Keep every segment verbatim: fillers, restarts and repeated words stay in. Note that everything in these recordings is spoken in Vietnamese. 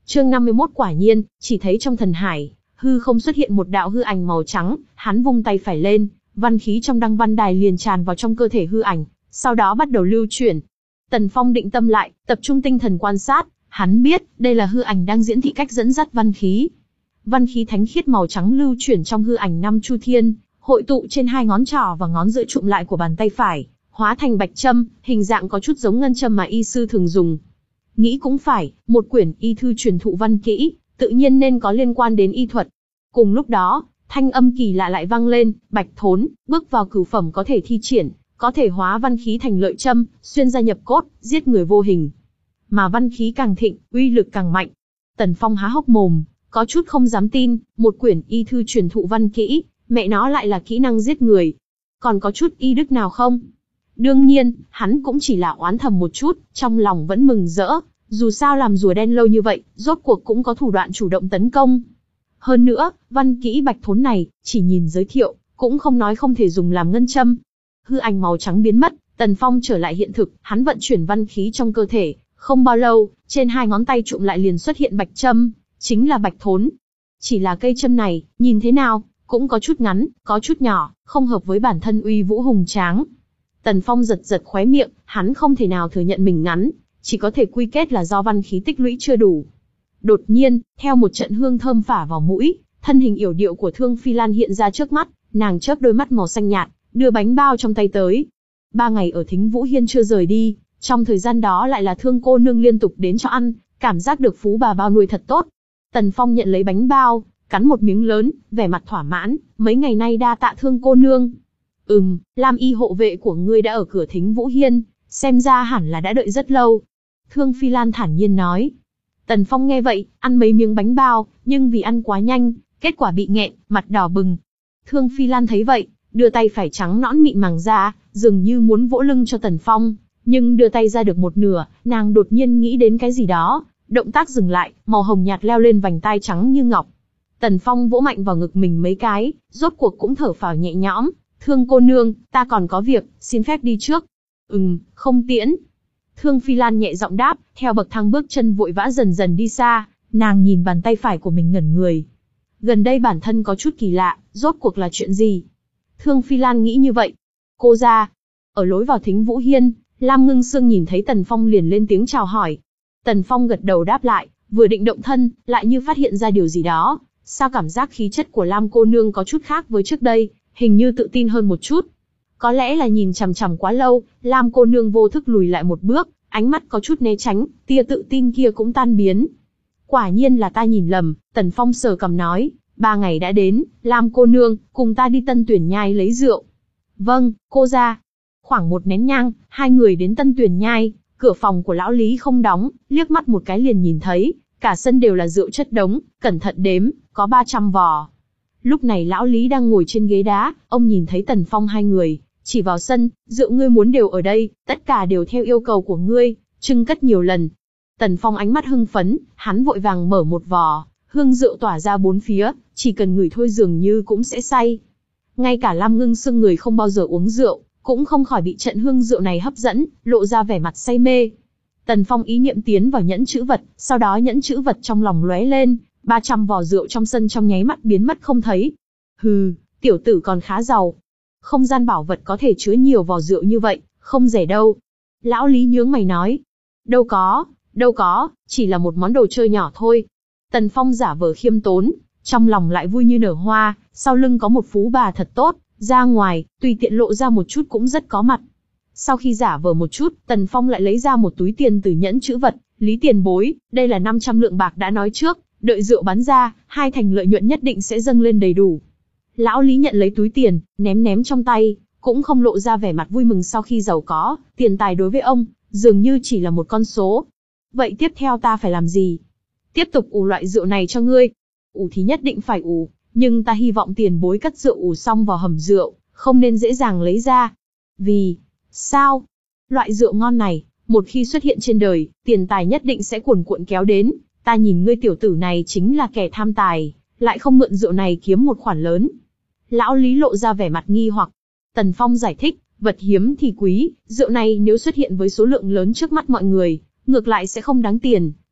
Chương năm mươi mốt quả nhiên, chỉ thấy trong thần hải, hư không xuất hiện một đạo hư ảnh màu trắng, hắn vung tay phải lên, văn khí trong đăng văn đài liền tràn vào trong cơ thể hư ảnh, sau đó bắt đầu lưu chuyển. Tần Phong định tâm lại, tập trung tinh thần quan sát, hắn biết, đây là hư ảnh đang diễn thị cách dẫn dắt văn khí. Văn khí thánh khiết màu trắng lưu chuyển trong hư ảnh năm chu thiên, hội tụ trên hai ngón trỏ và ngón giữa chụm lại của bàn tay phải, hóa thành bạch châm, hình dạng có chút giống ngân châm mà y sư thường dùng. Nghĩ cũng phải, một quyển y thư truyền thụ văn kỹ, tự nhiên nên có liên quan đến y thuật. Cùng lúc đó, thanh âm kỳ lạ lại vang lên, bạch thốn, bước vào cửu phẩm có thể thi triển, có thể hóa văn khí thành lợi châm, xuyên ra nhập cốt, giết người vô hình. Mà văn khí càng thịnh, uy lực càng mạnh. Tần Phong há hốc mồm, có chút không dám tin, một quyển y thư truyền thụ văn kỹ, mẹ nó lại là kỹ năng giết người. Còn có chút y đức nào không? Đương nhiên, hắn cũng chỉ là oán thầm một chút, trong lòng vẫn mừng rỡ, dù sao làm rùa đen lâu như vậy, rốt cuộc cũng có thủ đoạn chủ động tấn công. Hơn nữa, văn kỹ bạch thốn này, chỉ nhìn giới thiệu, cũng không nói không thể dùng làm ngân châm. Hư ảnh màu trắng biến mất, Tần Phong trở lại hiện thực, hắn vận chuyển văn khí trong cơ thể, không bao lâu, trên hai ngón tay trụm lại liền xuất hiện bạch châm, chính là bạch thốn. Chỉ là cây châm này, nhìn thế nào, cũng có chút ngắn, có chút nhỏ, không hợp với bản thân uy vũ hùng tráng. Tần Phong giật giật khóe miệng, hắn không thể nào thừa nhận mình ngắn, chỉ có thể quy kết là do văn khí tích lũy chưa đủ. Đột nhiên, theo một trận hương thơm phả vào mũi, thân hình yểu điệu của Thương Phi Lan hiện ra trước mắt, nàng chớp đôi mắt màu xanh nhạt, đưa bánh bao trong tay tới. Ba ngày ở Thính Vũ Hiên chưa rời đi, trong thời gian đó lại là Thương cô nương liên tục đến cho ăn, cảm giác được phú bà bao nuôi thật tốt. Tần Phong nhận lấy bánh bao, cắn một miếng lớn, vẻ mặt thỏa mãn, mấy ngày nay đa tạ Thương cô nương. Ừm, Lam y hộ vệ của ngươi đã ở cửa Thính Vũ Hiên, xem ra hẳn là đã đợi rất lâu. Thương Phi Lan thản nhiên nói. Tần Phong nghe vậy, ăn mấy miếng bánh bao, nhưng vì ăn quá nhanh, kết quả bị nghẹn, mặt đỏ bừng. Thương Phi Lan thấy vậy, đưa tay phải trắng nõn mịn màng ra, dường như muốn vỗ lưng cho Tần Phong, nhưng đưa tay ra được một nửa, nàng đột nhiên nghĩ đến cái gì đó, động tác dừng lại, màu hồng nhạt leo lên vành tai trắng như ngọc. Tần Phong vỗ mạnh vào ngực mình mấy cái, rốt cuộc cũng thở phào nhẹ nhõm. Thương cô nương, ta còn có việc, xin phép đi trước. Ừm, không tiễn. Thương Phi Lan nhẹ giọng đáp, theo bậc thang bước chân vội vã dần dần đi xa, nàng nhìn bàn tay phải của mình ngẩn người. Gần đây bản thân có chút kỳ lạ, rốt cuộc là chuyện gì? Thương Phi Lan nghĩ như vậy. Cô ra. Ở lối vào Thính Vũ Hiên, Lam Ngưng Sương nhìn thấy Tần Phong liền lên tiếng chào hỏi. Tần Phong gật đầu đáp lại, vừa định động thân, lại như phát hiện ra điều gì đó. Sao cảm giác khí chất của Lam cô nương có chút khác với trước đây, hình như tự tin hơn một chút. Có lẽ là nhìn chằm chằm quá lâu, Lam cô nương vô thức lùi lại một bước, ánh mắt có chút né tránh, tia tự tin kia cũng tan biến. Quả nhiên là ta nhìn lầm, Tần Phong sờ cằm nói, ba ngày đã đến, Lam cô nương, cùng ta đi Tân Tuyển Nhai lấy rượu. Vâng, cô ra. Khoảng một nén nhang, hai người đến Tân Tuyển Nhai, cửa phòng của lão Lý không đóng, liếc mắt một cái liền nhìn thấy, cả sân đều là rượu chất đống, cẩn thận đếm, có ba trăm vò. Lúc này lão Lý đang ngồi trên ghế đá, ông nhìn thấy Tần Phong hai người, chỉ vào sân, rượu ngươi muốn đều ở đây, tất cả đều theo yêu cầu của ngươi, trưng cất nhiều lần. Tần Phong ánh mắt hưng phấn, hắn vội vàng mở một vò, hương rượu tỏa ra bốn phía, chỉ cần ngửi thôi dường như cũng sẽ say. Ngay cả Lam Ngưng Sương người không bao giờ uống rượu, cũng không khỏi bị trận hương rượu này hấp dẫn, lộ ra vẻ mặt say mê. Tần Phong ý niệm tiến vào nhẫn chữ vật, sau đó nhẫn chữ vật trong lòng lóe lên, ba trăm vò rượu trong sân trong nháy mắt biến mất không thấy. Hừ, tiểu tử còn khá giàu. Không gian bảo vật có thể chứa nhiều vò rượu như vậy, không rẻ đâu. Lão Lý nhướng mày nói. Đâu có, đâu có, chỉ là một món đồ chơi nhỏ thôi. Tần Phong giả vờ khiêm tốn, trong lòng lại vui như nở hoa, sau lưng có một phú bà thật tốt, ra ngoài, tùy tiện lộ ra một chút cũng rất có mặt. Sau khi giả vờ một chút, Tần Phong lại lấy ra một túi tiền từ nhẫn chữ vật, Lý tiền bối, đây là năm trăm lượng bạc đã nói trước, đợi rượu bán ra, hai thành lợi nhuận nhất định sẽ dâng lên đầy đủ. Lão Lý nhận lấy túi tiền, ném ném trong tay, cũng không lộ ra vẻ mặt vui mừng sau khi giàu có, tiền tài đối với ông, dường như chỉ là một con số. Vậy tiếp theo ta phải làm gì? Tiếp tục ủ loại rượu này cho ngươi. Ủ thì nhất định phải ủ, nhưng ta hy vọng tiền bối cất rượu ủ xong vào hầm rượu, không nên dễ dàng lấy ra. Vì, sao? Loại rượu ngon này, một khi xuất hiện trên đời, tiền tài nhất định sẽ cuồn cuộn kéo đến. Ta nhìn ngươi tiểu tử này chính là kẻ tham tài, lại không mượn rượu này kiếm một khoản lớn. Lão Lý lộ ra vẻ mặt nghi hoặc. Tần Phong giải thích, vật hiếm thì quý, rượu này nếu xuất hiện với số lượng lớn trước mắt mọi người, ngược lại sẽ không đáng tiền.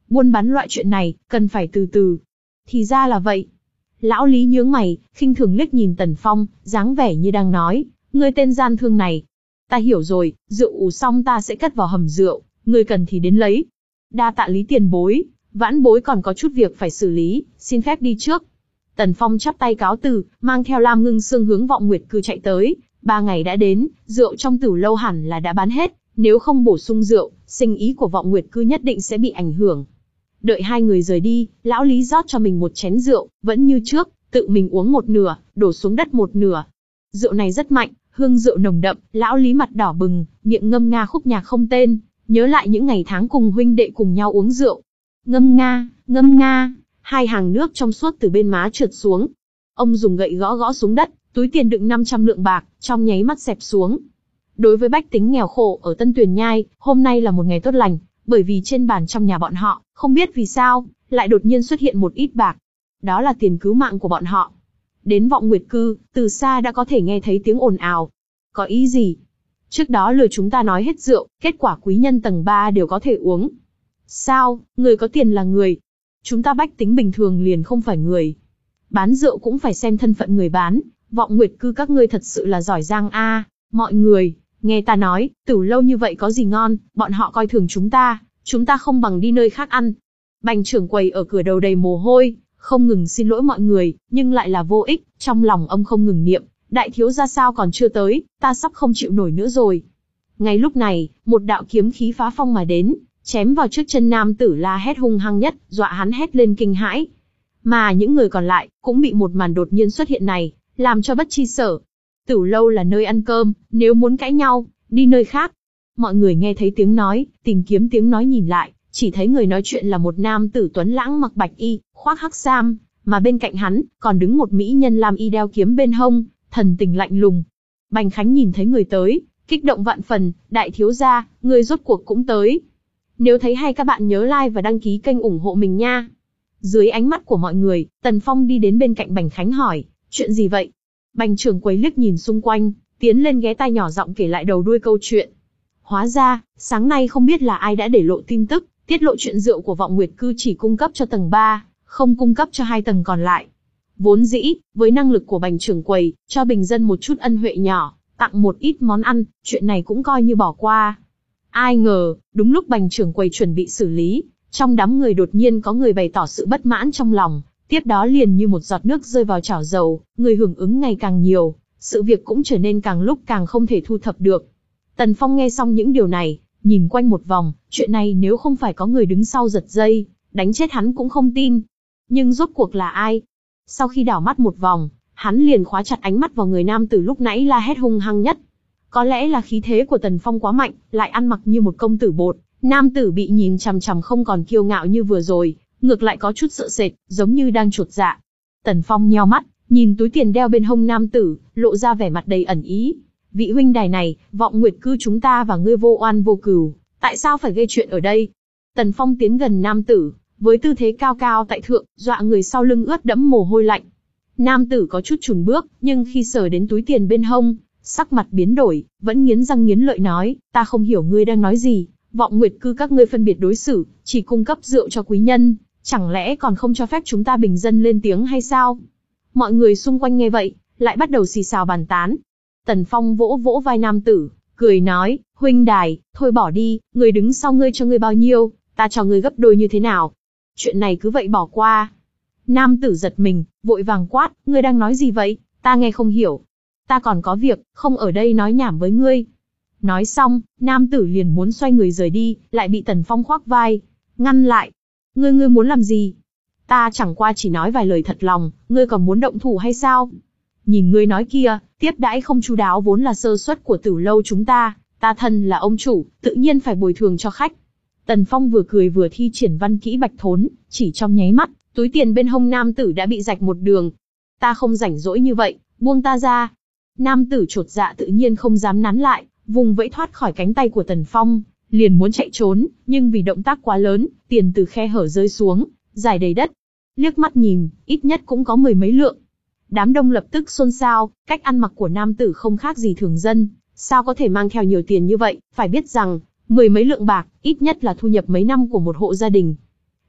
Buôn bán loại chuyện này, cần phải từ từ. Thì ra là vậy. Lão Lý nhướng mày, khinh thường liếc nhìn Tần Phong, dáng vẻ như đang nói, ngươi tên gian thương này. Ta hiểu rồi, rượu ủ xong ta sẽ cất vào hầm rượu, ngươi cần thì đến lấy. Đa tạ Lý tiền bối, vãn bối còn có chút việc phải xử lý, xin phép đi trước. Tần Phong chắp tay cáo từ, mang theo Lam Ngưng Sương hướng Vọng Nguyệt Cư chạy tới. Ba ngày đã đến, rượu trong tửu lâu hẳn là đã bán hết, nếu không bổ sung rượu, sinh ý của Vọng Nguyệt Cư nhất định sẽ bị ảnh hưởng. Đợi hai người rời đi, lão Lý rót cho mình một chén rượu, vẫn như trước, tự mình uống một nửa, đổ xuống đất một nửa. Rượu này rất mạnh, hương rượu nồng đậm, lão Lý mặt đỏ bừng, miệng ngâm nga khúc nhạc không tên, nhớ lại những ngày tháng cùng huynh đệ cùng nhau uống rượu. Ngâm nga, ngâm nga, hai hàng nước trong suốt từ bên má trượt xuống. Ông dùng gậy gõ gõ xuống đất, túi tiền đựng năm trăm lượng bạc, trong nháy mắt xẹp xuống. Đối với bách tính nghèo khổ ở Tân Tuyền Nhai, hôm nay là một ngày tốt lành, bởi vì trên bàn trong nhà bọn họ, không biết vì sao, lại đột nhiên xuất hiện một ít bạc. Đó là tiền cứu mạng của bọn họ. Đến Vọng Nguyệt Cư, từ xa đã có thể nghe thấy tiếng ồn ào. Có ý gì? Trước đó lừa chúng ta nói hết rượu, kết quả quý nhân tầng ba đều có thể uống. Sao, người có tiền là người? Chúng ta bách tính bình thường liền không phải người. Bán rượu cũng phải xem thân phận người bán, Vọng Nguyệt Cư các ngươi thật sự là giỏi giang a. Mọi người, nghe ta nói, tửu lâu như vậy có gì ngon, bọn họ coi thường chúng ta, chúng ta không bằng đi nơi khác ăn. Bành trưởng quầy ở cửa đầu đầy mồ hôi, không ngừng xin lỗi mọi người, nhưng lại là vô ích, trong lòng ông không ngừng niệm, đại thiếu gia sao còn chưa tới, ta sắp không chịu nổi nữa rồi. Ngay lúc này, một đạo kiếm khí phá phong mà đến, chém vào trước chân nam tử la hét hung hăng nhất, dọa hắn hét lên kinh hãi. Mà những người còn lại, cũng bị một màn đột nhiên xuất hiện này, làm cho bất chi sở. Tửu lâu là nơi ăn cơm, nếu muốn cãi nhau, đi nơi khác. Mọi người nghe thấy tiếng nói, tìm kiếm tiếng nói nhìn lại, chỉ thấy người nói chuyện là một nam tử tuấn lãng mặc bạch y, khoác hắc sam, mà bên cạnh hắn, còn đứng một mỹ nhân lam y đeo kiếm bên hông, thần tình lạnh lùng. Bành Khánh nhìn thấy người tới, kích động vạn phần, đại thiếu gia, người rốt cuộc cũng tới. Nếu thấy hay các bạn nhớ like và đăng ký kênh ủng hộ mình nha. Dưới ánh mắt của mọi người, Tần Phong đi đến bên cạnh Bành Khánh hỏi, chuyện gì vậy? Bành trưởng quầy liếc nhìn xung quanh, tiến lên ghé tai nhỏ giọng kể lại đầu đuôi câu chuyện. Hóa ra, sáng nay không biết là ai đã để lộ tin tức, tiết lộ chuyện rượu của Vọng Nguyệt Cư chỉ cung cấp cho tầng ba, không cung cấp cho hai tầng còn lại. Vốn dĩ, với năng lực của Bành trưởng quầy, cho bình dân một chút ân huệ nhỏ, tặng một ít món ăn, chuyện này cũng coi như bỏ qua. Ai ngờ, đúng lúc Bành trưởng quầy chuẩn bị xử lý, trong đám người đột nhiên có người bày tỏ sự bất mãn trong lòng, tiếp đó liền như một giọt nước rơi vào chảo dầu, người hưởng ứng ngày càng nhiều, sự việc cũng trở nên càng lúc càng không thể thu thập được. Tần Phong nghe xong những điều này, nhìn quanh một vòng, chuyện này nếu không phải có người đứng sau giật dây, đánh chết hắn cũng không tin. Nhưng rốt cuộc là ai? Sau khi đảo mắt một vòng, hắn liền khóa chặt ánh mắt vào người nam tử lúc nãy la hét hung hăng nhất. Có lẽ là khí thế của Tần Phong quá mạnh, lại ăn mặc như một công tử bột, nam tử bị nhìn chằm chằm không còn kiêu ngạo như vừa rồi, ngược lại có chút sợ sệt, giống như đang chột dạ. Tần Phong nheo mắt, nhìn túi tiền đeo bên hông nam tử, lộ ra vẻ mặt đầy ẩn ý. Vị huynh đài này, Vọng Nguyệt Cư chúng ta và ngươi vô oan vô cừu, tại sao phải gây chuyện ở đây? Tần Phong tiến gần nam tử, với tư thế cao cao tại thượng, dọa người sau lưng ướt đẫm mồ hôi lạnh. Nam tử có chút chùn bước, nhưng khi sờ đến túi tiền bên hông, sắc mặt biến đổi, vẫn nghiến răng nghiến lợi nói, ta không hiểu ngươi đang nói gì, Vọng Nguyệt Cư các ngươi phân biệt đối xử, chỉ cung cấp rượu cho quý nhân, chẳng lẽ còn không cho phép chúng ta bình dân lên tiếng hay sao? Mọi người xung quanh nghe vậy, lại bắt đầu xì xào bàn tán. Tần Phong vỗ vỗ vai nam tử, cười nói, huynh đài, thôi bỏ đi, người đứng sau ngươi cho ngươi bao nhiêu, ta cho ngươi gấp đôi như thế nào? Chuyện này cứ vậy bỏ qua. Nam tử giật mình, vội vàng quát, ngươi đang nói gì vậy, ta nghe không hiểu. Ta còn có việc, không ở đây nói nhảm với ngươi. Nói xong, nam tử liền muốn xoay người rời đi, lại bị Tần Phong khoác vai, ngăn lại. Ngươi ngươi muốn làm gì? Ta chẳng qua chỉ nói vài lời thật lòng, ngươi còn muốn động thủ hay sao? Nhìn ngươi nói kia, tiếp đãi không chu đáo vốn là sơ suất của Tửu lâu chúng ta, ta thân là ông chủ, tự nhiên phải bồi thường cho khách. Tần Phong vừa cười vừa thi triển văn kỹ bạch thốn, chỉ trong nháy mắt, túi tiền bên hông nam tử đã bị rạch một đường. Ta không rảnh rỗi như vậy, buông ta ra. Nam tử chột dạ tự nhiên không dám nắn lại, vùng vẫy thoát khỏi cánh tay của Tần Phong, liền muốn chạy trốn, nhưng vì động tác quá lớn, tiền từ khe hở rơi xuống, dài đầy đất. Liếc mắt nhìn, ít nhất cũng có mười mấy lượng. Đám đông lập tức xôn xao, cách ăn mặc của nam tử không khác gì thường dân, sao có thể mang theo nhiều tiền như vậy, phải biết rằng, mười mấy lượng bạc, ít nhất là thu nhập mấy năm của một hộ gia đình.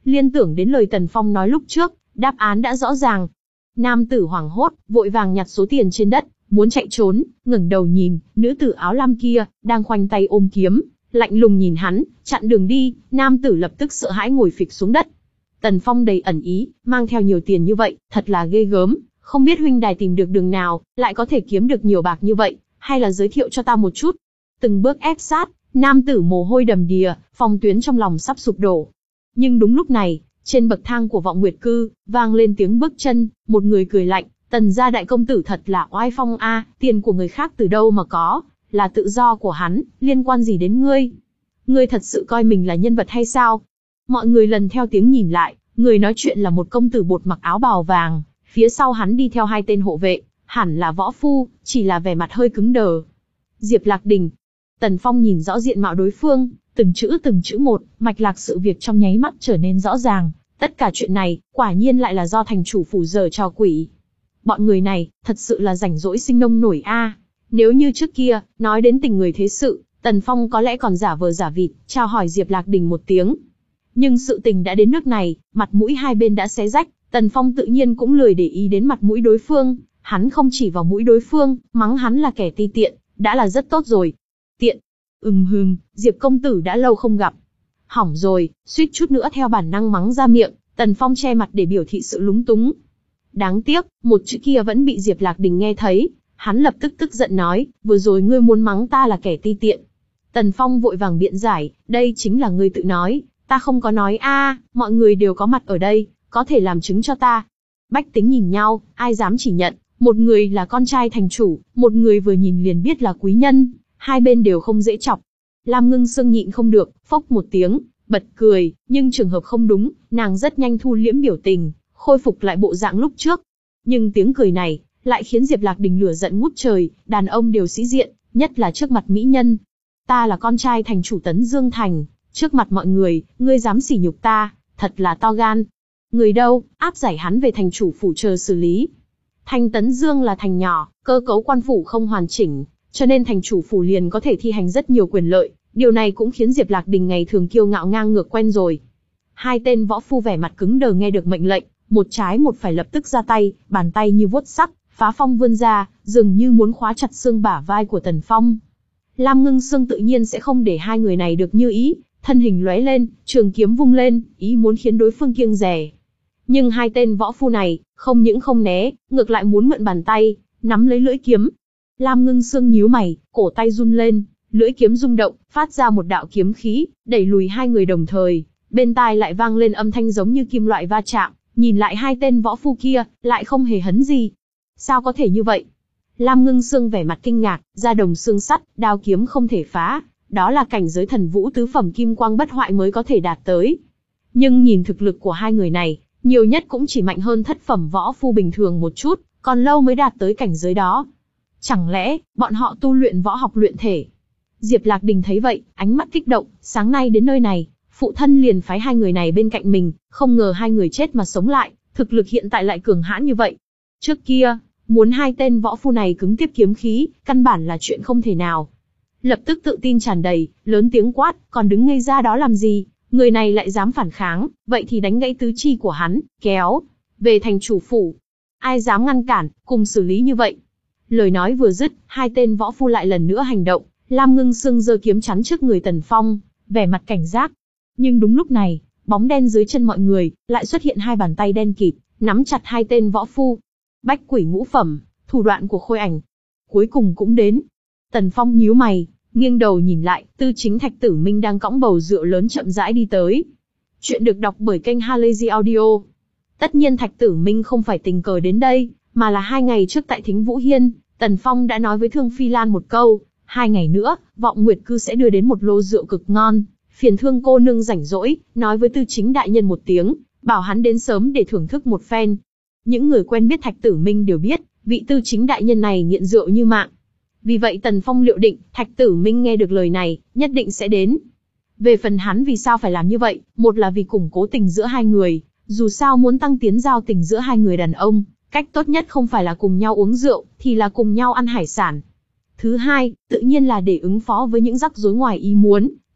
liên tưởng đến lời Tần Phong nói lúc trước, đáp án đã rõ ràng. Nam tử hoảng hốt, vội vàng nhặt số tiền trên đất, muốn chạy trốn, ngẩng đầu nhìn, nữ tử áo lam kia, đang khoanh tay ôm kiếm, lạnh lùng nhìn hắn, chặn đường đi. Nam tử lập tức sợ hãi ngồi phịch xuống đất. Tần Phong đầy ẩn ý, mang theo nhiều tiền như vậy, thật là ghê gớm, không biết huynh đài tìm được đường nào, lại có thể kiếm được nhiều bạc như vậy, hay là giới thiệu cho ta một chút. Từng bước ép sát, nam tử mồ hôi đầm đìa, phong tuyến trong lòng sắp sụp đổ. Nhưng đúng lúc này, trên bậc thang của Vọng Nguyệt Cư, vang lên tiếng bước chân, một người cười lạnh, Tần gia đại công tử thật là oai phong a, tiền của người khác từ đâu mà có, là tự do của hắn, liên quan gì đến ngươi? Ngươi thật sự coi mình là nhân vật hay sao? Mọi người lần theo tiếng nhìn lại, người nói chuyện là một công tử bột mặc áo bào vàng, phía sau hắn đi theo hai tên hộ vệ, hẳn là võ phu, chỉ là vẻ mặt hơi cứng đờ. Diệp Lạc Đình. Tần Phong nhìn rõ diện mạo đối phương, từng chữ từng chữ một, mạch lạc sự việc trong nháy mắt trở nên rõ ràng. Tất cả chuyện này, quả nhiên lại là do thành chủ phủ giở trò quỷ. Bọn người này, thật sự là rảnh rỗi sinh nông nổi a. Nếu như trước kia, nói đến tình người thế sự, Tần Phong có lẽ còn giả vờ giả vịt, chào hỏi Diệp Lạc Đình một tiếng. Nhưng sự tình đã đến nước này, mặt mũi hai bên đã xé rách, Tần Phong tự nhiên cũng lười để ý đến mặt mũi đối phương. Hắn không chỉ vào mũi đối phương, mắng hắn là kẻ ti tiện, đã là rất tốt rồi. Tiện. Ừm hừm, Diệp công tử đã lâu không gặp. Hỏng rồi, suýt chút nữa theo bản năng mắng ra miệng, Tần Phong che mặt để biểu thị sự lúng túng. Đáng tiếc, một chữ kia vẫn bị Diệp Lạc Đình nghe thấy, hắn lập tức tức giận nói, vừa rồi ngươi muốn mắng ta là kẻ ti tiện. Tần Phong vội vàng biện giải, đây chính là ngươi tự nói, ta không có nói a, mọi người đều có mặt ở đây, có thể làm chứng cho ta. Bách tính nhìn nhau, ai dám chỉ nhận, một người là con trai thành chủ, một người vừa nhìn liền biết là quý nhân, hai bên đều không dễ chọc. Lam Ngưng Sương nhịn không được, phốc một tiếng, bật cười, nhưng trường hợp không đúng, nàng rất nhanh thu liễm biểu tình, khôi phục lại bộ dạng lúc trước. Nhưng tiếng cười này, lại khiến Diệp Lạc Đình lửa giận ngút trời, đàn ông đều sĩ diện, nhất là trước mặt mỹ nhân. Ta là con trai thành chủ Tấn Dương Thành, trước mặt mọi người, ngươi dám sỉ nhục ta, thật là to gan. Người đâu, áp giải hắn về thành chủ phủ chờ xử lý. Thành Tấn Dương là thành nhỏ, cơ cấu quan phủ không hoàn chỉnh, cho nên thành chủ phủ liền có thể thi hành rất nhiều quyền lợi, điều này cũng khiến Diệp Lạc Đình ngày thường kiêu ngạo ngang ngược quen rồi. Hai tên võ phu vẻ mặt cứng đờ nghe được mệnh lệnh, một trái một phải lập tức ra tay, bàn tay như vuốt sắt, phá phong vươn ra, dường như muốn khóa chặt xương bả vai của Tần Phong. Lam Ngưng Sương tự nhiên sẽ không để hai người này được như ý, thân hình lóe lên, trường kiếm vung lên, ý muốn khiến đối phương kiêng dè. Nhưng hai tên võ phu này, không những không né, ngược lại muốn mượn bàn tay, nắm lấy lưỡi kiếm. Lam Ngưng Sương nhíu mày, cổ tay run lên, lưỡi kiếm rung động, phát ra một đạo kiếm khí, đẩy lùi hai người đồng thời, bên tai lại vang lên âm thanh giống như kim loại va chạm, nhìn lại hai tên võ phu kia, lại không hề hấn gì. Sao có thể như vậy? Lam Ngưng Sương vẻ mặt kinh ngạc, da đồng xương sắt, đao kiếm không thể phá, đó là cảnh giới thần vũ tứ phẩm kim quang bất hoại mới có thể đạt tới. Nhưng nhìn thực lực của hai người này, nhiều nhất cũng chỉ mạnh hơn thất phẩm võ phu bình thường một chút, còn lâu mới đạt tới cảnh giới đó. Chẳng lẽ, bọn họ tu luyện võ học luyện thể? Diệp Lạc Đình thấy vậy, ánh mắt kích động, sáng nay đến nơi này, phụ thân liền phái hai người này bên cạnh mình, không ngờ hai người chết mà sống lại, thực lực hiện tại lại cường hãn như vậy. Trước kia, muốn hai tên võ phu này cứng tiếp kiếm khí, căn bản là chuyện không thể nào. Lập tức tự tin tràn đầy, lớn tiếng quát, còn đứng ngây ra đó làm gì? Người này lại dám phản kháng, vậy thì đánh gãy tứ chi của hắn, kéo về thành chủ phủ. Ai dám ngăn cản, cùng xử lý như vậy. Lời nói vừa dứt, hai tên võ phu lại lần nữa hành động, Lam Ngưng Sương giơ kiếm chắn trước người Tần Phong, vẻ mặt cảnh giác. Nhưng đúng lúc này, bóng đen dưới chân mọi người, lại xuất hiện hai bàn tay đen kịt, nắm chặt hai tên võ phu. Bách quỷ ngũ phẩm, thủ đoạn của Khôi Ảnh. Cuối cùng cũng đến. Tần Phong nhíu mày, nghiêng đầu nhìn lại, Tư Chính Thạch Tử Minh đang cõng bầu rượu lớn chậm rãi đi tới. Chuyện được đọc bởi kênh Halazy Audio. Tất nhiên Thạch Tử Minh không phải tình cờ đến đây, mà là hai ngày trước tại Thính Vũ Hiên, Tần Phong đã nói với Thương Phi Lan một câu, hai ngày nữa, Vọng Nguyệt Cư sẽ đưa đến một lô rượu cực ngon, phiền Thương cô nương rảnh rỗi, nói với Tư Chính đại nhân một tiếng, bảo hắn đến sớm để thưởng thức một phen. Những người quen biết Thạch Tử Minh đều biết, vị Tư Chính đại nhân này nghiện rượu như mạng. Vì vậy Tần Phong liệu định, Thạch Tử Minh nghe được lời này, nhất định sẽ đến. Về phần hắn vì sao phải làm như vậy, một là vì củng cố tình giữa hai người, dù sao muốn tăng tiến giao tình giữa hai người đàn ông, cách tốt nhất không phải là cùng nhau uống rượu, thì là cùng nhau ăn hải sản. Thứ hai, tự nhiên là để ứng phó với những rắc rối ngoài ý muốn,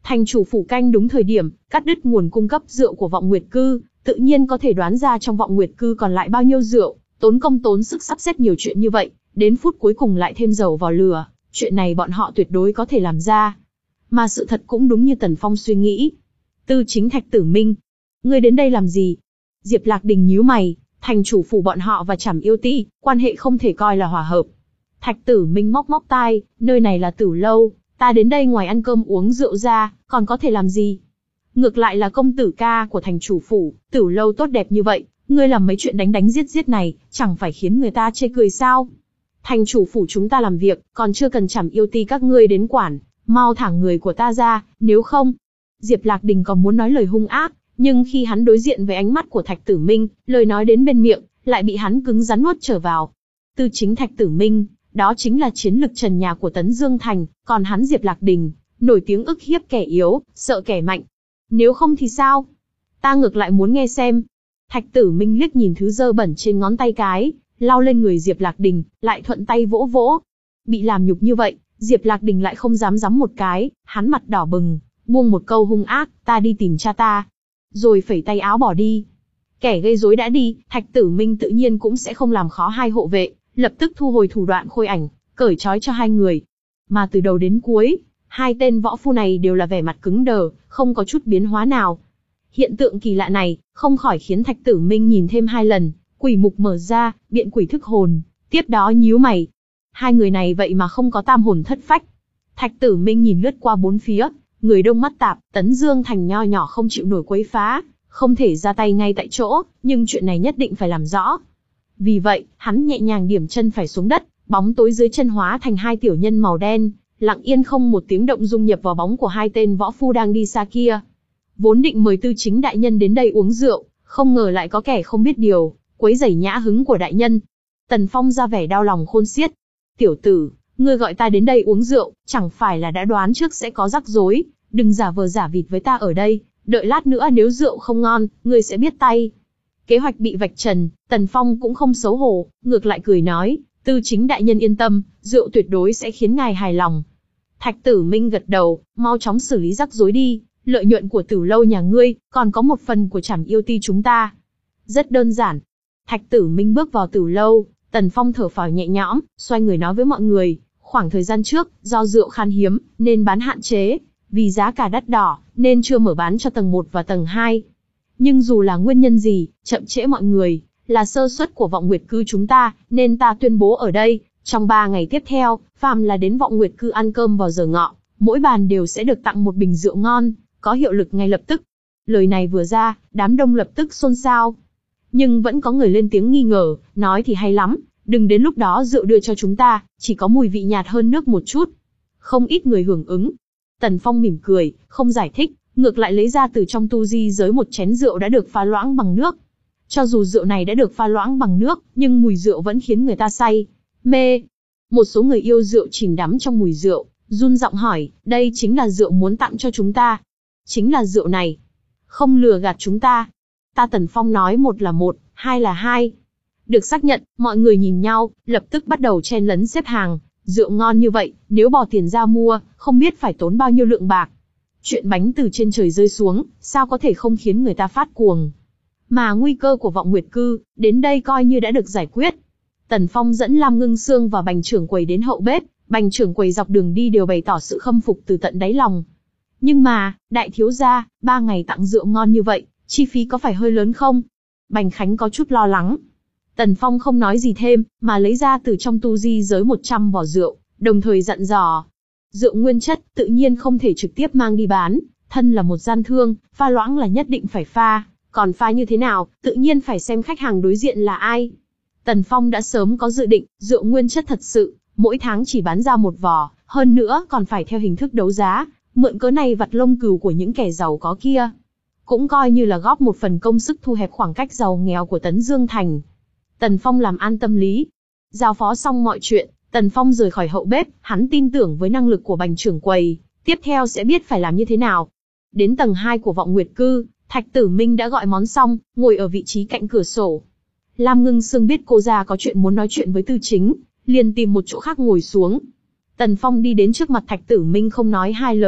Thành chủ phủ canh đúng thời điểm, cắt đứt nguồn cung cấp rượu của vọng nguyệt cư, tự nhiên có thể đoán ra trong vọng nguyệt cư còn lại bao nhiêu rượu, tốn công tốn sức sắp xếp nhiều chuyện như vậy, đến phút cuối cùng lại thêm dầu vào lửa, chuyện này bọn họ tuyệt đối có thể làm ra. Mà sự thật cũng đúng như Tần Phong suy nghĩ. Tư chính Thạch Tử Minh, ngươi đến đây làm gì? Diệp Lạc Đình nhíu mày, thành chủ phủ bọn họ và Trảm Yêu Ti, quan hệ không thể coi là hòa hợp. Thạch Tử Minh móc móc tai, nơi này là Tử lâu, ta đến đây ngoài ăn cơm uống rượu ra, còn có thể làm gì? Ngược lại là công tử ca của thành chủ phủ, Tử lâu tốt đẹp như vậy, ngươi làm mấy chuyện đánh đánh giết giết này, chẳng phải khiến người ta chê cười sao? Thành chủ phủ chúng ta làm việc, còn chưa cần Trảm Yêu Ti các ngươi đến quản, mau thả người của ta ra, nếu không. Diệp Lạc Đình còn muốn nói lời hung ác, nhưng khi hắn đối diện với ánh mắt của Thạch Tử Minh, lời nói đến bên miệng, lại bị hắn cứng rắn nuốt trở vào. Tư chính Thạch Tử Minh, đó chính là chiến lực trần nhà của Tấn Dương Thành, còn hắn Diệp Lạc Đình, nổi tiếng ức hiếp kẻ yếu, sợ kẻ mạnh. Nếu không thì sao? Ta ngược lại muốn nghe xem. Thạch Tử Minh liếc nhìn thứ dơ bẩn trên ngón tay cái, lau lên người Diệp Lạc Đình, lại thuận tay vỗ vỗ. Bị làm nhục như vậy, Diệp Lạc Đình lại không dám giắm một cái, hắn mặt đỏ bừng, buông một câu hung ác, ta đi tìm cha ta. Rồi phẩy tay áo bỏ đi. Kẻ gây rối đã đi, Thạch Tử Minh tự nhiên cũng sẽ không làm khó hai hộ vệ, lập tức thu hồi thủ đoạn khôi ảnh, cởi trói cho hai người. Mà từ đầu đến cuối, hai tên võ phu này đều là vẻ mặt cứng đờ, không có chút biến hóa nào. Hiện tượng kỳ lạ này, không khỏi khiến Thạch Tử Minh nhìn thêm hai lần, quỷ mục mở ra, biện quỷ thức hồn, tiếp đó nhíu mày. Hai người này vậy mà không có tam hồn thất phách. Thạch Tử Minh nhìn lướt qua bốn phía, người đông mắt tạp, Tấn Dương Thành nho nhỏ không chịu nổi quấy phá, không thể ra tay ngay tại chỗ, nhưng chuyện này nhất định phải làm rõ. Vì vậy, hắn nhẹ nhàng điểm chân phải xuống đất, bóng tối dưới chân hóa thành hai tiểu nhân màu đen, lặng yên không một tiếng động dung nhập vào bóng của hai tên võ phu đang đi xa kia. Vốn định mời Tư chính đại nhân đến đây uống rượu, không ngờ lại có kẻ không biết điều, quấy rầy nhã hứng của đại nhân. Tần Phong ra vẻ đau lòng khôn xiết. Tiểu tử, ngươi gọi ta đến đây uống rượu, chẳng phải là đã đoán trước sẽ có rắc rối, đừng giả vờ giả vịt với ta ở đây, đợi lát nữa nếu rượu không ngon, ngươi sẽ biết tay. Kế hoạch bị vạch trần, Tần Phong cũng không xấu hổ, ngược lại cười nói, Tư chính đại nhân yên tâm, rượu tuyệt đối sẽ khiến ngài hài lòng. Thạch Tử Minh gật đầu, mau chóng xử lý rắc rối đi, lợi nhuận của Tử lâu nhà ngươi, còn có một phần của Trảm Yêu Ti chúng ta. Rất đơn giản. Thạch Tử Minh bước vào Tử lâu, Tần Phong thở phào nhẹ nhõm, xoay người nói với mọi người, khoảng thời gian trước, do rượu khan hiếm, nên bán hạn chế, vì giá cả đắt đỏ, nên chưa mở bán cho tầng một và tầng hai. Nhưng dù là nguyên nhân gì, chậm trễ mọi người, là sơ suất của vọng nguyệt cư chúng ta, nên ta tuyên bố ở đây, trong ba ngày tiếp theo, phàm là đến vọng nguyệt cư ăn cơm vào giờ ngọ, mỗi bàn đều sẽ được tặng một bình rượu ngon, có hiệu lực ngay lập tức. Lời này vừa ra, đám đông lập tức xôn xao. Nhưng vẫn có người lên tiếng nghi ngờ, nói thì hay lắm, đừng đến lúc đó rượu đưa cho chúng ta, chỉ có mùi vị nhạt hơn nước một chút. Không ít người hưởng ứng. Tần Phong mỉm cười, không giải thích, ngược lại lấy ra từ trong tu di giới một chén rượu đã được pha loãng bằng nước. Cho dù rượu này đã được pha loãng bằng nước, nhưng mùi rượu vẫn khiến người ta say, mê. Một số người yêu rượu chìm đắm trong mùi rượu, run giọng hỏi, đây chính là rượu muốn tặng cho chúng ta. Chính là rượu này. Không lừa gạt chúng ta. Ta Tần Phong nói một là một, hai là hai. Được xác nhận, mọi người nhìn nhau, lập tức bắt đầu chen lấn xếp hàng. Rượu ngon như vậy, nếu bỏ tiền ra mua, không biết phải tốn bao nhiêu lượng bạc. Chuyện bánh từ trên trời rơi xuống, sao có thể không khiến người ta phát cuồng. Mà nguy cơ của vọng nguyệt cư, đến đây coi như đã được giải quyết. Tần Phong dẫn Lam Ngưng Sương và Bành trưởng quầy đến hậu bếp, Bành trưởng quầy dọc đường đi đều bày tỏ sự khâm phục từ tận đáy lòng. Nhưng mà, đại thiếu gia, ba ngày tặng rượu ngon như vậy, chi phí có phải hơi lớn không? Bành Khánh có chút lo lắng. Tần Phong không nói gì thêm, mà lấy ra từ trong tu di giới một trăm vỏ rượu, đồng thời dặn dò. Rượu nguyên chất, tự nhiên không thể trực tiếp mang đi bán, thân là một gian thương, pha loãng là nhất định phải pha, còn pha như thế nào, tự nhiên phải xem khách hàng đối diện là ai. Tần Phong đã sớm có dự định, rượu nguyên chất thật sự, mỗi tháng chỉ bán ra một vỏ, hơn nữa còn phải theo hình thức đấu giá, mượn cớ này vặt lông cừu của những kẻ giàu có kia. Cũng coi như là góp một phần công sức thu hẹp khoảng cách giàu nghèo của Tấn Dương Thành. Tần Phong làm an tâm lý. Giao phó xong mọi chuyện, Tần Phong rời khỏi hậu bếp, hắn tin tưởng với năng lực của Bành trưởng quầy, tiếp theo sẽ biết phải làm như thế nào. Đến tầng hai của vọng nguyệt cư, Thạch Tử Minh đã gọi món xong, ngồi ở vị trí cạnh cửa sổ. Lam Ngưng Sương biết cô già có chuyện muốn nói chuyện với Tư Chính, liền tìm một chỗ khác ngồi xuống. Tần Phong đi đến trước mặt Thạch Tử Minh không nói hai lời,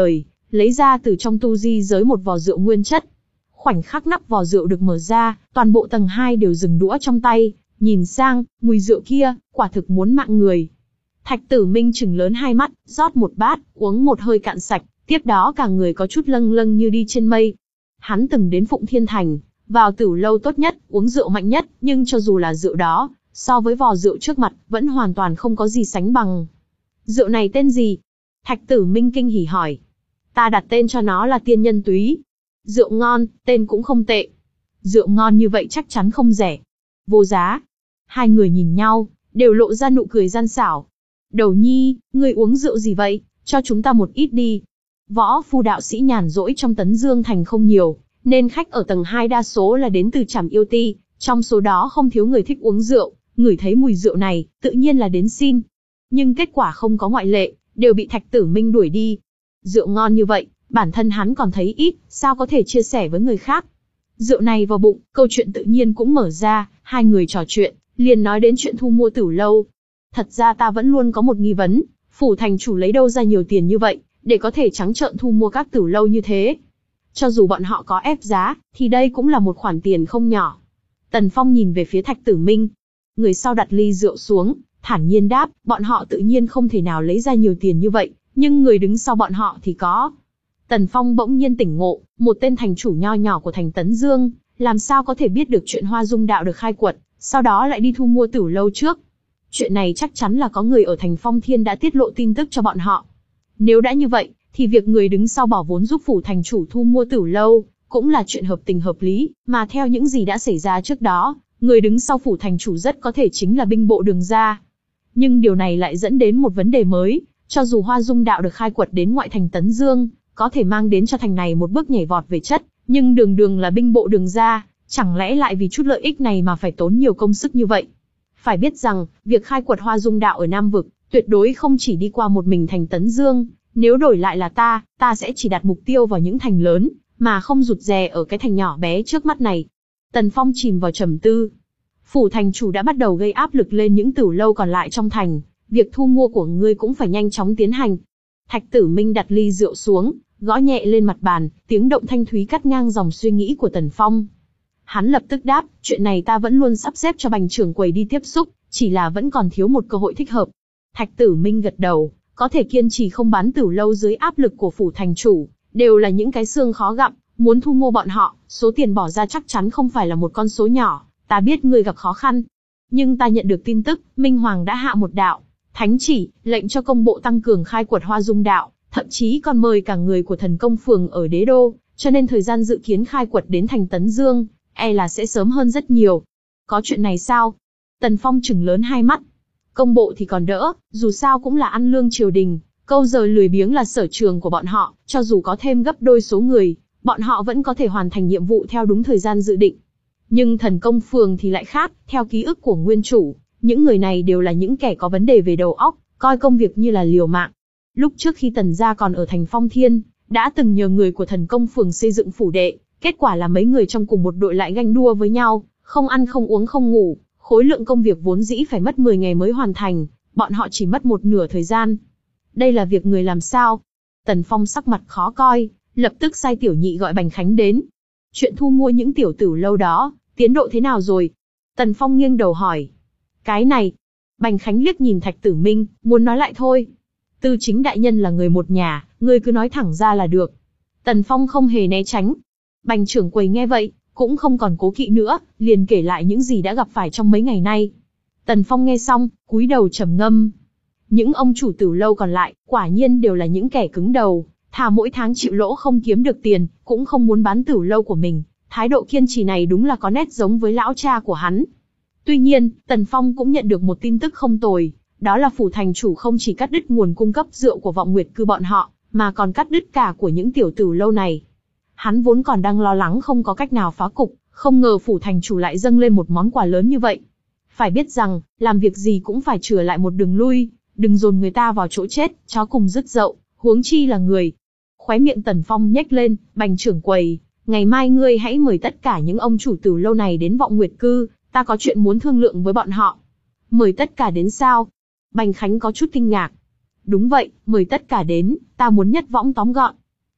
lấy ra từ trong tu di giới một vò rượu nguyên chất. Khoảnh khắc nắp vò rượu được mở ra, toàn bộ tầng hai đều dừng đũa trong tay, nhìn sang, mùi rượu kia, quả thực muốn mạng người. Thạch Tử Minh trừng lớn hai mắt, rót một bát, uống một hơi cạn sạch, tiếp đó cả người có chút lâng lâng như đi trên mây. Hắn từng đến Phụng Thiên Thành, vào tửu lâu tốt nhất, uống rượu mạnh nhất, nhưng cho dù là rượu đó, so với vò rượu trước mặt, vẫn hoàn toàn không có gì sánh bằng. Rượu này tên gì? Thạch Tử Minh kinh hỉ hỏi. Ta đặt tên cho nó là Tiên Nhân Túy. Rượu ngon, tên cũng không tệ. Rượu ngon như vậy chắc chắn không rẻ. Vô giá. Hai người nhìn nhau, đều lộ ra nụ cười gian xảo. Đầu nhi, ngươi uống rượu gì vậy? Cho chúng ta một ít đi. Võ phu đạo sĩ nhàn rỗi trong Tấn Dương Thành không nhiều, nên khách ở tầng hai đa số là đến từ Trảm Yêu Ti, trong số đó không thiếu người thích uống rượu, ngửi thấy mùi rượu này, tự nhiên là đến xin. Nhưng kết quả không có ngoại lệ, đều bị Thạch Tử Minh đuổi đi. Rượu ngon như vậy, bản thân hắn còn thấy ít, sao có thể chia sẻ với người khác. Rượu này vào bụng, câu chuyện tự nhiên cũng mở ra, hai người trò chuyện, liền nói đến chuyện thu mua tửu lâu. Thật ra ta vẫn luôn có một nghi vấn, phủ thành chủ lấy đâu ra nhiều tiền như vậy, để có thể trắng trợn thu mua các tửu lâu như thế. Cho dù bọn họ có ép giá, thì đây cũng là một khoản tiền không nhỏ. Tần Phong nhìn về phía Thạch Tử Minh. Người sau đặt ly rượu xuống, thản nhiên đáp, bọn họ tự nhiên không thể nào lấy ra nhiều tiền như vậy, nhưng người đứng sau bọn họ thì có. Tần Phong bỗng nhiên tỉnh ngộ, một tên thành chủ nho nhỏ của thành Tấn Dương, làm sao có thể biết được chuyện Hoa Dung đạo được khai quật, sau đó lại đi thu mua tửu lâu trước. Chuyện này chắc chắn là có người ở thành Phong Thiên đã tiết lộ tin tức cho bọn họ. Nếu đã như vậy, thì việc người đứng sau bỏ vốn giúp phủ thành chủ thu mua tửu lâu, cũng là chuyện hợp tình hợp lý, mà theo những gì đã xảy ra trước đó, người đứng sau phủ thành chủ rất có thể chính là binh bộ Đường gia. Nhưng điều này lại dẫn đến một vấn đề mới, cho dù Hoa Dung đạo được khai quật đến ngoại thành Tấn Dương, có thể mang đến cho thành này một bước nhảy vọt về chất, nhưng đường đường là binh bộ Đường gia, chẳng lẽ lại vì chút lợi ích này mà phải tốn nhiều công sức như vậy? Phải biết rằng, việc khai quật Hoa Dung đạo ở Nam Vực, tuyệt đối không chỉ đi qua một mình thành Tấn Dương, nếu đổi lại là ta, ta sẽ chỉ đặt mục tiêu vào những thành lớn, mà không rụt rè ở cái thành nhỏ bé trước mắt này. Tần Phong chìm vào trầm tư. Phủ thành chủ đã bắt đầu gây áp lực lên những tửu lâu còn lại trong thành, việc thu mua của ngươi cũng phải nhanh chóng tiến hành. Thạch Tử Minh đặt ly rượu xuống, gõ nhẹ lên mặt bàn, tiếng động thanh thúy cắt ngang dòng suy nghĩ của Tần Phong. Hắn lập tức đáp, chuyện này ta vẫn luôn sắp xếp cho Bành trưởng quầy đi tiếp xúc, chỉ là vẫn còn thiếu một cơ hội thích hợp. Thạch Tử Minh gật đầu, có thể kiên trì không bán tửu lâu dưới áp lực của phủ thành chủ, đều là những cái xương khó gặm, muốn thu mua bọn họ, số tiền bỏ ra chắc chắn không phải là một con số nhỏ, ta biết ngươi gặp khó khăn. Nhưng ta nhận được tin tức, Minh Hoàng đã hạ một đạo thánh chỉ, lệnh cho công bộ tăng cường khai quật Hoa Dung đạo, thậm chí còn mời cả người của thần công phường ở đế đô, cho nên thời gian dự kiến khai quật đến thành Tấn Dương, e là sẽ sớm hơn rất nhiều. Có chuyện này sao? Tần Phong trừng lớn hai mắt. Công bộ thì còn đỡ, dù sao cũng là ăn lương triều đình, câu giờ lười biếng là sở trường của bọn họ, cho dù có thêm gấp đôi số người, bọn họ vẫn có thể hoàn thành nhiệm vụ theo đúng thời gian dự định. Nhưng thần công phường thì lại khác, theo ký ức của nguyên chủ, những người này đều là những kẻ có vấn đề về đầu óc, coi công việc như là liều mạng. Lúc trước khi Tần gia còn ở thành Phong Thiên, đã từng nhờ người của thần công phường xây dựng phủ đệ, kết quả là mấy người trong cùng một đội lại ganh đua với nhau, không ăn không uống không ngủ, khối lượng công việc vốn dĩ phải mất mười ngày mới hoàn thành, bọn họ chỉ mất một nửa thời gian. Đây là việc người làm sao? Tần Phong sắc mặt khó coi, lập tức sai tiểu nhị gọi Bành Khánh đến. Chuyện thu mua những tiểu tửu lâu đó, tiến độ thế nào rồi? Tần Phong nghiêng đầu hỏi. Cái này, Bành Khánh liếc nhìn Thạch Tử Minh, muốn nói lại thôi. Tư Chính đại nhân là người một nhà, ngươi cứ nói thẳng ra là được. Tần Phong không hề né tránh. Bành trưởng quầy nghe vậy, cũng không còn cố kỵ nữa, liền kể lại những gì đã gặp phải trong mấy ngày nay. Tần Phong nghe xong, cúi đầu trầm ngâm. Những ông chủ tửu lâu còn lại, quả nhiên đều là những kẻ cứng đầu, thà mỗi tháng chịu lỗ không kiếm được tiền, cũng không muốn bán tửu lâu của mình. Thái độ kiên trì này đúng là có nét giống với lão cha của hắn. Tuy nhiên, Tần Phong cũng nhận được một tin tức không tồi, đó là phủ thành chủ không chỉ cắt đứt nguồn cung cấp rượu của Vọng Nguyệt Cư bọn họ, mà còn cắt đứt cả của những tiểu tửu lâu này. Hắn vốn còn đang lo lắng không có cách nào phá cục, không ngờ phủ thành chủ lại dâng lên một món quà lớn như vậy. Phải biết rằng, làm việc gì cũng phải chừa lại một đường lui, đừng dồn người ta vào chỗ chết, chó cùng dứt dậu, huống chi là người. Khóe miệng Tần Phong nhếch lên, Bành trưởng quầy, ngày mai ngươi hãy mời tất cả những ông chủ tửu lâu này đến Vọng Nguyệt Cư, ta có chuyện muốn thương lượng với bọn họ. Mời tất cả đến sao? Bành Khánh có chút kinh ngạc. Đúng vậy, mời tất cả đến, ta muốn nhất võng tóm gọn.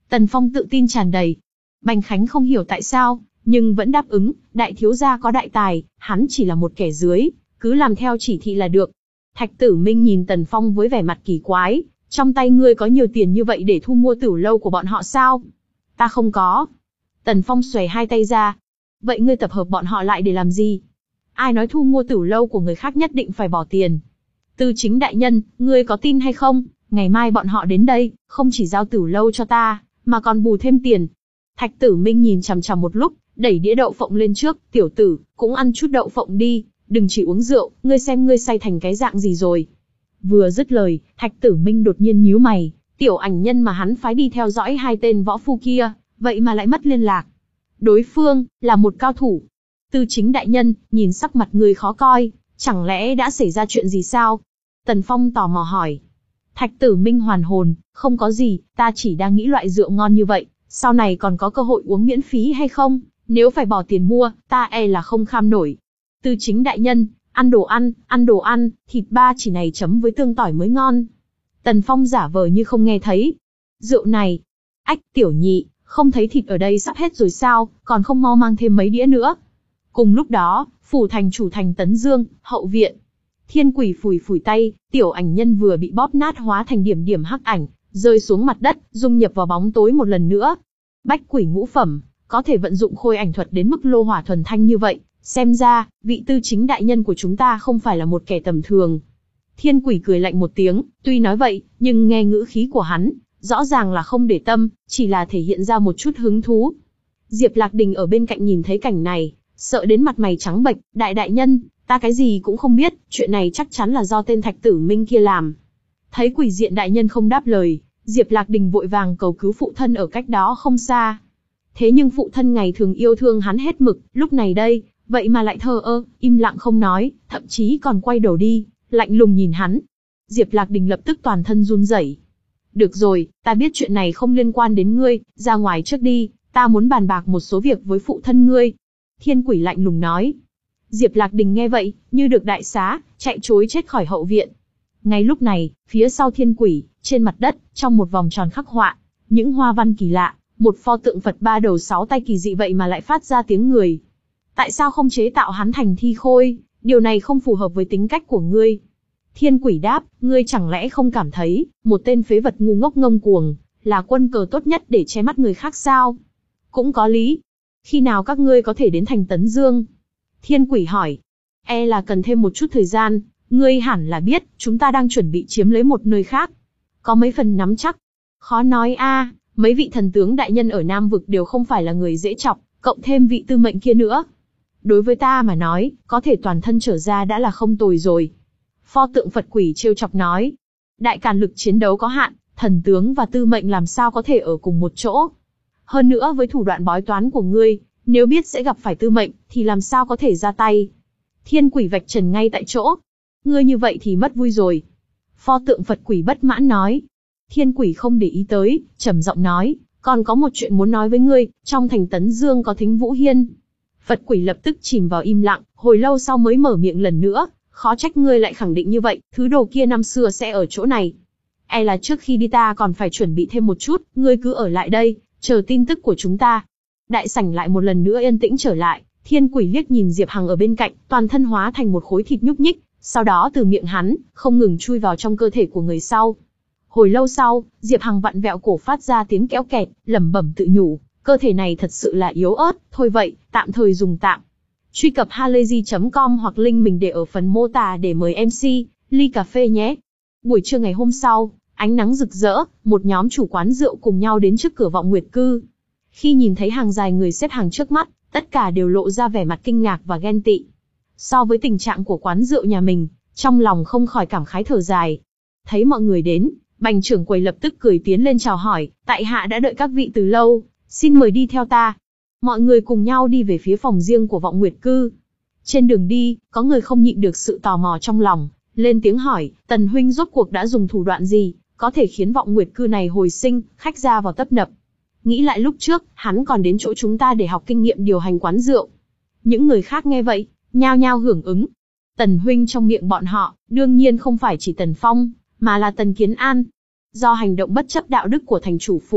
Tần Phong tự tin tràn đầy. Bành Khánh không hiểu tại sao, nhưng vẫn đáp ứng, đại thiếu gia có đại tài, hắn chỉ là một kẻ dưới, cứ làm theo chỉ thị là được. Thạch Tử Minh nhìn Tần Phong với vẻ mặt kỳ quái, trong tay ngươi có nhiều tiền như vậy để thu mua tửu lâu của bọn họ sao? Ta không có. Tần Phong xuề hai tay ra. Vậy ngươi tập hợp bọn họ lại để làm gì? Ai nói thu mua tửu lâu của người khác nhất định phải bỏ tiền? Tư Chính đại nhân, ngươi có tin hay không? Ngày mai bọn họ đến đây, không chỉ giao tửu lâu cho ta, mà còn bù thêm tiền. Thạch Tử Minh nhìn chằm chằm một lúc, đẩy đĩa đậu phộng lên trước, tiểu tử, cũng ăn chút đậu phộng đi, đừng chỉ uống rượu, ngươi xem ngươi say thành cái dạng gì rồi. Vừa dứt lời, Thạch Tử Minh đột nhiên nhíu mày, tiểu ảnh nhân mà hắn phái đi theo dõi hai tên võ phu kia, vậy mà lại mất liên lạc. Đối phương, là một cao thủ. Tư Chính đại nhân, nhìn sắc mặt người khó coi, chẳng lẽ đã xảy ra chuyện gì sao? Tần Phong tò mò hỏi. Thạch Tử Minh hoàn hồn, không có gì, ta chỉ đang nghĩ loại rượu ngon như vậy, sau này còn có cơ hội uống miễn phí hay không? Nếu phải bỏ tiền mua, ta e là không kham nổi. Tư Chính đại nhân, ăn đồ ăn, ăn đồ ăn, thịt ba chỉ này chấm với tương tỏi mới ngon. Tần Phong giả vờ như không nghe thấy. Rượu này, ách, tiểu nhị, không thấy thịt ở đây sắp hết rồi sao, còn không mau mang thêm mấy đĩa nữa. Cùng lúc đó, phủ thành chủ thành Tấn Dương, hậu viện. Thiên Quỷ phủi phủi tay, tiểu ảnh nhân vừa bị bóp nát hóa thành điểm điểm hắc ảnh, rơi xuống mặt đất, dung nhập vào bóng tối một lần nữa. Bách quỷ ngũ phẩm, có thể vận dụng khôi ảnh thuật đến mức lô hỏa thuần thanh như vậy, xem ra, vị Tư Chính đại nhân của chúng ta không phải là một kẻ tầm thường. Thiên Quỷ cười lạnh một tiếng, tuy nói vậy, nhưng nghe ngữ khí của hắn, rõ ràng là không để tâm, chỉ là thể hiện ra một chút hứng thú. Diệp Lạc Đình ở bên cạnh nhìn thấy cảnh này, sợ đến mặt mày trắng bệch, đại đại nhân, ta cái gì cũng không biết, chuyện này chắc chắn là do tên Thạch Tử Minh kia làm. Thấy Quỷ Diện đại nhân không đáp lời, Diệp Lạc Đình vội vàng cầu cứu phụ thân ở cách đó không xa. Thế nhưng phụ thân ngày thường yêu thương hắn hết mực, lúc này đây, vậy mà lại thờ ơ, im lặng không nói, thậm chí còn quay đầu đi, lạnh lùng nhìn hắn. Diệp Lạc Đình lập tức toàn thân run rẩy. Được rồi, ta biết chuyện này không liên quan đến ngươi, ra ngoài trước đi, ta muốn bàn bạc một số việc với phụ thân ngươi. Thiên Quỷ lạnh lùng nói. Diệp Lạc Đình nghe vậy, như được đại xá, chạy trối chết khỏi hậu viện. Ngay lúc này, phía sau Thiên Quỷ, trên mặt đất, trong một vòng tròn khắc họa, những hoa văn kỳ lạ, một pho tượng Phật ba đầu sáu tay kỳ dị vậy mà lại phát ra tiếng người. Tại sao không chế tạo hắn thành thi khôi, điều này không phù hợp với tính cách của ngươi. Thiên Quỷ đáp, ngươi chẳng lẽ không cảm thấy, một tên phế vật ngu ngốc ngông cuồng, là quân cờ tốt nhất để che mắt người khác sao? Cũng có lý. Khi nào các ngươi có thể đến thành Tấn Dương? Thiên Quỷ hỏi. E là cần thêm một chút thời gian, ngươi hẳn là biết, chúng ta đang chuẩn bị chiếm lấy một nơi khác. Có mấy phần nắm chắc. Khó nói a, mấy vị thần tướng đại nhân ở Nam Vực đều không phải là người dễ chọc, cộng thêm vị tư mệnh kia nữa. Đối với ta mà nói, có thể toàn thân trở ra đã là không tồi rồi. Pho tượng Phật Quỷ trêu chọc nói. Đại càn lực chiến đấu có hạn, thần tướng và tư mệnh làm sao có thể ở cùng một chỗ. Hơn nữa với thủ đoạn bói toán của ngươi, nếu biết sẽ gặp phải tư mệnh, thì làm sao có thể ra tay. Thiên Quỷ vạch trần ngay tại chỗ. Ngươi như vậy thì mất vui rồi. Pho tượng Phật Quỷ bất mãn nói. Thiên Quỷ không để ý tới, trầm giọng nói, còn có một chuyện muốn nói với ngươi, trong thành Tấn Dương có Thính Vũ Hiên. Phật Quỷ lập tức chìm vào im lặng, hồi lâu sau mới mở miệng lần nữa, khó trách ngươi lại khẳng định như vậy, thứ đồ kia năm xưa sẽ ở chỗ này. E là trước khi đi ta còn phải chuẩn bị thêm một chút, ngươi cứ ở lại đây, chờ tin tức của chúng ta. Đại sảnh lại một lần nữa yên tĩnh trở lại, Thiên Quỷ liếc nhìn Diệp Hằng ở bên cạnh, toàn thân hóa thành một khối thịt nhúc nhích, sau đó từ miệng hắn, không ngừng chui vào trong cơ thể của người sau. Hồi lâu sau, Diệp Hằng vặn vẹo cổ phát ra tiếng kéo kẹt, lẩm bẩm tự nhủ, cơ thể này thật sự là yếu ớt, thôi vậy, tạm thời dùng tạm. Truy cập halayzi chấm com hoặc link mình để ở phần mô tả để mời em xê, ly cà phê nhé. Buổi trưa ngày hôm sau, ánh nắng rực rỡ, một nhóm chủ quán rượu cùng nhau đến trước cửa Vọng Nguyệt Cư. Khi nhìn thấy hàng dài người xếp hàng trước mắt, tất cả đều lộ ra vẻ mặt kinh ngạc và ghen tị. So với tình trạng của quán rượu nhà mình, trong lòng không khỏi cảm khái thở dài. Thấy mọi người đến, Bành trưởng quầy lập tức cười tiến lên chào hỏi, tại hạ đã đợi các vị từ lâu, xin mời đi theo ta. Mọi người cùng nhau đi về phía phòng riêng của Vọng Nguyệt Cư. Trên đường đi, có người không nhịn được sự tò mò trong lòng, lên tiếng hỏi, Tần huynh rốt cuộc đã dùng thủ đoạn gì, có thể khiến Vọng Nguyệt Cư này hồi sinh, khách ra vào tấp nập. Nghĩ lại lúc trước, hắn còn đến chỗ chúng ta để học kinh nghiệm điều hành quán rượu. Những người khác nghe vậy, nhao nhao hưởng ứng. Tần huynh trong miệng bọn họ, đương nhiên không phải chỉ Tần Phong, mà là Tần Kiến An. Do hành động bất chấp đạo đức của thành chủ phủ,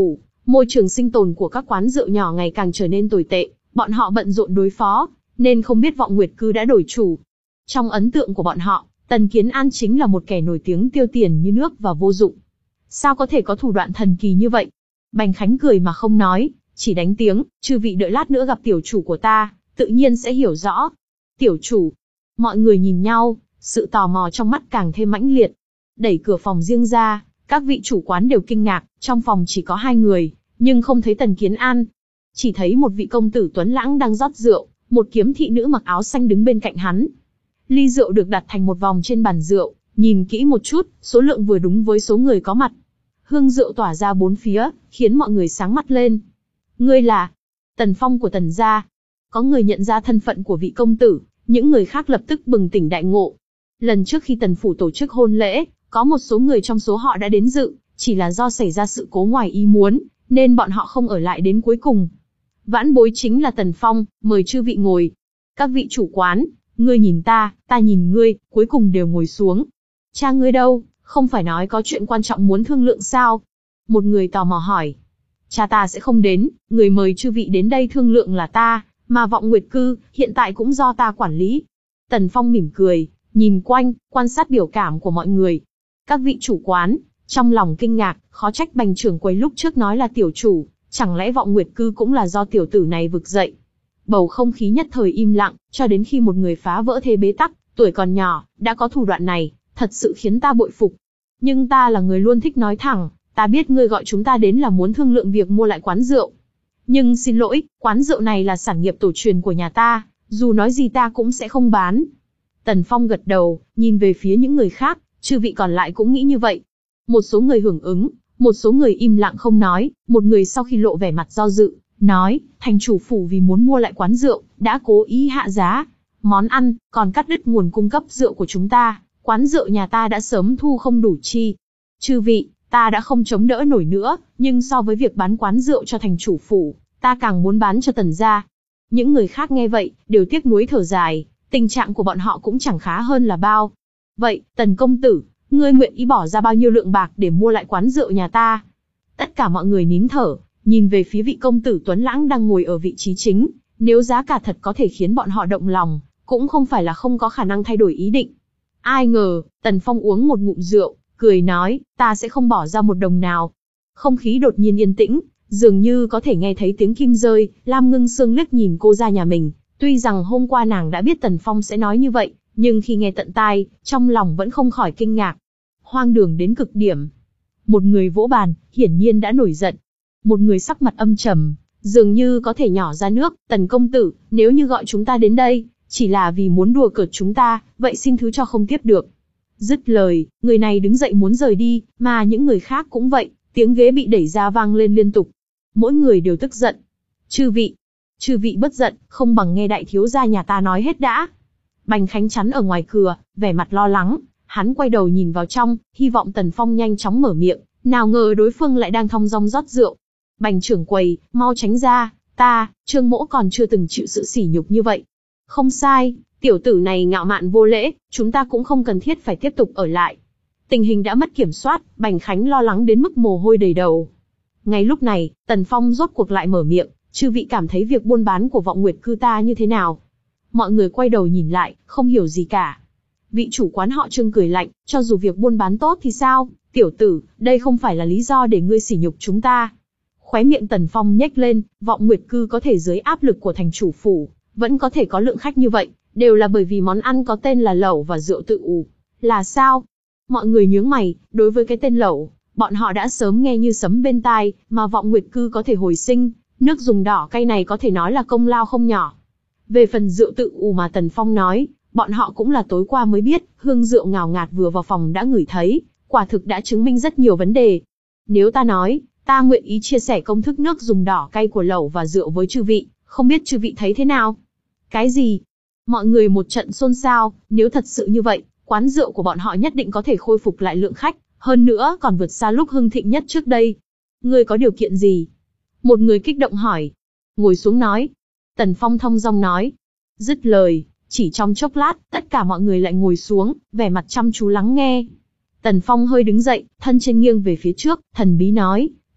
Môi trường sinh tồn của các quán rượu nhỏ ngày càng trở nên tồi tệ, bọn họ bận rộn đối phó, nên không biết Vọng Nguyệt Cư đã đổi chủ. Trong ấn tượng của bọn họ, Tần Kiến An chính là một kẻ nổi tiếng tiêu tiền như nước và vô dụng. Sao có thể có thủ đoạn thần kỳ như vậy? Bành Khánh cười mà không nói, chỉ đánh tiếng, chư vị đợi lát nữa gặp tiểu chủ của ta, tự nhiên sẽ hiểu rõ. Tiểu chủ. Mọi người nhìn nhau, sự tò mò trong mắt càng thêm mãnh liệt. Đẩy cửa phòng riêng ra, các vị chủ quán đều kinh ngạc, trong phòng chỉ có hai người, nhưng không thấy Tần Kiến An. Chỉ thấy một vị công tử tuấn lãng đang rót rượu, một kiếm thị nữ mặc áo xanh đứng bên cạnh hắn. Ly rượu được đặt thành một vòng trên bàn rượu, nhìn kỹ một chút, số lượng vừa đúng với số người có mặt. Hương rượu tỏa ra bốn phía, khiến mọi người sáng mắt lên. Ngươi là Tần Phong của Tần gia. Có người nhận ra thân phận của vị công tử, những người khác lập tức bừng tỉnh đại ngộ. Lần trước khi Tần phủ tổ chức hôn lễ, có một số người trong số họ đã đến dự, chỉ là do xảy ra sự cố ngoài ý muốn, nên bọn họ không ở lại đến cuối cùng. Vãn bối chính là Tần Phong, mời chư vị ngồi. Các vị chủ quán, ngươi nhìn ta, ta nhìn ngươi, cuối cùng đều ngồi xuống. Cha ngươi đâu, không phải nói có chuyện quan trọng muốn thương lượng sao? Một người tò mò hỏi. Cha ta sẽ không đến, người mời chư vị đến đây thương lượng là ta, mà Vọng Nguyệt Cư, hiện tại cũng do ta quản lý. Tần Phong mỉm cười, nhìn quanh, quan sát biểu cảm của mọi người. Các vị chủ quán, trong lòng kinh ngạc, khó trách Bành trưởng quầy lúc trước nói là tiểu chủ, chẳng lẽ Vọng Nguyệt Cư cũng là do tiểu tử này vực dậy. Bầu không khí nhất thời im lặng, cho đến khi một người phá vỡ thế bế tắc, tuổi còn nhỏ, đã có thủ đoạn này, thật sự khiến ta bội phục. Nhưng ta là người luôn thích nói thẳng, ta biết ngươi gọi chúng ta đến là muốn thương lượng việc mua lại quán rượu. Nhưng xin lỗi, quán rượu này là sản nghiệp tổ truyền của nhà ta, dù nói gì ta cũng sẽ không bán. Tần Phong gật đầu, nhìn về phía những người khác, chư vị còn lại cũng nghĩ như vậy. Một số người hưởng ứng, một số người im lặng không nói, một người sau khi lộ vẻ mặt do dự, nói, thành chủ phủ vì muốn mua lại quán rượu, đã cố ý hạ giá, món ăn, còn cắt đứt nguồn cung cấp rượu của chúng ta, quán rượu nhà ta đã sớm thu không đủ chi. Chư vị, ta đã không chống đỡ nổi nữa, nhưng so với việc bán quán rượu cho thành chủ phủ, ta càng muốn bán cho Tần gia. Những người khác nghe vậy, đều tiếc nuối thở dài, tình trạng của bọn họ cũng chẳng khá hơn là bao. Vậy, Tần công tử, ngươi nguyện ý bỏ ra bao nhiêu lượng bạc để mua lại quán rượu nhà ta? Tất cả mọi người nín thở, nhìn về phía vị công tử tuấn lãng đang ngồi ở vị trí chính, nếu giá cả thật có thể khiến bọn họ động lòng, cũng không phải là không có khả năng thay đổi ý định. Ai ngờ, Tần Phong uống một ngụm rượu, cười nói, ta sẽ không bỏ ra một đồng nào. Không khí đột nhiên yên tĩnh, dường như có thể nghe thấy tiếng kim rơi. Lam Ngưng Sương liếc nhìn cô ra nhà mình, tuy rằng hôm qua nàng đã biết Tần Phong sẽ nói như vậy, nhưng khi nghe tận tai, trong lòng vẫn không khỏi kinh ngạc. Hoang đường đến cực điểm. Một người vỗ bàn, hiển nhiên đã nổi giận. Một người sắc mặt âm trầm, dường như có thể nhỏ ra nước, Tần công tử, nếu như gọi chúng ta đến đây, chỉ là vì muốn đùa cợt chúng ta, vậy xin thứ cho không tiếp được. Dứt lời, người này đứng dậy muốn rời đi, mà những người khác cũng vậy, tiếng ghế bị đẩy ra vang lên liên tục. Mỗi người đều tức giận. Chư vị, chư vị bất giận, không bằng nghe đại thiếu gia nhà ta nói hết đã. Bành Khánh chắn ở ngoài cửa, vẻ mặt lo lắng, hắn quay đầu nhìn vào trong, hy vọng Tần Phong nhanh chóng mở miệng, nào ngờ đối phương lại đang thong dong rót rượu. Bành trưởng quầy, mau tránh ra, ta, Trương Mỗ còn chưa từng chịu sự sỉ nhục như vậy. Không sai, tiểu tử này ngạo mạn vô lễ, chúng ta cũng không cần thiết phải tiếp tục ở lại. Tình hình đã mất kiểm soát, Bành Khánh lo lắng đến mức mồ hôi đầy đầu. Ngay lúc này, Tần Phong rốt cuộc lại mở miệng, chư vị cảm thấy việc buôn bán của Vọng Nguyệt Cư ta như thế nào? Mọi người quay đầu nhìn lại, không hiểu gì cả. Vị chủ quán họ Trương cười lạnh, cho dù việc buôn bán tốt thì sao, tiểu tử, đây không phải là lý do để ngươi sỉ nhục chúng ta. Khóe miệng Tần Phong nhếch lên, Vọng Nguyệt Cư có thể dưới áp lực của thành chủ phủ, vẫn có thể có lượng khách như vậy, đều là bởi vì món ăn có tên là lẩu và rượu tự ủ. Là sao? Mọi người nhướng mày, đối với cái tên lẩu, bọn họ đã sớm nghe như sấm bên tai, mà Vọng Nguyệt Cư có thể hồi sinh, nước dùng đỏ cay này có thể nói là công lao không nhỏ. Về phần rượu tự ủ mà Tần Phong nói, bọn họ cũng là tối qua mới biết, hương rượu ngào ngạt vừa vào phòng đã ngửi thấy, quả thực đã chứng minh rất nhiều vấn đề. Nếu ta nói, ta nguyện ý chia sẻ công thức nước dùng đỏ cay của lẩu và rượu với chư vị, không biết chư vị thấy thế nào? Cái gì? Mọi người một trận xôn xao, nếu thật sự như vậy, quán rượu của bọn họ nhất định có thể khôi phục lại lượng khách, hơn nữa còn vượt xa lúc hưng thịnh nhất trước đây. Ngươi có điều kiện gì? Một người kích động hỏi. Ngồi xuống nói. Tần Phong thong dong nói. Dứt lời, chỉ trong chốc lát, tất cả mọi người lại ngồi xuống, vẻ mặt chăm chú lắng nghe. Tần Phong hơi đứng dậy, thân trên nghiêng về phía trước, thần bí nói,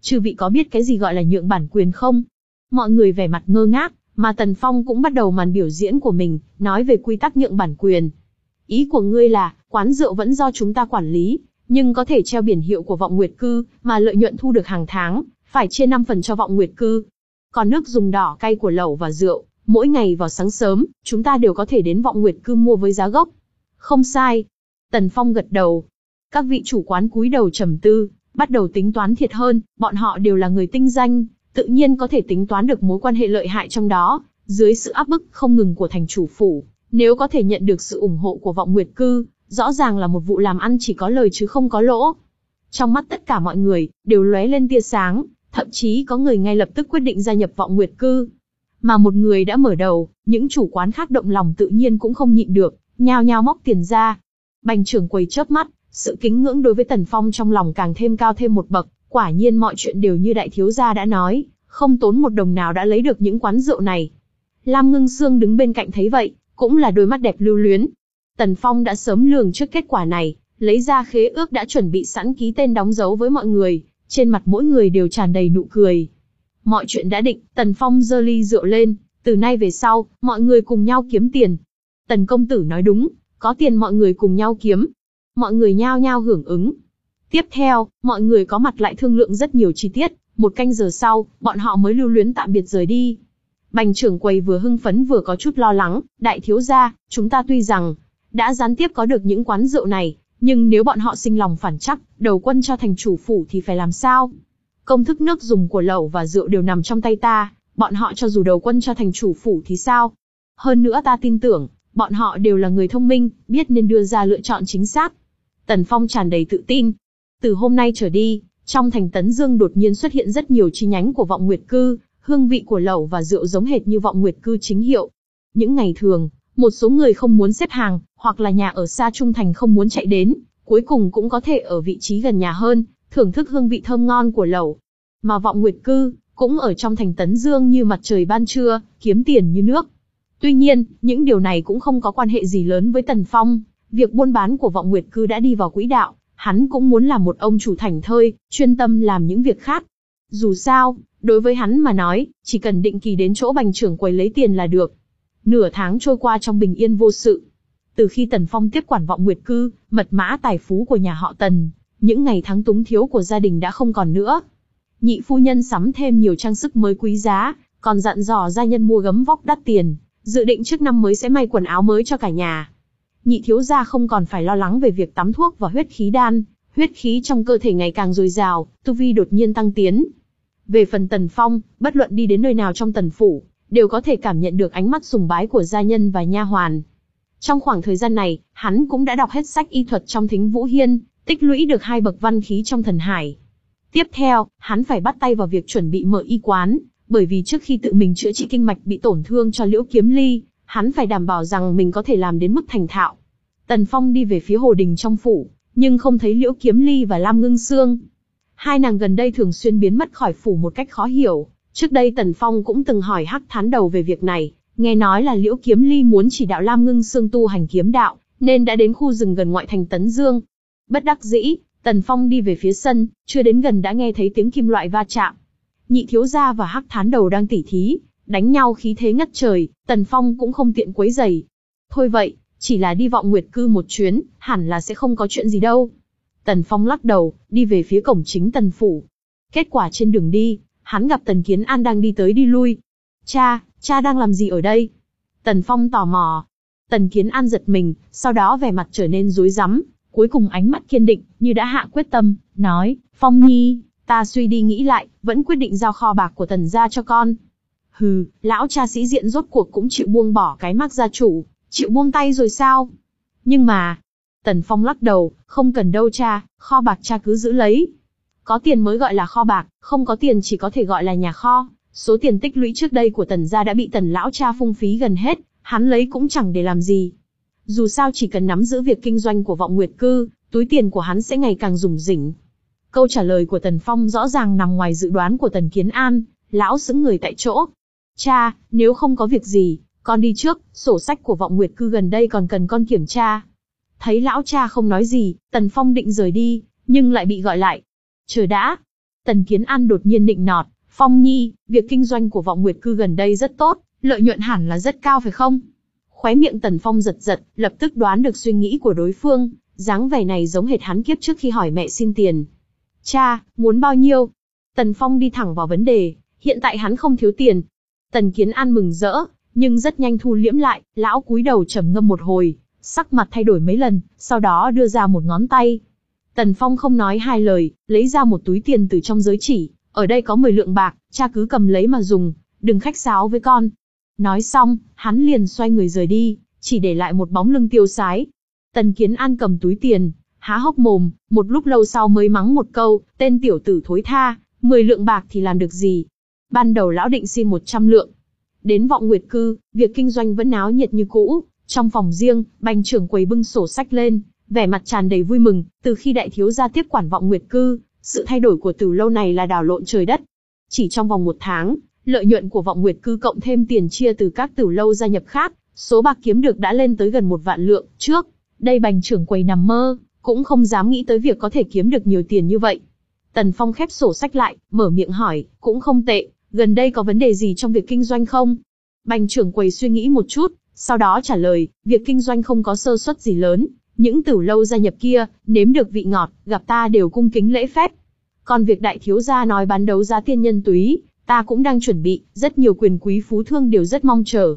chư vị có biết cái gì gọi là nhượng bản quyền không? Mọi người vẻ mặt ngơ ngác, mà Tần Phong cũng bắt đầu màn biểu diễn của mình, nói về quy tắc nhượng bản quyền. Ý của ngươi là, quán rượu vẫn do chúng ta quản lý, nhưng có thể treo biển hiệu của Vọng Nguyệt Cư, mà lợi nhuận thu được hàng tháng, phải chia năm phần cho Vọng Nguyệt Cư. Còn nước dùng đỏ cay của lẩu và rượu, mỗi ngày vào sáng sớm, chúng ta đều có thể đến Vọng Nguyệt Cư mua với giá gốc. Không sai. Tần Phong gật đầu. Các vị chủ quán cúi đầu trầm tư, bắt đầu tính toán thiệt hơn, bọn họ đều là người tinh danh, tự nhiên có thể tính toán được mối quan hệ lợi hại trong đó, dưới sự áp bức không ngừng của thành chủ phủ, nếu có thể nhận được sự ủng hộ của Vọng Nguyệt Cư, rõ ràng là một vụ làm ăn chỉ có lời chứ không có lỗ. Trong mắt tất cả mọi người, đều lóe lên tia sáng, thậm chí có người ngay lập tức quyết định gia nhập Vọng Nguyệt Cư. Mà một người đã mở đầu, những chủ quán khác động lòng tự nhiên cũng không nhịn được, nhao nhao móc tiền ra. Bành trưởng quầy chớp mắt, sự kính ngưỡng đối với Tần Phong trong lòng càng thêm cao thêm một bậc, quả nhiên mọi chuyện đều như đại thiếu gia đã nói, không tốn một đồng nào đã lấy được những quán rượu này. Lam Ngưng Sương đứng bên cạnh thấy vậy, cũng là đôi mắt đẹp lưu luyến. Tần Phong đã sớm lường trước kết quả này, lấy ra khế ước đã chuẩn bị sẵn ký tên đóng dấu với mọi người, trên mặt mỗi người đều tràn đầy nụ cười. Mọi chuyện đã định, Tần Phong giơ ly rượu lên, từ nay về sau, mọi người cùng nhau kiếm tiền. Tần công tử nói đúng, có tiền mọi người cùng nhau kiếm. Mọi người nhao nhao hưởng ứng. Tiếp theo, mọi người có mặt lại thương lượng rất nhiều chi tiết, một canh giờ sau, bọn họ mới lưu luyến tạm biệt rời đi. Bành trưởng quầy vừa hưng phấn vừa có chút lo lắng, đại thiếu gia, chúng ta tuy rằng đã gián tiếp có được những quán rượu này, nhưng nếu bọn họ sinh lòng phản trắc, đầu quân cho thành chủ phủ thì phải làm sao? Công thức nước dùng của lẩu và rượu đều nằm trong tay ta, bọn họ cho dù đầu quân cho thành chủ phủ thì sao? Hơn nữa ta tin tưởng, bọn họ đều là người thông minh, biết nên đưa ra lựa chọn chính xác. Tần Phong tràn đầy tự tin. Từ hôm nay trở đi, trong thành Tấn Dương đột nhiên xuất hiện rất nhiều chi nhánh của Vọng Nguyệt Cư, hương vị của lẩu và rượu giống hệt như Vọng Nguyệt Cư chính hiệu. Những ngày thường, một số người không muốn xếp hàng, hoặc là nhà ở xa trung thành không muốn chạy đến, cuối cùng cũng có thể ở vị trí gần nhà hơn, thưởng thức hương vị thơm ngon của lẩu. Mà Vọng Nguyệt Cư, cũng ở trong thành Tấn Dương như mặt trời ban trưa, kiếm tiền như nước. Tuy nhiên, những điều này cũng không có quan hệ gì lớn với Tần Phong, việc buôn bán của Vọng Nguyệt Cư đã đi vào quỹ đạo, hắn cũng muốn làm một ông chủ thảnh thơi, chuyên tâm làm những việc khác. Dù sao, đối với hắn mà nói, chỉ cần định kỳ đến chỗ bành trưởng quầy lấy tiền là được. Nửa tháng trôi qua trong bình yên vô sự. Từ khi Tần Phong tiếp quản Vọng Nguyệt Cư, mật mã tài phú của nhà họ Tần, những ngày tháng túng thiếu của gia đình đã không còn nữa. Nhị phu nhân sắm thêm nhiều trang sức mới quý giá, còn dặn dò gia nhân mua gấm vóc đắt tiền, dự định trước năm mới sẽ may quần áo mới cho cả nhà. Nhị thiếu gia không còn phải lo lắng về việc tắm thuốc và huyết khí đan, huyết khí trong cơ thể ngày càng dồi dào, tu vi đột nhiên tăng tiến. Về phần Tần Phong, bất luận đi đến nơi nào trong Tần phủ, đều có thể cảm nhận được ánh mắt sùng bái của gia nhân và nha hoàn. Trong khoảng thời gian này, hắn cũng đã đọc hết sách y thuật trong Thính Vũ Hiên, tích lũy được hai bậc văn khí trong thần hải. Tiếp theo, hắn phải bắt tay vào việc chuẩn bị mở y quán, bởi vì trước khi tự mình chữa trị kinh mạch bị tổn thương cho Liễu Kiếm Ly, hắn phải đảm bảo rằng mình có thể làm đến mức thành thạo. Tần Phong đi về phía hồ đình trong phủ, nhưng không thấy Liễu Kiếm Ly và Lam Ngưng Sương. Hai nàng gần đây thường xuyên biến mất khỏi phủ một cách khó hiểu. Trước đây Tần Phong cũng từng hỏi Hắc Thán Đầu về việc này, nghe nói là Liễu Kiếm Ly muốn chỉ đạo Lam Ngưng Sương tu hành kiếm đạo, nên đã đến khu rừng gần ngoại thành Tấn Dương. Bất đắc dĩ, Tần Phong đi về phía sân, chưa đến gần đã nghe thấy tiếng kim loại va chạm. Nhị thiếu gia và Hắc Thán Đầu đang tỉ thí, đánh nhau khí thế ngất trời, Tần Phong cũng không tiện quấy rầy. Thôi vậy, chỉ là đi Vọng Nguyệt Cư một chuyến, hẳn là sẽ không có chuyện gì đâu. Tần Phong lắc đầu, đi về phía cổng chính Tần phủ. Kết quả trên đường đi, hắn gặp Tần Kiến An đang đi tới đi lui. Cha, cha đang làm gì ở đây? Tần Phong tò mò. Tần Kiến An giật mình, sau đó vẻ mặt trở nên rối rắm, cuối cùng ánh mắt kiên định, như đã hạ quyết tâm, nói, Phong Nhi, ta suy đi nghĩ lại, vẫn quyết định giao kho bạc của Tần gia cho con. Hừ, lão cha sĩ diện rốt cuộc cũng chịu buông bỏ cái mác gia chủ, chịu buông tay rồi sao? Nhưng mà, Tần Phong lắc đầu, không cần đâu cha, kho bạc cha cứ giữ lấy. Có tiền mới gọi là kho bạc, không có tiền chỉ có thể gọi là nhà kho. Số tiền tích lũy trước đây của Tần gia đã bị Tần lão cha phung phí gần hết, hắn lấy cũng chẳng để làm gì. Dù sao chỉ cần nắm giữ việc kinh doanh của Vọng Nguyệt Cư, túi tiền của hắn sẽ ngày càng rủng rỉnh. Câu trả lời của Tần Phong rõ ràng nằm ngoài dự đoán của Tần Kiến An, lão sững người tại chỗ. Cha, nếu không có việc gì, con đi trước, sổ sách của Vọng Nguyệt Cư gần đây còn cần con kiểm tra. Thấy lão cha không nói gì, Tần Phong định rời đi, nhưng lại bị gọi lại. Chờ đã. Tần Kiến An đột nhiên nịnh nọt, Phong Nhi, việc kinh doanh của Vọng Nguyệt Cư gần đây rất tốt, lợi nhuận hẳn là rất cao phải không? Khóe miệng Tần Phong giật giật, lập tức đoán được suy nghĩ của đối phương, dáng vẻ này giống hệt hắn kiếp trước khi hỏi mẹ xin tiền. Cha, muốn bao nhiêu? Tần Phong đi thẳng vào vấn đề, hiện tại hắn không thiếu tiền. Tần Kiến An mừng rỡ, nhưng rất nhanh thu liễm lại, lão cúi đầu trầm ngâm một hồi, sắc mặt thay đổi mấy lần, sau đó đưa ra một ngón tay. Tần Phong không nói hai lời, lấy ra một túi tiền từ trong giới chỉ, ở đây có mười lượng bạc, cha cứ cầm lấy mà dùng, đừng khách sáo với con. Nói xong, hắn liền xoay người rời đi, chỉ để lại một bóng lưng tiêu sái. Tần Kiến An cầm túi tiền, há hốc mồm, một lúc lâu sau mới mắng một câu, tên tiểu tử thối tha, mười lượng bạc thì làm được gì? Ban đầu lão định xin một trăm lượng. Đến Vọng Nguyệt Cư, việc kinh doanh vẫn náo nhiệt như cũ, trong phòng riêng, Bành trưởng quầy bưng sổ sách lên, vẻ mặt tràn đầy vui mừng, từ khi đại thiếu gia tiếp quản Vọng Nguyệt Cư, sự thay đổi của Tử lâu này là đảo lộn trời đất. Chỉ trong vòng một tháng, lợi nhuận của Vọng Nguyệt Cư cộng thêm tiền chia từ các tử lâu gia nhập khác, số bạc kiếm được đã lên tới gần một vạn lượng, trước đây Bành trưởng quầy nằm mơ, cũng không dám nghĩ tới việc có thể kiếm được nhiều tiền như vậy. Tần Phong khép sổ sách lại, mở miệng hỏi, cũng không tệ, gần đây có vấn đề gì trong việc kinh doanh không? Bành trưởng quầy suy nghĩ một chút, sau đó trả lời, việc kinh doanh không có sơ suất gì lớn, những tử lâu gia nhập kia, nếm được vị ngọt, gặp ta đều cung kính lễ phép. Còn việc đại thiếu gia nói bán đấu giá tiên nhân túy, ta cũng đang chuẩn bị, rất nhiều quyền quý phú thương đều rất mong chờ.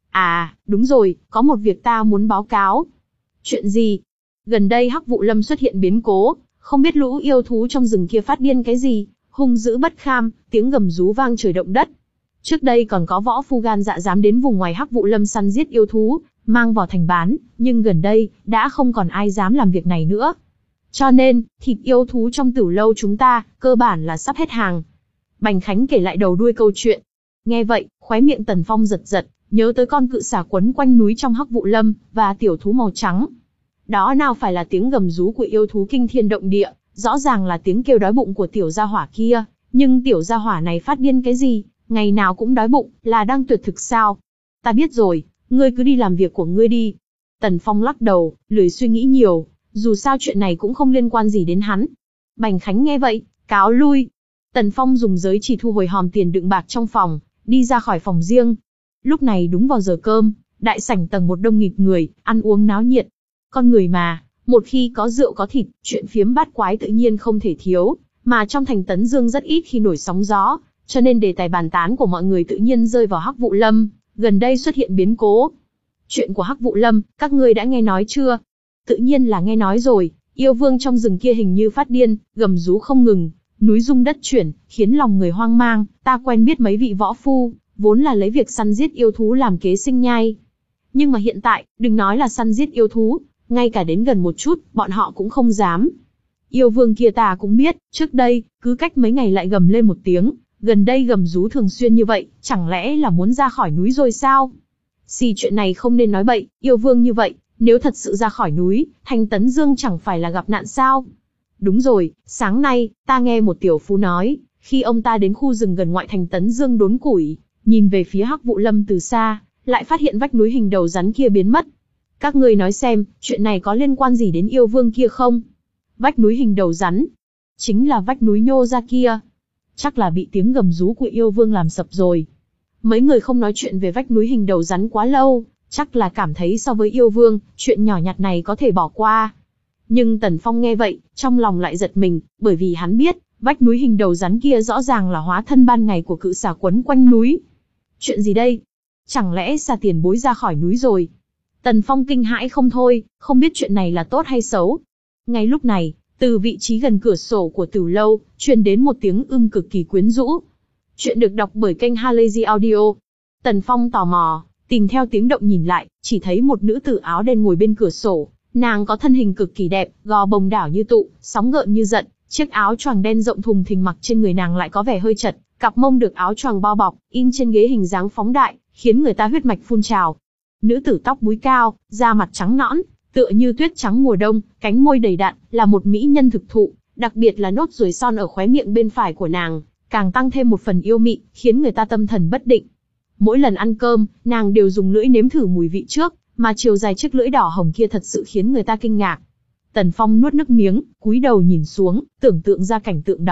À, đúng rồi, có một việc ta muốn báo cáo. Chuyện gì? Gần đây Hắc Vụ Lâm xuất hiện biến cố, không biết lũ yêu thú trong rừng kia phát điên cái gì, hung dữ bất kham, tiếng gầm rú vang trời động đất. Trước đây còn có võ phu gan dạ dám đến vùng ngoài Hắc Vụ Lâm săn giết yêu thú, mang vào thành bán, nhưng gần đây, đã không còn ai dám làm việc này nữa. Cho nên, thịt yêu thú trong tử lâu chúng ta, cơ bản là sắp hết hàng. Bành Khánh kể lại đầu đuôi câu chuyện. Nghe vậy, khóe miệng Tần Phong giật giật, nhớ tới con cự xà quấn quanh núi trong Hắc Vụ Lâm, và tiểu thú màu trắng. Đó nào phải là tiếng gầm rú của yêu thú kinh thiên động địa, rõ ràng là tiếng kêu đói bụng của tiểu gia hỏa kia, nhưng tiểu gia hỏa này phát điên cái gì, ngày nào cũng đói bụng, là đang tuyệt thực sao? Ta biết rồi, ngươi cứ đi làm việc của ngươi đi. Tần Phong lắc đầu, lười suy nghĩ nhiều, dù sao chuyện này cũng không liên quan gì đến hắn. Bành Khánh nghe vậy, cáo lui. Tần Phong dùng giới chỉ thu hồi hòm tiền đựng bạc trong phòng, đi ra khỏi phòng riêng. Lúc này đúng vào giờ cơm, đại sảnh tầng một đông nghịt người, ăn uống náo nhiệt. Con người mà, một khi có rượu có thịt, chuyện phiếm bát quái tự nhiên không thể thiếu, mà trong thành Tấn Dương rất ít khi nổi sóng gió, cho nên đề tài bàn tán của mọi người tự nhiên rơi vào Hắc Vụ Lâm, gần đây xuất hiện biến cố. Chuyện của Hắc Vụ Lâm, các ngươi đã nghe nói chưa? Tự nhiên là nghe nói rồi, yêu vương trong rừng kia hình như phát điên, gầm rú không ngừng, núi rung đất chuyển, khiến lòng người hoang mang, ta quen biết mấy vị võ phu, vốn là lấy việc săn giết yêu thú làm kế sinh nhai. Nhưng mà hiện tại, đừng nói là săn giết yêu thú, ngay cả đến gần một chút, bọn họ cũng không dám. Yêu vương kia ta cũng biết, trước đây, cứ cách mấy ngày lại gầm lên một tiếng, gần đây gầm rú thường xuyên như vậy, chẳng lẽ là muốn ra khỏi núi rồi sao? Xì chuyện này không nên nói bậy, yêu vương như vậy, nếu thật sự ra khỏi núi, thành Tấn Dương chẳng phải là gặp nạn sao? Đúng rồi, sáng nay, ta nghe một tiểu phú nói, khi ông ta đến khu rừng gần ngoại thành Tấn Dương đốn củi, nhìn về phía Hắc Vụ Lâm từ xa, lại phát hiện vách núi hình đầu rắn kia biến mất. Các ngươi nói xem, chuyện này có liên quan gì đến yêu vương kia không? Vách núi hình đầu rắn, chính là vách núi nhô ra kia. Chắc là bị tiếng gầm rú của yêu vương làm sập rồi. Mấy người không nói chuyện về vách núi hình đầu rắn quá lâu, chắc là cảm thấy so với yêu vương, chuyện nhỏ nhặt này có thể bỏ qua. Nhưng Tần Phong nghe vậy, trong lòng lại giật mình, bởi vì hắn biết, vách núi hình đầu rắn kia rõ ràng là hóa thân ban ngày của cự xà quấn quanh núi. Chuyện gì đây? Chẳng lẽ xà tiền bối ra khỏi núi rồi? Tần Phong kinh hãi không thôi, không biết chuyện này là tốt hay xấu. Ngay lúc này, từ vị trí gần cửa sổ của tử lâu, truyền đến một tiếng ưm cực kỳ quyến rũ. Chuyện được đọc bởi kênh Halazy Audio. Tần Phong tò mò, tìm theo tiếng động nhìn lại, chỉ thấy một nữ tử áo đen ngồi bên cửa sổ. Nàng có thân hình cực kỳ đẹp, gò bồng đảo như tụ, sóng gợn như giận, chiếc áo choàng đen rộng thùng thình mặc trên người nàng lại có vẻ hơi chật, cặp mông được áo choàng bao bọc, in trên ghế hình dáng phóng đại, khiến người ta huyết mạch phun trào. Nữ tử tóc búi cao, da mặt trắng nõn, tựa như tuyết trắng mùa đông, cánh môi đầy đặn, là một mỹ nhân thực thụ, đặc biệt là nốt ruồi son ở khóe miệng bên phải của nàng, càng tăng thêm một phần yêu mị, khiến người ta tâm thần bất định. Mỗi lần ăn cơm, nàng đều dùng lưỡi nếm thử mùi vị trước, mà chiều dài chiếc lưỡi đỏ hồng kia thật sự khiến người ta kinh ngạc. Tần Phong nuốt nước miếng, cúi đầu nhìn xuống, tưởng tượng ra cảnh tượng đó,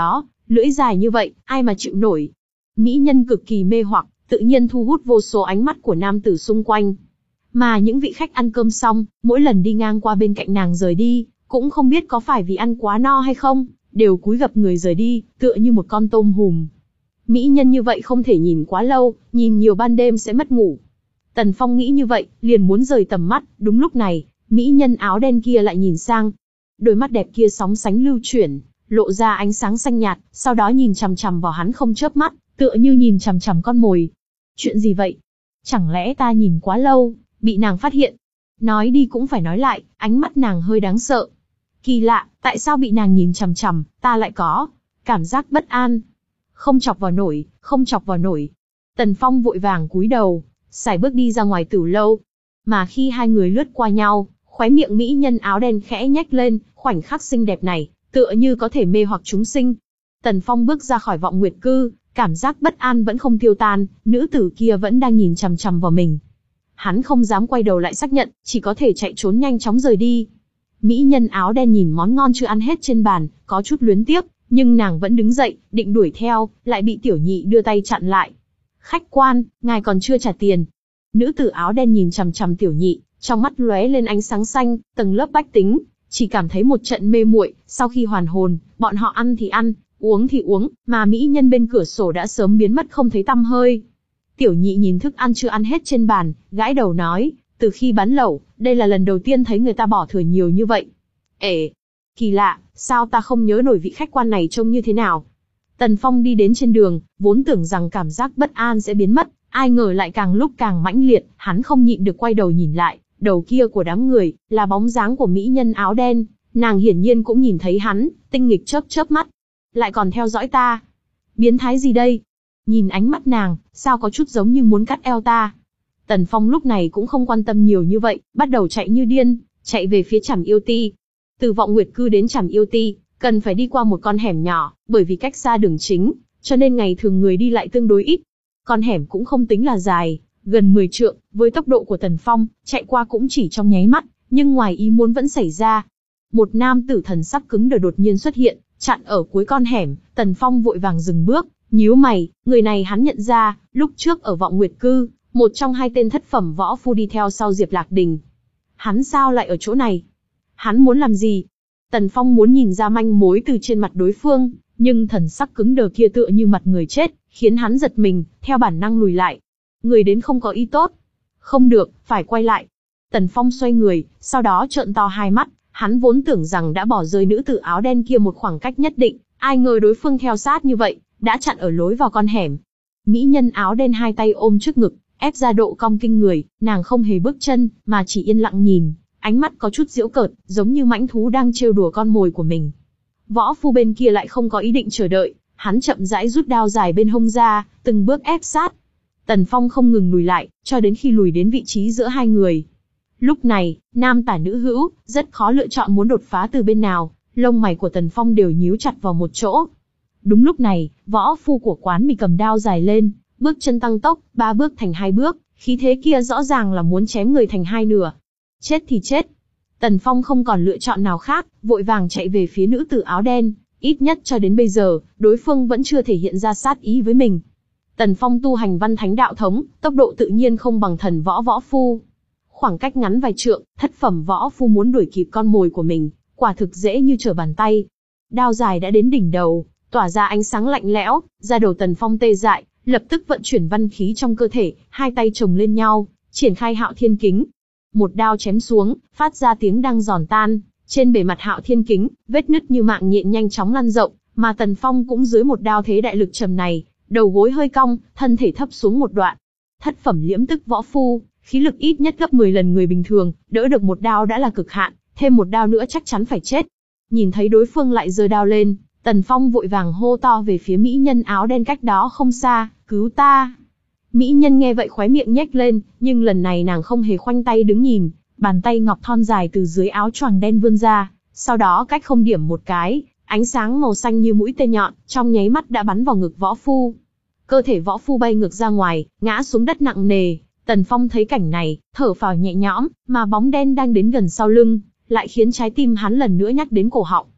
Lưỡi dài như vậy, ai mà chịu nổi. Mỹ nhân cực kỳ mê hoặc, tự nhiên thu hút vô số ánh mắt của nam tử xung quanh. Mà những vị khách ăn cơm xong, mỗi lần đi ngang qua bên cạnh nàng rời đi, cũng không biết có phải vì ăn quá no hay không, đều cúi gập người rời đi, tựa như một con tôm hùm. Mỹ nhân như vậy không thể nhìn quá lâu, nhìn nhiều ban đêm sẽ mất ngủ. Tần Phong nghĩ như vậy, liền muốn rời tầm mắt, đúng lúc này, mỹ nhân áo đen kia lại nhìn sang. Đôi mắt đẹp kia sóng sánh lưu chuyển, lộ ra ánh sáng xanh nhạt, sau đó nhìn chằm chằm vào hắn không chớp mắt, tựa như nhìn chằm chằm con mồi. Chuyện gì vậy? Chẳng lẽ ta nhìn quá lâu, bị nàng phát hiện? Nói đi cũng phải nói lại, ánh mắt nàng hơi đáng sợ. Kỳ lạ, tại sao bị nàng nhìn chằm chằm, ta lại có cảm giác bất an. Không chọc vào nổi, không chọc vào nổi. Tần Phong vội vàng cúi đầu, sải bước đi ra ngoài tử lâu. Mà khi hai người lướt qua nhau, khóe miệng mỹ nhân áo đen khẽ nhếch lên, khoảnh khắc xinh đẹp này, tựa như có thể mê hoặc chúng sinh. Tần Phong bước ra khỏi vọng nguyệt cư, cảm giác bất an vẫn không tiêu tan, nữ tử kia vẫn đang nhìn chằm chằm vào mình. Hắn không dám quay đầu lại xác nhận, chỉ có thể chạy trốn nhanh chóng rời đi. Mỹ nhân áo đen nhìn món ngon chưa ăn hết trên bàn, có chút luyến tiếc, nhưng nàng vẫn đứng dậy, định đuổi theo, lại bị tiểu nhị đưa tay chặn lại. Khách quan, ngài còn chưa trả tiền. Nữ tử áo đen nhìn chằm chằm tiểu nhị, trong mắt lóe lên ánh sáng xanh, tầng lớp bách tính, chỉ cảm thấy một trận mê muội. Sau khi hoàn hồn, bọn họ ăn thì ăn, uống thì uống, mà mỹ nhân bên cửa sổ đã sớm biến mất không thấy tăm hơi. Tiểu nhị nhìn thức ăn chưa ăn hết trên bàn, gãi đầu nói, từ khi bán lẩu, đây là lần đầu tiên thấy người ta bỏ thừa nhiều như vậy. Ể, kỳ lạ, sao ta không nhớ nổi vị khách quan này trông như thế nào? Tần Phong đi đến trên đường, vốn tưởng rằng cảm giác bất an sẽ biến mất, ai ngờ lại càng lúc càng mãnh liệt, hắn không nhịn được quay đầu nhìn lại, đầu kia của đám người, là bóng dáng của mỹ nhân áo đen, nàng hiển nhiên cũng nhìn thấy hắn, tinh nghịch chớp chớp mắt. Lại còn theo dõi ta. Biến thái gì đây? Nhìn ánh mắt nàng, sao có chút giống như muốn cắt eo ta. Tần Phong lúc này cũng không quan tâm nhiều như vậy, bắt đầu chạy như điên, chạy về phía Trảm Yêu Ti. Từ vọng nguyệt cư đến Trảm Yêu Ti, cần phải đi qua một con hẻm nhỏ, bởi vì cách xa đường chính, cho nên ngày thường người đi lại tương đối ít. Con hẻm cũng không tính là dài, gần mười trượng, với tốc độ của Tần Phong, chạy qua cũng chỉ trong nháy mắt, nhưng ngoài ý muốn vẫn xảy ra. Một nam tử thần sắc cứng đờ đột nhiên xuất hiện, chặn ở cuối con hẻm. Tần Phong vội vàng dừng bước, nhíu mày, người này hắn nhận ra, lúc trước ở vọng nguyệt cư, một trong hai tên thất phẩm võ phu đi theo sau Diệp Lạc Đình. Hắn sao lại ở chỗ này? Hắn muốn làm gì? Tần Phong muốn nhìn ra manh mối từ trên mặt đối phương, nhưng thần sắc cứng đờ kia tựa như mặt người chết, khiến hắn giật mình, theo bản năng lùi lại. Người đến không có ý tốt. Không được, phải quay lại. Tần Phong xoay người, sau đó trợn to hai mắt, hắn vốn tưởng rằng đã bỏ rơi nữ tử áo đen kia một khoảng cách nhất định, ai ngờ đối phương theo sát như vậy, đã chặn ở lối vào con hẻm. Mỹ nhân áo đen hai tay ôm trước ngực, ép ra độ cong kinh người, nàng không hề bước chân, mà chỉ yên lặng nhìn, ánh mắt có chút giễu cợt, giống như mãnh thú đang trêu đùa con mồi của mình. Võ phu bên kia lại không có ý định chờ đợi, hắn chậm rãi rút đao dài bên hông ra, từng bước ép sát. Tần Phong không ngừng lùi lại, cho đến khi lùi đến vị trí giữa hai người. Lúc này, nam tả nữ hữu, rất khó lựa chọn muốn đột phá từ bên nào, lông mày của Tần Phong đều nhíu chặt vào một chỗ. Đúng lúc này, võ phu của quán mì cầm đao dài lên, bước chân tăng tốc, ba bước thành hai bước, khí thế kia rõ ràng là muốn chém người thành hai nửa. Chết thì chết. Tần Phong không còn lựa chọn nào khác, vội vàng chạy về phía nữ tử áo đen, ít nhất cho đến bây giờ, đối phương vẫn chưa thể hiện ra sát ý với mình. Tần Phong tu hành văn thánh đạo thống, tốc độ tự nhiên không bằng thần võ võ phu. Khoảng cách ngắn vài trượng, thất phẩm võ phu muốn đuổi kịp con mồi của mình, quả thực dễ như trở bàn tay. Đao dài đã đến đỉnh đầu, tỏa ra ánh sáng lạnh lẽo, da đầu Tần Phong tê dại, lập tức vận chuyển văn khí trong cơ thể, hai tay chồng lên nhau, triển khai Hạo Thiên Kính. Một đao chém xuống, phát ra tiếng đang giòn tan, trên bề mặt Hạo Thiên Kính, vết nứt như mạng nhện nhanh chóng lan rộng, mà Tần Phong cũng dưới một đao thế đại lực trầm này, đầu gối hơi cong, thân thể thấp xuống một đoạn. Thất phẩm liễm tức võ phu, khí lực ít nhất gấp mười lần người bình thường, đỡ được một đao đã là cực hạn, thêm một đao nữa chắc chắn phải chết. Nhìn thấy đối phương lại giơ đao lên, Tần Phong vội vàng hô to về phía mỹ nhân áo đen cách đó không xa, cứu ta. Mỹ nhân nghe vậy khóe miệng nhếch lên, nhưng lần này nàng không hề khoanh tay đứng nhìn, bàn tay ngọc thon dài từ dưới áo choàng đen vươn ra, sau đó cách không điểm một cái, ánh sáng màu xanh như mũi tên nhọn, trong nháy mắt đã bắn vào ngực võ phu. Cơ thể võ phu bay ngược ra ngoài, ngã xuống đất nặng nề. Tần Phong thấy cảnh này, thở phào nhẹ nhõm, mà bóng đen đang đến gần sau lưng, lại khiến trái tim hắn lần nữa nhắc đến cổ họng.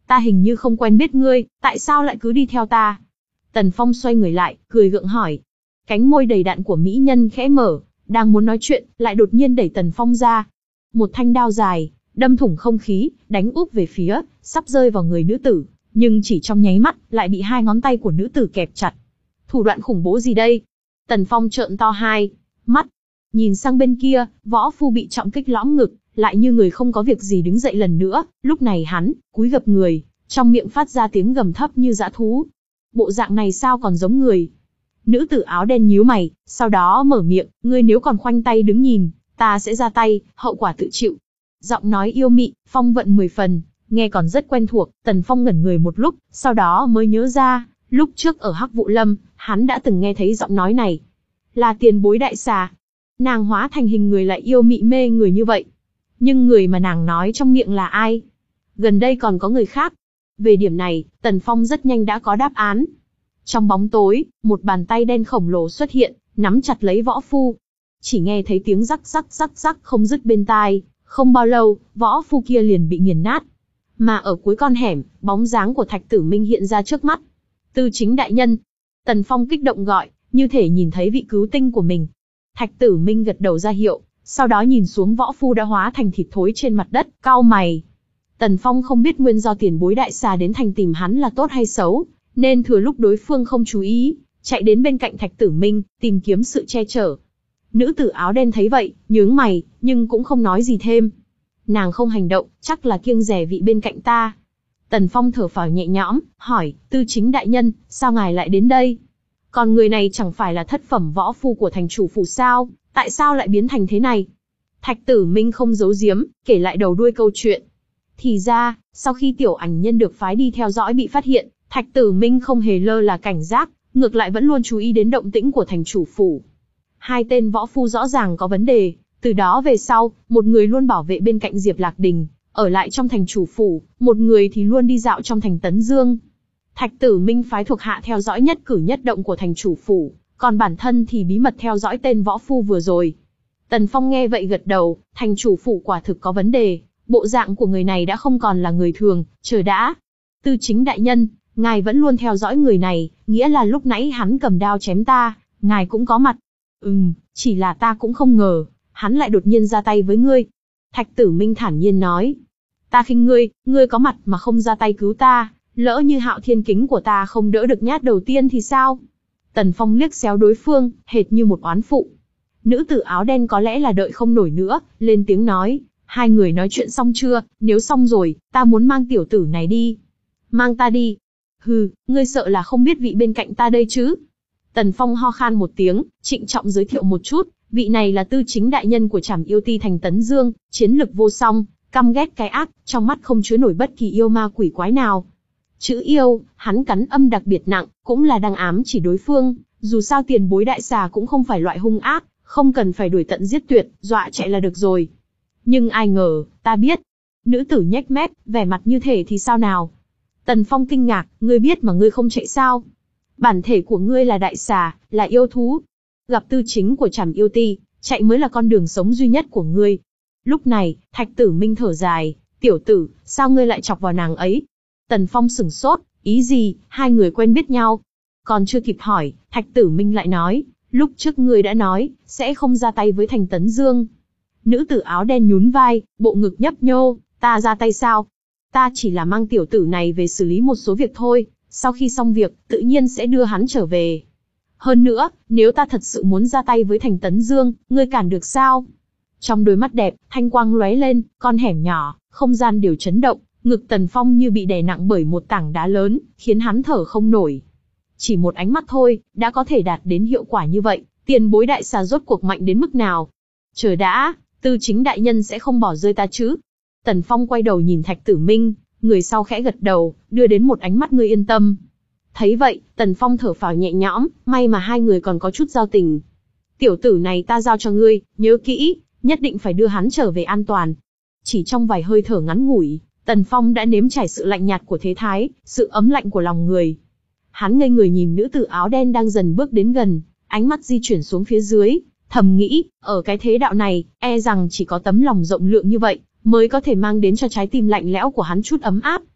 Ta hình như không quen biết ngươi, tại sao lại cứ đi theo ta? Tần Phong xoay người lại, cười gượng hỏi. Cánh môi đầy đặn của mỹ nhân khẽ mở, đang muốn nói chuyện, lại đột nhiên đẩy Tần Phong ra. Một thanh đao dài, đâm thủng không khí, đánh úp về phía, sắp rơi vào người nữ tử, nhưng chỉ trong nháy mắt, lại bị hai ngón tay của nữ tử kẹp chặt. Thủ đoạn khủng bố gì đây? Tần Phong trợn to hai mắt, nhìn sang bên kia, võ phu bị trọng kích lõm ngực, lại như người không có việc gì đứng dậy lần nữa. Lúc này hắn cúi gập người, trong miệng phát ra tiếng gầm thấp như dã thú. Bộ dạng này sao còn giống người? Nữ tử áo đen nhíu mày, sau đó mở miệng, ngươi nếu còn khoanh tay đứng nhìn, ta sẽ ra tay, hậu quả tự chịu. Giọng nói yêu mị, phong vận mười phần, nghe còn rất quen thuộc. Tần Phong ngẩn người một lúc, sau đó mới nhớ ra, lúc trước ở Hắc Vụ Lâm, hắn đã từng nghe thấy giọng nói này. Là tiền bối đại xà. Nàng hóa thành hình người lại yêu mị mê người như vậy. Nhưng người mà nàng nói trong miệng là ai? Gần đây còn có người khác. Về điểm này, Tần Phong rất nhanh đã có đáp án. Trong bóng tối, một bàn tay đen khổng lồ xuất hiện, nắm chặt lấy võ phu. Chỉ nghe thấy tiếng rắc rắc rắc rắc không dứt bên tai, không bao lâu, võ phu kia liền bị nghiền nát. Mà ở cuối con hẻm, bóng dáng của Thạch Tử Minh hiện ra trước mắt. Tư Chính đại nhân. Tần Phong kích động gọi, như thể nhìn thấy vị cứu tinh của mình. Thạch Tử Minh gật đầu ra hiệu, sau đó nhìn xuống võ phu đã hóa thành thịt thối trên mặt đất, cau mày. Tần Phong không biết nguyên do tiền bối đại xà đến thành tìm hắn là tốt hay xấu, nên thừa lúc đối phương không chú ý, chạy đến bên cạnh Thạch Tử Minh, tìm kiếm sự che chở. Nữ tử áo đen thấy vậy, nhướng mày, nhưng cũng không nói gì thêm. Nàng không hành động, chắc là kiêng dè vị bên cạnh ta. Tần Phong thở phào nhẹ nhõm, hỏi, Tư Chính đại nhân, sao ngài lại đến đây? Còn người này chẳng phải là thất phẩm võ phu của thành chủ phủ sao, tại sao lại biến thành thế này? Thạch Tử Minh không giấu giếm, kể lại đầu đuôi câu chuyện. Thì ra, sau khi tiểu ảnh nhân được phái đi theo dõi bị phát hiện, Thạch Tử Minh không hề lơ là cảnh giác, ngược lại vẫn luôn chú ý đến động tĩnh của thành chủ phủ. Hai tên võ phu rõ ràng có vấn đề, từ đó về sau, một người luôn bảo vệ bên cạnh Diệp Lạc Đình, ở lại trong thành chủ phủ, một người thì luôn đi dạo trong thành Tấn Dương. Thạch Tử Minh phái thuộc hạ theo dõi nhất cử nhất động của thành chủ phủ, còn bản thân thì bí mật theo dõi tên võ phu vừa rồi. Tần Phong nghe vậy gật đầu, thành chủ phủ quả thực có vấn đề, bộ dạng của người này đã không còn là người thường. Chờ đã, Tư Chính đại nhân, ngài vẫn luôn theo dõi người này, nghĩa là lúc nãy hắn cầm đao chém ta, ngài cũng có mặt. Ừm, chỉ là ta cũng không ngờ, hắn lại đột nhiên ra tay với ngươi. Thạch Tử Minh thản nhiên nói, ta khinh ngươi, ngươi có mặt mà không ra tay cứu ta, lỡ như Hạo Thiên Kính của ta không đỡ được nhát đầu tiên thì sao? Tần Phong liếc xéo đối phương, hệt như một oán phụ. Nữ tử áo đen có lẽ là đợi không nổi nữa, lên tiếng nói, hai người nói chuyện xong chưa? Nếu xong rồi, ta muốn mang tiểu tử này đi. Mang ta đi? Hừ, ngươi sợ là không biết vị bên cạnh ta đây chứ? Tần Phong ho khan một tiếng, trịnh trọng giới thiệu một chút, vị này là Tư Chính đại nhân của Trảm Yêu Ti thành Tấn Dương, chiến lực vô song, căm ghét cái ác, trong mắt không chứa nổi bất kỳ yêu ma quỷ quái nào. Chữ yêu, hắn cắn âm đặc biệt nặng, cũng là đang ám chỉ đối phương, dù sao tiền bối đại xà cũng không phải loại hung ác, không cần phải đuổi tận giết tuyệt, dọa chạy là được rồi. Nhưng ai ngờ, ta biết. Nữ tử nhếch mép, vẻ mặt như thể thì sao nào? Tần Phong kinh ngạc, ngươi biết mà ngươi không chạy sao? Bản thể của ngươi là đại xà, là yêu thú. Gặp Tư Chính của Trảm Yêu Ti, chạy mới là con đường sống duy nhất của ngươi. Lúc này, Thạch Tử Minh thở dài, tiểu tử, sao ngươi lại chọc vào nàng ấy? Tần Phong sửng sốt, ý gì, hai người quen biết nhau. Còn chưa kịp hỏi, Thạch Tử Minh lại nói, lúc trước ngươi đã nói, sẽ không ra tay với thành Tấn Dương. Nữ tử áo đen nhún vai, bộ ngực nhấp nhô, ta ra tay sao? Ta chỉ là mang tiểu tử này về xử lý một số việc thôi, sau khi xong việc, tự nhiên sẽ đưa hắn trở về. Hơn nữa, nếu ta thật sự muốn ra tay với thành Tấn Dương, ngươi cản được sao? Trong đôi mắt đẹp, thanh quang lóe lên, con hẻm nhỏ, không gian đều chấn động, ngực Tần Phong như bị đè nặng bởi một tảng đá lớn, khiến hắn thở không nổi. Chỉ một ánh mắt thôi, đã có thể đạt đến hiệu quả như vậy, tiền bối đại xà rốt cuộc mạnh đến mức nào? Chờ đã, Tư Chính đại nhân sẽ không bỏ rơi ta chứ? Tần Phong quay đầu nhìn Thạch Tử Minh, người sau khẽ gật đầu, đưa đến một ánh mắt ngươi yên tâm. Thấy vậy, Tần Phong thở phào nhẹ nhõm, may mà hai người còn có chút giao tình. Tiểu tử này ta giao cho ngươi, nhớ kỹ, nhất định phải đưa hắn trở về an toàn. Chỉ trong vài hơi thở ngắn ngủi, Tần Phong đã nếm trải sự lạnh nhạt của thế thái, sự ấm lạnh của lòng người. Hắn ngây người nhìn nữ tử áo đen đang dần bước đến gần, ánh mắt di chuyển xuống phía dưới, thầm nghĩ, ở cái thế đạo này, e rằng chỉ có tấm lòng rộng lượng như vậy, mới có thể mang đến cho trái tim lạnh lẽo của hắn chút ấm áp.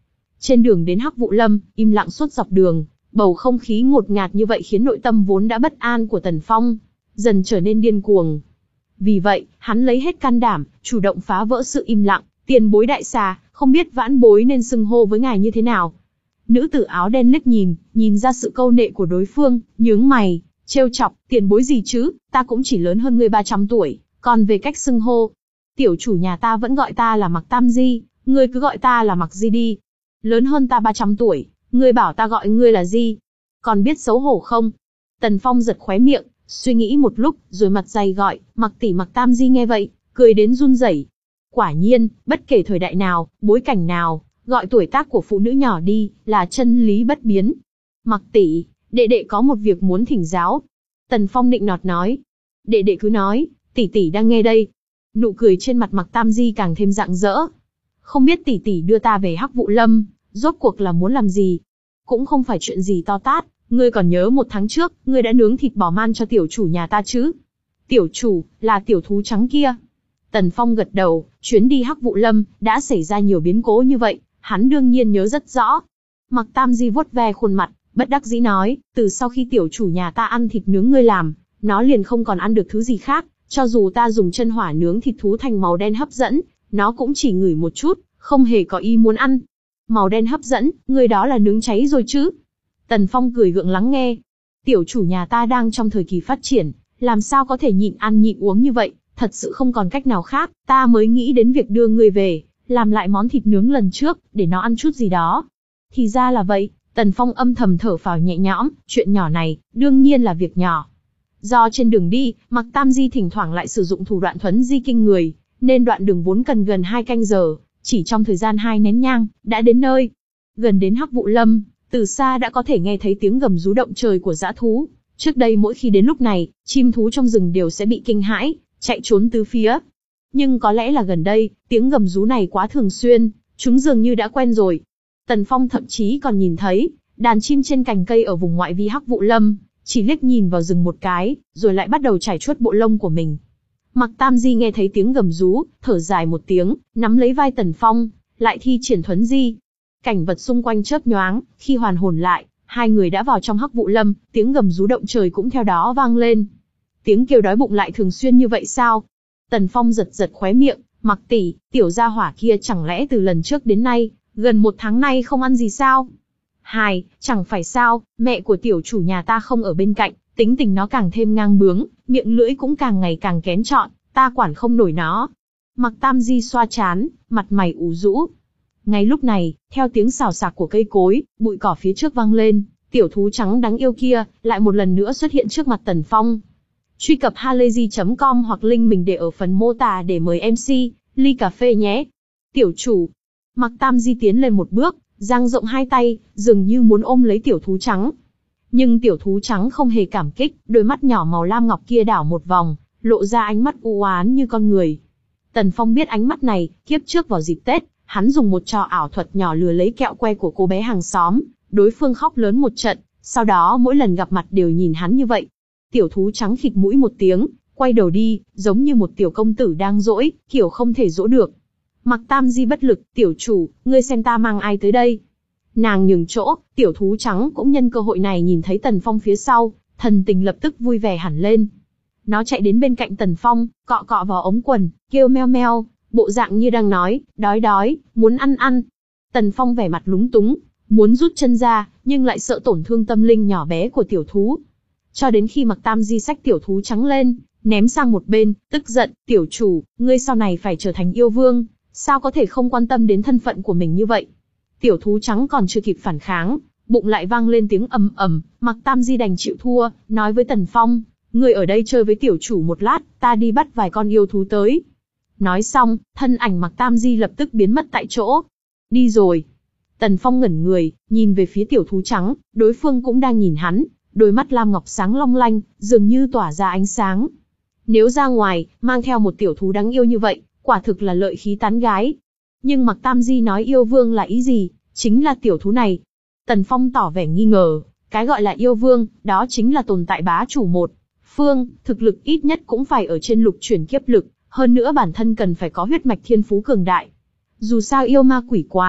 Trên đường đến Hắc Vụ Lâm, im lặng suốt dọc đường, bầu không khí ngột ngạt như vậy khiến nội tâm vốn đã bất an của Tần Phong dần trở nên điên cuồng. Vì vậy, hắn lấy hết can đảm, chủ động phá vỡ sự im lặng. Tiền bối đại xà, không biết vãn bối nên xưng hô với ngài như thế nào? Nữ tử áo đen liếc nhìn, nhìn ra sự câu nệ của đối phương, nhướng mày, trêu chọc, tiền bối gì chứ, ta cũng chỉ lớn hơn ngươi ba trăm tuổi, còn về cách xưng hô, tiểu chủ nhà ta vẫn gọi ta là Mặc Tam Di, ngươi cứ gọi ta là Mặc Di đi. Lớn hơn ta ba trăm tuổi, ngươi bảo ta gọi ngươi là gì? Còn biết xấu hổ không? Tần Phong giật khóe miệng, suy nghĩ một lúc, rồi mặt dày gọi, Mặc tỷ Mặc Tam Di nghe vậy, cười đến run rẩy. Quả nhiên, bất kể thời đại nào, bối cảnh nào, gọi tuổi tác của phụ nữ nhỏ đi, là chân lý bất biến. Mặc tỷ, đệ đệ có một việc muốn thỉnh giáo. Tần Phong nịnh nọt nói. Đệ đệ cứ nói, tỷ tỷ đang nghe đây. Nụ cười trên mặt Mặc Tam Di càng thêm rạng rỡ. Không biết tỷ tỷ đưa ta về Hắc Vụ Lâm, rốt cuộc là muốn làm gì? Cũng không phải chuyện gì to tát, ngươi còn nhớ một tháng trước, ngươi đã nướng thịt bò man cho tiểu chủ nhà ta chứ? Tiểu chủ, là tiểu thú trắng kia. Tần Phong gật đầu, chuyến đi Hắc Vụ Lâm, đã xảy ra nhiều biến cố như vậy, hắn đương nhiên nhớ rất rõ. Mặc Tam Di vuốt ve khuôn mặt, bất đắc dĩ nói, từ sau khi tiểu chủ nhà ta ăn thịt nướng ngươi làm, nó liền không còn ăn được thứ gì khác, cho dù ta dùng chân hỏa nướng thịt thú thành màu đen hấp dẫn, nó cũng chỉ ngửi một chút, không hề có ý muốn ăn. Màu đen hấp dẫn, ngươi đó là nướng cháy rồi chứ? Tần Phong cười gượng lắng nghe. Tiểu chủ nhà ta đang trong thời kỳ phát triển, làm sao có thể nhịn ăn nhịn uống như vậy, thật sự không còn cách nào khác, ta mới nghĩ đến việc đưa ngươi về, làm lại món thịt nướng lần trước, để nó ăn chút gì đó. Thì ra là vậy, Tần Phong âm thầm thở phào nhẹ nhõm, chuyện nhỏ này, đương nhiên là việc nhỏ. Do trên đường đi, Mặc Tam Di thỉnh thoảng lại sử dụng thủ đoạn thuấn di kinh người, nên đoạn đường vốn cần gần hai canh giờ, chỉ trong thời gian hai nén nhang, đã đến nơi. Gần đến Hắc Vụ Lâm, từ xa đã có thể nghe thấy tiếng gầm rú động trời của dã thú. Trước đây mỗi khi đến lúc này, chim thú trong rừng đều sẽ bị kinh hãi, chạy trốn tứ phía. Nhưng có lẽ là gần đây, tiếng gầm rú này quá thường xuyên, chúng dường như đã quen rồi. Tần Phong thậm chí còn nhìn thấy, đàn chim trên cành cây ở vùng ngoại vi Hắc Vụ Lâm, chỉ liếc nhìn vào rừng một cái, rồi lại bắt đầu trải chuốt bộ lông của mình. Mặc Tam Di nghe thấy tiếng gầm rú, thở dài một tiếng, nắm lấy vai Tần Phong, lại thi triển thuấn di. Cảnh vật xung quanh chớp nhoáng, khi hoàn hồn lại, hai người đã vào trong Hắc Vụ Lâm, tiếng gầm rú động trời cũng theo đó vang lên. Tiếng kêu đói bụng lại thường xuyên như vậy sao? Tần Phong giật giật khóe miệng, Mặc tỷ, tiểu gia hỏa kia chẳng lẽ từ lần trước đến nay, gần một tháng nay không ăn gì sao? Hai, chẳng phải sao, mẹ của tiểu chủ nhà ta không ở bên cạnh, tính tình nó càng thêm ngang bướng, miệng lưỡi cũng càng ngày càng kén chọn, ta quản không nổi nó. Mặc Tam Di xoa trán, mặt mày ủ rũ. Ngay lúc này, theo tiếng xào xạc của cây cối, bụi cỏ phía trước vang lên, tiểu thú trắng đáng yêu kia, lại một lần nữa xuất hiện trước mặt Tần Phong. Truy cập halayzi chấm com hoặc link mình để ở phần mô tả để mời em xê, ly cà phê nhé. Tiểu chủ. Mặc Tam Di tiến lên một bước, dang rộng hai tay, dường như muốn ôm lấy tiểu thú trắng. Nhưng tiểu thú trắng không hề cảm kích, đôi mắt nhỏ màu lam ngọc kia đảo một vòng, lộ ra ánh mắt u oán như con người. Tần Phong biết ánh mắt này, kiếp trước vào dịp Tết, hắn dùng một trò ảo thuật nhỏ lừa lấy kẹo que của cô bé hàng xóm, đối phương khóc lớn một trận, sau đó mỗi lần gặp mặt đều nhìn hắn như vậy. Tiểu thú trắng khịt mũi một tiếng, quay đầu đi, giống như một tiểu công tử đang dỗi, kiểu không thể dỗ được. Mặc Tam Di bất lực, tiểu chủ, ngươi xem ta mang ai tới đây? Nàng nhường chỗ, tiểu thú trắng cũng nhân cơ hội này nhìn thấy Tần Phong phía sau, thần tình lập tức vui vẻ hẳn lên. Nó chạy đến bên cạnh Tần Phong, cọ cọ vào ống quần, kêu meo meo, bộ dạng như đang nói, đói đói, muốn ăn ăn. Tần Phong vẻ mặt lúng túng, muốn rút chân ra, nhưng lại sợ tổn thương tâm linh nhỏ bé của tiểu thú. Cho đến khi Mặc Tam Di xách tiểu thú trắng lên, ném sang một bên, tức giận, tiểu chủ, ngươi sau này phải trở thành yêu vương, sao có thể không quan tâm đến thân phận của mình như vậy? Tiểu thú trắng còn chưa kịp phản kháng, bụng lại vang lên tiếng ầm ầm, Mặc Tam Di đành chịu thua, nói với Tần Phong, ngươi ở đây chơi với tiểu chủ một lát, ta đi bắt vài con yêu thú tới. Nói xong, thân ảnh Mặc Tam Di lập tức biến mất tại chỗ. Đi rồi. Tần Phong ngẩn người, nhìn về phía tiểu thú trắng, đối phương cũng đang nhìn hắn, đôi mắt lam ngọc sáng long lanh, dường như tỏa ra ánh sáng. Nếu ra ngoài, mang theo một tiểu thú đáng yêu như vậy, quả thực là lợi khí tán gái. Nhưng Mặc Tam Di nói yêu vương là ý gì? Chính là tiểu thú này. Tần Phong tỏ vẻ nghi ngờ, cái gọi là yêu vương, đó chính là tồn tại bá chủ một phương, thực lực ít nhất cũng phải ở trên lục chuyển kiếp lực, hơn nữa bản thân cần phải có huyết mạch thiên phú cường đại. Dù sao yêu ma quỷ quái,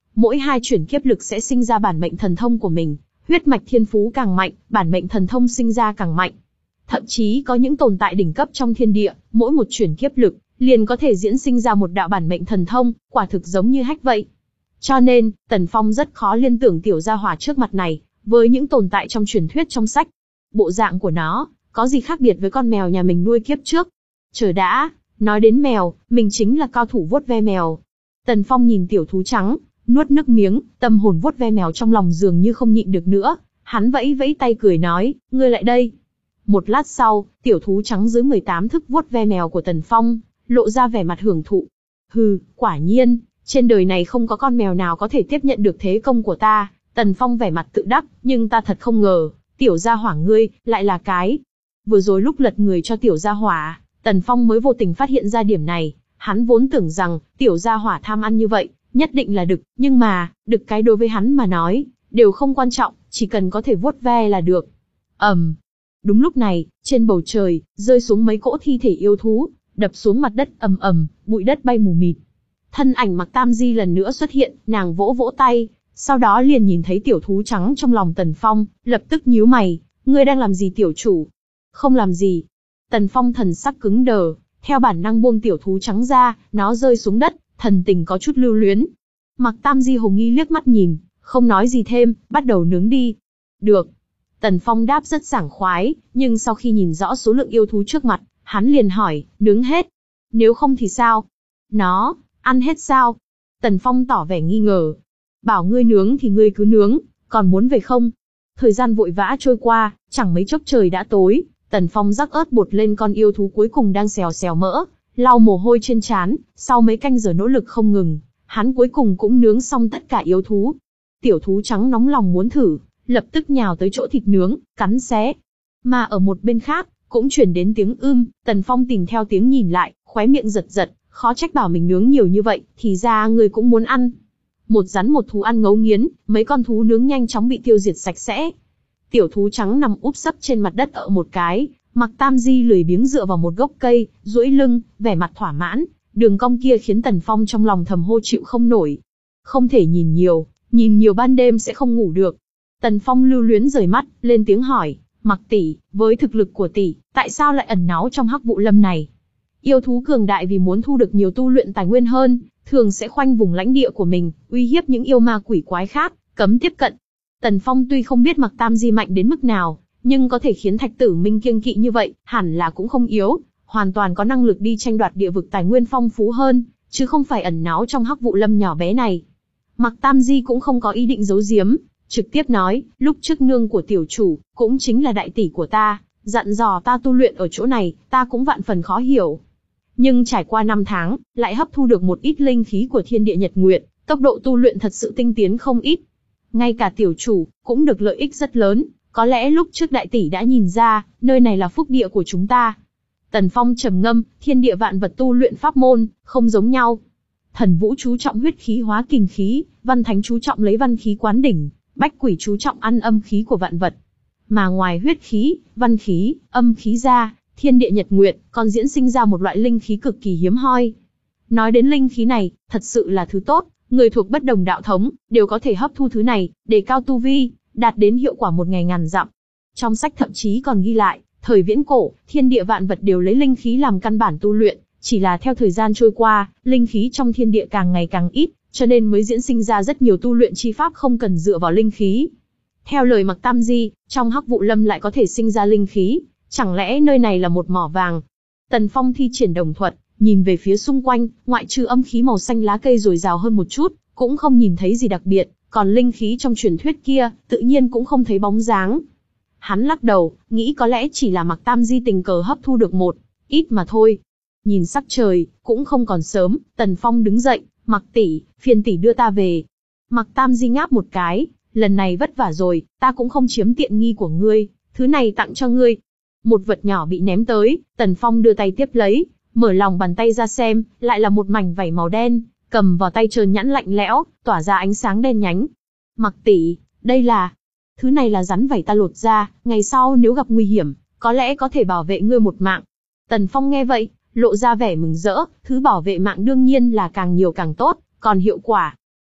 mỗi hai chuyển kiếp lực sẽ sinh ra bản mệnh thần thông của mình, huyết mạch thiên phú càng mạnh, bản mệnh thần thông sinh ra càng mạnh. Thậm chí có những tồn tại đỉnh cấp trong thiên địa, mỗi một chuyển kiếp lực, liền có thể diễn sinh ra một đạo bản mệnh thần thông, quả thực giống như hách vậy. Cho nên, Tần Phong rất khó liên tưởng tiểu gia hỏa trước mặt này, với những tồn tại trong truyền thuyết trong sách. Bộ dạng của nó, có gì khác biệt với con mèo nhà mình nuôi kiếp trước. Chờ đã, nói đến mèo, mình chính là cao thủ vuốt ve mèo. Tần Phong nhìn tiểu thú trắng, nuốt nước miếng, tâm hồn vuốt ve mèo trong lòng dường như không nhịn được nữa. Hắn vẫy vẫy tay cười nói, ngươi lại đây. Một lát sau, tiểu thú trắng dưới mười tám thức vuốt ve mèo của Tần Phong, lộ ra vẻ mặt hưởng thụ. Hừ, quả nhiên, trên đời này không có con mèo nào có thể tiếp nhận được thế công của ta. Tần Phong vẻ mặt tự đắc, nhưng ta thật không ngờ, tiểu gia hỏa ngươi, lại là cái. Vừa rồi lúc lật người cho tiểu gia hỏa, Tần Phong mới vô tình phát hiện ra điểm này. Hắn vốn tưởng rằng, tiểu gia hỏa tham ăn như vậy, nhất định là đực, nhưng mà, đực cái đối với hắn mà nói, đều không quan trọng, chỉ cần có thể vuốt ve là được. ầm, um. Đúng lúc này, trên bầu trời, rơi xuống mấy cỗ thi thể yêu thú, đập xuống mặt đất ầm ầm, bụi đất bay mù mịt. Thân ảnh Mạc Tam Di lần nữa xuất hiện, nàng vỗ vỗ tay, sau đó liền nhìn thấy tiểu thú trắng trong lòng Tần Phong, lập tức nhíu mày, ngươi đang làm gì tiểu chủ? Không làm gì. Tần Phong thần sắc cứng đờ, theo bản năng buông tiểu thú trắng ra, nó rơi xuống đất, thần tình có chút lưu luyến. Mạc Tam Di hồ nghi liếc mắt nhìn, không nói gì thêm, bắt đầu nướng đi. Được. Tần Phong đáp rất sảng khoái, nhưng sau khi nhìn rõ số lượng yêu thú trước mặt, hắn liền hỏi, nướng hết. Nếu không thì sao? Nó, ăn hết sao? Tần Phong tỏ vẻ nghi ngờ. Bảo ngươi nướng thì ngươi cứ nướng, còn muốn về không? Thời gian vội vã trôi qua, chẳng mấy chốc trời đã tối, Tần Phong rắc ớt bột lên con yêu thú cuối cùng đang xèo xèo mỡ, lau mồ hôi trên trán, sau mấy canh giờ nỗ lực không ngừng, hắn cuối cùng cũng nướng xong tất cả yêu thú. Tiểu thú trắng nóng lòng muốn thử, lập tức nhào tới chỗ thịt nướng, cắn xé. Mà ở một bên khác, cũng truyền đến tiếng ưm, Tần Phong tìm theo tiếng nhìn lại, khóe miệng giật giật, khó trách bảo mình nướng nhiều như vậy, thì ra người cũng muốn ăn. Một rắn một thú ăn ngấu nghiến, mấy con thú nướng nhanh chóng bị tiêu diệt sạch sẽ. Tiểu thú trắng nằm úp sấp trên mặt đất ở một cái, Mạc Tam Di lười biếng dựa vào một gốc cây, duỗi lưng, vẻ mặt thỏa mãn, đường cong kia khiến Tần Phong trong lòng thầm hô chịu không nổi. Không thể nhìn nhiều, nhìn nhiều ban đêm sẽ không ngủ được. Tần Phong lưu luyến rời mắt, lên tiếng hỏi, Mạc tỷ, với thực lực của tỷ, tại sao lại ẩn náu trong hắc vụ lâm này? Yêu thú cường đại vì muốn thu được nhiều tu luyện tài nguyên hơn, thường sẽ khoanh vùng lãnh địa của mình, uy hiếp những yêu ma quỷ quái khác, cấm tiếp cận. Tần Phong tuy không biết Mạc Tam Di mạnh đến mức nào, nhưng có thể khiến Thạch Tử Minh kiêng kỵ như vậy, hẳn là cũng không yếu, hoàn toàn có năng lực đi tranh đoạt địa vực tài nguyên phong phú hơn, chứ không phải ẩn náu trong hắc vụ lâm nhỏ bé này. Mạc Tam Di cũng không có ý định giấu giếm, trực tiếp nói, lúc trước nương của tiểu chủ, cũng chính là đại tỷ của ta, dặn dò ta tu luyện ở chỗ này, ta cũng vạn phần khó hiểu. Nhưng trải qua năm tháng, lại hấp thu được một ít linh khí của thiên địa nhật nguyệt, tốc độ tu luyện thật sự tinh tiến không ít. Ngay cả tiểu chủ, cũng được lợi ích rất lớn, có lẽ lúc trước đại tỷ đã nhìn ra, nơi này là phúc địa của chúng ta. Tần Phong trầm ngâm, thiên địa vạn vật tu luyện pháp môn, không giống nhau. Thần vũ chú trọng huyết khí hóa kình khí, văn thánh chú trọng lấy văn khí quán đỉnh, bách quỷ chú trọng ăn âm khí của vạn vật. Mà ngoài huyết khí, văn khí, âm khí ra, thiên địa nhật nguyệt còn diễn sinh ra một loại linh khí cực kỳ hiếm hoi. Nói đến linh khí này, thật sự là thứ tốt, người thuộc bất đồng đạo thống đều có thể hấp thu thứ này, đề cao tu vi, đạt đến hiệu quả một ngày ngàn dặm. Trong sách thậm chí còn ghi lại, thời viễn cổ, thiên địa vạn vật đều lấy linh khí làm căn bản tu luyện, chỉ là theo thời gian trôi qua, linh khí trong thiên địa càng ngày càng ít, cho nên mới diễn sinh ra rất nhiều tu luyện chi pháp không cần dựa vào linh khí. Theo lời Mạc Tam Di, trong hắc vụ lâm lại có thể sinh ra linh khí, chẳng lẽ nơi này là một mỏ vàng? Tần Phong thi triển đồng thuật, nhìn về phía xung quanh, ngoại trừ âm khí màu xanh lá cây dồi dào hơn một chút, cũng không nhìn thấy gì đặc biệt, còn linh khí trong truyền thuyết kia, tự nhiên cũng không thấy bóng dáng. Hắn lắc đầu, nghĩ có lẽ chỉ là Mạc Tam Di tình cờ hấp thu được một ít mà thôi. Nhìn sắc trời, cũng không còn sớm, Tần Phong đứng dậy, Mạc tỷ, phiền tỷ đưa ta về. Mạc Tam Di ngáp một cái, lần này vất vả rồi, ta cũng không chiếm tiện nghi của ngươi, thứ này tặng cho ngươi. Một vật nhỏ bị ném tới, Tần Phong đưa tay tiếp lấy, mở lòng bàn tay ra xem, lại là một mảnh vảy màu đen, cầm vào tay trơn nhẵn lạnh lẽo, tỏa ra ánh sáng đen nhánh. Mạc tỷ, đây là... Thứ này là rắn vảy ta lột ra, ngày sau nếu gặp nguy hiểm, có lẽ có thể bảo vệ ngươi một mạng. Tần Phong nghe vậy, lộ ra vẻ mừng rỡ, thứ bảo vệ mạng đương nhiên là càng nhiều càng tốt, còn hiệu quả.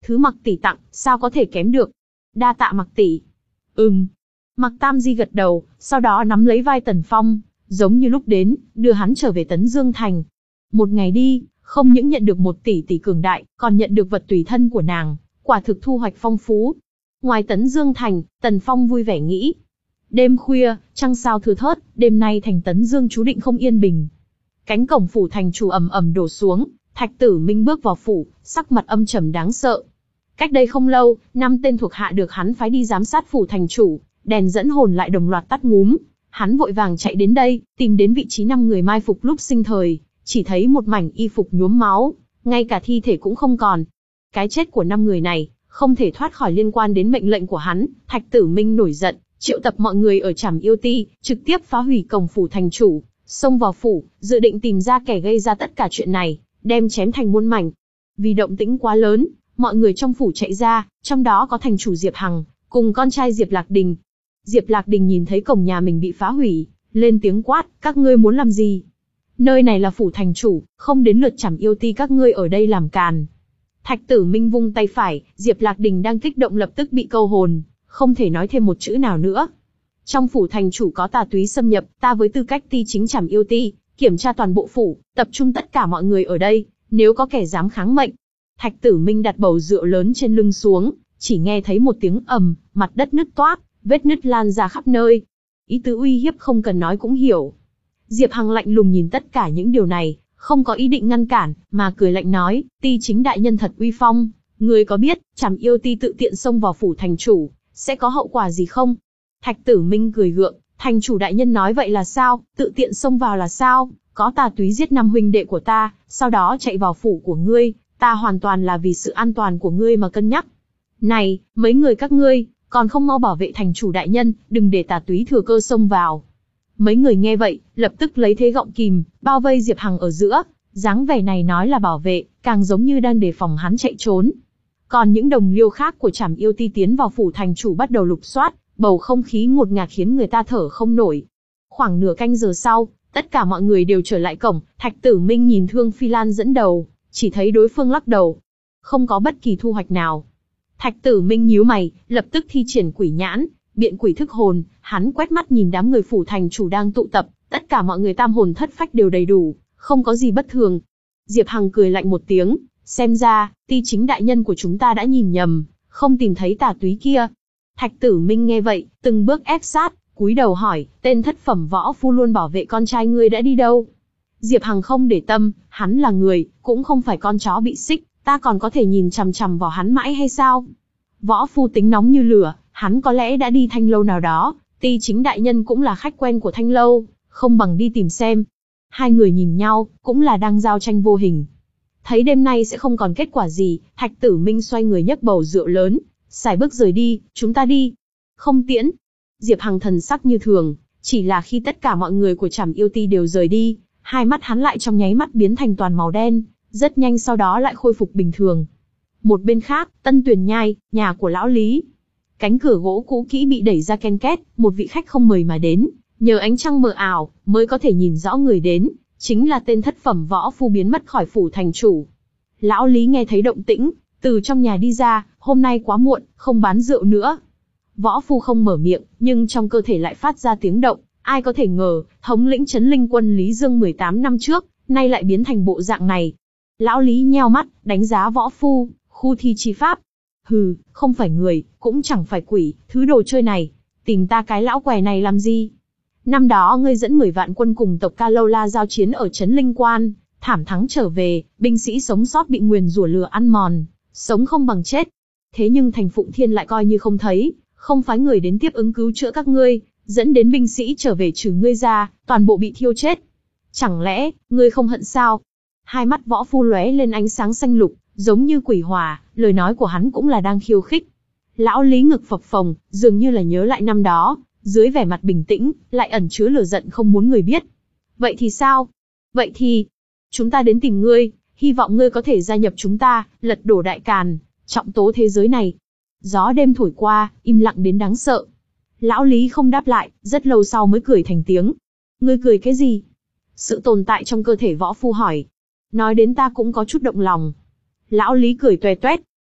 Thứ Mặc tỷ tặng, sao có thể kém được. Đa tạ Mặc tỷ. Ừm. Mặc Tam Di gật đầu, sau đó nắm lấy vai Tần Phong, giống như lúc đến, đưa hắn trở về Tấn Dương Thành. Một ngày đi, không những nhận được một tỷ tỷ cường đại, còn nhận được vật tùy thân của nàng, quả thực thu hoạch phong phú. Ngoài Tấn Dương Thành, Tần Phong vui vẻ nghĩ. Đêm khuya, trăng sao thưa thớt, đêm nay thành Tấn Dương chú định không yên bình. Cánh cổng phủ thành chủ ầm ầm đổ xuống, Thạch Tử Minh bước vào phủ, sắc mặt âm trầm đáng sợ. Cách đây không lâu, năm tên thuộc hạ được hắn phái đi giám sát phủ thành chủ, đèn dẫn hồn lại đồng loạt tắt ngúm. Hắn vội vàng chạy đến đây, tìm đến vị trí năm người mai phục lúc sinh thời, chỉ thấy một mảnh y phục nhuốm máu, ngay cả thi thể cũng không còn. Cái chết của năm người này, không thể thoát khỏi liên quan đến mệnh lệnh của hắn. Thạch Tử Minh nổi giận, triệu tập mọi người ở Trảm Yêu Ti, trực tiếp phá hủy cổng phủ thành chủ, xông vào phủ, dự định tìm ra kẻ gây ra tất cả chuyện này, đem chém thành muôn mảnh. Vì động tĩnh quá lớn, mọi người trong phủ chạy ra, trong đó có thành chủ Diệp Hằng, cùng con trai Diệp Lạc Đình. Diệp Lạc Đình nhìn thấy cổng nhà mình bị phá hủy, lên tiếng quát, các ngươi muốn làm gì? Nơi này là phủ thành chủ, không đến lượt Trảm Yêu Ti các ngươi ở đây làm càn. Thạch Tử Minh vung tay phải, Diệp Lạc Đình đang kích động lập tức bị câu hồn, không thể nói thêm một chữ nào nữa. Trong phủ thành chủ có tà túy xâm nhập, ta với tư cách ti chính Trảm Yêu Ti, kiểm tra toàn bộ phủ, tập trung tất cả mọi người ở đây, nếu có kẻ dám kháng mệnh. Thạch Tử Minh đặt bầu rượu lớn trên lưng xuống, chỉ nghe thấy một tiếng ầm, mặt đất nứt toác, vết nứt lan ra khắp nơi. Ý tứ uy hiếp không cần nói cũng hiểu. Diệp Hằng lạnh lùng nhìn tất cả những điều này, không có ý định ngăn cản, mà cười lạnh nói, ti chính đại nhân thật uy phong, người có biết, Trảm Yêu Ti tự tiện xông vào phủ thành chủ, sẽ có hậu quả gì không? Thạch Tử Minh cười gượng, thành chủ đại nhân nói vậy là sao, tự tiện xông vào là sao, có tà túy giết năm huynh đệ của ta, sau đó chạy vào phủ của ngươi, ta hoàn toàn là vì sự an toàn của ngươi mà cân nhắc. Này, mấy người các ngươi, còn không mau bảo vệ thành chủ đại nhân, đừng để tà túy thừa cơ xông vào. Mấy người nghe vậy, lập tức lấy thế gọng kìm, bao vây Diệp Hằng ở giữa, dáng vẻ này nói là bảo vệ, càng giống như đang đề phòng hắn chạy trốn. Còn những đồng liêu khác của Trảm Yêu Ti tiến vào phủ thành chủ bắt đầu lục soát, bầu không khí ngột ngạt khiến người ta thở không nổi. Khoảng nửa canh giờ sau, tất cả mọi người đều trở lại cổng, Thạch Tử Minh nhìn Thương Phi Lan dẫn đầu, chỉ thấy đối phương lắc đầu, không có bất kỳ thu hoạch nào. Thạch Tử Minh nhíu mày, lập tức thi triển quỷ nhãn, biện quỷ thức hồn, hắn quét mắt nhìn đám người phủ thành chủ đang tụ tập, tất cả mọi người tam hồn thất phách đều đầy đủ, không có gì bất thường. Diệp Hằng cười lạnh một tiếng, xem ra, ti chính đại nhân của chúng ta đã nhìn nhầm, không tìm thấy tà túy kia. Thạch Tử Minh nghe vậy, từng bước ép sát, cúi đầu hỏi, tên thất phẩm võ phu luôn bảo vệ con trai ngươi đã đi đâu? Diệp Hằng không để tâm, hắn là người, cũng không phải con chó bị xích, ta còn có thể nhìn chằm chằm vào hắn mãi hay sao? Võ phu tính nóng như lửa, hắn có lẽ đã đi Thanh lâu nào đó, ti chính đại nhân cũng là khách quen của Thanh lâu, không bằng đi tìm xem. Hai người nhìn nhau, cũng là đang giao tranh vô hình. Thấy đêm nay sẽ không còn kết quả gì, Thạch Tử Minh xoay người nhấc bầu rượu lớn, xài bước rời đi, chúng ta đi. Không tiễn. Diệp Hằng thần sắc như thường, chỉ là khi tất cả mọi người của Trảm Yêu Ti đều rời đi, hai mắt hắn lại trong nháy mắt biến thành toàn màu đen, rất nhanh sau đó lại khôi phục bình thường. Một bên khác, Tân Tuyền Nhai, nhà của lão Lý. Cánh cửa gỗ cũ kỹ bị đẩy ra ken két, một vị khách không mời mà đến, nhờ ánh trăng mờ ảo, mới có thể nhìn rõ người đến, chính là tên thất phẩm võ phu biến mất khỏi phủ thành chủ. Lão Lý nghe thấy động tĩnh, từ trong nhà đi ra, hôm nay quá muộn, không bán rượu nữa. Võ phu không mở miệng, nhưng trong cơ thể lại phát ra tiếng động, ai có thể ngờ, thống lĩnh Trấn Linh quân Lý Dương mười tám năm trước, nay lại biến thành bộ dạng này. Lão Lý nheo mắt, đánh giá võ phu, khu thi chi pháp. Hừ, không phải người, cũng chẳng phải quỷ, thứ đồ chơi này, tìm ta cái lão què này làm gì? Năm đó ngươi dẫn mười vạn quân cùng tộc Ca Lâu La giao chiến ở Trấn Linh Quan, thảm thắng trở về, binh sĩ sống sót bị nguyền rủa lừa ăn mòn, sống không bằng chết. Thế nhưng thành Phụng Thiên lại coi như không thấy, không phái người đến tiếp ứng cứu chữa các ngươi, dẫn đến binh sĩ trở về trừ ngươi ra, toàn bộ bị thiêu chết. Chẳng lẽ, ngươi không hận sao? Hai mắt võ phu lóe lên ánh sáng xanh lục, giống như quỷ hỏa, lời nói của hắn cũng là đang khiêu khích. Lão Lý ngực phập phồng, dường như là nhớ lại năm đó, dưới vẻ mặt bình tĩnh, lại ẩn chứa lửa giận không muốn người biết. Vậy thì sao? Vậy thì, chúng ta đến tìm ngươi, hy vọng ngươi có thể gia nhập chúng ta, lật đổ Đại Càn, trọng tố thế giới này. Gió đêm thổi qua, im lặng đến đáng sợ. Lão Lý không đáp lại, rất lâu sau mới cười thành tiếng. Ngươi cười cái gì? Sự tồn tại trong cơ thể võ phu hỏi. Nói đến ta cũng có chút động lòng. Lão Lý cười toe toét.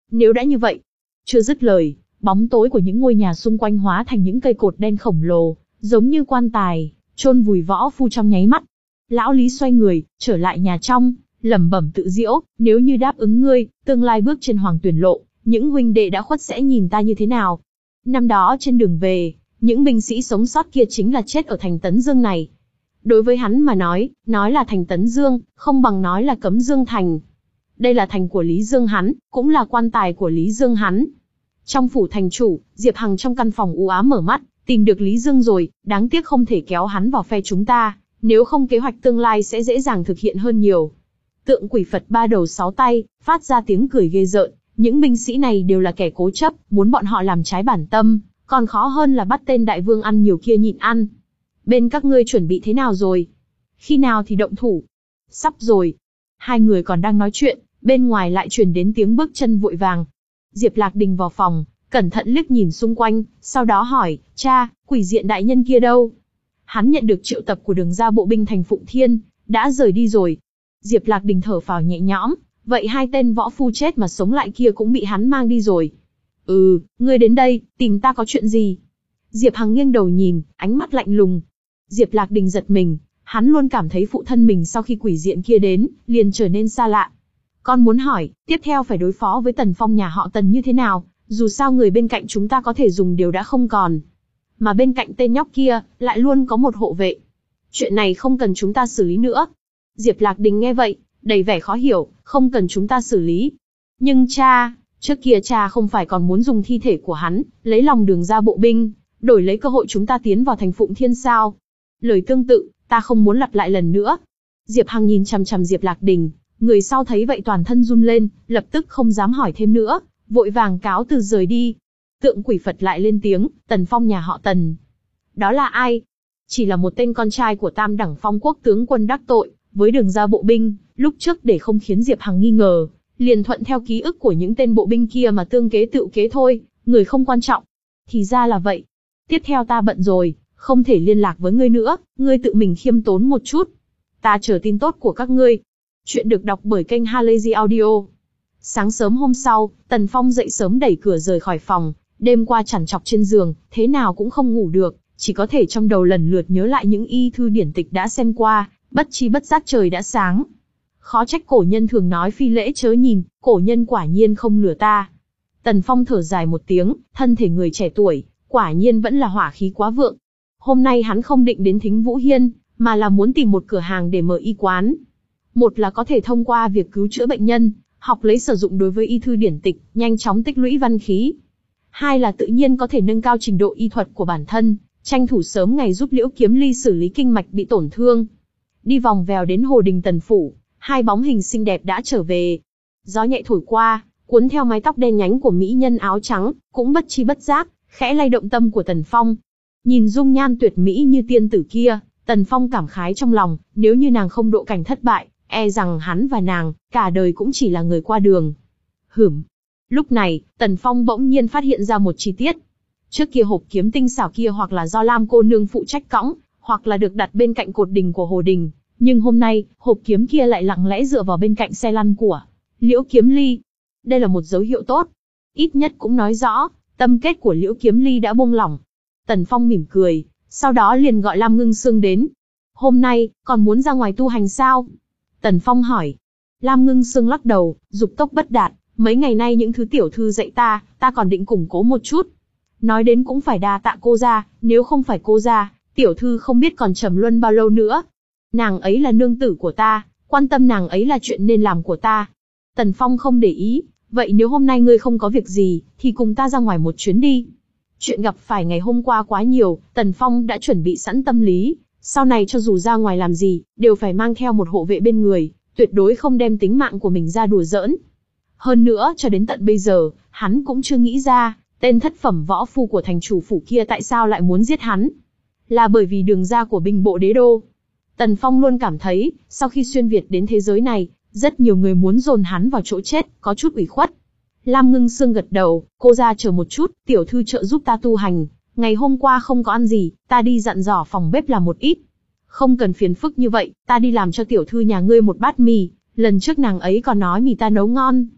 nếu đã như vậy. Chưa dứt lời, bóng tối của những ngôi nhà xung quanh hóa thành những cây cột đen khổng lồ, giống như quan tài, chôn vùi võ phu trong nháy mắt. Lão Lý xoay người, trở lại nhà trong, lẩm bẩm tự giễu, nếu như đáp ứng ngươi, tương lai bước trên hoàng tuyển lộ, những huynh đệ đã khuất sẽ nhìn ta như thế nào? Năm đó trên đường về, những binh sĩ sống sót kia chính là chết ở thành Tấn Dương này. Đối với hắn mà nói, nói là thành Tấn Dương, không bằng nói là Cấm Dương Thành. Đây là thành của Lý Dương hắn, cũng là quan tài của Lý Dương hắn. Trong phủ thành chủ, Diệp Hằng trong căn phòng u ám mở mắt, tìm được Lý Dương rồi, đáng tiếc không thể kéo hắn vào phe chúng ta, nếu không kế hoạch tương lai sẽ dễ dàng thực hiện hơn nhiều. Tượng quỷ Phật ba đầu sáu tay, phát ra tiếng cười ghê rợn, những binh sĩ này đều là kẻ cố chấp, muốn bọn họ làm trái bản tâm, còn khó hơn là bắt tên đại vương ăn nhiều kia nhịn ăn. Bên các ngươi chuẩn bị thế nào rồi? Khi nào thì động thủ? Sắp rồi. Hai người còn đang nói chuyện, bên ngoài lại truyền đến tiếng bước chân vội vàng. Diệp Lạc Đình vào phòng, cẩn thận liếc nhìn xung quanh, sau đó hỏi, cha, quỷ diện đại nhân kia đâu? Hắn nhận được triệu tập của đường ra bộ binh thành Phụng Thiên, đã rời đi rồi. Diệp Lạc Đình thở phào nhẹ nhõm, vậy hai tên võ phu chết mà sống lại kia cũng bị hắn mang đi rồi. Ừ, ngươi đến đây, tìm ta có chuyện gì? Diệp Hằng nghiêng đầu nhìn, ánh mắt lạnh lùng. Diệp Lạc Đình giật mình, hắn luôn cảm thấy phụ thân mình sau khi quỷ diện kia đến, liền trở nên xa lạ. Con muốn hỏi, tiếp theo phải đối phó với Tần Phong nhà họ Tần như thế nào, dù sao người bên cạnh chúng ta có thể dùng đều đã không còn. Mà bên cạnh tên nhóc kia, lại luôn có một hộ vệ. Chuyện này không cần chúng ta xử lý nữa. Diệp Lạc Đình nghe vậy, đầy vẻ khó hiểu, không cần chúng ta xử lý. Nhưng cha, trước kia cha không phải còn muốn dùng thi thể của hắn, lấy lòng đường ra bộ binh, đổi lấy cơ hội chúng ta tiến vào thành Phụng Thiên sao? Lời tương tự, ta không muốn lặp lại lần nữa. Diệp Hằng nhìn chằm chằm Diệp Lạc Đình, người sau thấy vậy toàn thân run lên, lập tức không dám hỏi thêm nữa, vội vàng cáo từ rời đi. Tượng quỷ Phật lại lên tiếng, Tần Phong nhà họ Tần. Đó là ai? Chỉ là một tên con trai của Tam Đẳng Phong Quốc tướng quân đắc tội với đường ra bộ binh, lúc trước để không khiến Diệp Hằng nghi ngờ, liền thuận theo ký ức của những tên bộ binh kia mà tương kế tự kế thôi, người không quan trọng. Thì ra là vậy. Tiếp theo ta bận rồi, không thể liên lạc với ngươi nữa, ngươi tự mình khiêm tốn một chút. Ta chờ tin tốt của các ngươi. Chuyện được đọc bởi kênh Halazy Audio. Sáng sớm hôm sau, Tần Phong dậy sớm đẩy cửa rời khỏi phòng, đêm qua chằn chọc trên giường, thế nào cũng không ngủ được, chỉ có thể trong đầu lần lượt nhớ lại những y thư điển tịch đã xem qua, bất chi bất giác trời đã sáng. Khó trách cổ nhân thường nói phi lễ chớ nhìn, cổ nhân quả nhiên không lừa ta. Tần Phong thở dài một tiếng, thân thể người trẻ tuổi, quả nhiên vẫn là hỏa khí quá vượng. Hôm nay hắn không định đến Thính Vũ Hiên, mà là muốn tìm một cửa hàng để mở y quán. Một là có thể thông qua việc cứu chữa bệnh nhân, học lấy sử dụng đối với y thư điển tịch, nhanh chóng tích lũy văn khí. Hai là tự nhiên có thể nâng cao trình độ y thuật của bản thân, tranh thủ sớm ngày giúp Liễu Kiếm Ly xử lý kinh mạch bị tổn thương. Đi vòng vèo đến Hồ Đình Tần phủ, hai bóng hình xinh đẹp đã trở về. Gió nhẹ thổi qua, cuốn theo mái tóc đen nhánh của mỹ nhân áo trắng, cũng bất chi bất giác, khẽ lay động tâm của Tần Phong. Nhìn dung nhan tuyệt mỹ như tiên tử kia, Tần Phong cảm khái trong lòng, nếu như nàng không độ cảnh thất bại, e rằng hắn và nàng, cả đời cũng chỉ là người qua đường. Hửm. Lúc này, Tần Phong bỗng nhiên phát hiện ra một chi tiết. Trước kia hộp kiếm tinh xảo kia hoặc là do Lam cô nương phụ trách cõng, hoặc là được đặt bên cạnh cột đình của Hồ Đình. Nhưng hôm nay, hộp kiếm kia lại lặng lẽ dựa vào bên cạnh xe lăn của Liễu Kiếm Ly. Đây là một dấu hiệu tốt. Ít nhất cũng nói rõ, tâm kết của Liễu Kiếm Ly đã buông lỏng. Tần Phong mỉm cười, sau đó liền gọi Lam Ngưng Sương đến. Hôm nay, còn muốn ra ngoài tu hành sao? Tần Phong hỏi. Lam Ngưng Sương lắc đầu, dục tốc bất đạt. Mấy ngày nay những thứ tiểu thư dạy ta, ta còn định củng cố một chút. Nói đến cũng phải đa tạ cô gia, nếu không phải cô gia, tiểu thư không biết còn trầm luân bao lâu nữa. Nàng ấy là nương tử của ta, quan tâm nàng ấy là chuyện nên làm của ta. Tần Phong không để ý, vậy nếu hôm nay ngươi không có việc gì, thì cùng ta ra ngoài một chuyến đi. Chuyện gặp phải ngày hôm qua quá nhiều, Tần Phong đã chuẩn bị sẵn tâm lý, sau này cho dù ra ngoài làm gì, đều phải mang theo một hộ vệ bên người, tuyệt đối không đem tính mạng của mình ra đùa giỡn. Hơn nữa, cho đến tận bây giờ, hắn cũng chưa nghĩ ra, tên thất phẩm võ phu của thành chủ phủ kia tại sao lại muốn giết hắn. Là bởi vì đường ra của binh bộ đế đô. Tần Phong luôn cảm thấy, sau khi xuyên Việt đến thế giới này, rất nhiều người muốn dồn hắn vào chỗ chết, có chút ủy khuất. Lam Ngưng Sương gật đầu, cô ra chờ một chút, tiểu thư trợ giúp ta tu hành. Ngày hôm qua không có ăn gì, ta đi dặn dò phòng bếp làm một ít. Không cần phiền phức như vậy, ta đi làm cho tiểu thư nhà ngươi một bát mì, lần trước nàng ấy còn nói mì ta nấu ngon.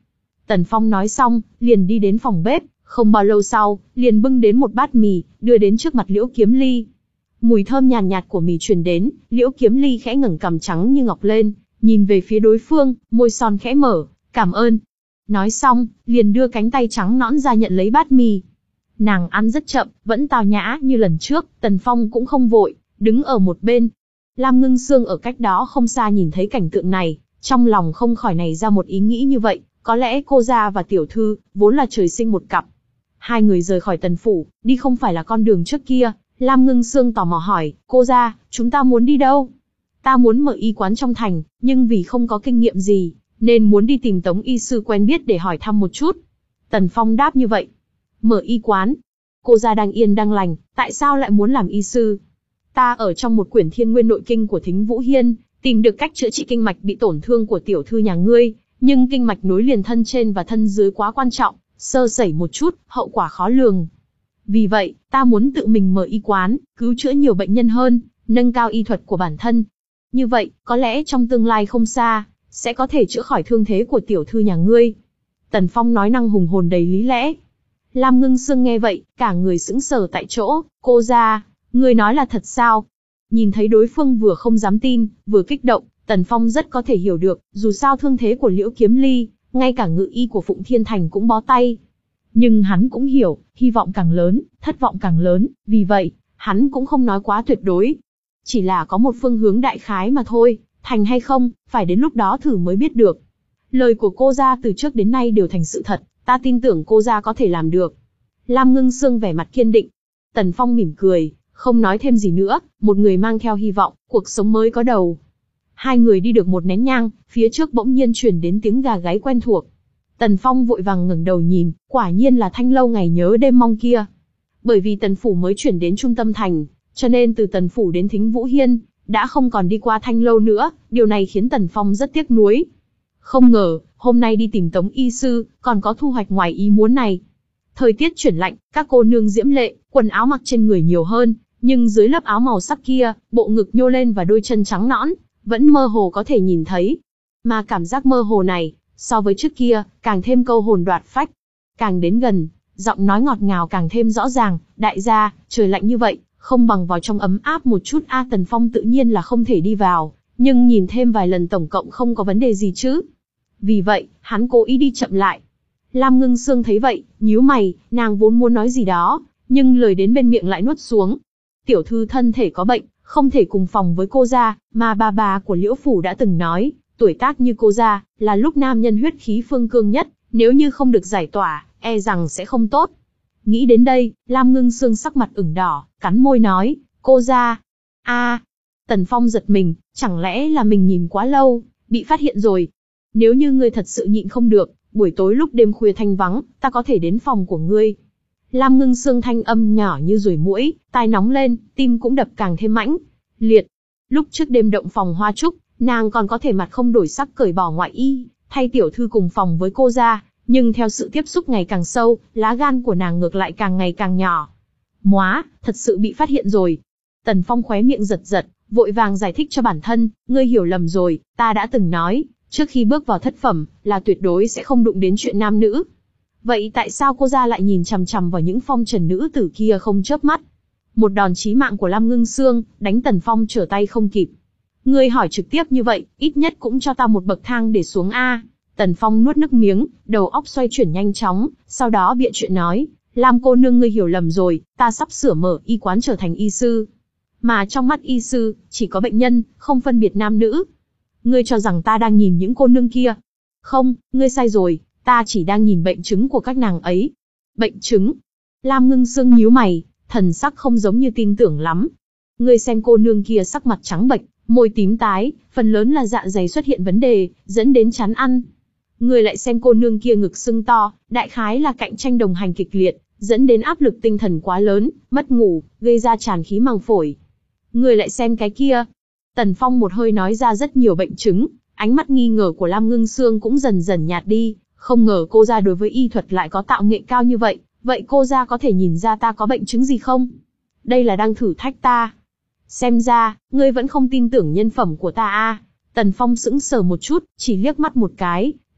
Tần Phong nói xong, liền đi đến phòng bếp, không bao lâu sau, liền bưng đến một bát mì, đưa đến trước mặt Liễu Kiếm Ly. Mùi thơm nhàn nhạt, nhạt của mì truyền đến, Liễu Kiếm Ly khẽ ngẩng cằm trắng như ngọc lên, nhìn về phía đối phương, môi son khẽ mở, cảm ơn. Nói xong, liền đưa cánh tay trắng nõn ra nhận lấy bát mì. Nàng ăn rất chậm, vẫn tao nhã như lần trước, Tần Phong cũng không vội, đứng ở một bên. Lam Ngưng Sương ở cách đó không xa nhìn thấy cảnh tượng này, trong lòng không khỏi nảy ra một ý nghĩ như vậy, có lẽ cô gia và tiểu thư, vốn là trời sinh một cặp. Hai người rời khỏi Tần phủ, đi không phải là con đường trước kia. Lam Ngưng Sương tò mò hỏi, cô gia, chúng ta muốn đi đâu? Ta muốn mở y quán trong thành, nhưng vì không có kinh nghiệm gì, nên muốn đi tìm Tống y sư quen biết để hỏi thăm một chút. Tần Phong đáp như vậy. Mở y quán? Cô gia đang yên đang lành, tại sao lại muốn làm y sư? Ta ở trong một quyển Thiên Nguyên Nội Kinh của Thính Vũ Hiên, tìm được cách chữa trị kinh mạch bị tổn thương của tiểu thư nhà ngươi, nhưng kinh mạch nối liền thân trên và thân dưới quá quan trọng, sơ sẩy một chút, hậu quả khó lường. Vì vậy, ta muốn tự mình mở y quán, cứu chữa nhiều bệnh nhân hơn, nâng cao y thuật của bản thân. Như vậy, có lẽ trong tương lai không xa, sẽ có thể chữa khỏi thương thế của tiểu thư nhà ngươi. Tần Phong nói năng hùng hồn đầy lý lẽ. Lam Ngưng Sương nghe vậy, cả người sững sờ tại chỗ, cô gia, ngươi nói là thật sao? Nhìn thấy đối phương vừa không dám tin, vừa kích động, Tần Phong rất có thể hiểu được, dù sao thương thế của Liễu Kiếm Ly, ngay cả ngự y của Phụng Thiên Thành cũng bó tay. Nhưng hắn cũng hiểu, hy vọng càng lớn, thất vọng càng lớn, vì vậy, hắn cũng không nói quá tuyệt đối. Chỉ là có một phương hướng đại khái mà thôi, thành hay không, phải đến lúc đó thử mới biết được. Lời của cô gia từ trước đến nay đều thành sự thật, ta tin tưởng cô gia có thể làm được. Lam Ngưng Sương vẻ mặt kiên định. Tần Phong mỉm cười, không nói thêm gì nữa, một người mang theo hy vọng, cuộc sống mới có đầu. Hai người đi được một nén nhang, phía trước bỗng nhiên truyền đến tiếng gà gáy quen thuộc. Tần Phong vội vàng ngẩng đầu nhìn, quả nhiên là Thanh Lâu ngày nhớ đêm mong kia. Bởi vì Tần Phủ mới chuyển đến trung tâm thành, cho nên từ Tần Phủ đến Thính Vũ Hiên, đã không còn đi qua Thanh Lâu nữa, điều này khiến Tần Phong rất tiếc nuối. Không ngờ, hôm nay đi tìm Tống y sư, còn có thu hoạch ngoài ý muốn này. Thời tiết chuyển lạnh, các cô nương diễm lệ, quần áo mặc trên người nhiều hơn, nhưng dưới lớp áo màu sắc kia, bộ ngực nhô lên và đôi chân trắng nõn, vẫn mơ hồ có thể nhìn thấy. Mà cảm giác mơ hồ này, so với trước kia, càng thêm câu hồn đoạt phách. Càng đến gần, giọng nói ngọt ngào càng thêm rõ ràng, đại gia, trời lạnh như vậy, không bằng vào trong ấm áp một chút a. Tần Phong tự nhiên là không thể đi vào, nhưng nhìn thêm vài lần tổng cộng không có vấn đề gì chứ. Vì vậy, hắn cố ý đi chậm lại. Lam Ngưng Sương thấy vậy, nhíu mày, nàng vốn muốn nói gì đó, nhưng lời đến bên miệng lại nuốt xuống. Tiểu thư thân thể có bệnh, không thể cùng phòng với cô gia, mà bà bà của Liễu Phủ đã từng nói, tuổi tác như cô gia, là lúc nam nhân huyết khí phương cương nhất, nếu như không được giải tỏa, e rằng sẽ không tốt. Nghĩ đến đây, Lam Ngưng Sương sắc mặt ửng đỏ, cắn môi nói, cô gia. A, Tần Phong giật mình, chẳng lẽ là mình nhìn quá lâu, bị phát hiện rồi. Nếu như ngươi thật sự nhịn không được, buổi tối lúc đêm khuya thanh vắng, ta có thể đến phòng của ngươi. Lam Ngưng Sương thanh âm nhỏ như ruồi muỗi, tai nóng lên, tim cũng đập càng thêm mãnh liệt. Lúc trước đêm động phòng hoa trúc, nàng còn có thể mặt không đổi sắc cởi bỏ ngoại y, thay tiểu thư cùng phòng với cô gia, nhưng theo sự tiếp xúc ngày càng sâu, lá gan của nàng ngược lại càng ngày càng nhỏ. Móa, thật sự bị phát hiện rồi. Tần Phong khóe miệng giật giật, vội vàng giải thích cho bản thân, ngươi hiểu lầm rồi, ta đã từng nói, trước khi bước vào thất phẩm, là tuyệt đối sẽ không đụng đến chuyện nam nữ. Vậy tại sao cô gia lại nhìn chằm chằm vào những phong trần nữ tử kia không chớp mắt? Một đòn chí mạng của Lam Ngưng Sương, đánh Tần Phong trở tay không kịp. Ngươi hỏi trực tiếp như vậy, ít nhất cũng cho ta một bậc thang để xuống a. Tần Phong nuốt nước miếng, đầu óc xoay chuyển nhanh chóng, sau đó bịa chuyện nói, Lam cô nương ngươi hiểu lầm rồi, ta sắp sửa mở y quán trở thành y sư. Mà trong mắt y sư, chỉ có bệnh nhân, không phân biệt nam nữ. Ngươi cho rằng ta đang nhìn những cô nương kia? Không, ngươi sai rồi, ta chỉ đang nhìn bệnh chứng của các nàng ấy. Bệnh chứng? Lam Ngưng Sương nhíu mày, thần sắc không giống như tin tưởng lắm. Ngươi xem cô nương kia sắc mặt trắng bệch, môi tím tái, phần lớn là dạ dày xuất hiện vấn đề, dẫn đến chán ăn. Ngươi lại xem cô nương kia ngực sưng to, đại khái là cạnh tranh đồng hành kịch liệt, dẫn đến áp lực tinh thần quá lớn, mất ngủ, gây ra tràn khí màng phổi. Ngươi lại xem cái kia. Tần Phong một hơi nói ra rất nhiều bệnh chứng, ánh mắt nghi ngờ của Lam Ngưng Sương cũng dần dần nhạt đi, không ngờ cô gia đối với y thuật lại có tạo nghệ cao như vậy, vậy cô gia có thể nhìn ra ta có bệnh chứng gì không? Đây là đang thử thách ta. Xem ra, ngươi vẫn không tin tưởng nhân phẩm của ta a. Tần Phong sững sờ một chút, chỉ liếc mắt một cái,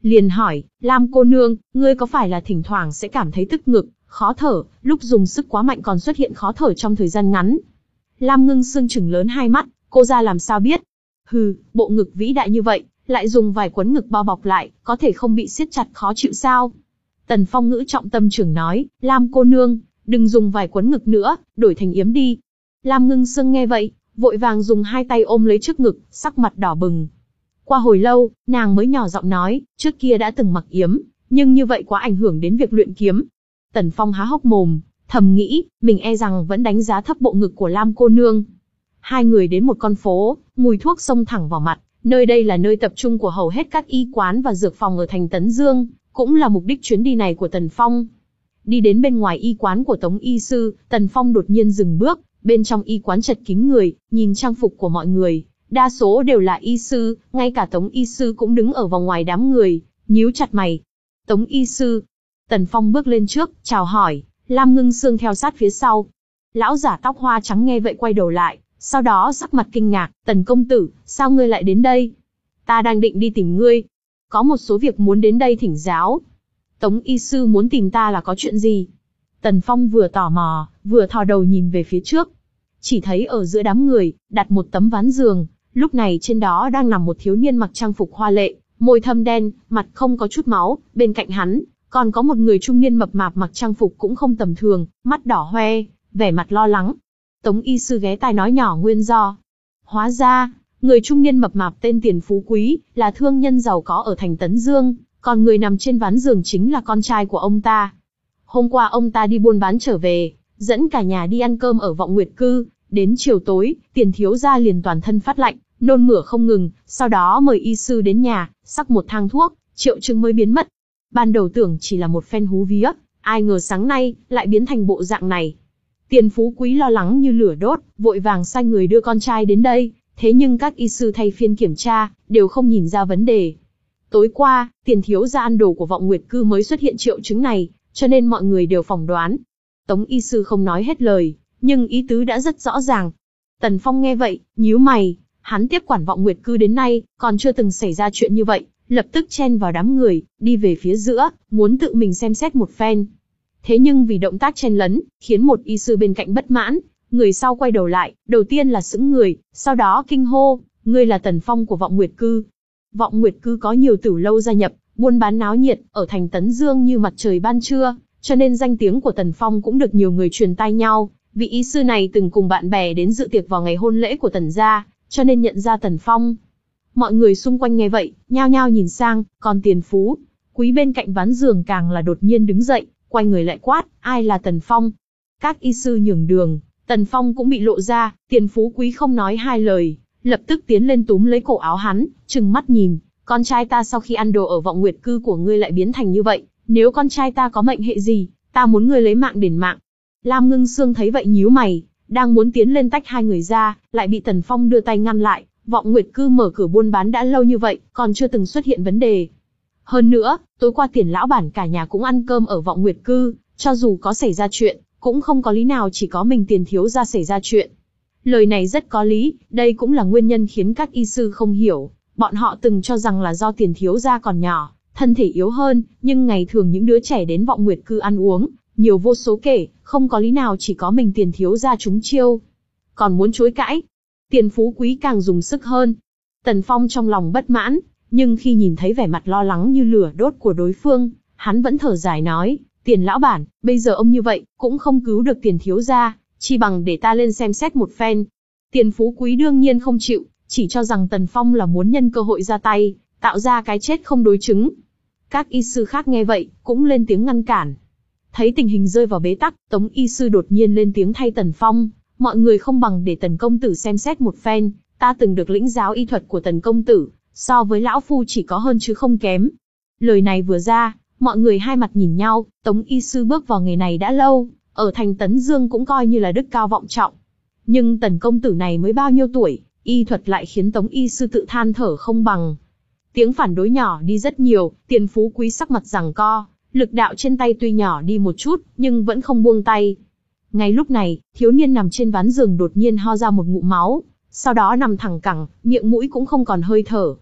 liền hỏi, Lam cô nương, ngươi có phải là thỉnh thoảng sẽ cảm thấy tức ngực, khó thở, lúc dùng sức quá mạnh còn xuất hiện khó thở trong thời gian ngắn? Lam Ngưng Sương trừng lớn hai mắt, cô ra làm sao biết? Hừ, bộ ngực vĩ đại như vậy, lại dùng vải quấn ngực bao bọc lại, có thể không bị siết chặt khó chịu sao? Tần Phong ngữ trọng tâm trường nói, Lam cô nương, đừng dùng vải quấn ngực nữa, đổi thành yếm đi. Lam Ngưng Sương nghe vậy, vội vàng dùng hai tay ôm lấy trước ngực, sắc mặt đỏ bừng. Qua hồi lâu, nàng mới nhỏ giọng nói, trước kia đã từng mặc yếm, nhưng như vậy quá ảnh hưởng đến việc luyện kiếm. Tần Phong há hốc mồm, thầm nghĩ, mình e rằng vẫn đánh giá thấp bộ ngực của Lam cô nương. Hai người đến một con phố, mùi thuốc xông thẳng vào mặt, nơi đây là nơi tập trung của hầu hết các y quán và dược phòng ở thành Tấn Dương, cũng là mục đích chuyến đi này của Tần Phong. Đi đến bên ngoài y quán của Tống y sư, Tần Phong đột nhiên dừng bước, bên trong y quán chật kín người, nhìn trang phục của mọi người, đa số đều là y sư, ngay cả Tống y sư cũng đứng ở vòng ngoài đám người, nhíu chặt mày. Tống y sư. Tần Phong bước lên trước, chào hỏi, Lam Ngưng Sương theo sát phía sau. Lão giả tóc hoa trắng nghe vậy quay đầu lại, sau đó sắc mặt kinh ngạc, Tần công tử, sao ngươi lại đến đây? Ta đang định đi tìm ngươi. Có một số việc muốn đến đây thỉnh giáo. Tống y sư muốn tìm ta là có chuyện gì? Tần Phong vừa tò mò, vừa thò đầu nhìn về phía trước. Chỉ thấy ở giữa đám người, đặt một tấm ván giường, lúc này trên đó đang nằm một thiếu niên mặc trang phục hoa lệ, môi thâm đen, mặt không có chút máu, bên cạnh hắn, còn có một người trung niên mập mạp mặc trang phục cũng không tầm thường, mắt đỏ hoe, vẻ mặt lo lắng. Tống y sư ghé tai nói nhỏ nguyên do. Hóa ra, người trung niên mập mạp tên Tiền Phú Quý, là thương nhân giàu có ở thành Tấn Dương, còn người nằm trên ván giường chính là con trai của ông ta. Hôm qua ông ta đi buôn bán trở về, dẫn cả nhà đi ăn cơm ở Vọng Nguyệt Cư, đến chiều tối, Tiền thiếu gia liền toàn thân phát lạnh, nôn mửa không ngừng, sau đó mời y sư đến nhà, sắc một thang thuốc, triệu chứng mới biến mất. Ban đầu tưởng chỉ là một phen hú vía, ai ngờ sáng nay, lại biến thành bộ dạng này. Tiền Phú Quý lo lắng như lửa đốt, vội vàng sai người đưa con trai đến đây, thế nhưng các y sư thay phiên kiểm tra, đều không nhìn ra vấn đề. Tối qua, Tiền thiếu gia ăn đồ của Vọng Nguyệt Cư mới xuất hiện triệu chứng này, cho nên mọi người đều phỏng đoán. Tống y sư không nói hết lời, nhưng ý tứ đã rất rõ ràng. Tần Phong nghe vậy, nhíu mày, hắn tiếp quản Vọng Nguyệt Cư đến nay, còn chưa từng xảy ra chuyện như vậy, lập tức chen vào đám người, đi về phía giữa, muốn tự mình xem xét một phen. Thế nhưng vì động tác chen lấn, khiến một y sư bên cạnh bất mãn, người sau quay đầu lại, đầu tiên là sững người, sau đó kinh hô, ngươi là Tần Phong của Vọng Nguyệt Cư. Vọng Nguyệt Cư có nhiều tử lâu gia nhập, buôn bán náo nhiệt, ở thành Tấn Dương như mặt trời ban trưa, cho nên danh tiếng của Tần Phong cũng được nhiều người truyền tai nhau. Vị y sư này từng cùng bạn bè đến dự tiệc vào ngày hôn lễ của Tần gia, cho nên nhận ra Tần Phong. Mọi người xung quanh nghe vậy, nhao nhao nhìn sang, còn Tiền Phú Quý bên cạnh ván giường càng là đột nhiên đứng dậy, quay người lại quát, ai là Tần Phong? Các y sư nhường đường, Tần Phong cũng bị lộ ra, Tiền Phú Quý không nói hai lời, lập tức tiến lên túm lấy cổ áo hắn, trừng mắt nhìn, con trai ta sau khi ăn đồ ở Vọng Nguyệt Cư của ngươi lại biến thành như vậy, nếu con trai ta có mệnh hệ gì, ta muốn ngươi lấy mạng đền mạng. Lam Ngưng Sương thấy vậy nhíu mày, đang muốn tiến lên tách hai người ra, lại bị Tần Phong đưa tay ngăn lại. Vọng Nguyệt Cư mở cửa buôn bán đã lâu như vậy, còn chưa từng xuất hiện vấn đề. Hơn nữa, tối qua Tiền lão bản cả nhà cũng ăn cơm ở Vọng Nguyệt Cư, cho dù có xảy ra chuyện, cũng không có lý nào chỉ có mình Tiền thiếu gia xảy ra chuyện. Lời này rất có lý, đây cũng là nguyên nhân khiến các y sư không hiểu. Bọn họ từng cho rằng là do Tiền thiếu gia còn nhỏ, thân thể yếu hơn, nhưng ngày thường những đứa trẻ đến Vọng Nguyệt Cư ăn uống, nhiều vô số kể, không có lý nào chỉ có mình Tiền thiếu gia trúng chiêu. Còn muốn chối cãi, Tiền Phú Quý càng dùng sức hơn. Tần Phong trong lòng bất mãn, nhưng khi nhìn thấy vẻ mặt lo lắng như lửa đốt của đối phương, hắn vẫn thở dài nói, Tiền lão bản, bây giờ ông như vậy, cũng không cứu được Tiền thiếu gia, chi bằng để ta lên xem xét một phen. Tiền Phú Quý đương nhiên không chịu, chỉ cho rằng Tần Phong là muốn nhân cơ hội ra tay, tạo ra cái chết không đối chứng. Các y sư khác nghe vậy, cũng lên tiếng ngăn cản. Thấy tình hình rơi vào bế tắc, Tống y sư đột nhiên lên tiếng thay Tần Phong, mọi người không bằng để Tần công tử xem xét một phen, ta từng được lĩnh giáo y thuật của Tần công tử, so với lão phu chỉ có hơn chứ không kém. Lời này vừa ra, mọi người hai mặt nhìn nhau, Tống y sư bước vào nghề này đã lâu, ở thành Tấn Dương cũng coi như là đức cao vọng trọng. Nhưng Tần công tử này mới bao nhiêu tuổi, y thuật lại khiến Tống y sư tự than thở không bằng. Tiếng phản đối nhỏ đi rất nhiều, Tiền Phú Quý sắc mặt giằng co, lực đạo trên tay tuy nhỏ đi một chút, nhưng vẫn không buông tay. Ngay lúc này, thiếu niên nằm trên ván giường đột nhiên ho ra một ngụm máu, sau đó nằm thẳng cẳng, miệng mũi cũng không còn hơi thở.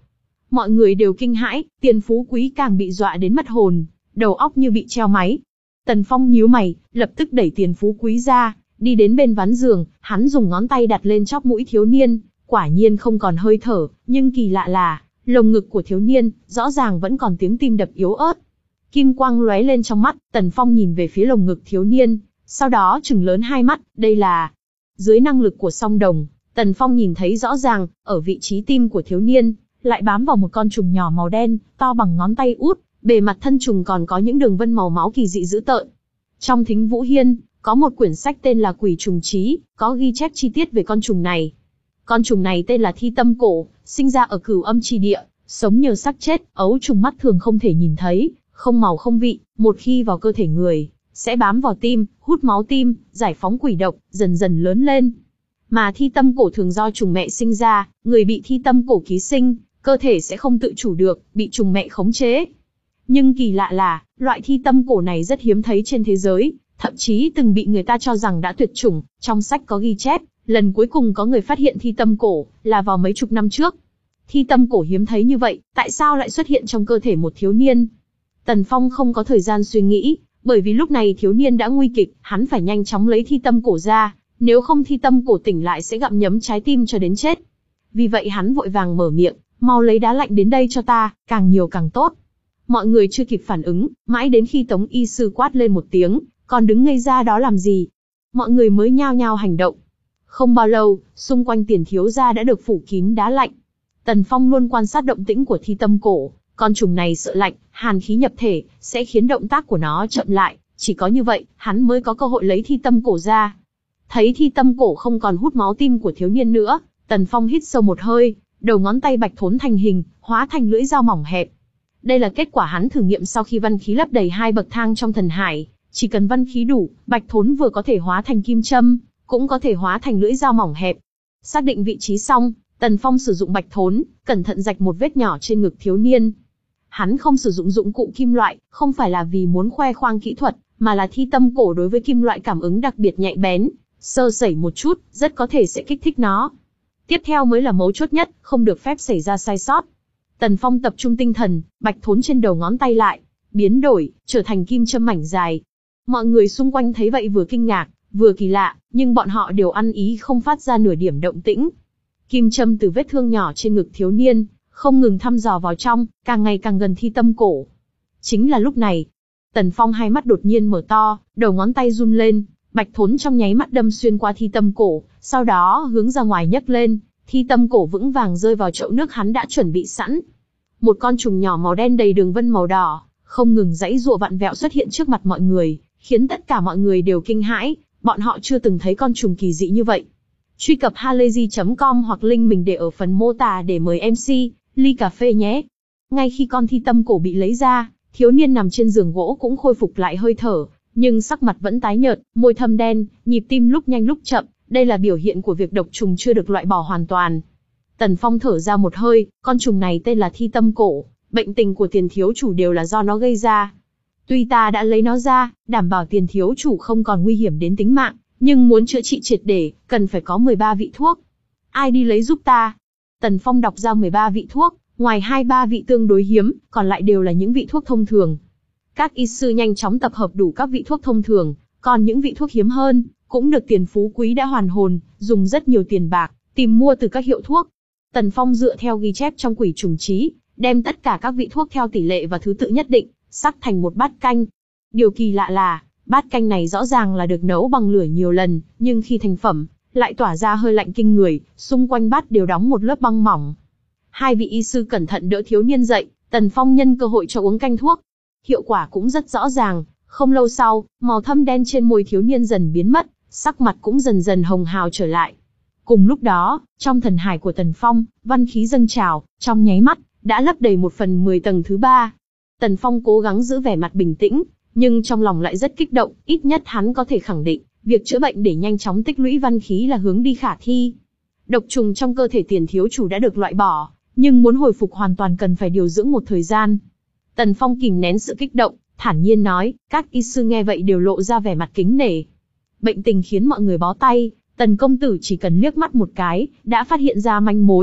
Mọi người đều kinh hãi, Tiền Phú Quý càng bị dọa đến mất hồn, đầu óc như bị treo máy. Tần Phong nhíu mày, lập tức đẩy Tiền Phú Quý ra, đi đến bên ván giường, hắn dùng ngón tay đặt lên chóp mũi thiếu niên, quả nhiên không còn hơi thở, nhưng kỳ lạ là, lồng ngực của thiếu niên, rõ ràng vẫn còn tiếng tim đập yếu ớt. Kim quang lóe lên trong mắt, Tần Phong nhìn về phía lồng ngực thiếu niên, sau đó trừng lớn hai mắt, đây là... Dưới năng lực của song đồng, Tần Phong nhìn thấy rõ ràng, ở vị trí tim của thiếu niên, lại bám vào một con trùng nhỏ màu đen, to bằng ngón tay út, bề mặt thân trùng còn có những đường vân màu máu kỳ dị dữ tợn. Trong Thính Vũ Hiên, có một quyển sách tên là Quỷ Trùng Chí, có ghi chép chi tiết về con trùng này. Con trùng này tên là Thi Tâm Cổ, sinh ra ở Cửu Âm Chi Địa, sống nhờ xác chết, ấu trùng mắt thường không thể nhìn thấy, không màu không vị, một khi vào cơ thể người, sẽ bám vào tim, hút máu tim, giải phóng quỷ độc, dần dần lớn lên. Mà Thi Tâm Cổ thường do trùng mẹ sinh ra, người bị Thi Tâm Cổ ký sinh, cơ thể sẽ không tự chủ được, bị trùng mẹ khống chế. Nhưng kỳ lạ là, loại Thi Tâm Cổ này rất hiếm thấy trên thế giới, thậm chí từng bị người ta cho rằng đã tuyệt chủng. Trong sách có ghi chép, lần cuối cùng có người phát hiện Thi Tâm Cổ là vào mấy chục năm trước. Thi Tâm Cổ hiếm thấy như vậy, tại sao lại xuất hiện trong cơ thể một thiếu niên? Tần Phong không có thời gian suy nghĩ, bởi vì lúc này thiếu niên đã nguy kịch, hắn phải nhanh chóng lấy Thi Tâm Cổ ra, nếu không Thi Tâm Cổ tỉnh lại sẽ gặm nhấm trái tim cho đến chết. Vì vậy hắn vội vàng mở miệng, mau lấy đá lạnh đến đây cho ta, càng nhiều càng tốt. Mọi người chưa kịp phản ứng, mãi đến khi Tống y sư quát lên một tiếng, còn đứng ngây ra đó làm gì? Mọi người mới nhao nhao hành động. Không bao lâu, xung quanh Tiền thiếu gia đã được phủ kín đá lạnh. Tần Phong luôn quan sát động tĩnh của Thi Tâm Cổ, con trùng này sợ lạnh, hàn khí nhập thể, sẽ khiến động tác của nó chậm lại, chỉ có như vậy, hắn mới có cơ hội lấy Thi Tâm Cổ ra. Thấy Thi Tâm Cổ không còn hút máu tim của thiếu niên nữa, Tần Phong hít sâu một hơi, đầu ngón tay bạch thốn thành hình, hóa thành lưỡi dao mỏng hẹp. Đây là kết quả hắn thử nghiệm sau khi văn khí lấp đầy hai bậc thang trong thần hải, chỉ cần văn khí đủ, bạch thốn vừa có thể hóa thành kim châm, cũng có thể hóa thành lưỡi dao mỏng hẹp. Xác định vị trí xong, Tần Phong sử dụng bạch thốn, cẩn thận rạch một vết nhỏ trên ngực thiếu niên. Hắn không sử dụng dụng cụ kim loại, không phải là vì muốn khoe khoang kỹ thuật, mà là Thi Tâm Cổ đối với kim loại cảm ứng đặc biệt nhạy bén, sơ sẩy một chút, rất có thể sẽ kích thích nó. Tiếp theo mới là mấu chốt nhất, không được phép xảy ra sai sót. Tần Phong tập trung tinh thần, bạch thốn trên đầu ngón tay lại, biến đổi, trở thành kim châm mảnh dài. Mọi người xung quanh thấy vậy vừa kinh ngạc, vừa kỳ lạ, nhưng bọn họ đều ăn ý không phát ra nửa điểm động tĩnh. Kim châm từ vết thương nhỏ trên ngực thiếu niên, không ngừng thăm dò vào trong, càng ngày càng gần Thi Tâm Cổ. Chính là lúc này, Tần Phong hai mắt đột nhiên mở to, đầu ngón tay run lên, bạch thốn trong nháy mắt đâm xuyên qua Thi Tâm Cổ, sau đó hướng ra ngoài nhấc lên, Thi Tâm Cổ vững vàng rơi vào chậu nước hắn đã chuẩn bị sẵn. Một con trùng nhỏ màu đen đầy đường vân màu đỏ, không ngừng giãy giụa vặn vẹo xuất hiện trước mặt mọi người, khiến tất cả mọi người đều kinh hãi, bọn họ chưa từng thấy con trùng kỳ dị như vậy. Truy cập halayzi chấm com hoặc link mình để ở phần mô tả để mời em xê, ly cà phê nhé. Ngay khi con Thi Tâm Cổ bị lấy ra, thiếu niên nằm trên giường gỗ cũng khôi phục lại hơi thở, nhưng sắc mặt vẫn tái nhợt, môi thâm đen, nhịp tim lúc nhanh lúc chậm, đây là biểu hiện của việc độc trùng chưa được loại bỏ hoàn toàn. Tần Phong thở ra một hơi, con trùng này tên là Thi Tâm Cổ, bệnh tình của Tiền thiếu chủ đều là do nó gây ra. Tuy ta đã lấy nó ra, đảm bảo Tiền thiếu chủ không còn nguy hiểm đến tính mạng, nhưng muốn chữa trị triệt để, cần phải có mười ba vị thuốc. Ai đi lấy giúp ta? Tần Phong đọc ra mười ba vị thuốc, ngoài hai ba vị tương đối hiếm, còn lại đều là những vị thuốc thông thường. Các y sư nhanh chóng tập hợp đủ các vị thuốc thông thường, còn những vị thuốc hiếm hơn, cũng được Tiền Phú Quý đã hoàn hồn, dùng rất nhiều tiền bạc, tìm mua từ các hiệu thuốc. Tần Phong dựa theo ghi chép trong Quỷ Trùng Chí, đem tất cả các vị thuốc theo tỷ lệ và thứ tự nhất định, sắc thành một bát canh. Điều kỳ lạ là, bát canh này rõ ràng là được nấu bằng lửa nhiều lần, nhưng khi thành phẩm, lại tỏa ra hơi lạnh kinh người, xung quanh bát đều đóng một lớp băng mỏng. Hai vị y sư cẩn thận đỡ thiếu niên dậy, Tần Phong nhân cơ hội cho uống canh thuốc. Hiệu quả cũng rất rõ ràng, không lâu sau, màu thâm đen trên môi thiếu niên dần biến mất, sắc mặt cũng dần dần hồng hào trở lại. Cùng lúc đó, trong thần hải của Tần Phong, văn khí dâng trào, trong nháy mắt, đã lấp đầy một phần mười tầng thứ ba. Tần Phong cố gắng giữ vẻ mặt bình tĩnh, nhưng trong lòng lại rất kích động, ít nhất hắn có thể khẳng định, việc chữa bệnh để nhanh chóng tích lũy văn khí là hướng đi khả thi. Độc trùng trong cơ thể Tiền thiếu chủ đã được loại bỏ, nhưng muốn hồi phục hoàn toàn cần phải điều dưỡng một thời gian. Tần Phong kìm nén sự kích động, thản nhiên nói, các y sư nghe vậy đều lộ ra vẻ mặt kính nể. Bệnh tình khiến mọi người bó tay, Tần công tử chỉ cần liếc mắt một cái, đã phát hiện ra manh mối,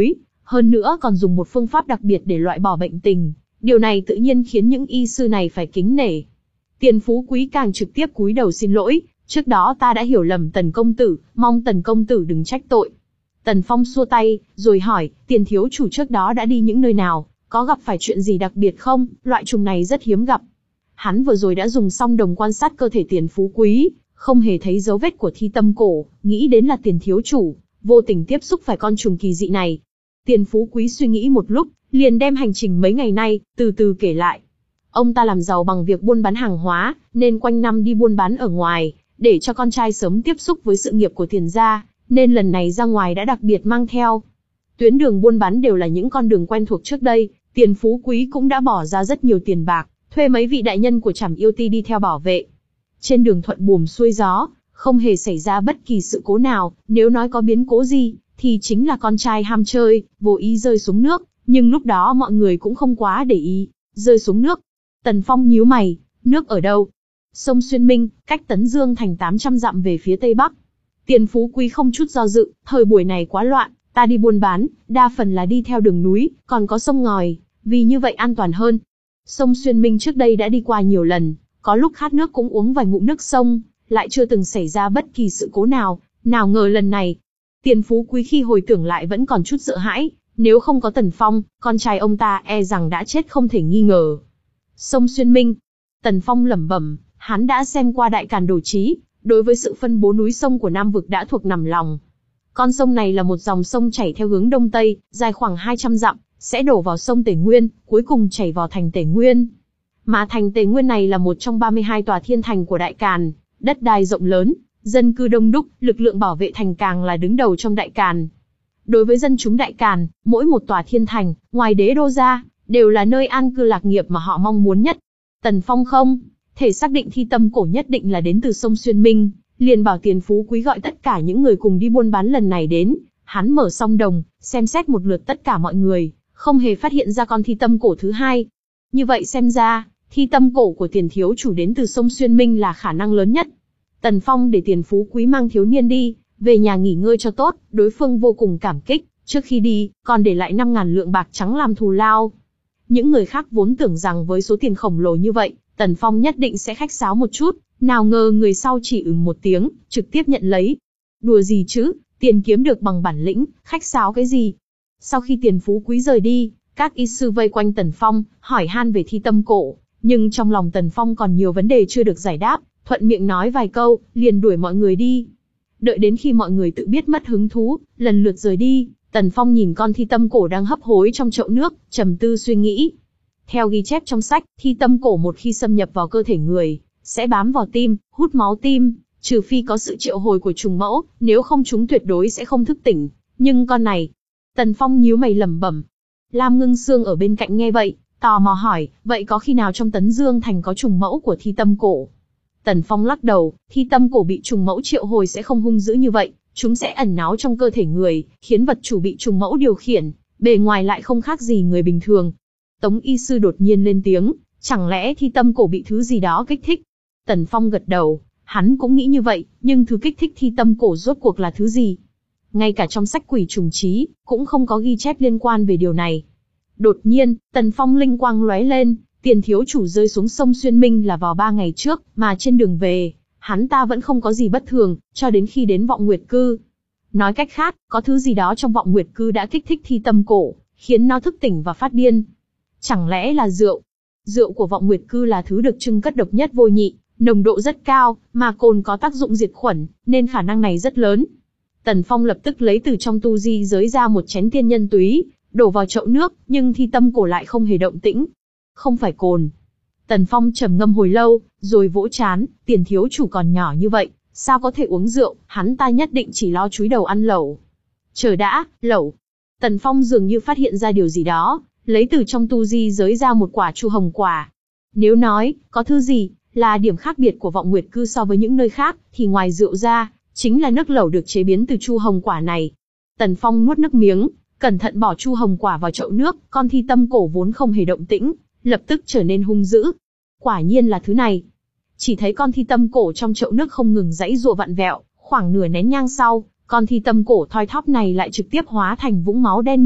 hơn nữa còn dùng một phương pháp đặc biệt để loại bỏ bệnh tình. Điều này tự nhiên khiến những y sư này phải kính nể. Tiền Phú Quý càng trực tiếp cúi đầu xin lỗi, trước đó ta đã hiểu lầm Tần công tử, mong Tần công tử đừng trách tội. Tần Phong xua tay, rồi hỏi, Tiền thiếu chủ trước đó đã đi những nơi nào, có gặp phải chuyện gì đặc biệt không, loại trùng này rất hiếm gặp. Hắn vừa rồi đã dùng song đồng quan sát cơ thể Tiền Phú Quý, không hề thấy dấu vết của thi tâm cổ, nghĩ đến là Tiền thiếu chủ vô tình tiếp xúc phải con trùng kỳ dị này. Tiền Phú Quý suy nghĩ một lúc, liền đem hành trình mấy ngày nay, từ từ kể lại. Ông ta làm giàu bằng việc buôn bán hàng hóa, nên quanh năm đi buôn bán ở ngoài, để cho con trai sớm tiếp xúc với sự nghiệp của Tiền gia, nên lần này ra ngoài đã đặc biệt mang theo. Tuyến đường buôn bán đều là những con đường quen thuộc trước đây, Tiền Phú Quý cũng đã bỏ ra rất nhiều tiền bạc, thuê mấy vị đại nhân của Trảm Yêu Ti đi theo bảo vệ. Trên đường thuận buồm xuôi gió, không hề xảy ra bất kỳ sự cố nào, nếu nói có biến cố gì, thì chính là con trai ham chơi, vô ý rơi xuống nước, nhưng lúc đó mọi người cũng không quá để ý, rơi xuống nước. Tần Phong nhíu mày, nước ở đâu? Sông Xuyên Minh, cách Tấn Dương thành tám trăm dặm về phía tây bắc. Tiền Phú Quý không chút do dự, thời buổi này quá loạn, ta đi buôn bán, đa phần là đi theo đường núi, còn có sông ngòi, vì như vậy an toàn hơn. Sông Xuyên Minh trước đây đã đi qua nhiều lần, có lúc khát nước cũng uống vài ngụm nước sông, lại chưa từng xảy ra bất kỳ sự cố nào, nào ngờ lần này. Tiền Phú Quý khi hồi tưởng lại vẫn còn chút sợ hãi, nếu không có Tần Phong, con trai ông ta e rằng đã chết không thể nghi ngờ. Sông Xuyên Minh. Tần Phong lẩm bẩm, hắn đã xem qua Đại Càn Đồ Chí, đối với sự phân bố núi sông của Nam vực đã thuộc nằm lòng. Con sông này là một dòng sông chảy theo hướng đông tây, dài khoảng hai trăm dặm, sẽ đổ vào sông Tề Nguyên, cuối cùng chảy vào thành Tề Nguyên. Mà thành Tề Nguyên này là một trong ba mươi hai tòa thiên thành của Đại Càn, đất đai rộng lớn, dân cư đông đúc, lực lượng bảo vệ thành càng là đứng đầu trong Đại Càn. Đối với dân chúng Đại Càn, mỗi một tòa thiên thành, ngoài đế đô ra, đều là nơi an cư lạc nghiệp mà họ mong muốn nhất. Tần Phong không thể xác định thi tâm cổ nhất định là đến từ sông Xuyên Minh, liền bảo Tiền Phú Quý gọi tất cả những người cùng đi buôn bán lần này đến. Hắn mở song đồng, xem xét một lượt tất cả mọi người, không hề phát hiện ra con thi tâm cổ thứ hai. Như vậy xem ra, thi tâm cổ của Tiền thiếu chủ đến từ sông Xuyên Minh là khả năng lớn nhất. Tần Phong để Tiền Phú Quý mang thiếu niên đi, về nhà nghỉ ngơi cho tốt, đối phương vô cùng cảm kích, trước khi đi, còn để lại năm ngàn lượng bạc trắng làm thù lao. Những người khác vốn tưởng rằng với số tiền khổng lồ như vậy, Tần Phong nhất định sẽ khách sáo một chút, nào ngờ người sau chỉ ừm một tiếng, trực tiếp nhận lấy. Đùa gì chứ, tiền kiếm được bằng bản lĩnh, khách sáo cái gì? Sau khi Tiền Phú Quý rời đi, các y sư vây quanh Tần Phong, hỏi han về thi tâm cổ, nhưng trong lòng Tần Phong còn nhiều vấn đề chưa được giải đáp, thuận miệng nói vài câu, liền đuổi mọi người đi. Đợi đến khi mọi người tự biết mất hứng thú, lần lượt rời đi, Tần Phong nhìn con thi tâm cổ đang hấp hối trong chậu nước, trầm tư suy nghĩ. Theo ghi chép trong sách, thi tâm cổ một khi xâm nhập vào cơ thể người, sẽ bám vào tim, hút máu tim, trừ phi có sự triệu hồi của trùng mẫu, nếu không chúng tuyệt đối sẽ không thức tỉnh. Nhưng con này, Tần Phong nhíu mày lẩm bẩm. Lam Ngưng Sương ở bên cạnh nghe vậy, tò mò hỏi, vậy có khi nào trong Tấn Dương thành có trùng mẫu của thi tâm cổ? Tần Phong lắc đầu, thi tâm cổ bị trùng mẫu triệu hồi sẽ không hung dữ như vậy, chúng sẽ ẩn náu trong cơ thể người, khiến vật chủ bị trùng mẫu điều khiển, bề ngoài lại không khác gì người bình thường. Tống y sư đột nhiên lên tiếng, chẳng lẽ thi tâm cổ bị thứ gì đó kích thích? Tần Phong gật đầu, hắn cũng nghĩ như vậy, nhưng thứ kích thích thi tâm cổ rốt cuộc là thứ gì? Ngay cả trong sách Quỷ Trùng Chí, cũng không có ghi chép liên quan về điều này. Đột nhiên, Tần Phong linh quang lóe lên, Tiền thiếu chủ rơi xuống sông Xuyên Minh là vào ba ngày trước, mà trên đường về, hắn ta vẫn không có gì bất thường, cho đến khi đến Vọng Nguyệt Cư. Nói cách khác, có thứ gì đó trong Vọng Nguyệt Cư đã kích thích thi tâm cổ, khiến nó thức tỉnh và phát điên. Chẳng lẽ là rượu? Rượu của Vọng Nguyệt Cư là thứ được trưng cất độc nhất vô nhị, nồng độ rất cao, mà cồn có tác dụng diệt khuẩn, nên khả năng này rất lớn. Tần Phong lập tức lấy từ trong tu di giới ra một chén tiên nhân túy, đổ vào chậu nước, nhưng thi tâm cổ lại không hề động tĩnh. Không phải cồn. Tần Phong trầm ngâm hồi lâu, rồi vỗ chán, Tiền thiếu chủ còn nhỏ như vậy, sao có thể uống rượu, hắn ta nhất định chỉ lo chúi đầu ăn lẩu. Chờ đã, lẩu. Tần Phong dường như phát hiện ra điều gì đó, lấy từ trong tu di giới ra một quả chu hồng quả. Nếu nói, có thứ gì, là điểm khác biệt của Vọng Nguyệt Cư so với những nơi khác, thì ngoài rượu ra, chính là nước lẩu được chế biến từ chu hồng quả này. Tần Phong nuốt nước miếng, cẩn thận bỏ chu hồng quả vào chậu nước, con thi tâm cổ vốn không hề động tĩnh, lập tức trở nên hung dữ. Quả nhiên là thứ này. Chỉ thấy con thi tâm cổ trong chậu nước không ngừng giãy giụa vặn vẹo, khoảng nửa nén nhang sau, con thi tâm cổ thoi thóp này lại trực tiếp hóa thành vũng máu đen như mực,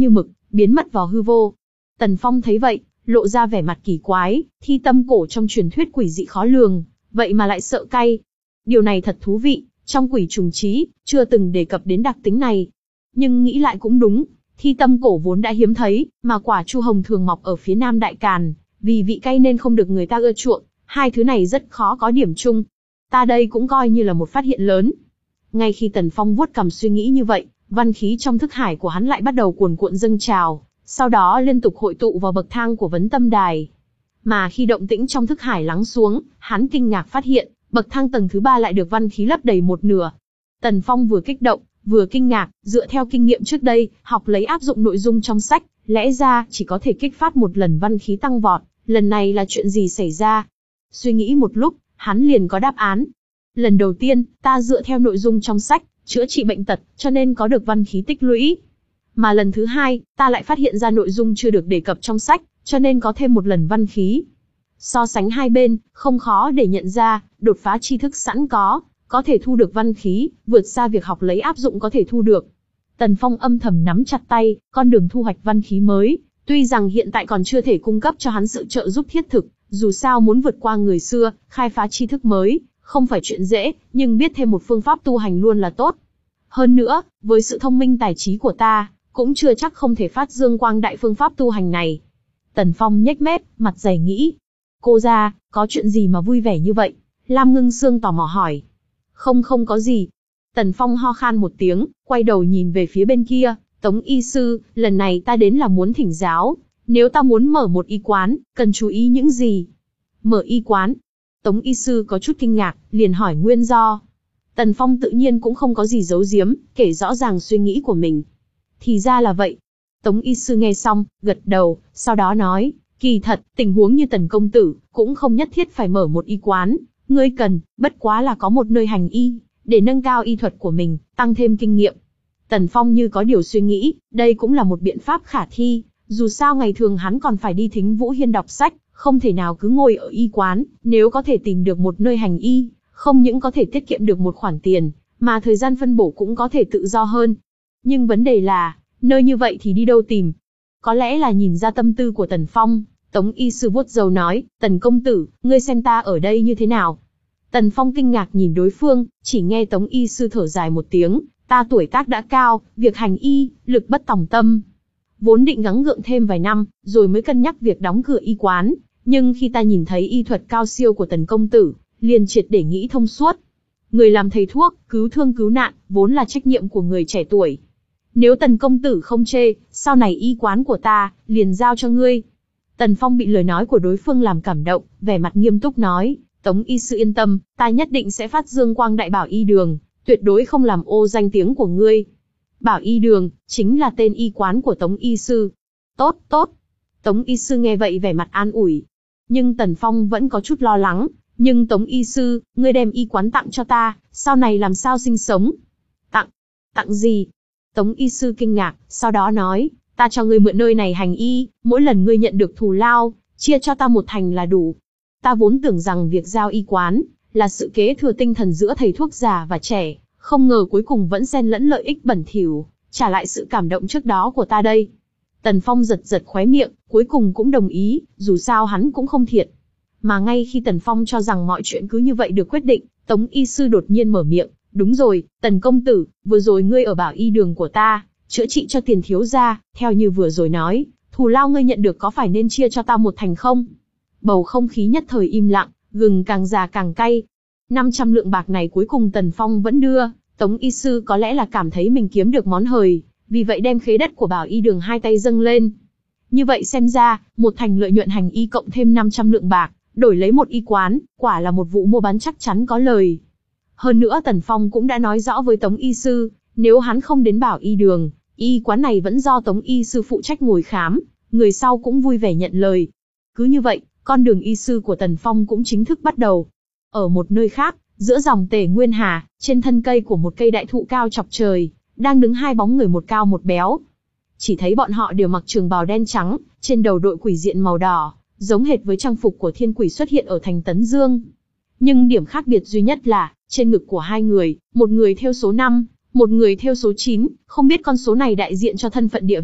biến mất vào hư vô. Tần Phong thấy vậy, lộ ra vẻ mặt kỳ quái, thi tâm cổ trong truyền thuyết quỷ dị khó lường, vậy mà lại sợ cay. Điều này thật thú vị, trong quỷ trùng trí, chưa từng đề cập đến đặc tính này. Nhưng nghĩ lại cũng đúng, thi tâm cổ vốn đã hiếm thấy, mà quả chu hồng thường mọc ở phía nam Đại Càn, vì vị cay nên không được người ta ưa chuộng, hai thứ này rất khó có điểm chung. Ta đây cũng coi như là một phát hiện lớn. Ngay khi Tần Phong vuốt cằm suy nghĩ như vậy, văn khí trong thức hải của hắn lại bắt đầu cuồn cuộn dâng trào, sau đó liên tục hội tụ vào bậc thang của vấn tâm đài. Mà khi động tĩnh trong thức hải lắng xuống, hắn kinh ngạc phát hiện, bậc thang tầng thứ ba lại được văn khí lấp đầy một nửa. Tần Phong vừa kích động, vừa kinh ngạc, dựa theo kinh nghiệm trước đây, học lấy áp dụng nội dung trong sách, lẽ ra chỉ có thể kích phát một lần văn khí tăng vọt, lần này là chuyện gì xảy ra? Suy nghĩ một lúc, hắn liền có đáp án. Lần đầu tiên, ta dựa theo nội dung trong sách, chữa trị bệnh tật, cho nên có được văn khí tích lũy. Mà lần thứ hai, ta lại phát hiện ra nội dung chưa được đề cập trong sách, cho nên có thêm một lần văn khí. So sánh hai bên, không khó để nhận ra, đột phá tri thức sẵn có, có thể thu được văn khí, vượt xa việc học lấy áp dụng có thể thu được. Tần Phong âm thầm nắm chặt tay, con đường thu hoạch văn khí mới, tuy rằng hiện tại còn chưa thể cung cấp cho hắn sự trợ giúp thiết thực, dù sao muốn vượt qua người xưa, khai phá tri thức mới, không phải chuyện dễ, nhưng biết thêm một phương pháp tu hành luôn là tốt. Hơn nữa, với sự thông minh tài trí của ta, cũng chưa chắc không thể phát dương quang đại phương pháp tu hành này. Tần Phong nhếch mép, mặt dày nghĩ. Cô ra, có chuyện gì mà vui vẻ như vậy? Lam Ngưng Sương tò mò hỏi. Không không có gì. Tần Phong ho khan một tiếng, quay đầu nhìn về phía bên kia. Tống y sư, lần này ta đến là muốn thỉnh giáo. Nếu ta muốn mở một y quán, cần chú ý những gì? Mở y quán. Tống y sư có chút kinh ngạc, liền hỏi nguyên do. Tần Phong tự nhiên cũng không có gì giấu giếm, kể rõ ràng suy nghĩ của mình. Thì ra là vậy. Tống y sư nghe xong, gật đầu, sau đó nói, kỳ thật, tình huống như Tần công tử, cũng không nhất thiết phải mở một y quán, ngươi cần, bất quá là có một nơi hành y, để nâng cao y thuật của mình, tăng thêm kinh nghiệm. Tần Phong như có điều suy nghĩ, đây cũng là một biện pháp khả thi, dù sao ngày thường hắn còn phải đi Thính Vũ Hiên đọc sách, không thể nào cứ ngồi ở y quán, nếu có thể tìm được một nơi hành y, không những có thể tiết kiệm được một khoản tiền, mà thời gian phân bổ cũng có thể tự do hơn. Nhưng vấn đề là, nơi như vậy thì đi đâu tìm? Có lẽ là nhìn ra tâm tư của Tần Phong, Tống y sư vuốt râu nói, Tần công tử, ngươi xem ta ở đây như thế nào? Tần Phong kinh ngạc nhìn đối phương, chỉ nghe Tống y sư thở dài một tiếng, ta tuổi tác đã cao, việc hành y, lực bất tòng tâm. Vốn định gắng gượng thêm vài năm, rồi mới cân nhắc việc đóng cửa y quán, nhưng khi ta nhìn thấy y thuật cao siêu của Tần công tử, liền triệt để nghĩ thông suốt. Người làm thầy thuốc, cứu thương cứu nạn, vốn là trách nhiệm của người trẻ tuổi. Nếu Tần công tử không chê, sau này y quán của ta, liền giao cho ngươi. Tần Phong bị lời nói của đối phương làm cảm động, vẻ mặt nghiêm túc nói, Tống y sư yên tâm, ta nhất định sẽ phát dương quang đại Bảo Y Đường, tuyệt đối không làm ô danh tiếng của ngươi. Bảo Y Đường, chính là tên y quán của Tống y sư. Tốt, tốt. Tống y sư nghe vậy vẻ mặt an ủi. Nhưng Tần Phong vẫn có chút lo lắng, nhưng Tống y sư, ngươi đem y quán tặng cho ta, sau này làm sao sinh sống? Tặng? Tặng gì? Tống y sư kinh ngạc, sau đó nói, ta cho ngươi mượn nơi này hành y, mỗi lần ngươi nhận được thù lao, chia cho ta một thành là đủ. Ta vốn tưởng rằng việc giao y quán, là sự kế thừa tinh thần giữa thầy thuốc già và trẻ, không ngờ cuối cùng vẫn xen lẫn lợi ích bẩn thỉu, trả lại sự cảm động trước đó của ta đây. Tần Phong giật giật khóe miệng, cuối cùng cũng đồng ý, dù sao hắn cũng không thiệt. Mà ngay khi Tần Phong cho rằng mọi chuyện cứ như vậy được quyết định, Tống y sư đột nhiên mở miệng, đúng rồi, Tần công tử, vừa rồi ngươi ở Bảo Y Đường của ta, chữa trị cho Tiền thiếu gia, theo như vừa rồi nói, thù lao ngươi nhận được có phải nên chia cho ta một thành không? Bầu không khí nhất thời im lặng, gừng càng già càng cay. năm trăm lượng bạc này cuối cùng Tần Phong vẫn đưa, Tống y sư có lẽ là cảm thấy mình kiếm được món hời, vì vậy đem khế đất của Bảo Y Đường hai tay dâng lên. Như vậy xem ra, một thành lợi nhuận hành y cộng thêm năm trăm lượng bạc, đổi lấy một y quán, quả là một vụ mua bán chắc chắn có lời. Hơn nữa Tần Phong cũng đã nói rõ với Tống y sư, nếu hắn không đến Bảo Y Đường, y quán này vẫn do Tống y sư phụ trách ngồi khám, người sau cũng vui vẻ nhận lời. Cứ như vậy, con đường y sư của Tần Phong cũng chính thức bắt đầu. Ở một nơi khác, giữa dòng Tề Nguyên Hà, trên thân cây của một cây đại thụ cao chọc trời, đang đứng hai bóng người một cao một béo. Chỉ thấy bọn họ đều mặc trường bào đen trắng, trên đầu đội quỷ diện màu đỏ, giống hệt với trang phục của thiên quỷ xuất hiện ở thành Tấn Dương. Nhưng điểm khác biệt duy nhất là, trên ngực của hai người, một người thêu số năm, một người thêu số chín, không biết con số này đại diện cho thân phận địa vị,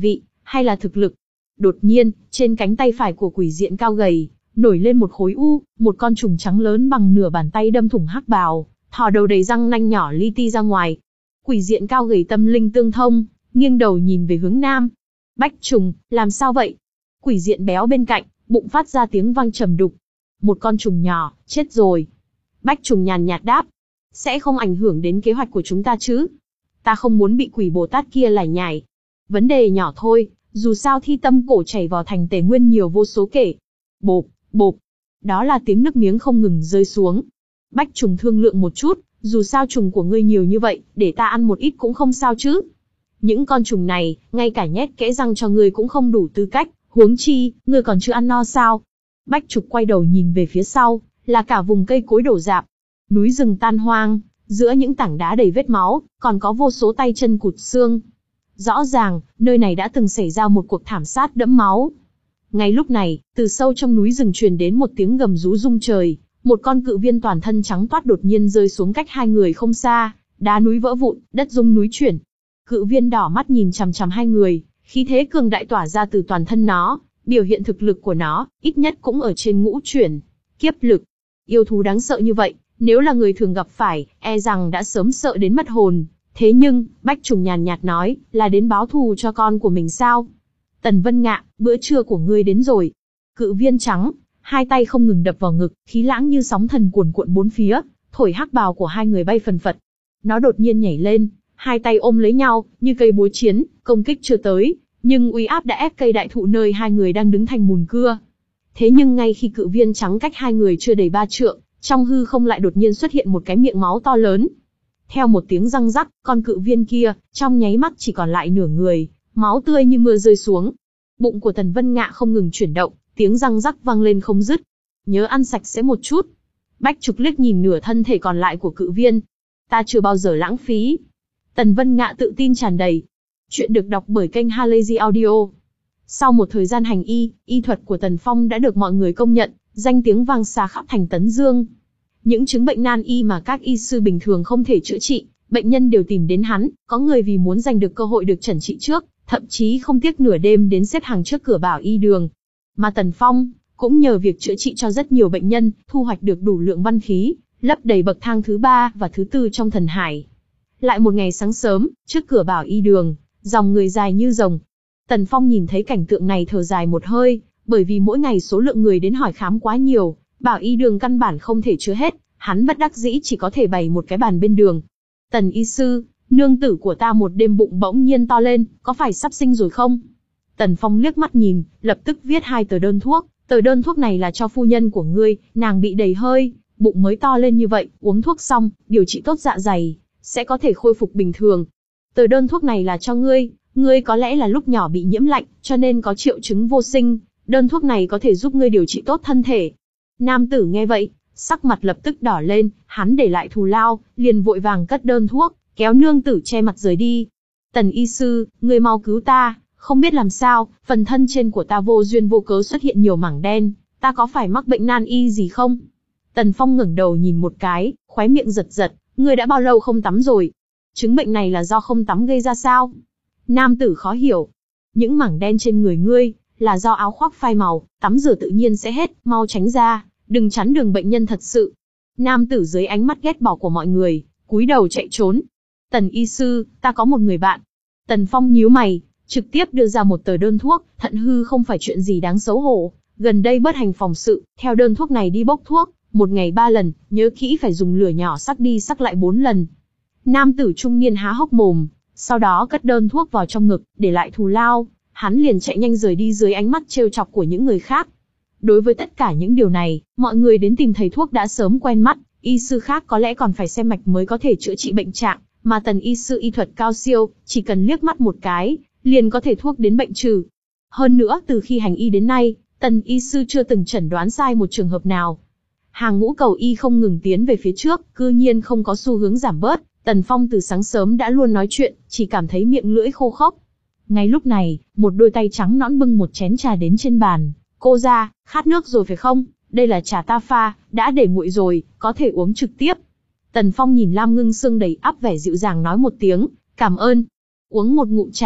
hay là thực lực? Đột nhiên, trên cánh tay phải của quỷ diện cao gầy, nổi lên một khối u, một con trùng trắng lớn bằng nửa bàn tay đâm thủng hắc bào, thò đầu đầy răng nanh nhỏ li ti ra ngoài. Quỷ diện cao gầy tâm linh tương thông, nghiêng đầu nhìn về hướng nam. Bách trùng, làm sao vậy? Quỷ diện béo bên cạnh, bụng phát ra tiếng vang trầm đục. Một con trùng nhỏ, chết rồi. Bách trùng nhàn nhạt đáp. Sẽ không ảnh hưởng đến kế hoạch của chúng ta chứ? Ta không muốn bị quỷ Bồ Tát kia lải nhải. Vấn đề nhỏ thôi, dù sao thi tâm cổ chảy vào thành Tề Nguyên nhiều vô số kể. Bộp, bộp. Đó là tiếng nước miếng không ngừng rơi xuống. Bách trùng thương lượng một chút, dù sao trùng của ngươi nhiều như vậy, để ta ăn một ít cũng không sao chứ. Những con trùng này, ngay cả nhét kẽ răng cho ngươi cũng không đủ tư cách, huống chi, ngươi còn chưa ăn no sao? Bách trục quay đầu nhìn về phía sau, là cả vùng cây cối đổ rạp. Núi rừng tan hoang, giữa những tảng đá đầy vết máu, còn có vô số tay chân cụt xương. Rõ ràng, nơi này đã từng xảy ra một cuộc thảm sát đẫm máu. Ngay lúc này, từ sâu trong núi rừng truyền đến một tiếng gầm rú rung trời, một con cự viên toàn thân trắng toát đột nhiên rơi xuống cách hai người không xa, đá núi vỡ vụn, đất rung núi chuyển. Cự viên đỏ mắt nhìn chằm chằm hai người, khí thế cường đại tỏa ra từ toàn thân nó, biểu hiện thực lực của nó, ít nhất cũng ở trên ngũ chuyển, kiếp lực. Yêu thú đáng sợ như vậy, nếu là người thường gặp phải, e rằng đã sớm sợ đến mất hồn. Thế nhưng, Bách Trùng nhàn nhạt nói, là đến báo thù cho con của mình sao? Tần Vân Ngạ, bữa trưa của ngươi đến rồi. Cự viên trắng, hai tay không ngừng đập vào ngực, khí lãng như sóng thần cuồn cuộn bốn phía, thổi hắc bào của hai người bay phần phật. Nó đột nhiên nhảy lên, hai tay ôm lấy nhau, như cây búa chiến, công kích chưa tới, nhưng uy áp đã ép cây đại thụ nơi hai người đang đứng thành mùn cưa. Thế nhưng ngay khi cự viên trắng cách hai người chưa đầy ba trượng, trong hư không lại đột nhiên xuất hiện một cái miệng máu to lớn. Theo một tiếng răng rắc, con cự viên kia, trong nháy mắt chỉ còn lại nửa người, máu tươi như mưa rơi xuống. Bụng của Tần Vân Ngạ không ngừng chuyển động, tiếng răng rắc vang lên không dứt. Nhớ ăn sạch sẽ một chút. Bách Trục liếc nhìn nửa thân thể còn lại của cự viên. Ta chưa bao giờ lãng phí. Tần Vân Ngạ tự tin tràn đầy. Chuyện được đọc bởi kênh Halazy Audio. Sau một thời gian hành y, y thuật của Tần Phong đã được mọi người công nhận, danh tiếng vang xa khắp thành Tấn Dương. Những chứng bệnh nan y mà các y sư bình thường không thể chữa trị, bệnh nhân đều tìm đến hắn, có người vì muốn giành được cơ hội được chẩn trị trước, thậm chí không tiếc nửa đêm đến xếp hàng trước cửa Bảo Y Đường. Mà Tần Phong, cũng nhờ việc chữa trị cho rất nhiều bệnh nhân, thu hoạch được đủ lượng văn khí, lấp đầy bậc thang thứ ba và thứ tư trong thần hải. Lại một ngày sáng sớm, trước cửa Bảo Y Đường, dòng người dài như rồng. Tần Phong nhìn thấy cảnh tượng này thở dài một hơi, bởi vì mỗi ngày số lượng người đến hỏi khám quá nhiều, Bảo Y Đường căn bản không thể chứa hết, hắn bất đắc dĩ chỉ có thể bày một cái bàn bên đường. Tần y sư, nương tử của ta một đêm bụng bỗng nhiên to lên, có phải sắp sinh rồi không? Tần Phong liếc mắt nhìn, lập tức viết hai tờ đơn thuốc, tờ đơn thuốc này là cho phu nhân của ngươi, nàng bị đầy hơi, bụng mới to lên như vậy, uống thuốc xong, điều trị tốt dạ dày, sẽ có thể khôi phục bình thường. Tờ đơn thuốc này là cho ngươi, ngươi có lẽ là lúc nhỏ bị nhiễm lạnh, cho nên có triệu chứng vô sinh, đơn thuốc này có thể giúp ngươi điều trị tốt thân thể. Nam tử nghe vậy, sắc mặt lập tức đỏ lên, hắn để lại thù lao, liền vội vàng cất đơn thuốc, kéo nương tử che mặt rời đi. Tần y sư, ngươi mau cứu ta, không biết làm sao, phần thân trên của ta vô duyên vô cớ xuất hiện nhiều mảng đen, ta có phải mắc bệnh nan y gì không? Tần Phong ngẩng đầu nhìn một cái, khóe miệng giật giật, ngươi đã bao lâu không tắm rồi? Chứng bệnh này là do không tắm gây ra sao? Nam tử khó hiểu. Những mảng đen trên người ngươi, là do áo khoác phai màu, tắm rửa tự nhiên sẽ hết, mau tránh ra, đừng chắn đường bệnh nhân thật sự. Nam tử dưới ánh mắt ghét bỏ của mọi người, cúi đầu chạy trốn. Tần y sư, ta có một người bạn. Tần Phong nhíu mày, trực tiếp đưa ra một tờ đơn thuốc, thận hư không phải chuyện gì đáng xấu hổ. Gần đây bớt hành phòng sự, theo đơn thuốc này đi bốc thuốc, một ngày ba lần, nhớ kỹ phải dùng lửa nhỏ sắc đi sắc lại bốn lần. Nam tử trung niên há hốc mồm, sau đó cất đơn thuốc vào trong ngực, để lại thù lao, hắn liền chạy nhanh rời đi dưới ánh mắt trêu chọc của những người khác. Đối với tất cả những điều này, mọi người đến tìm thầy thuốc đã sớm quen mắt, y sư khác có lẽ còn phải xem mạch mới có thể chữa trị bệnh trạng, mà Tần y sư y thuật cao siêu, chỉ cần liếc mắt một cái, liền có thể thuốc đến bệnh trừ. Hơn nữa, từ khi hành y đến nay, Tần y sư chưa từng chẩn đoán sai một trường hợp nào. Hàng ngũ cầu y không ngừng tiến về phía trước, cư nhiên không có xu hướng giảm bớt. Tần Phong từ sáng sớm đã luôn nói chuyện, chỉ cảm thấy miệng lưỡi khô khốc. Ngay lúc này, một đôi tay trắng nõn bưng một chén trà đến trên bàn. Cô ra, khát nước rồi phải không? Đây là trà ta pha, đã để nguội rồi, có thể uống trực tiếp. Tần Phong nhìn Lam Ngưng Sương đầy ắp vẻ dịu dàng nói một tiếng, cảm ơn. Uống một ngụm trà,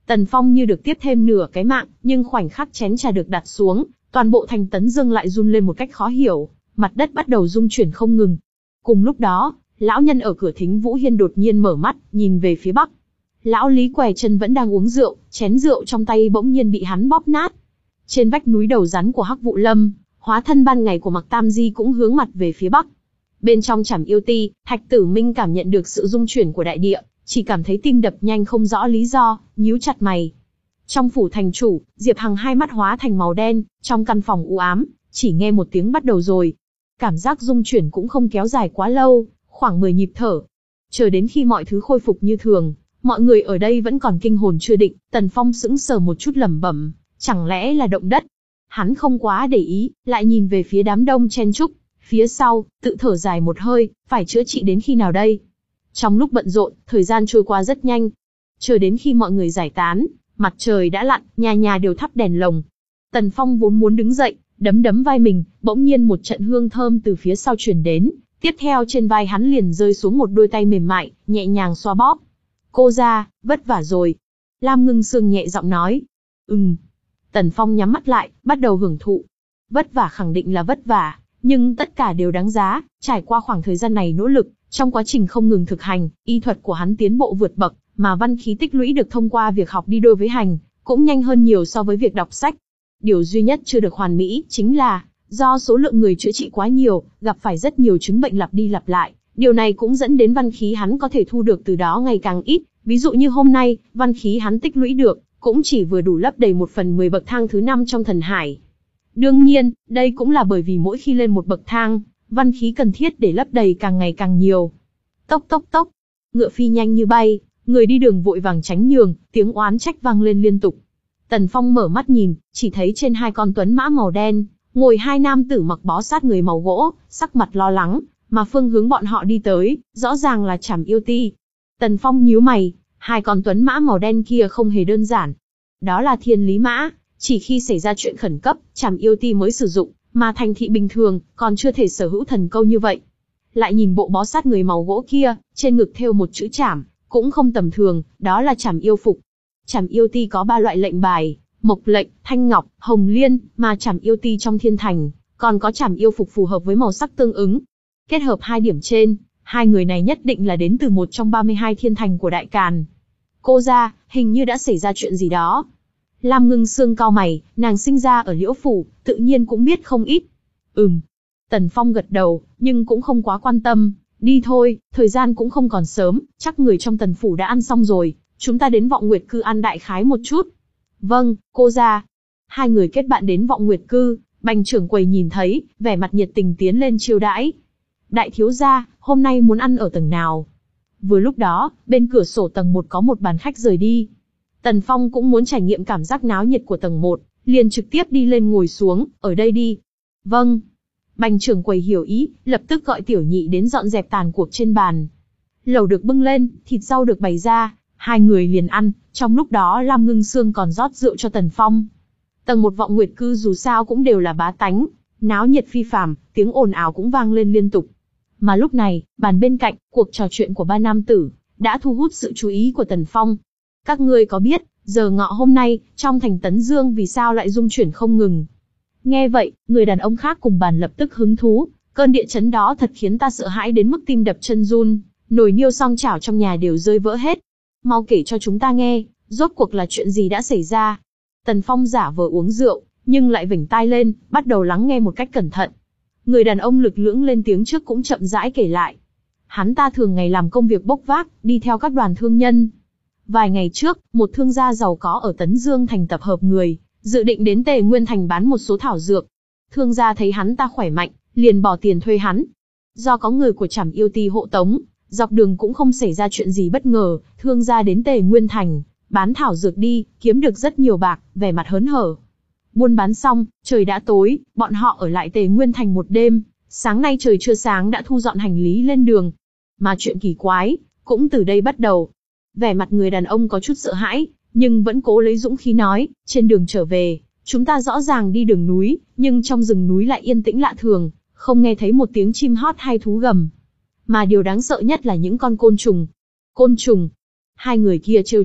Tần Phong như được tiếp thêm nửa cái mạng, nhưng khoảnh khắc chén trà được đặt xuống, toàn bộ thành Tấn Dương lại run lên một cách khó hiểu, mặt đất bắt đầu rung chuyển không ngừng. Cùng lúc đó, lão nhân ở cửa Thính Vũ Hiên đột nhiên mở mắt, nhìn về phía bắc. Lão Lý què chân vẫn đang uống rượu, chén rượu trong tay bỗng nhiên bị hắn bóp nát. Trên vách núi đầu rắn của Hắc Vụ Lâm, hóa thân ban ngày của Mạc Tam Di cũng hướng mặt về phía bắc. Bên trong Trảm Yêu Ti, Thạch Tử Minh cảm nhận được sự rung chuyển của đại địa, chỉ cảm thấy tim đập nhanh không rõ lý do, nhíu chặt mày. Trong phủ thành chủ, Diệp Hằng hai mắt hóa thành màu đen, trong căn phòng u ám, chỉ nghe một tiếng bắt đầu rồi. Cảm giác rung chuyển cũng không kéo dài quá lâu, khoảng mười nhịp thở. Chờ đến khi mọi thứ khôi phục như thường, mọi người ở đây vẫn còn kinh hồn chưa định, Tần Phong sững sờ một chút lẩm bẩm, chẳng lẽ là động đất? Hắn không quá để ý, lại nhìn về phía đám đông chen chúc, phía sau, tự thở dài một hơi, phải chữa trị đến khi nào đây? Trong lúc bận rộn, thời gian trôi qua rất nhanh. Chờ đến khi mọi người giải tán, mặt trời đã lặn, nhà nhà đều thắp đèn lồng. Tần Phong vốn muốn đứng dậy, đấm đấm vai mình, bỗng nhiên một trận hương thơm từ phía sau truyền đến, tiếp theo trên vai hắn liền rơi xuống một đôi tay mềm mại, nhẹ nhàng xoa bóp. Cô ra, vất vả rồi. Lam Ngưng Sương nhẹ giọng nói. Ừm. Tần Phong nhắm mắt lại, bắt đầu hưởng thụ. Vất vả khẳng định là vất vả, nhưng tất cả đều đáng giá. Trải qua khoảng thời gian này nỗ lực, trong quá trình không ngừng thực hành, y thuật của hắn tiến bộ vượt bậc, mà văn khí tích lũy được thông qua việc học đi đôi với hành, cũng nhanh hơn nhiều so với việc đọc sách. Điều duy nhất chưa được hoàn mỹ chính là, do số lượng người chữa trị quá nhiều, gặp phải rất nhiều chứng bệnh lặp đi lặp lại, điều này cũng dẫn đến văn khí hắn có thể thu được từ đó ngày càng ít. Ví dụ như hôm nay, văn khí hắn tích lũy được, cũng chỉ vừa đủ lấp đầy một phần mười bậc thang thứ năm trong thần hải. Đương nhiên, đây cũng là bởi vì mỗi khi lên một bậc thang, văn khí cần thiết để lấp đầy càng ngày càng nhiều. Tốc tốc tốc, ngựa phi nhanh như bay, người đi đường vội vàng tránh nhường, tiếng oán trách vang lên liên tục. Tần Phong mở mắt nhìn, chỉ thấy trên hai con tuấn mã màu đen, ngồi hai nam tử mặc bó sát người màu gỗ, sắc mặt lo lắng, mà phương hướng bọn họ đi tới, rõ ràng là Trảm Yêu Ti. Tần Phong nhíu mày, hai con tuấn mã màu đen kia không hề đơn giản. Đó là thiên lý mã, chỉ khi xảy ra chuyện khẩn cấp, Trảm Yêu Ti mới sử dụng, mà thành thị bình thường, còn chưa thể sở hữu thần câu như vậy. Lại nhìn bộ bó sát người màu gỗ kia, trên ngực thêu một chữ Trảm, cũng không tầm thường, đó là Trảm Yêu Phục. Trảm Yêu Ti có ba loại lệnh bài, Mộc lệnh, Thanh Ngọc, Hồng Liên, mà Trảm Yêu Ti trong thiên thành, còn có Trảm Yêu Phục phù hợp với màu sắc tương ứng. Kết hợp hai điểm trên, hai người này nhất định là đến từ một trong ba mươi hai thiên thành của Đại Càn. Cô ra, hình như đã xảy ra chuyện gì đó. Lam Ngưng Sương cau mày, nàng sinh ra ở Liễu Phủ, tự nhiên cũng biết không ít. Ừm. Tần Phong gật đầu, nhưng cũng không quá quan tâm. Đi thôi, thời gian cũng không còn sớm, chắc người trong Tần Phủ đã ăn xong rồi, chúng ta đến Vọng Nguyệt Cư ăn đại khái một chút. Vâng, cô ra. Hai người kết bạn đến Vọng Nguyệt Cư, Bành trưởng quầy nhìn thấy, vẻ mặt nhiệt tình tiến lên chiêu đãi. Đại thiếu gia, hôm nay muốn ăn ở tầng nào? Vừa lúc đó, bên cửa sổ tầng một có một bàn khách rời đi. Tần Phong cũng muốn trải nghiệm cảm giác náo nhiệt của tầng một, liền trực tiếp đi lên ngồi xuống, ở đây đi. Vâng. Bành trưởng quầy hiểu ý, lập tức gọi tiểu nhị đến dọn dẹp tàn cuộc trên bàn. Lẩu được bưng lên, thịt rau được bày ra, hai người liền ăn, trong lúc đó Lam Ngưng Sương còn rót rượu cho Tần Phong. Tầng một Vọng Nguyệt Cư dù sao cũng đều là bá tánh, náo nhiệt phi phàm, tiếng ồn ào cũng vang lên liên tục. Mà lúc này, bàn bên cạnh, cuộc trò chuyện của ba nam tử, đã thu hút sự chú ý của Tần Phong. Các ngươi có biết, giờ ngọ hôm nay, trong thành Tấn Dương vì sao lại rung chuyển không ngừng? Nghe vậy, người đàn ông khác cùng bàn lập tức hứng thú, cơn địa chấn đó thật khiến ta sợ hãi đến mức tim đập chân run, nồi niêu song chảo trong nhà đều rơi vỡ hết. Mau kể cho chúng ta nghe, rốt cuộc là chuyện gì đã xảy ra? Tần Phong giả vờ uống rượu, nhưng lại vểnh tai lên, bắt đầu lắng nghe một cách cẩn thận. Người đàn ông lực lưỡng lên tiếng trước cũng chậm rãi kể lại. Hắn ta thường ngày làm công việc bốc vác, đi theo các đoàn thương nhân. Vài ngày trước, một thương gia giàu có ở Tấn Dương thành tập hợp người, dự định đến Tề Nguyên thành bán một số thảo dược. Thương gia thấy hắn ta khỏe mạnh, liền bỏ tiền thuê hắn. Do có người của Trảm Yêu Ti hộ tống, dọc đường cũng không xảy ra chuyện gì bất ngờ, thương gia đến Tề Nguyên thành, bán thảo dược đi, kiếm được rất nhiều bạc, vẻ mặt hớn hở. Buôn bán xong, trời đã tối, bọn họ ở lại Tề Nguyên thành một đêm, sáng nay trời chưa sáng đã thu dọn hành lý lên đường. Mà chuyện kỳ quái, cũng từ đây bắt đầu. Vẻ mặt người đàn ông có chút sợ hãi, nhưng vẫn cố lấy dũng khí nói, trên đường trở về, chúng ta rõ ràng đi đường núi, nhưng trong rừng núi lại yên tĩnh lạ thường, không nghe thấy một tiếng chim hót hay thú gầm. Mà điều đáng sợ nhất là những con côn trùng. Côn trùng. Hai người kia trêu chọc,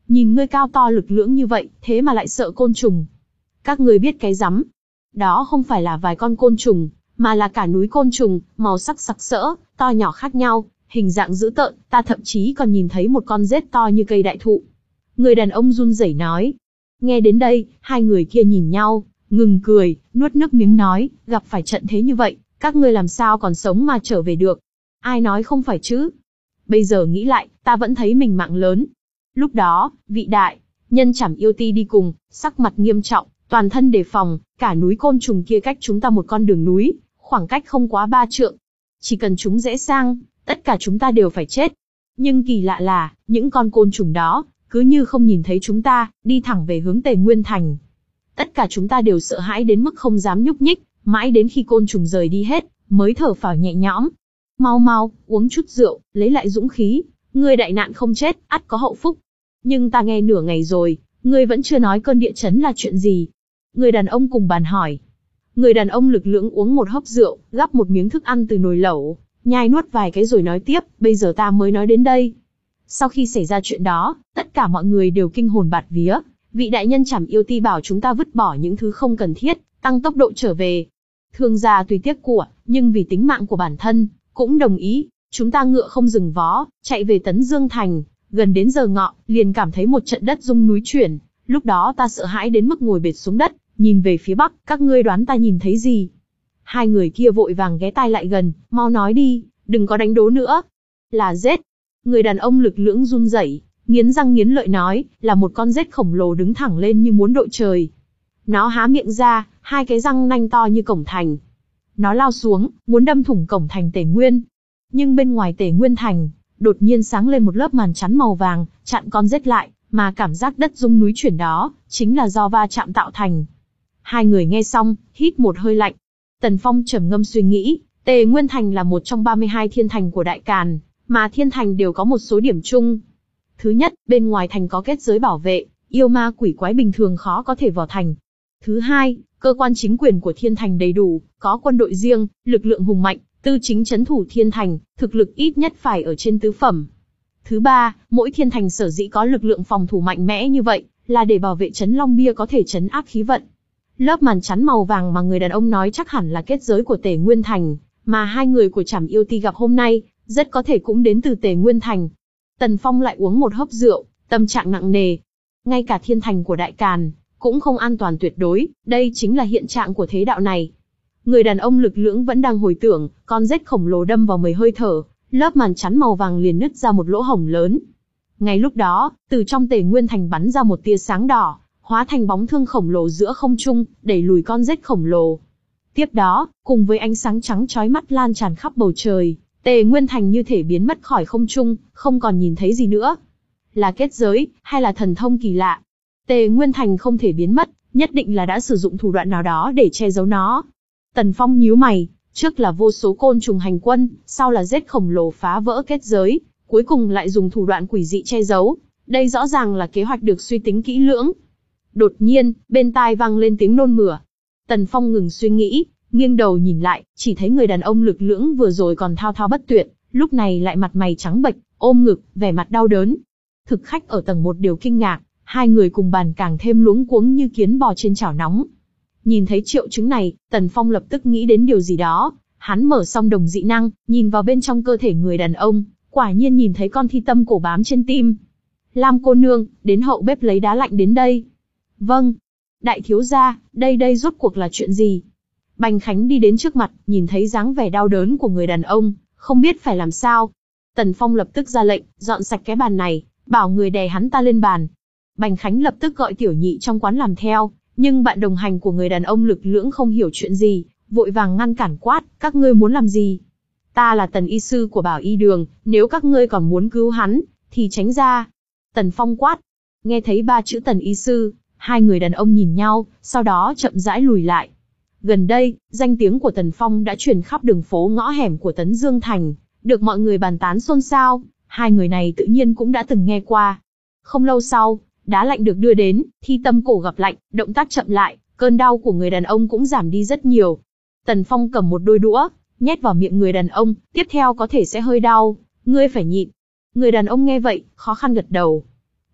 Nhìn ngươi cao to lực lưỡng như vậy, thế mà lại sợ côn trùng. Các ngươi biết cái rắm. Đó không phải là vài con côn trùng, mà là cả núi côn trùng, màu sắc sặc sỡ, to nhỏ khác nhau, hình dạng dữ tợn, ta thậm chí còn nhìn thấy một con rết to như cây đại thụ. Người đàn ông run rẩy nói. Nghe đến đây, hai người kia nhìn nhau, ngừng cười, nuốt nước miếng nói, gặp phải trận thế như vậy, các ngươi làm sao còn sống mà trở về được? Ai nói không phải chứ? Bây giờ nghĩ lại, ta vẫn thấy mình mạng lớn. Lúc đó, vị đại nhân Trảm Yêu Ti đi cùng, sắc mặt nghiêm trọng, toàn thân đề phòng, cả núi côn trùng kia cách chúng ta một con đường núi, khoảng cách không quá ba trượng. Chỉ cần chúng rẽ sang, tất cả chúng ta đều phải chết. Nhưng kỳ lạ là, những con côn trùng đó, cứ như không nhìn thấy chúng ta, đi thẳng về hướng Tề Nguyên Thành. Tất cả chúng ta đều sợ hãi đến mức không dám nhúc nhích, mãi đến khi côn trùng rời đi hết, mới thở phào nhẹ nhõm. Mau mau, uống chút rượu, lấy lại dũng khí, ngươi đại nạn không chết, ắt có hậu phúc. Nhưng ta nghe nửa ngày rồi, ngươi vẫn chưa nói cơn địa chấn là chuyện gì. Người đàn ông cùng bàn hỏi. Người đàn ông lực lưỡng uống một hớp rượu, gắp một miếng thức ăn từ nồi lẩu, nhai nuốt vài cái rồi nói tiếp, bây giờ ta mới nói đến đây. Sau khi xảy ra chuyện đó, tất cả mọi người đều kinh hồn bạt vía. Vị đại nhân Trảm Yêu Ti bảo chúng ta vứt bỏ những thứ không cần thiết, tăng tốc độ trở về. Thương gia tuy tiếc của, nhưng vì tính mạng của bản thân, cũng đồng ý. Chúng ta ngựa không dừng vó, chạy về Tấn Dương Thành. Gần đến giờ ngọ, liền cảm thấy một trận đất rung núi chuyển. Lúc đó ta sợ hãi đến mức ngồi bệt xuống đất, nhìn về phía bắc, các ngươi đoán ta nhìn thấy gì? Hai người kia vội vàng ghé tai lại gần, mau nói đi, đừng có đánh đố nữa. Là rết. Người đàn ông lực lưỡng run rẩy, nghiến răng nghiến lợi nói, là một con rết khổng lồ đứng thẳng lên như muốn đội trời. Nó há miệng ra, hai cái răng nanh to như cổng thành. Nó lao xuống, muốn đâm thủng cổng thành Tề Nguyên. Nhưng bên ngoài Tề Nguyên Thành, đột nhiên sáng lên một lớp màn chắn màu vàng, chặn con rết lại, mà cảm giác đất rung núi chuyển đó, chính là do va chạm tạo thành. Hai người nghe xong, hít một hơi lạnh. Tần Phong trầm ngâm suy nghĩ, Tề Nguyên Thành là một trong ba mươi hai thiên thành của Đại Càn, mà thiên thành đều có một số điểm chung. Thứ nhất, bên ngoài thành có kết giới bảo vệ, yêu ma quỷ quái bình thường khó có thể vào thành. Thứ hai, cơ quan chính quyền của thiên thành đầy đủ, có quân đội riêng, lực lượng hùng mạnh, tư chính trấn thủ thiên thành, thực lực ít nhất phải ở trên tứ phẩm. Thứ ba, mỗi thiên thành sở dĩ có lực lượng phòng thủ mạnh mẽ như vậy, là để bảo vệ trấn Long Bia có thể trấn áp khí vận. Lớp màn chắn màu vàng mà người đàn ông nói chắc hẳn là kết giới của Tề Nguyên Thành, mà hai người của Trảm Yêu Ti gặp hôm nay, rất có thể cũng đến từ Tề Nguyên Thành. Tần Phong lại uống một hớp rượu, tâm trạng nặng nề. Ngay cả thiên thành của Đại Càn, cũng không an toàn tuyệt đối, đây chính là hiện trạng của thế đạo này. Người đàn ông lực lưỡng vẫn đang hồi tưởng, con rết khổng lồ đâm vào mười hơi thở, lớp màn chắn màu vàng liền nứt ra một lỗ hổng lớn. Ngay lúc đó, từ trong Tề Nguyên Thành bắn ra một tia sáng đỏ, hóa thành bóng thương khổng lồ giữa không trung, đẩy lùi con rết khổng lồ. Tiếp đó, cùng với ánh sáng trắng chói mắt lan tràn khắp bầu trời, Tề Nguyên Thành như thể biến mất khỏi không trung, không còn nhìn thấy gì nữa. Là kết giới, hay là thần thông kỳ lạ? Tề Nguyên Thành không thể biến mất, nhất định là đã sử dụng thủ đoạn nào đó để che giấu nó. Tần Phong nhíu mày, trước là vô số côn trùng hành quân, sau là rết khổng lồ phá vỡ kết giới, cuối cùng lại dùng thủ đoạn quỷ dị che giấu. Đây rõ ràng là kế hoạch được suy tính kỹ lưỡng. Đột nhiên, bên tai vang lên tiếng nôn mửa. Tần Phong ngừng suy nghĩ, nghiêng đầu nhìn lại, chỉ thấy người đàn ông lực lưỡng vừa rồi còn thao thao bất tuyệt, lúc này lại mặt mày trắng bệch, ôm ngực, vẻ mặt đau đớn. Thực khách ở tầng một đều kinh ngạc, hai người cùng bàn càng thêm luống cuống như kiến bò trên chảo nóng. Nhìn thấy triệu chứng này, Tần Phong lập tức nghĩ đến điều gì đó, hắn mở xong đồng dị năng, nhìn vào bên trong cơ thể người đàn ông, quả nhiên nhìn thấy con thi tâm cổ bám trên tim. Lam cô nương, đến hậu bếp lấy đá lạnh đến đây. Vâng. Đại thiếu gia, đây đây rốt cuộc là chuyện gì? Bành Khánh đi đến trước mặt, nhìn thấy dáng vẻ đau đớn của người đàn ông, không biết phải làm sao. Tần Phong lập tức ra lệnh, dọn sạch cái bàn này, bảo người đè hắn ta lên bàn. Bành Khánh lập tức gọi tiểu nhị trong quán làm theo, nhưng bạn đồng hành của người đàn ông lực lưỡng không hiểu chuyện gì, vội vàng ngăn cản quát, các ngươi muốn làm gì? Ta là Tần y sư của Bảo Y Đường, nếu các ngươi còn muốn cứu hắn, thì tránh ra. Tần Phong quát. Nghe thấy ba chữ Tần y sư, hai người đàn ông nhìn nhau, sau đó chậm rãi lùi lại. Gần đây, danh tiếng của Tần Phong đã truyền khắp đường phố ngõ hẻm của Tấn Dương Thành, được mọi người bàn tán xôn xao, hai người này tự nhiên cũng đã từng nghe qua. Không lâu sau, đá lạnh được đưa đến, thi tâm cổ gặp lạnh, động tác chậm lại, cơn đau của người đàn ông cũng giảm đi rất nhiều. Tần Phong cầm một đôi đũa, nhét vào miệng người đàn ông, tiếp theo có thể sẽ hơi đau, ngươi phải nhịn. Người đàn ông nghe vậy, khó khăn gật đầu.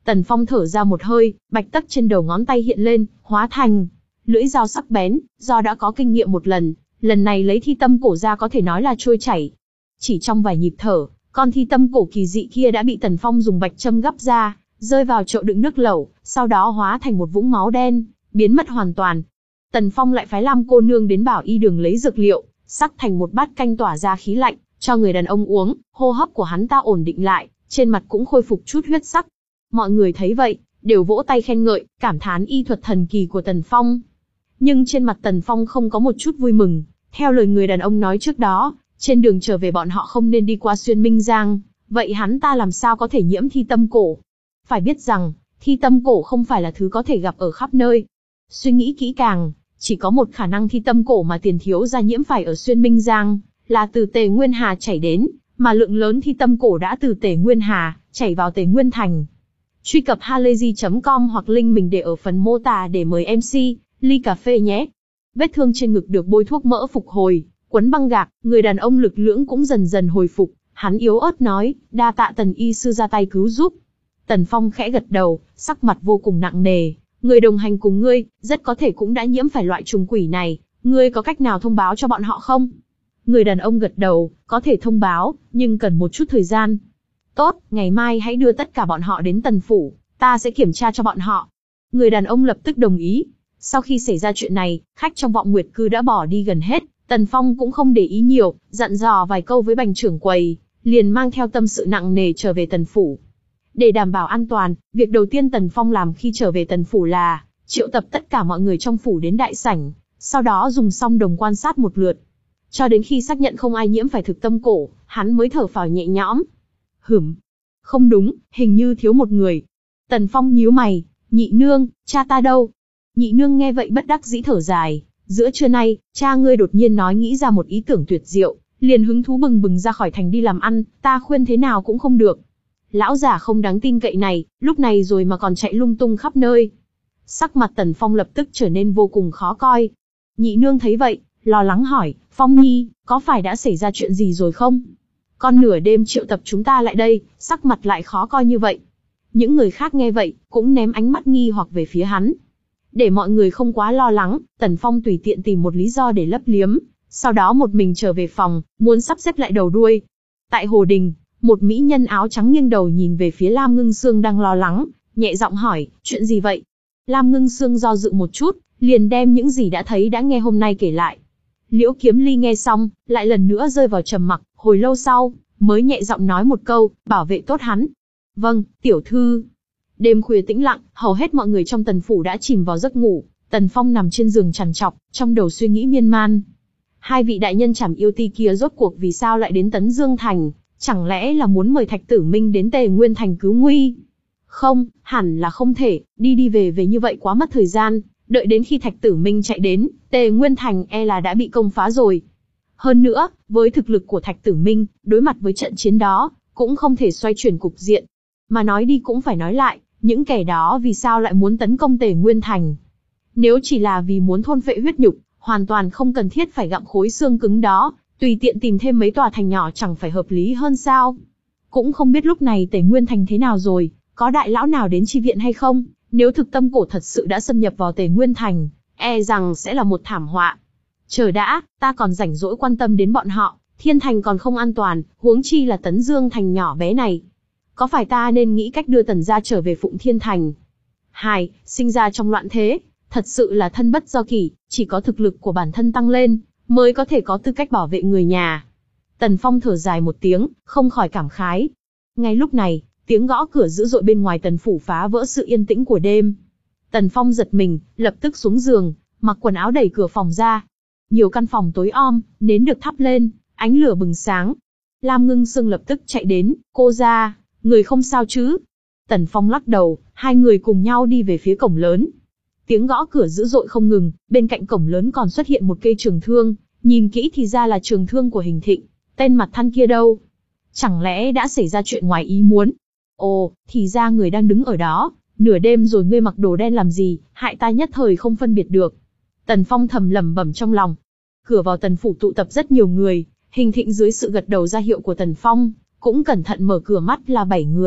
Tần Phong thở ra một hơi, bạch tấc trên đầu ngón tay hiện lên, hóa thành lưỡi dao sắc bén, do đã có kinh nghiệm một lần, lần này lấy thi tâm cổ ra có thể nói là trôi chảy. Chỉ trong vài nhịp thở, con thi tâm cổ kỳ dị kia đã bị Tần Phong dùng bạch châm gắp ra, rơi vào chậu đựng nước lẩu, sau đó hóa thành một vũng máu đen, biến mất hoàn toàn. Tần Phong lại phái Lam cô nương đến Bảo Y đường lấy dược liệu, sắc thành một bát canh tỏa ra khí lạnh, cho người đàn ông uống, hô hấp của hắn ta ổn định lại, trên mặt cũng khôi phục chút huyết sắc. Mọi người thấy vậy, đều vỗ tay khen ngợi, cảm thán y thuật thần kỳ của Tần Phong. Nhưng trên mặt Tần Phong không có một chút vui mừng, theo lời người đàn ông nói trước đó, trên đường trở về bọn họ không nên đi qua Xuyên Minh Giang, vậy hắn ta làm sao có thể nhiễm thi tâm cổ? Phải biết rằng, thi tâm cổ không phải là thứ có thể gặp ở khắp nơi. Suy nghĩ kỹ càng, chỉ có một khả năng thi tâm cổ mà Tiền thiếu gia nhiễm phải ở Xuyên Minh Giang, là từ Tề Nguyên Hà chảy đến, mà lượng lớn thi tâm cổ đã từ Tề Nguyên Hà chảy vào Tề Nguyên Thành. Truy cập halayzi chấm com hoặc link mình để ở phần mô tả để mời em xê ly cà phê nhé. Vết thương trên ngực được bôi thuốc mỡ phục hồi, quấn băng gạc, người đàn ông lực lưỡng cũng dần dần hồi phục, hắn yếu ớt nói, đa tạ Tần y sư ra tay cứu giúp. Tần Phong khẽ gật đầu, sắc mặt vô cùng nặng nề, người đồng hành cùng ngươi, rất có thể cũng đã nhiễm phải loại trùng quỷ này, ngươi có cách nào thông báo cho bọn họ không? Người đàn ông gật đầu, có thể thông báo, nhưng cần một chút thời gian. Tốt, ngày mai hãy đưa tất cả bọn họ đến Tần phủ, ta sẽ kiểm tra cho bọn họ. Người đàn ông lập tức đồng ý. Sau khi xảy ra chuyện này, khách trong Vọng Nguyệt Cư đã bỏ đi gần hết, Tần Phong cũng không để ý nhiều, dặn dò vài câu với bành trưởng quầy, liền mang theo tâm sự nặng nề trở về Tần phủ. Để đảm bảo an toàn, việc đầu tiên Tần Phong làm khi trở về Tần phủ là triệu tập tất cả mọi người trong phủ đến đại sảnh, sau đó dùng song đồng quan sát một lượt. Cho đến khi xác nhận không ai nhiễm phải thực tâm cổ, hắn mới thở phào nhẹ nhõm. Hửm, không đúng, hình như thiếu một người. Tần Phong nhíu mày, nhị nương, cha ta đâu? Nhị nương nghe vậy bất đắc dĩ thở dài, giữa trưa nay, cha ngươi đột nhiên nói nghĩ ra một ý tưởng tuyệt diệu, liền hứng thú bừng bừng ra khỏi thành đi làm ăn, ta khuyên thế nào cũng không được. Lão già không đáng tin cậy này, lúc này rồi mà còn chạy lung tung khắp nơi. Sắc mặt Tần Phong lập tức trở nên vô cùng khó coi. Nhị nương thấy vậy, lo lắng hỏi, Phong Nhi, có phải đã xảy ra chuyện gì rồi không? Con nửa đêm triệu tập chúng ta lại đây, sắc mặt lại khó coi như vậy. Những người khác nghe vậy, cũng ném ánh mắt nghi hoặc về phía hắn. Để mọi người không quá lo lắng, Tần Phong tùy tiện tìm một lý do để lấp liếm, sau đó một mình trở về phòng, muốn sắp xếp lại đầu đuôi. Tại Hồ Đình, một mỹ nhân áo trắng nghiêng đầu nhìn về phía Lam Ngưng Sương đang lo lắng, nhẹ giọng hỏi, chuyện gì vậy? Lam Ngưng Sương do dự một chút, liền đem những gì đã thấy đã nghe hôm nay kể lại. Liễu Kiếm Ly nghe xong, lại lần nữa rơi vào trầm mặc, hồi lâu sau, mới nhẹ giọng nói một câu, bảo vệ tốt hắn. Vâng, tiểu thư. Đêm khuya tĩnh lặng, hầu hết mọi người trong Tần phủ đã chìm vào giấc ngủ, Tần Phong nằm trên giường trằn trọc, trong đầu suy nghĩ miên man. Hai vị đại nhân Trảm Yêu Ti kia rốt cuộc vì sao lại đến Tấn Dương Thành, chẳng lẽ là muốn mời Thạch Tử Minh đến Tề Nguyên Thành cứu nguy? Không, hẳn là không thể, đi đi về về như vậy quá mất thời gian, đợi đến khi Thạch Tử Minh chạy đến, Tề Nguyên Thành e là đã bị công phá rồi. Hơn nữa, với thực lực của Thạch Tử Minh, đối mặt với trận chiến đó, cũng không thể xoay chuyển cục diện. Mà nói đi cũng phải nói lại, những kẻ đó vì sao lại muốn tấn công Tề Nguyên Thành? Nếu chỉ là vì muốn thôn phệ huyết nhục, hoàn toàn không cần thiết phải gặm khối xương cứng đó, tùy tiện tìm thêm mấy tòa thành nhỏ chẳng phải hợp lý hơn sao? Cũng không biết lúc này Tề Nguyên Thành thế nào rồi, có đại lão nào đến chi viện hay không? Nếu thực tâm cổ thật sự đã xâm nhập vào Tề Nguyên Thành, e rằng sẽ là một thảm họa. Chờ đã, ta còn rảnh rỗi quan tâm đến bọn họ, Thiên Thành còn không an toàn, huống chi là Tấn Dương Thành nhỏ bé này. Có phải ta nên nghĩ cách đưa Tần gia trở về Phụng Thiên Thành? Hai, sinh ra trong loạn thế, thật sự là thân bất do kỷ, chỉ có thực lực của bản thân tăng lên, mới có thể có tư cách bảo vệ người nhà. Tần Phong thở dài một tiếng, không khỏi cảm khái. Ngay lúc này, tiếng gõ cửa dữ dội bên ngoài Tần phủ phá vỡ sự yên tĩnh của đêm. Tần Phong giật mình, lập tức xuống giường, mặc quần áo đẩy cửa phòng ra. Nhiều căn phòng tối om, nến được thắp lên, ánh lửa bừng sáng. Lam Ngưng Sương lập tức chạy đến, cô ra, người không sao chứ? Tần Phong lắc đầu, hai người cùng nhau đi về phía cổng lớn. Tiếng gõ cửa dữ dội không ngừng, bên cạnh cổng lớn còn xuất hiện một cây trường thương, nhìn kỹ thì ra là trường thương của Hình Thịnh. Tên mặt thăn kia đâu? Chẳng lẽ đã xảy ra chuyện ngoài ý muốn? Ồ, thì ra người đang đứng ở đó, nửa đêm rồi ngươi mặc đồ đen làm gì, hại ta nhất thời không phân biệt được. Tần Phong thầm lẩm bẩm trong lòng. Cửa vào Tần phủ tụ tập rất nhiều người, Hình Thịnh dưới sự gật đầu ra hiệu của Tần Phong, cũng cẩn thận mở cửa mắt là bảy người,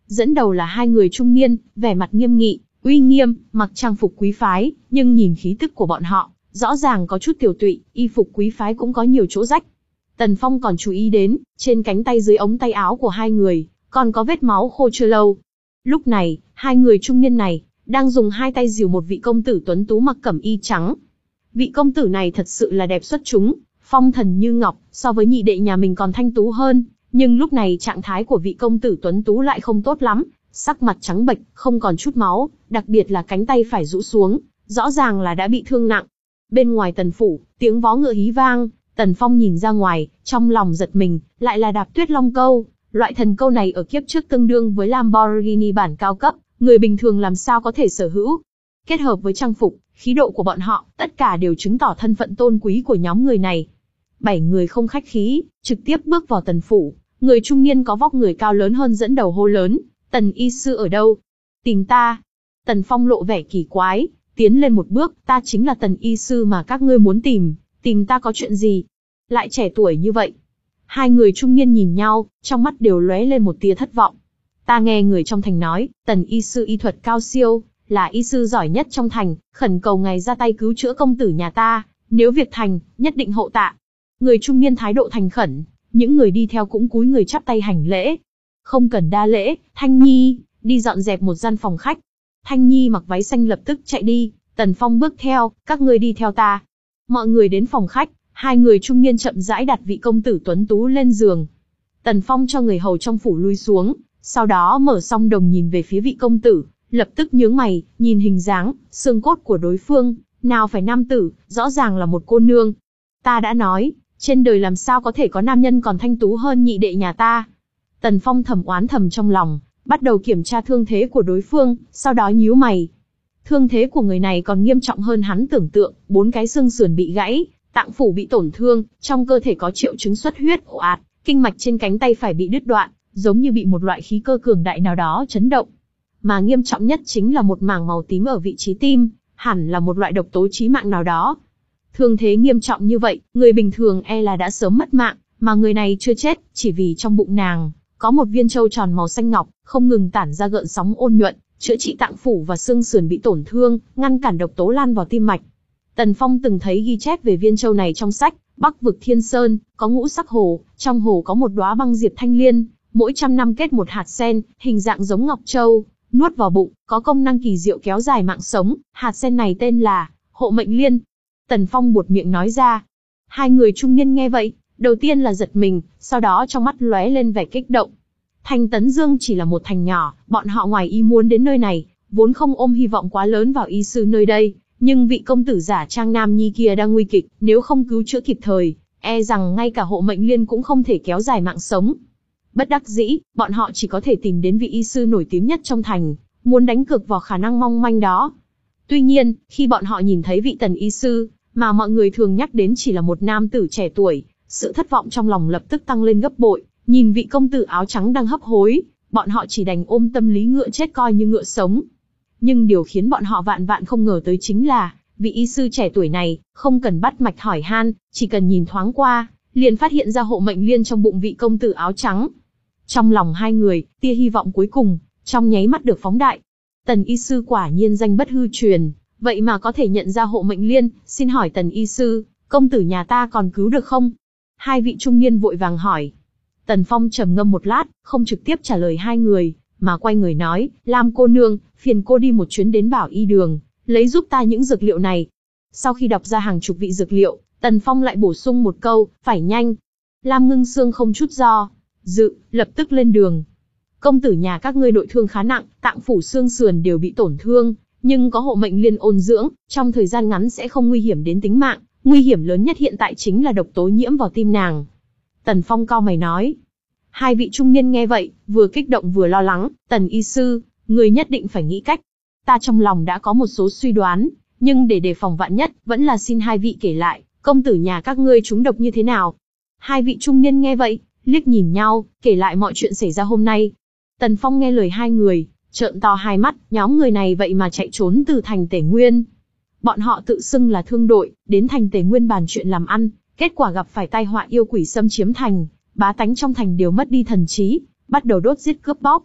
Dẫn đầu là hai người trung niên, vẻ mặt nghiêm nghị, uy nghiêm, mặc trang phục quý phái, nhưng nhìn khí tức của bọn họ, rõ ràng có chút tiểu tụy, y phục quý phái cũng có nhiều chỗ rách. Tần Phong còn chú ý đến, trên cánh tay dưới ống tay áo của hai người, còn có vết máu khô chưa lâu. Lúc này, hai người trung niên này, đang dùng hai tay dìu một vị công tử tuấn tú mặc cẩm y trắng. Vị công tử này thật sự là đẹp xuất chúng, phong thần như ngọc, so với nhị đệ nhà mình còn thanh tú hơn, nhưng lúc này trạng thái của vị công tử tuấn tú lại không tốt lắm, sắc mặt trắng bệch, không còn chút máu, đặc biệt là cánh tay phải rũ xuống, rõ ràng là đã bị thương nặng. Bên ngoài Tần phủ, tiếng vó ngựa hí vang, Tần Phong nhìn ra ngoài, trong lòng giật mình, lại là Đạp Tuyết Long câu, loại thần câu này ở kiếp trước tương đương với Lamborghini bản cao cấp, người bình thường làm sao có thể sở hữu. Kết hợp với trang phục, khí độ của bọn họ, tất cả đều chứng tỏ thân phận tôn quý của nhóm người này. Bảy người không khách khí, trực tiếp bước vào Tần phủ, người trung niên có vóc người cao lớn hơn dẫn đầu hô lớn, Tần y sư ở đâu? Tìm ta. Tần Phong lộ vẻ kỳ quái, tiến lên một bước, ta chính là Tần y sư mà các ngươi muốn tìm, tìm ta có chuyện gì? Lại trẻ tuổi như vậy. Hai người trung niên nhìn nhau, trong mắt đều lóe lên một tia thất vọng. Ta nghe người trong thành nói, Tần y sư y thuật cao siêu, là y sư giỏi nhất trong thành, khẩn cầu ngài ra tay cứu chữa công tử nhà ta, nếu việc thành, nhất định hộ tạ. Người trung niên thái độ thành khẩn, những người đi theo cũng cúi người chắp tay hành lễ. Không cần đa lễ, Thanh Nhi, đi dọn dẹp một gian phòng khách. Thanh Nhi mặc váy xanh lập tức chạy đi, Tần Phong bước theo, các ngươi đi theo ta. Mọi người đến phòng khách, hai người trung niên chậm rãi đặt vị công tử tuấn tú lên giường. Tần Phong cho người hầu trong phủ lui xuống, sau đó mở song đồng nhìn về phía vị công tử, lập tức nhướng mày, nhìn hình dáng, xương cốt của đối phương, nào phải nam tử, rõ ràng là một cô nương. Ta đã nói, trên đời làm sao có thể có nam nhân còn thanh tú hơn nhị đệ nhà ta. Tần Phong thầm oán thầm trong lòng, bắt đầu kiểm tra thương thế của đối phương, sau đó nhíu mày. Thương thế của người này còn nghiêm trọng hơn hắn tưởng tượng, bốn cái xương sườn bị gãy, tạng phủ bị tổn thương, trong cơ thể có triệu chứng xuất huyết ồ ạt, kinh mạch trên cánh tay phải bị đứt đoạn, giống như bị một loại khí cơ cường đại nào đó chấn động. Mà nghiêm trọng nhất chính là một mảng màu tím ở vị trí tim, hẳn là một loại độc tố chí mạng nào đó. Thương thế nghiêm trọng như vậy, người bình thường e là đã sớm mất mạng, mà người này chưa chết, chỉ vì trong bụng nàng có một viên châu tròn màu xanh ngọc, không ngừng tản ra gợn sóng ôn nhuận, chữa trị tạng phủ và xương sườn bị tổn thương, ngăn cản độc tố lan vào tim mạch. Tần Phong từng thấy ghi chép về viên châu này trong sách Bắc vực Thiên Sơn, có ngũ sắc hồ, trong hồ có một đóa băng diệp thanh liên, mỗi trăm năm kết một hạt sen, hình dạng giống ngọc châu, nuốt vào bụng, có công năng kỳ diệu kéo dài mạng sống, hạt sen này tên là Hộ Mệnh Liên. Tần Phong buột miệng nói ra. Hai người trung niên nghe vậy, đầu tiên là giật mình, sau đó trong mắt lóe lên vẻ kích động. Thành Tấn Dương chỉ là một thành nhỏ, bọn họ ngoài ý muốn đến nơi này, vốn không ôm hy vọng quá lớn vào y sư nơi đây, nhưng vị công tử giả trang nam nhi kia đang nguy kịch, nếu không cứu chữa kịp thời, e rằng ngay cả Hộ Mệnh Liên cũng không thể kéo dài mạng sống. Bất đắc dĩ, bọn họ chỉ có thể tìm đến vị y sư nổi tiếng nhất trong thành, muốn đánh cược vào khả năng mong manh đó. Tuy nhiên, khi bọn họ nhìn thấy vị Tần y sư, mà mọi người thường nhắc đến chỉ là một nam tử trẻ tuổi, sự thất vọng trong lòng lập tức tăng lên gấp bội, nhìn vị công tử áo trắng đang hấp hối, bọn họ chỉ đành ôm tâm lý ngựa chết coi như ngựa sống. Nhưng điều khiến bọn họ vạn vạn không ngờ tới chính là, vị y sư trẻ tuổi này, không cần bắt mạch hỏi han, chỉ cần nhìn thoáng qua, liền phát hiện ra Hộ Mệnh Liên trong bụng vị công tử áo trắng. Trong lòng hai người, tia hy vọng cuối cùng, trong nháy mắt được phóng đại. Tần y sư quả nhiên danh bất hư truyền, vậy mà có thể nhận ra Hộ Mệnh Liên, xin hỏi Tần y sư, công tử nhà ta còn cứu được không? Hai vị trung niên vội vàng hỏi. Tần Phong trầm ngâm một lát, không trực tiếp trả lời hai người, mà quay người nói, Lam cô nương, phiền cô đi một chuyến đến Bảo Y đường, lấy giúp ta những dược liệu này. Sau khi đọc ra hàng chục vị dược liệu, Tần Phong lại bổ sung một câu, phải nhanh. Lam Ngưng Sương không chút do dự, lập tức lên đường. Công tử nhà các ngươi nội thương khá nặng, tạng phủ xương sườn đều bị tổn thương, nhưng có Hộ Mệnh Liên ôn dưỡng, trong thời gian ngắn sẽ không nguy hiểm đến tính mạng, nguy hiểm lớn nhất hiện tại chính là độc tố nhiễm vào tim nàng. Tần Phong cau mày nói. Hai vị trung niên nghe vậy, vừa kích động vừa lo lắng, Tần y sư, người nhất định phải nghĩ cách. Ta trong lòng đã có một số suy đoán, nhưng để đề phòng vạn nhất, vẫn là xin hai vị kể lại, công tử nhà các ngươi trúng độc như thế nào. Hai vị trung niên nghe vậy, liếc nhìn nhau, kể lại mọi chuyện xảy ra hôm nay. Tần Phong nghe lời hai người, trợn to hai mắt, nhóm người này vậy mà chạy trốn từ thành Tề Nguyên. Bọn họ tự xưng là thương đội, đến thành Tề Nguyên bàn chuyện làm ăn, kết quả gặp phải tai họa yêu quỷ xâm chiếm thành, bá tánh trong thành đều mất đi thần trí, bắt đầu đốt giết cướp bóc.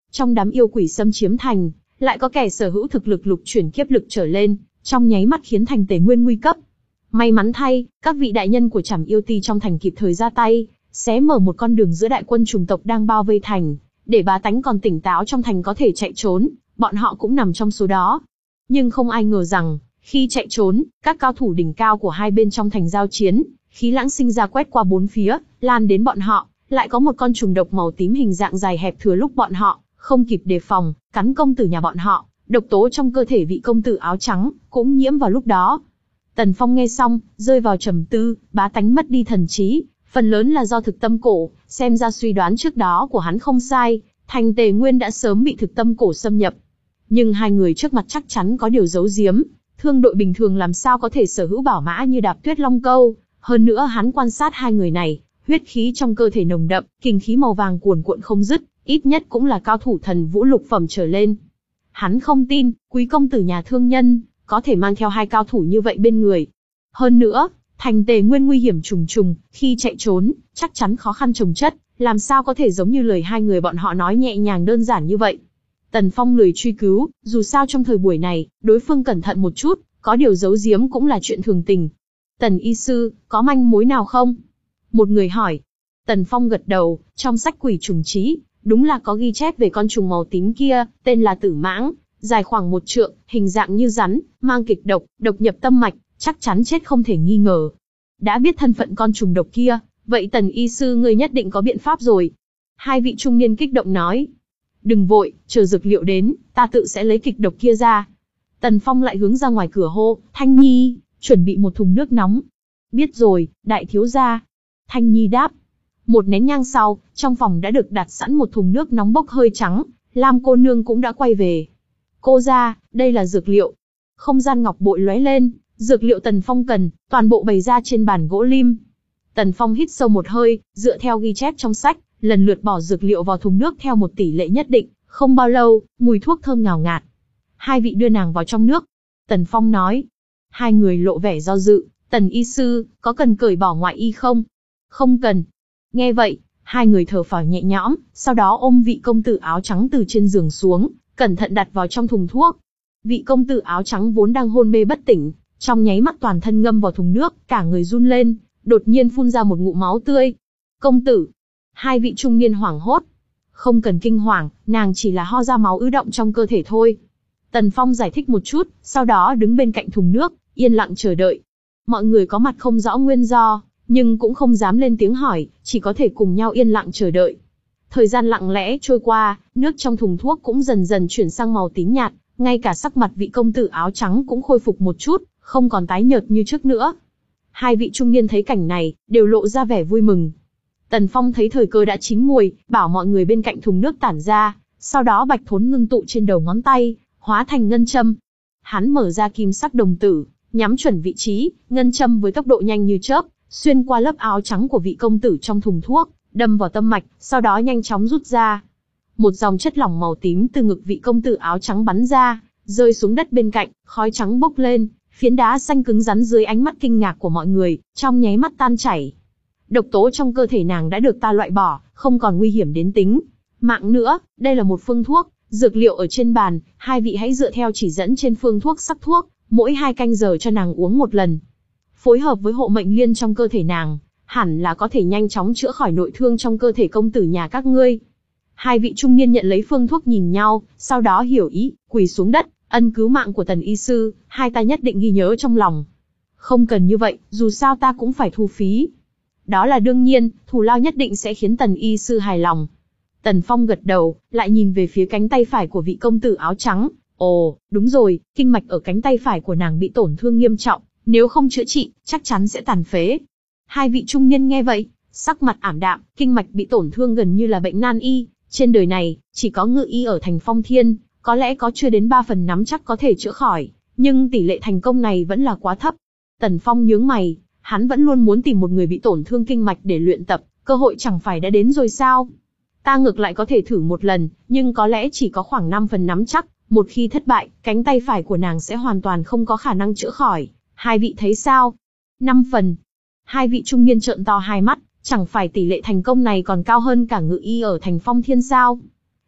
Trong đám yêu quỷ xâm chiếm thành, lại có kẻ sở hữu thực lực lục chuyển kiếp lực trở lên, trong nháy mắt khiến thành Tề Nguyên nguy cấp. May mắn thay, các vị đại nhân của Trảm Yêu Ti trong thành kịp thời ra tay, xé mở một con đường giữa đại quân chủng tộc đang bao vây thành, để bá tánh còn tỉnh táo trong thành có thể chạy trốn, bọn họ cũng nằm trong số đó. Nhưng không ai ngờ rằng, khi chạy trốn, các cao thủ đỉnh cao của hai bên trong thành giao chiến, khí lãng sinh ra quét qua bốn phía, lan đến bọn họ, lại có một con trùng độc màu tím hình dạng dài hẹp thừa lúc bọn họ không kịp đề phòng, cắn công tử nhà bọn họ, độc tố trong cơ thể vị công tử áo trắng cũng nhiễm vào lúc đó. Tần Phong nghe xong, rơi vào trầm tư, bá tánh mất đi thần trí, phần lớn là do thực tâm cổ, xem ra suy đoán trước đó của hắn không sai, thành Tề Nguyên đã sớm bị thực tâm cổ xâm nhập. Nhưng hai người trước mặt chắc chắn có điều giấu giếm, thương đội bình thường làm sao có thể sở hữu bảo mã như Đạp Tuyết Long Câu, hơn nữa hắn quan sát hai người này, huyết khí trong cơ thể nồng đậm, kinh khí màu vàng cuồn cuộn không dứt, ít nhất cũng là cao thủ thần vũ lục phẩm trở lên. Hắn không tin, quý công tử nhà thương nhân, có thể mang theo hai cao thủ như vậy bên người. Hơn nữa, thành Tề Nguyên nguy hiểm trùng trùng, khi chạy trốn, chắc chắn khó khăn chồng chất, làm sao có thể giống như lời hai người bọn họ nói nhẹ nhàng đơn giản như vậy. Tần Phong lười truy cứu, dù sao trong thời buổi này, đối phương cẩn thận một chút, có điều giấu giếm cũng là chuyện thường tình. Tần y sư, có manh mối nào không? Một người hỏi. Tần Phong gật đầu, trong sách quỷ trùng trí, đúng là có ghi chép về con trùng màu tím kia, tên là tử mãng, dài khoảng một trượng, hình dạng như rắn, mang kịch độc, độc nhập tâm mạch, chắc chắn chết không thể nghi ngờ. Đã biết thân phận con trùng độc kia, vậy Tần y sư ngươi nhất định có biện pháp rồi. Hai vị trung niên kích động nói. Đừng vội, chờ dược liệu đến, ta tự sẽ lấy kịch độc kia ra. Tần Phong lại hướng ra ngoài cửa hô, Thanh Nhi, chuẩn bị một thùng nước nóng. Biết rồi, đại thiếu gia. Thanh Nhi đáp. Một nén nhang sau, trong phòng đã được đặt sẵn một thùng nước nóng bốc hơi trắng, Lam cô nương cũng đã quay về. Cô ra, đây là dược liệu. Không gian ngọc bội lóe lên, dược liệu Tần Phong cần, toàn bộ bày ra trên bàn gỗ lim. Tần Phong hít sâu một hơi, dựa theo ghi chép trong sách, lần lượt bỏ dược liệu vào thùng nước theo một tỷ lệ nhất định, không bao lâu, mùi thuốc thơm ngào ngạt. Hai vị đưa nàng vào trong nước. Tần Phong nói. Hai người lộ vẻ do dự, Tần y sư, có cần cởi bỏ ngoại y không? Không cần. Nghe vậy, hai người thở phào nhẹ nhõm, sau đó ôm vị công tử áo trắng từ trên giường xuống, cẩn thận đặt vào trong thùng thuốc. Vị công tử áo trắng vốn đang hôn mê bất tỉnh, trong nháy mắt toàn thân ngâm vào thùng nước, cả người run lên, đột nhiên phun ra một ngụm máu tươi. Công tử! Hai vị trung niên hoảng hốt. Không cần kinh hoàng, nàng chỉ là ho ra máu ứ động trong cơ thể thôi. Tần Phong giải thích một chút, sau đó đứng bên cạnh thùng nước, yên lặng chờ đợi. Mọi người có mặt không rõ nguyên do, nhưng cũng không dám lên tiếng hỏi, chỉ có thể cùng nhau yên lặng chờ đợi. Thời gian lặng lẽ trôi qua, nước trong thùng thuốc cũng dần dần chuyển sang màu tím nhạt, ngay cả sắc mặt vị công tử áo trắng cũng khôi phục một chút, không còn tái nhợt như trước nữa. Hai vị trung niên thấy cảnh này, đều lộ ra vẻ vui mừng. Tần Phong thấy thời cơ đã chín muồi, bảo mọi người bên cạnh thùng nước tản ra, sau đó bạch thốn ngưng tụ trên đầu ngón tay, hóa thành ngân châm. Hắn mở ra kim sắc đồng tử, nhắm chuẩn vị trí, ngân châm với tốc độ nhanh như chớp, xuyên qua lớp áo trắng của vị công tử trong thùng thuốc, đâm vào tâm mạch, sau đó nhanh chóng rút ra. Một dòng chất lỏng màu tím từ ngực vị công tử áo trắng bắn ra, rơi xuống đất bên cạnh, khói trắng bốc lên, phiến đá xanh cứng rắn dưới ánh mắt kinh ngạc của mọi người, trong nháy mắt tan chảy. Độc tố trong cơ thể nàng đã được ta loại bỏ, không còn nguy hiểm đến tính mạng nữa, đây là một phương thuốc, dược liệu ở trên bàn, hai vị hãy dựa theo chỉ dẫn trên phương thuốc sắc thuốc, mỗi hai canh giờ cho nàng uống một lần. Phối hợp với hộ mệnh liên trong cơ thể nàng, hẳn là có thể nhanh chóng chữa khỏi nội thương trong cơ thể công tử nhà các ngươi. Hai vị trung niên nhận lấy phương thuốc nhìn nhau, sau đó hiểu ý, quỳ xuống đất, ân cứu mạng của Tần y sư, hai ta nhất định ghi nhớ trong lòng. Không cần như vậy, dù sao ta cũng phải thu phí. Đó là đương nhiên, thù lao nhất định sẽ khiến Tần y sư hài lòng. Tần Phong gật đầu, lại nhìn về phía cánh tay phải của vị công tử áo trắng. Ồ, đúng rồi, kinh mạch ở cánh tay phải của nàng bị tổn thương nghiêm trọng, nếu không chữa trị, chắc chắn sẽ tàn phế. Hai vị trung niên nghe vậy, sắc mặt ảm đạm, kinh mạch bị tổn thương gần như là bệnh nan y. Trên đời này, chỉ có ngự y ở thành Phong Thiên, có lẽ có chưa đến ba phần nắm chắc có thể chữa khỏi, nhưng tỷ lệ thành công này vẫn là quá thấp. Tần Phong nhướng mày, hắn vẫn luôn muốn tìm một người bị tổn thương kinh mạch để luyện tập, cơ hội chẳng phải đã đến rồi sao? Ta ngược lại có thể thử một lần, nhưng có lẽ chỉ có khoảng năm phần nắm chắc, một khi thất bại, cánh tay phải của nàng sẽ hoàn toàn không có khả năng chữa khỏi. Hai vị thấy sao? Năm phần. Hai vị trung niên trợn to hai mắt, chẳng phải tỷ lệ thành công này còn cao hơn cả ngự y ở thành Phong Thiên sao?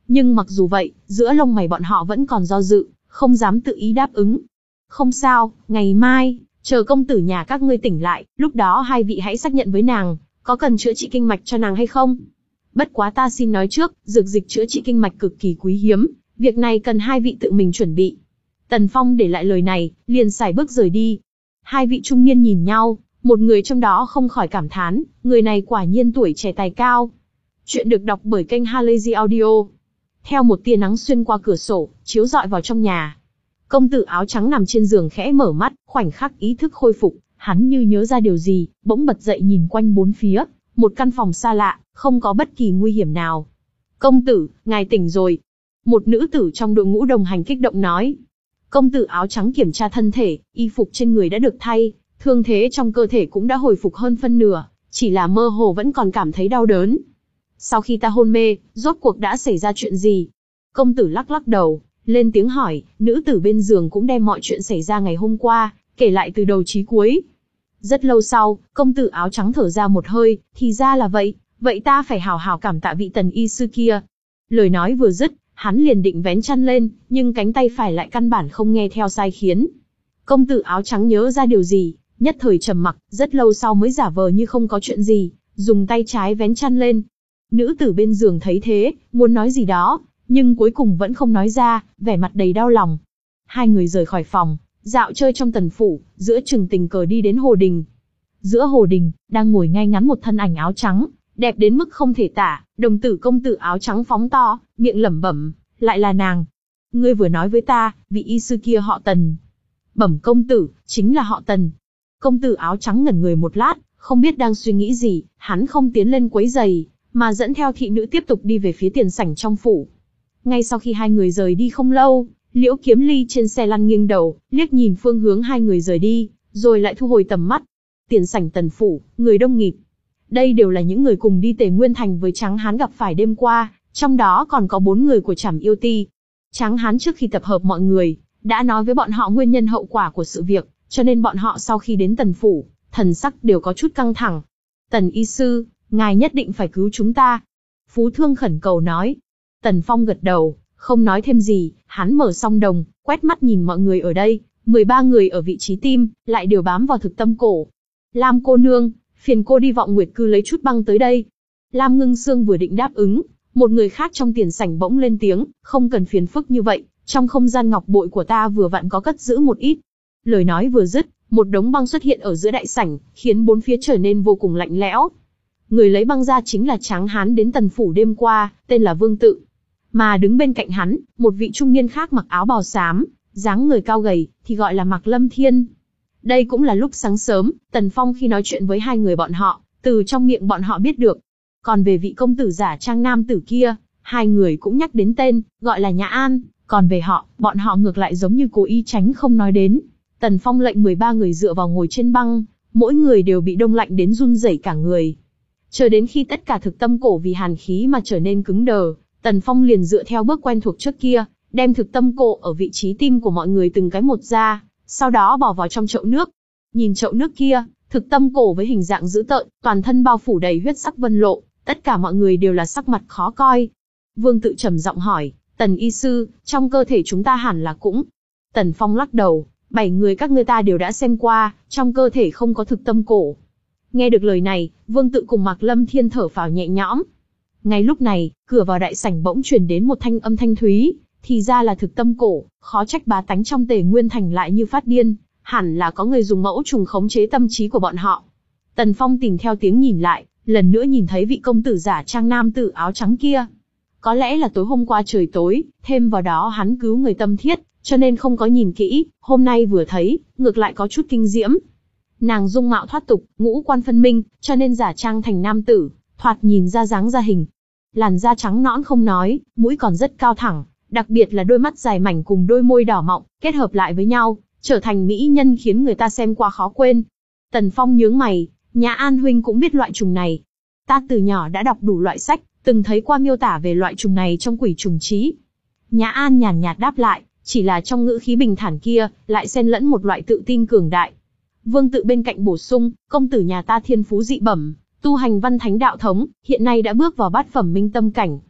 Nhưng mặc dù vậy, giữa lông mày bọn họ vẫn còn do dự, không dám tự ý đáp ứng. Không sao, ngày mai, chờ công tử nhà các ngươi tỉnh lại, lúc đó hai vị hãy xác nhận với nàng, có cần chữa trị kinh mạch cho nàng hay không? Bất quá ta xin nói trước, dược dịch chữa trị kinh mạch cực kỳ quý hiếm, việc này cần hai vị tự mình chuẩn bị. Tần Phong để lại lời này, liền sải bước rời đi. Hai vị trung niên nhìn nhau, một người trong đó không khỏi cảm thán, người này quả nhiên tuổi trẻ tài cao. Chuyện được đọc bởi kênh Halazy Audio. Theo một tia nắng xuyên qua cửa sổ, chiếu rọi vào trong nhà. Công tử áo trắng nằm trên giường khẽ mở mắt, khoảnh khắc ý thức khôi phục, hắn như nhớ ra điều gì, bỗng bật dậy nhìn quanh bốn phía, một căn phòng xa lạ, không có bất kỳ nguy hiểm nào. Công tử, ngài tỉnh rồi. Một nữ tử trong đội ngũ đồng hành kích động nói. Công tử áo trắng kiểm tra thân thể, y phục trên người đã được thay, thương thế trong cơ thể cũng đã hồi phục hơn phân nửa, chỉ là mơ hồ vẫn còn cảm thấy đau đớn. Sau khi ta hôn mê, rốt cuộc đã xảy ra chuyện gì? Công tử lắc lắc đầu, lên tiếng hỏi, nữ tử bên giường cũng đem mọi chuyện xảy ra ngày hôm qua, kể lại từ đầu chí cuối. Rất lâu sau, công tử áo trắng thở ra một hơi, thì ra là vậy, vậy ta phải hào hào cảm tạ vị tần y sư kia. Lời nói vừa dứt, hắn liền định vén chăn lên, nhưng cánh tay phải lại căn bản không nghe theo sai khiến. Công tử áo trắng nhớ ra điều gì, nhất thời trầm mặc, rất lâu sau mới giả vờ như không có chuyện gì, dùng tay trái vén chăn lên. Nữ tử bên giường thấy thế, muốn nói gì đó, nhưng cuối cùng vẫn không nói ra, vẻ mặt đầy đau lòng. Hai người rời khỏi phòng, dạo chơi trong tần phủ, giữa chừng tình cờ đi đến hồ đình. Giữa hồ đình, đang ngồi ngay ngắn một thân ảnh áo trắng, đẹp đến mức không thể tả, đồng tử công tử áo trắng phóng to, miệng lẩm bẩm, lại là nàng. Ngươi vừa nói với ta, vị y sư kia họ Tần. Bẩm công tử, chính là họ Tần. Công tử áo trắng ngẩn người một lát, không biết đang suy nghĩ gì, hắn không tiến lên quấy giày, mà dẫn theo thị nữ tiếp tục đi về phía tiền sảnh trong phủ. Ngay sau khi hai người rời đi không lâu, Liễu Kiếm Ly trên xe lăn nghiêng đầu, liếc nhìn phương hướng hai người rời đi, rồi lại thu hồi tầm mắt. Tiền sảnh tần phủ, người đông nghịt. Đây đều là những người cùng đi Tề Nguyên Thành với Tráng Hán gặp phải đêm qua, trong đó còn có bốn người của Trảm Yêu Ti. Tráng Hán trước khi tập hợp mọi người, đã nói với bọn họ nguyên nhân hậu quả của sự việc, cho nên bọn họ sau khi đến tần phủ, thần sắc đều có chút căng thẳng. Tần y sư, ngài nhất định phải cứu chúng ta. Phú Thương khẩn cầu nói. Tần Phong gật đầu, không nói thêm gì, hắn mở song đồng, quét mắt nhìn mọi người ở đây, mười ba người ở vị trí tim, lại đều bám vào thực tâm cổ. Lam cô nương, phiền cô đi Vọng Nguyệt Cư lấy chút băng tới đây. Lam Ngưng Sương vừa định đáp ứng, một người khác trong tiền sảnh bỗng lên tiếng, không cần phiền phức như vậy, trong không gian ngọc bội của ta vừa vặn có cất giữ một ít. Lời nói vừa dứt, một đống băng xuất hiện ở giữa đại sảnh, khiến bốn phía trở nên vô cùng lạnh lẽo. Người lấy băng ra chính là Tráng Hán đến tần phủ đêm qua, tên là Vương Tự. Mà đứng bên cạnh hắn, một vị trung niên khác mặc áo bào xám, dáng người cao gầy, thì gọi là Mạc Lâm Thiên. Đây cũng là lúc sáng sớm, Tần Phong khi nói chuyện với hai người bọn họ, từ trong miệng bọn họ biết được. Còn về vị công tử giả trang nam tử kia, hai người cũng nhắc đến tên, gọi là Nhã An, còn về họ, bọn họ ngược lại giống như cố ý tránh không nói đến. Tần Phong lệnh mười ba người dựa vào ngồi trên băng, mỗi người đều bị đông lạnh đến run rẩy cả người. Chờ đến khi tất cả thực tâm cổ vì hàn khí mà trở nên cứng đờ, Tần Phong liền dựa theo bước quen thuộc trước kia, đem thực tâm cổ ở vị trí tim của mọi người từng cái một ra, sau đó bỏ vào trong chậu nước. Nhìn chậu nước kia, thực tâm cổ với hình dạng dữ tợn, toàn thân bao phủ đầy huyết sắc vân lộ, tất cả mọi người đều là sắc mặt khó coi. Vương Tự trầm giọng hỏi, Tần y sư, trong cơ thể chúng ta hẳn là cũng. Tần Phong lắc đầu, bảy người các ngươi ta đều đã xem qua, trong cơ thể không có thực tâm cổ. Nghe được lời này, Vương Tự cùng Mạc Lâm Thiên thở phào nhẹ nhõm. Ngay lúc này, cửa vào đại sảnh bỗng truyền đến một thanh âm thanh thúy, thì ra là thực tâm cổ, khó trách bá tánh trong Tề Nguyên Thành lại như phát điên, hẳn là có người dùng mẫu trùng khống chế tâm trí của bọn họ. Tần Phong tìm theo tiếng nhìn lại, lần nữa nhìn thấy vị công tử giả trang nam tử áo trắng kia. Có lẽ là tối hôm qua trời tối, thêm vào đó hắn cứu người tâm thiết, cho nên không có nhìn kỹ, hôm nay vừa thấy, ngược lại có chút kinh diễm. Nàng dung mạo thoát tục, ngũ quan phân minh, cho nên giả trang thành nam tử, thoạt nhìn ra dáng ra hình. Làn da trắng nõn không nói, mũi còn rất cao thẳng, đặc biệt là đôi mắt dài mảnh cùng đôi môi đỏ mọng, kết hợp lại với nhau, trở thành mỹ nhân khiến người ta xem qua khó quên. Tần Phong nhướng mày, Nhã An huynh cũng biết loại trùng này. Ta từ nhỏ đã đọc đủ loại sách, từng thấy qua miêu tả về loại trùng này trong Quỷ Trùng Chí. Nhã An nhàn nhạt đáp lại, chỉ là trong ngữ khí bình thản kia, lại xen lẫn một loại tự tin cường đại. Vương Tự bên cạnh bổ sung, công tử nhà ta thiên phú dị bẩm, tu hành văn thánh đạo thống, hiện nay đã bước vào bát phẩm minh tâm cảnh.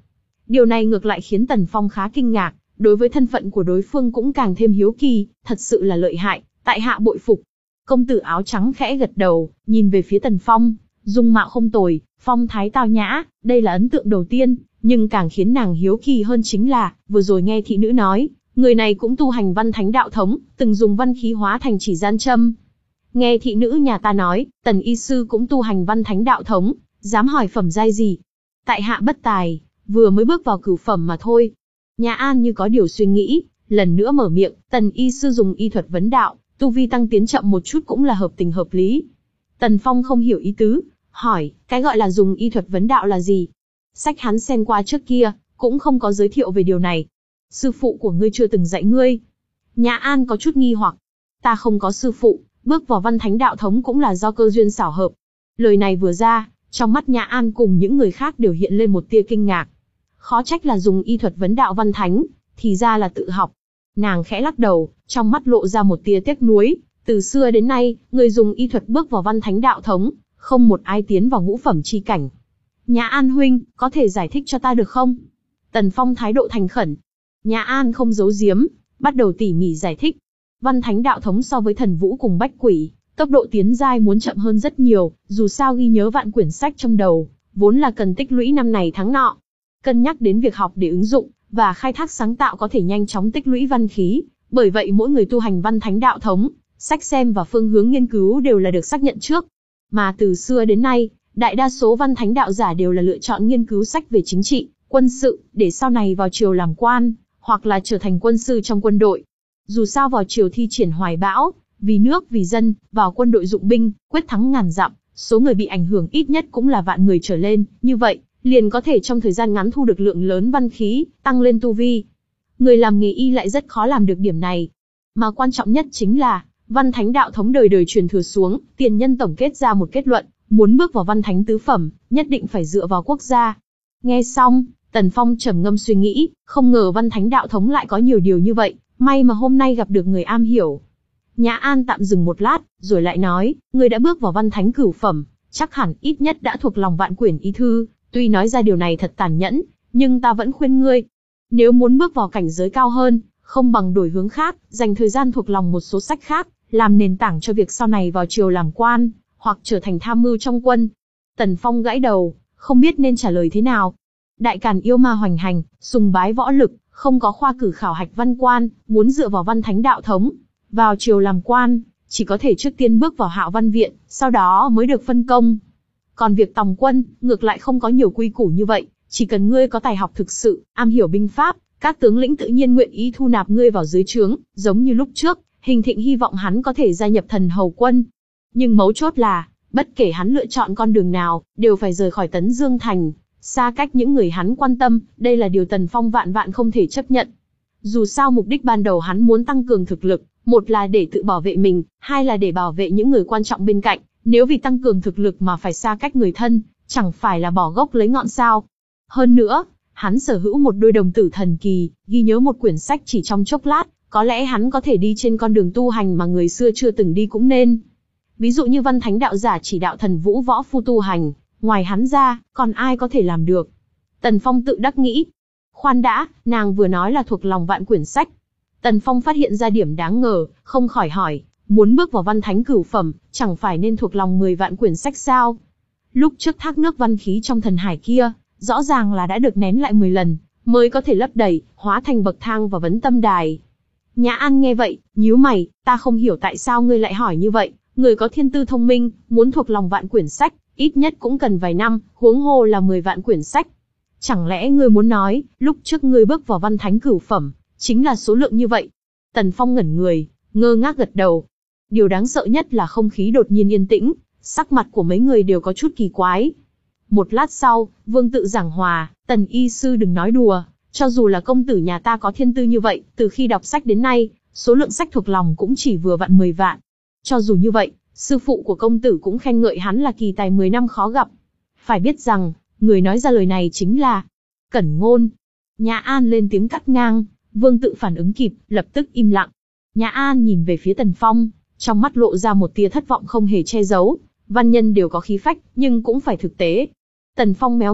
Điều này ngược lại khiến Tần Phong khá kinh ngạc, đối với thân phận của đối phương cũng càng thêm hiếu kỳ, thật sự là lợi hại, tại hạ bội phục. Công tử áo trắng khẽ gật đầu, nhìn về phía Tần Phong, dung mạo không tồi, phong thái tao nhã, đây là ấn tượng đầu tiên, nhưng càng khiến nàng hiếu kỳ hơn chính là, vừa rồi nghe thị nữ nói, người này cũng tu hành văn thánh đạo thống, từng dùng văn khí hóa thành chỉ gian châm. Nghe thị nữ nhà ta nói, Tần y sư cũng tu hành văn thánh đạo thống, dám hỏi phẩm giai gì? Tại hạ bất tài, vừa mới bước vào cửu phẩm mà thôi. Nhã An như có điều suy nghĩ, lần nữa mở miệng, Tần y sư dùng y thuật vấn đạo, tu vi tăng tiến chậm một chút cũng là hợp tình hợp lý. Tần Phong không hiểu ý tứ, hỏi, cái gọi là dùng y thuật vấn đạo là gì? Sách hắn xem qua trước kia, cũng không có giới thiệu về điều này. Sư phụ của ngươi chưa từng dạy ngươi. Nhã An có chút nghi hoặc. Ta không có sư phụ, bước vào văn thánh đạo thống cũng là do cơ duyên xảo hợp. Lời này vừa ra, trong mắt Nhã An cùng những người khác đều hiện lên một tia kinh ngạc. Khó trách là dùng y thuật vấn đạo văn thánh, thì ra là tự học. Nàng khẽ lắc đầu, trong mắt lộ ra một tia tiếc nuối. Từ xưa đến nay, người dùng y thuật bước vào văn thánh đạo thống, không một ai tiến vào ngũ phẩm chi cảnh. Nhã An huynh, có thể giải thích cho ta được không? Tần Phong thái độ thành khẩn. Nhã An không giấu giếm, bắt đầu tỉ mỉ giải thích. Văn thánh đạo thống so với thần vũ cùng bách quỷ, tốc độ tiến giai muốn chậm hơn rất nhiều, dù sao ghi nhớ vạn quyển sách trong đầu, vốn là cần tích lũy năm này tháng nọ. Cân nhắc đến việc học để ứng dụng, và khai thác sáng tạo có thể nhanh chóng tích lũy văn khí, bởi vậy mỗi người tu hành văn thánh đạo thống, sách xem và phương hướng nghiên cứu đều là được xác nhận trước. Mà từ xưa đến nay, đại đa số văn thánh đạo giả đều là lựa chọn nghiên cứu sách về chính trị, quân sự, để sau này vào triều làm quan, hoặc là trở thành quân sư trong quân đội. Dù sao vào triều thi triển hoài bão, vì nước vì dân, vào quân đội dụng binh, quyết thắng ngàn dặm, số người bị ảnh hưởng ít nhất cũng là vạn người trở lên, như vậy, liền có thể trong thời gian ngắn thu được lượng lớn văn khí, tăng lên tu vi. Người làm nghề y lại rất khó làm được điểm này. Mà quan trọng nhất chính là, văn thánh đạo thống đời đời truyền thừa xuống, tiền nhân tổng kết ra một kết luận, muốn bước vào văn thánh tứ phẩm, nhất định phải dựa vào quốc gia. Nghe xong, Tần Phong trầm ngâm suy nghĩ, không ngờ văn thánh đạo thống lại có nhiều điều như vậy, may mà hôm nay gặp được người am hiểu. Nhã An tạm dừng một lát, rồi lại nói, người đã bước vào văn thánh cửu phẩm, chắc hẳn ít nhất đã thuộc lòng vạn quyển y thư, tuy nói ra điều này thật tàn nhẫn, nhưng ta vẫn khuyên ngươi, nếu muốn bước vào cảnh giới cao hơn, không bằng đổi hướng khác, dành thời gian thuộc lòng một số sách khác, làm nền tảng cho việc sau này vào triều làm quan, hoặc trở thành tham mưu trong quân. Tần Phong gãi đầu, không biết nên trả lời thế nào. Đại Càn yêu ma hoành hành, sùng bái võ lực, không có khoa cử khảo hạch văn quan, muốn dựa vào văn thánh đạo thống, vào triều làm quan, chỉ có thể trước tiên bước vào Hạo Văn viện, sau đó mới được phân công. Còn việc tòng quân, ngược lại không có nhiều quy củ như vậy, chỉ cần ngươi có tài học thực sự, am hiểu binh pháp, các tướng lĩnh tự nhiên nguyện ý thu nạp ngươi vào dưới trướng, giống như lúc trước, Hình Thịnh hy vọng hắn có thể gia nhập Thần Hầu quân. Nhưng mấu chốt là, bất kể hắn lựa chọn con đường nào, đều phải rời khỏi Tấn Dương Thành, xa cách những người hắn quan tâm, đây là điều Tần Phong vạn vạn không thể chấp nhận. Dù sao mục đích ban đầu hắn muốn tăng cường thực lực, một là để tự bảo vệ mình, hai là để bảo vệ những người quan trọng bên cạnh, nếu vì tăng cường thực lực mà phải xa cách người thân, chẳng phải là bỏ gốc lấy ngọn sao. Hơn nữa, hắn sở hữu một đôi đồng tử thần kỳ, ghi nhớ một quyển sách chỉ trong chốc lát, có lẽ hắn có thể đi trên con đường tu hành mà người xưa chưa từng đi cũng nên. Ví dụ như văn thánh đạo giả chỉ đạo thần vũ võ phu tu hành, ngoài hắn ra, còn ai có thể làm được? Tần Phong tự đắc nghĩ. Khoan đã, nàng vừa nói là thuộc lòng vạn quyển sách. Tần Phong phát hiện ra điểm đáng ngờ, không khỏi hỏi, muốn bước vào văn thánh cửu phẩm, chẳng phải nên thuộc lòng mười vạn quyển sách sao? Lúc trước thác nước văn khí trong thần hải kia, rõ ràng là đã được nén lại mười lần, mới có thể lấp đầy, hóa thành bậc thang và vấn tâm đài. Nhã An nghe vậy, nhíu mày, ta không hiểu tại sao ngươi lại hỏi như vậy, người có thiên tư thông minh, muốn thuộc lòng vạn quyển sách, ít nhất cũng cần vài năm, huống hồ là mười vạn quyển sách. Chẳng lẽ ngươi muốn nói, lúc trước ngươi bước vào văn thánh cửu phẩm, chính là số lượng như vậy? Tần Phong ngẩn người, ngơ ngác gật đầu. Điều đáng sợ nhất là không khí đột nhiên yên tĩnh, sắc mặt của mấy người đều có chút kỳ quái. Một lát sau, Vương Tự giảng hòa, Tần y sư đừng nói đùa, cho dù là công tử nhà ta có thiên tư như vậy, từ khi đọc sách đến nay, số lượng sách thuộc lòng cũng chỉ vừa vặn mười vạn. Cho dù như vậy, sư phụ của công tử cũng khen ngợi hắn là kỳ tài mười năm khó gặp. Phải biết rằng, người nói ra lời này chính là Cẩn Ngôn. Nhã An lên tiếng cắt ngang, Vương Tự phản ứng kịp, lập tức im lặng. Nhã An nhìn về phía Tần Phong, trong mắt lộ ra một tia thất vọng không hề che giấu. Văn nhân đều có khí phách, nhưng cũng phải thực tế. Tần Phong méo miệng,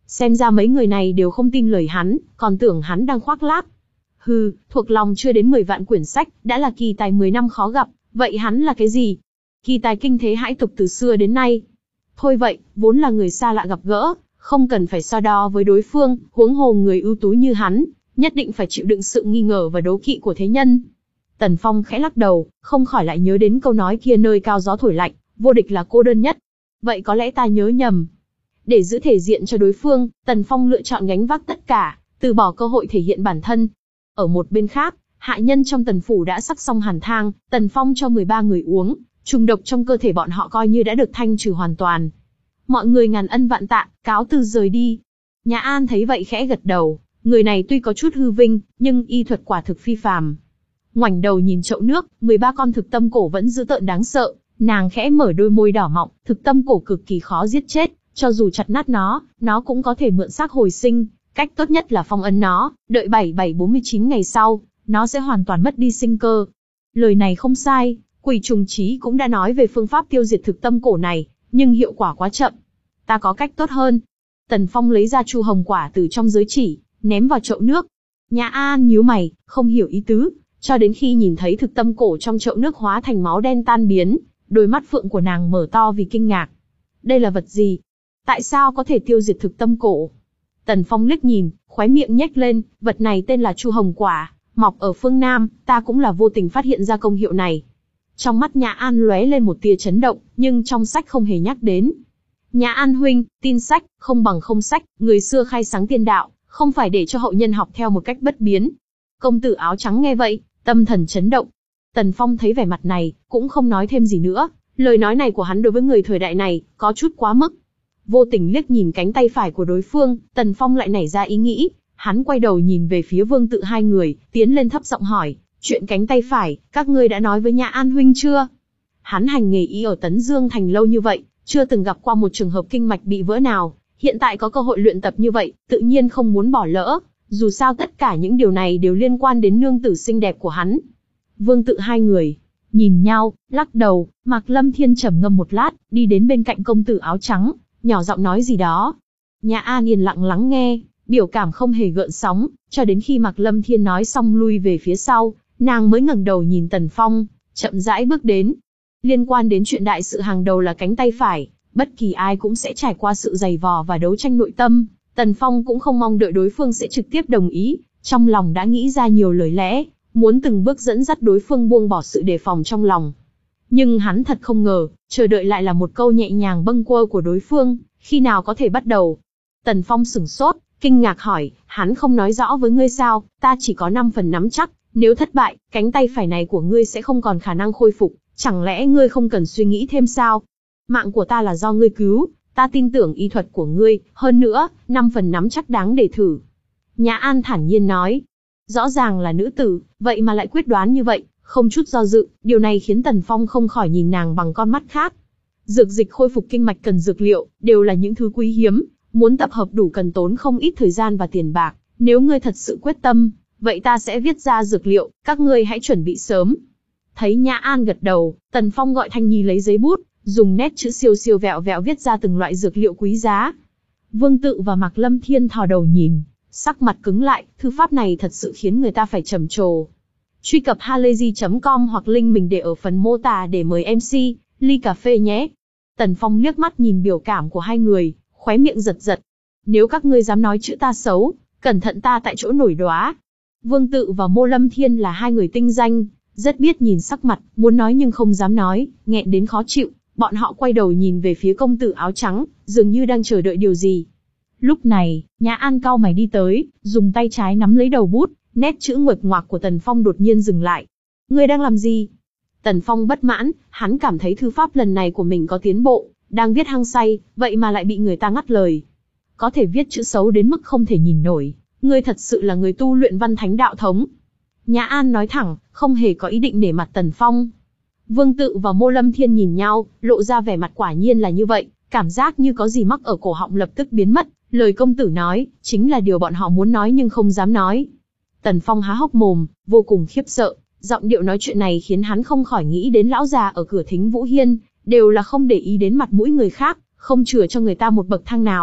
Xem ra mấy người này đều không tin lời hắn, còn tưởng hắn đang khoác lác. Hừ, thuộc lòng chưa đến mười vạn quyển sách, đã là kỳ tài mười năm khó gặp, vậy hắn là cái gì? Kỳ tài kinh thế hãi tục từ xưa đến nay. Thôi vậy, vốn là người xa lạ gặp gỡ, không cần phải so đo với đối phương, huống hồ người ưu tú như hắn, nhất định phải chịu đựng sự nghi ngờ và đố kỵ của thế nhân. Tần Phong khẽ lắc đầu, không khỏi lại nhớ đến câu nói kia nơi cao gió thổi lạnh, vô địch là cô đơn nhất. Vậy có lẽ ta nhớ nhầm. Để giữ thể diện cho đối phương, Tần Phong lựa chọn gánh vác tất cả, từ bỏ cơ hội thể hiện bản thân. Ở một bên khác, hạ nhân trong Tần phủ đã sắc xong hàn thang, Tần Phong cho mười ba người uống, trùng độc trong cơ thể bọn họ coi như đã được thanh trừ hoàn toàn. Mọi người ngàn ân vạn tạ, cáo từ rời đi. Nhã An thấy vậy khẽ gật đầu, người này tuy có chút hư vinh, nhưng y thuật quả thực phi phàm. Ngoảnh đầu nhìn chậu nước, mười ba con thực tâm cổ vẫn dữ tợn đáng sợ, nàng khẽ mở đôi môi đỏ mọng, thực tâm cổ cực kỳ khó giết chết, cho dù chặt nát nó, nó cũng có thể mượn xác hồi sinh, cách tốt nhất là phong ấn nó, đợi bảy bảy bốn mươi chín ngày sau, nó sẽ hoàn toàn mất đi sinh cơ. Lời này không sai, Quỷ Trùng Chí cũng đã nói về phương pháp tiêu diệt thực tâm cổ này, nhưng hiệu quả quá chậm. Ta có cách tốt hơn. Tần Phong lấy ra chu hồng quả từ trong giới chỉ, ném vào chậu nước. Nhã An nhíu mày, không hiểu ý tứ, cho đến khi nhìn thấy thực tâm cổ trong chậu nước hóa thành máu đen tan biến, đôi mắt phượng của nàng mở to vì kinh ngạc. Đây là vật gì? Tại sao có thể tiêu diệt thực tâm cổ? Tần Phong liếc nhìn, khóe miệng nhếch lên, vật này tên là chu hồng quả, mọc ở phương Nam, ta cũng là vô tình phát hiện ra công hiệu này. Trong mắt Nhã An lóe lên một tia chấn động, nhưng trong sách không hề nhắc đến. Nhã An huynh, tin sách, không bằng không sách, người xưa khai sáng tiên đạo, không phải để cho hậu nhân học theo một cách bất biến. Công tử áo trắng nghe vậy, tâm thần chấn động. Tần Phong thấy vẻ mặt này, cũng không nói thêm gì nữa, lời nói này của hắn đối với người thời đại này, có chút quá mức. Vô tình liếc nhìn cánh tay phải của đối phương, Tần Phong lại nảy ra ý nghĩ, hắn quay đầu nhìn về phía Vương Tự hai người, tiến lên thấp giọng hỏi, chuyện cánh tay phải, các ngươi đã nói với Nhã An huynh chưa? Hắn hành nghề y ở Tấn Dương Thành lâu như vậy, chưa từng gặp qua một trường hợp kinh mạch bị vỡ nào, hiện tại có cơ hội luyện tập như vậy, tự nhiên không muốn bỏ lỡ, dù sao tất cả những điều này đều liên quan đến nương tử xinh đẹp của hắn. Vương Tự hai người nhìn nhau, lắc đầu, Mạc Lâm Thiên trầm ngâm một lát, đi đến bên cạnh công tử áo trắng, nhỏ giọng nói gì đó. Nhã An yên lặng lắng nghe, biểu cảm không hề gợn sóng, cho đến khi Mạc Lâm Thiên nói xong lui về phía sau, nàng mới ngẩng đầu nhìn Tần Phong, chậm rãi bước đến. Liên quan đến chuyện đại sự hàng đầu là cánh tay phải, bất kỳ ai cũng sẽ trải qua sự dày vò và đấu tranh nội tâm, Tần Phong cũng không mong đợi đối phương sẽ trực tiếp đồng ý, trong lòng đã nghĩ ra nhiều lời lẽ, muốn từng bước dẫn dắt đối phương buông bỏ sự đề phòng trong lòng. Nhưng hắn thật không ngờ, chờ đợi lại là một câu nhẹ nhàng bâng quơ của đối phương, khi nào có thể bắt đầu. Tần Phong sửng sốt, kinh ngạc hỏi, hắn không nói rõ với ngươi sao, ta chỉ có năm phần nắm chắc, nếu thất bại, cánh tay phải này của ngươi sẽ không còn khả năng khôi phục, chẳng lẽ ngươi không cần suy nghĩ thêm sao? Mạng của ta là do ngươi cứu, ta tin tưởng y thuật của ngươi, hơn nữa, năm phần nắm chắc đáng để thử. Nhã An thản nhiên nói, rõ ràng là nữ tử, vậy mà lại quyết đoán như vậy, không chút do dự, điều này khiến Tần Phong không khỏi nhìn nàng bằng con mắt khác. Dược dịch khôi phục kinh mạch cần dược liệu, đều là những thứ quý hiếm, muốn tập hợp đủ cần tốn không ít thời gian và tiền bạc, nếu ngươi thật sự quyết tâm, vậy ta sẽ viết ra dược liệu, các ngươi hãy chuẩn bị sớm. Thấy Nhã An gật đầu, Tần Phong gọi Thanh Nhi lấy giấy bút, dùng nét chữ siêu siêu vẹo vẹo viết ra từng loại dược liệu quý giá. Vương Tự và Mạc Lâm Thiên thò đầu nhìn, sắc mặt cứng lại, thư pháp này thật sự khiến người ta phải trầm trồ. Truy cập halayzi chấm com hoặc link mình để ở phần mô tả để mời em xê, ly cà phê nhé. Tần Phong liếc mắt nhìn biểu cảm của hai người, khóe miệng giật giật. Nếu các ngươi dám nói chữ ta xấu, cẩn thận ta tại chỗ nổi đoá. Vương Tự và Mộ Lâm Thiên là hai người tinh danh, rất biết nhìn sắc mặt, muốn nói nhưng không dám nói, nghẹn đến khó chịu. Bọn họ quay đầu nhìn về phía công tử áo trắng, dường như đang chờ đợi điều gì. Lúc này, Nhã An cau mày đi tới, dùng tay trái nắm lấy đầu bút, nét chữ nguệch ngoạc của Tần Phong đột nhiên dừng lại. Ngươi đang làm gì? Tần Phong bất mãn, hắn cảm thấy thư pháp lần này của mình có tiến bộ, đang viết hăng say, vậy mà lại bị người ta ngắt lời. Có thể viết chữ xấu đến mức không thể nhìn nổi, ngươi thật sự là người tu luyện văn thánh đạo thống. Nhã An nói thẳng, không hề có ý định nể mặt Tần Phong. Vương Tự và Mộ Lâm Thiên nhìn nhau, lộ ra vẻ mặt quả nhiên là như vậy, cảm giác như có gì mắc ở cổ họng lập tức biến mất, lời công tử nói, chính là điều bọn họ muốn nói nhưng không dám nói. Tần Phong há hốc mồm, vô cùng khiếp sợ, giọng điệu nói chuyện này khiến hắn không khỏi nghĩ đến lão già ở cửa Thính Vũ Hiên, đều là không để ý đến mặt mũi người khác, không chừa cho người ta một bậc thang nào.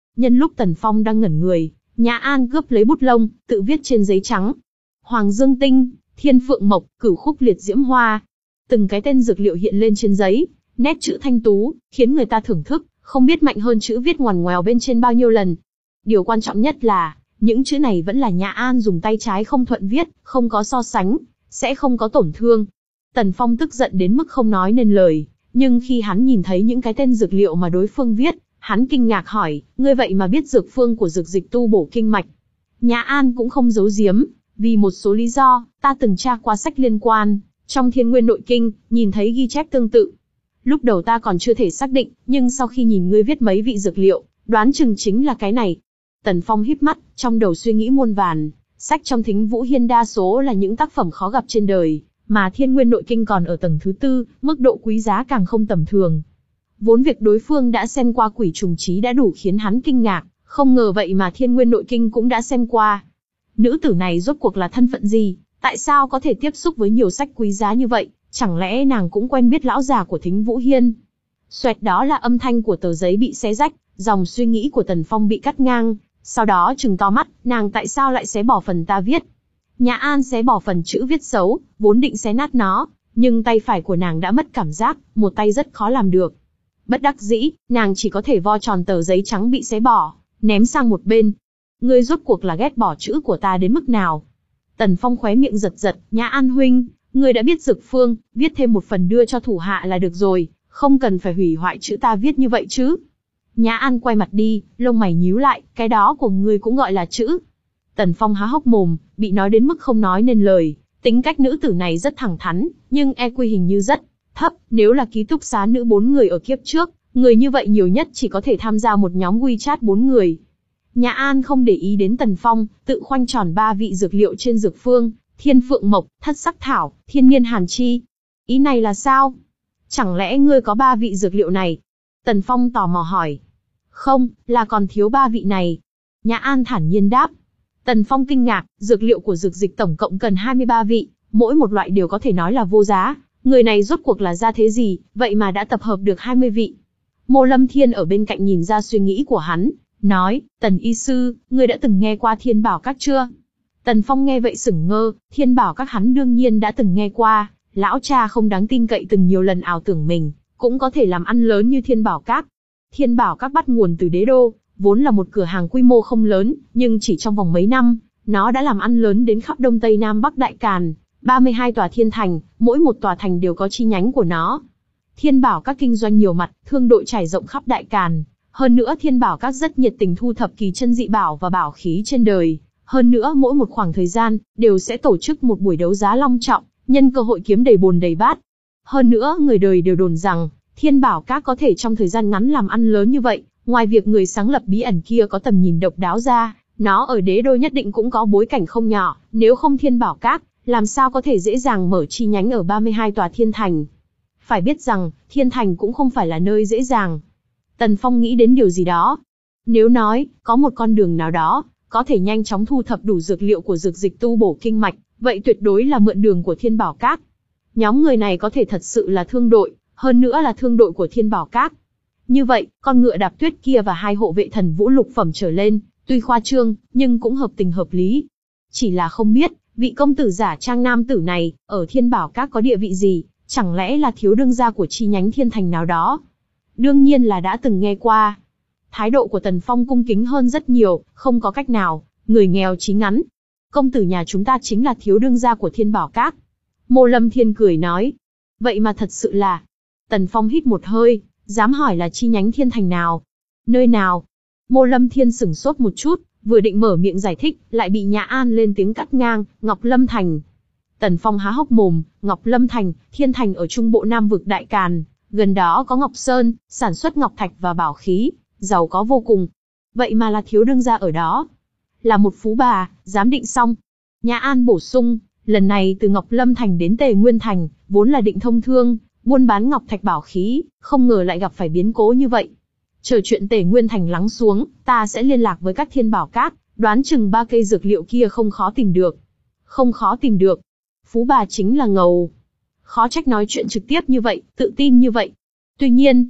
Nhân lúc Tần Phong đang ngẩn người, Nhã An cướp lấy bút lông, tự viết trên giấy trắng. Hoàng Dương Tinh, Thiên Phượng Mộc, Cửu Khúc Liệt Diễm Hoa. Từng cái tên dược liệu hiện lên trên giấy, nét chữ thanh tú, khiến người ta thưởng thức, không biết mạnh hơn chữ viết ngoằn ngoèo bên trên bao nhiêu lần. Điều quan trọng nhất là, những chữ này vẫn là Nhã An dùng tay trái không thuận viết, không có so sánh, sẽ không có tổn thương. Tần Phong tức giận đến mức không nói nên lời, nhưng khi hắn nhìn thấy những cái tên dược liệu mà đối phương viết, hắn kinh ngạc hỏi, ngươi vậy mà biết dược phương của dược dịch tu bổ kinh mạch. Nhã An cũng không giấu giếm, vì một số lý do, ta từng tra qua sách liên quan, trong Thiên Nguyên Nội Kinh, nhìn thấy ghi chép tương tự. Lúc đầu ta còn chưa thể xác định, nhưng sau khi nhìn ngươi viết mấy vị dược liệu, đoán chừng chính là cái này. Tần Phong híp mắt, trong đầu suy nghĩ muôn vàn, sách trong Thính Vũ Hiên đa số là những tác phẩm khó gặp trên đời, mà Thiên Nguyên Nội Kinh còn ở tầng thứ tư, mức độ quý giá càng không tầm thường. Vốn việc đối phương đã xem qua Quỷ Trùng Chí đã đủ khiến hắn kinh ngạc, không ngờ vậy mà Thiên Nguyên Nội Kinh cũng đã xem qua. Nữ tử này rốt cuộc là thân phận gì, tại sao có thể tiếp xúc với nhiều sách quý giá như vậy, chẳng lẽ nàng cũng quen biết lão già của Thính Vũ Hiên? Xoẹt, đó là âm thanh của tờ giấy bị xé rách, dòng suy nghĩ của Tần Phong bị cắt ngang, sau đó trừng to mắt, nàng tại sao lại xé bỏ phần ta viết? Nhã An xé bỏ phần chữ viết xấu, vốn định xé nát nó, nhưng tay phải của nàng đã mất cảm giác, một tay rất khó làm được. Bất đắc dĩ, nàng chỉ có thể vo tròn tờ giấy trắng bị xé bỏ, ném sang một bên. Ngươi rốt cuộc là ghét bỏ chữ của ta đến mức nào? Tần Phong khóe miệng giật giật, Nhã An huynh, ngươi đã biết dược phương, viết thêm một phần đưa cho thủ hạ là được rồi, không cần phải hủy hoại chữ ta viết như vậy chứ. Nhã An quay mặt đi, lông mày nhíu lại, cái đó của ngươi cũng gọi là chữ. Tần Phong há hốc mồm, bị nói đến mức không nói nên lời, tính cách nữ tử này rất thẳng thắn, nhưng e quy hình như rất thấp, nếu là ký túc xá nữ bốn người ở kiếp trước, người như vậy nhiều nhất chỉ có thể tham gia một nhóm WeChat bốn người. Nhã An không để ý đến Tần Phong, tự khoanh tròn ba vị dược liệu trên dược phương, Thiên Phượng Mộc, Thất Sắc Thảo, Thiên Niên Hàn Chi. Ý này là sao? Chẳng lẽ ngươi có ba vị dược liệu này? Tần Phong tò mò hỏi. Không, là còn thiếu ba vị này. Nhã An thản nhiên đáp. Tần Phong kinh ngạc, dược liệu của dược dịch tổng cộng cần hai mươi ba vị, mỗi một loại đều có thể nói là vô giá. Người này rốt cuộc là gia thế gì, vậy mà đã tập hợp được hai mươi vị. Mộ Lâm Thiên ở bên cạnh nhìn ra suy nghĩ của hắn, nói, Tần y sư, ngươi đã từng nghe qua Thiên Bảo Các chưa? Tần Phong nghe vậy sửng ngơ, Thiên Bảo Các hắn đương nhiên đã từng nghe qua, lão cha không đáng tin cậy từng nhiều lần ảo tưởng mình, cũng có thể làm ăn lớn như Thiên Bảo Các. Thiên Bảo Các bắt nguồn từ Đế Đô, vốn là một cửa hàng quy mô không lớn, nhưng chỉ trong vòng mấy năm, nó đã làm ăn lớn đến khắp Đông Tây Nam Bắc Đại Càn, ba mươi hai tòa thiên thành, mỗi một tòa thành đều có chi nhánh của nó. Thiên Bảo Các kinh doanh nhiều mặt, thương đội trải rộng khắp Đại Càn, hơn nữa Thiên Bảo Các rất nhiệt tình thu thập kỳ chân dị bảo và bảo khí trên đời, hơn nữa mỗi một khoảng thời gian, đều sẽ tổ chức một buổi đấu giá long trọng, nhân cơ hội kiếm đầy bồn đầy bát. Hơn nữa người đời đều đồn rằng, Thiên Bảo Các có thể trong thời gian ngắn làm ăn lớn như vậy, ngoài việc người sáng lập bí ẩn kia có tầm nhìn độc đáo ra, nó ở Đế Đô nhất định cũng có bối cảnh không nhỏ, nếu không Thiên Bảo Các, làm sao có thể dễ dàng mở chi nhánh ở ba mươi hai tòa thiên thành. Phải biết rằng, thiên thành cũng không phải là nơi dễ dàng. Tần Phong nghĩ đến điều gì đó. Nếu nói, có một con đường nào đó, có thể nhanh chóng thu thập đủ dược liệu của dược dịch tu bổ kinh mạch, vậy tuyệt đối là mượn đường của Thiên Bảo Các. Nhóm người này có thể thật sự là thương đội, hơn nữa là thương đội của Thiên Bảo Các. Như vậy, con ngựa đạp tuyết kia và hai hộ vệ thần vũ lục phẩm trở lên, tuy khoa trương, nhưng cũng hợp tình hợp lý. Chỉ là không biết, vị công tử giả trang nam tử này, ở Thiên Bảo Các có địa vị gì, chẳng lẽ là thiếu đương gia của chi nhánh thiên thành nào đó? Đương nhiên là đã từng nghe qua. Thái độ của Tần Phong cung kính hơn rất nhiều, không có cách nào, người nghèo chí ngắn. Công tử nhà chúng ta chính là thiếu đương gia của Thiên Bảo Các. Mộ Lâm Thiên cười nói. Vậy mà thật sự là... Tần Phong hít một hơi, dám hỏi là chi nhánh thiên thành nào? Nơi nào? Mộ Lâm Thiên sửng sốt một chút, vừa định mở miệng giải thích, lại bị Nhã An lên tiếng cắt ngang, Ngọc Lâm Thành. Tần Phong há hốc mồm, Ngọc Lâm Thành, thiên thành ở trung bộ Nam vực Đại Càn, gần đó có Ngọc Sơn, sản xuất ngọc thạch và bảo khí, giàu có vô cùng. Vậy mà là thiếu đương gia ở đó. Là một phú bà, giám định xong. Nhã An bổ sung, lần này từ Ngọc Lâm Thành đến Tề Nguyên Thành, vốn là định thông thương, buôn bán ngọc thạch bảo khí, không ngờ lại gặp phải biến cố như vậy. Chờ chuyện Tề Nguyên Thành lắng xuống, ta sẽ liên lạc với các Thiên Bảo Các, đoán chừng ba cây dược liệu kia không khó tìm được. Không khó tìm được. Phú bà chính là ngầu. Khó trách nói chuyện trực tiếp như vậy, tự tin như vậy. Tuy nhiên,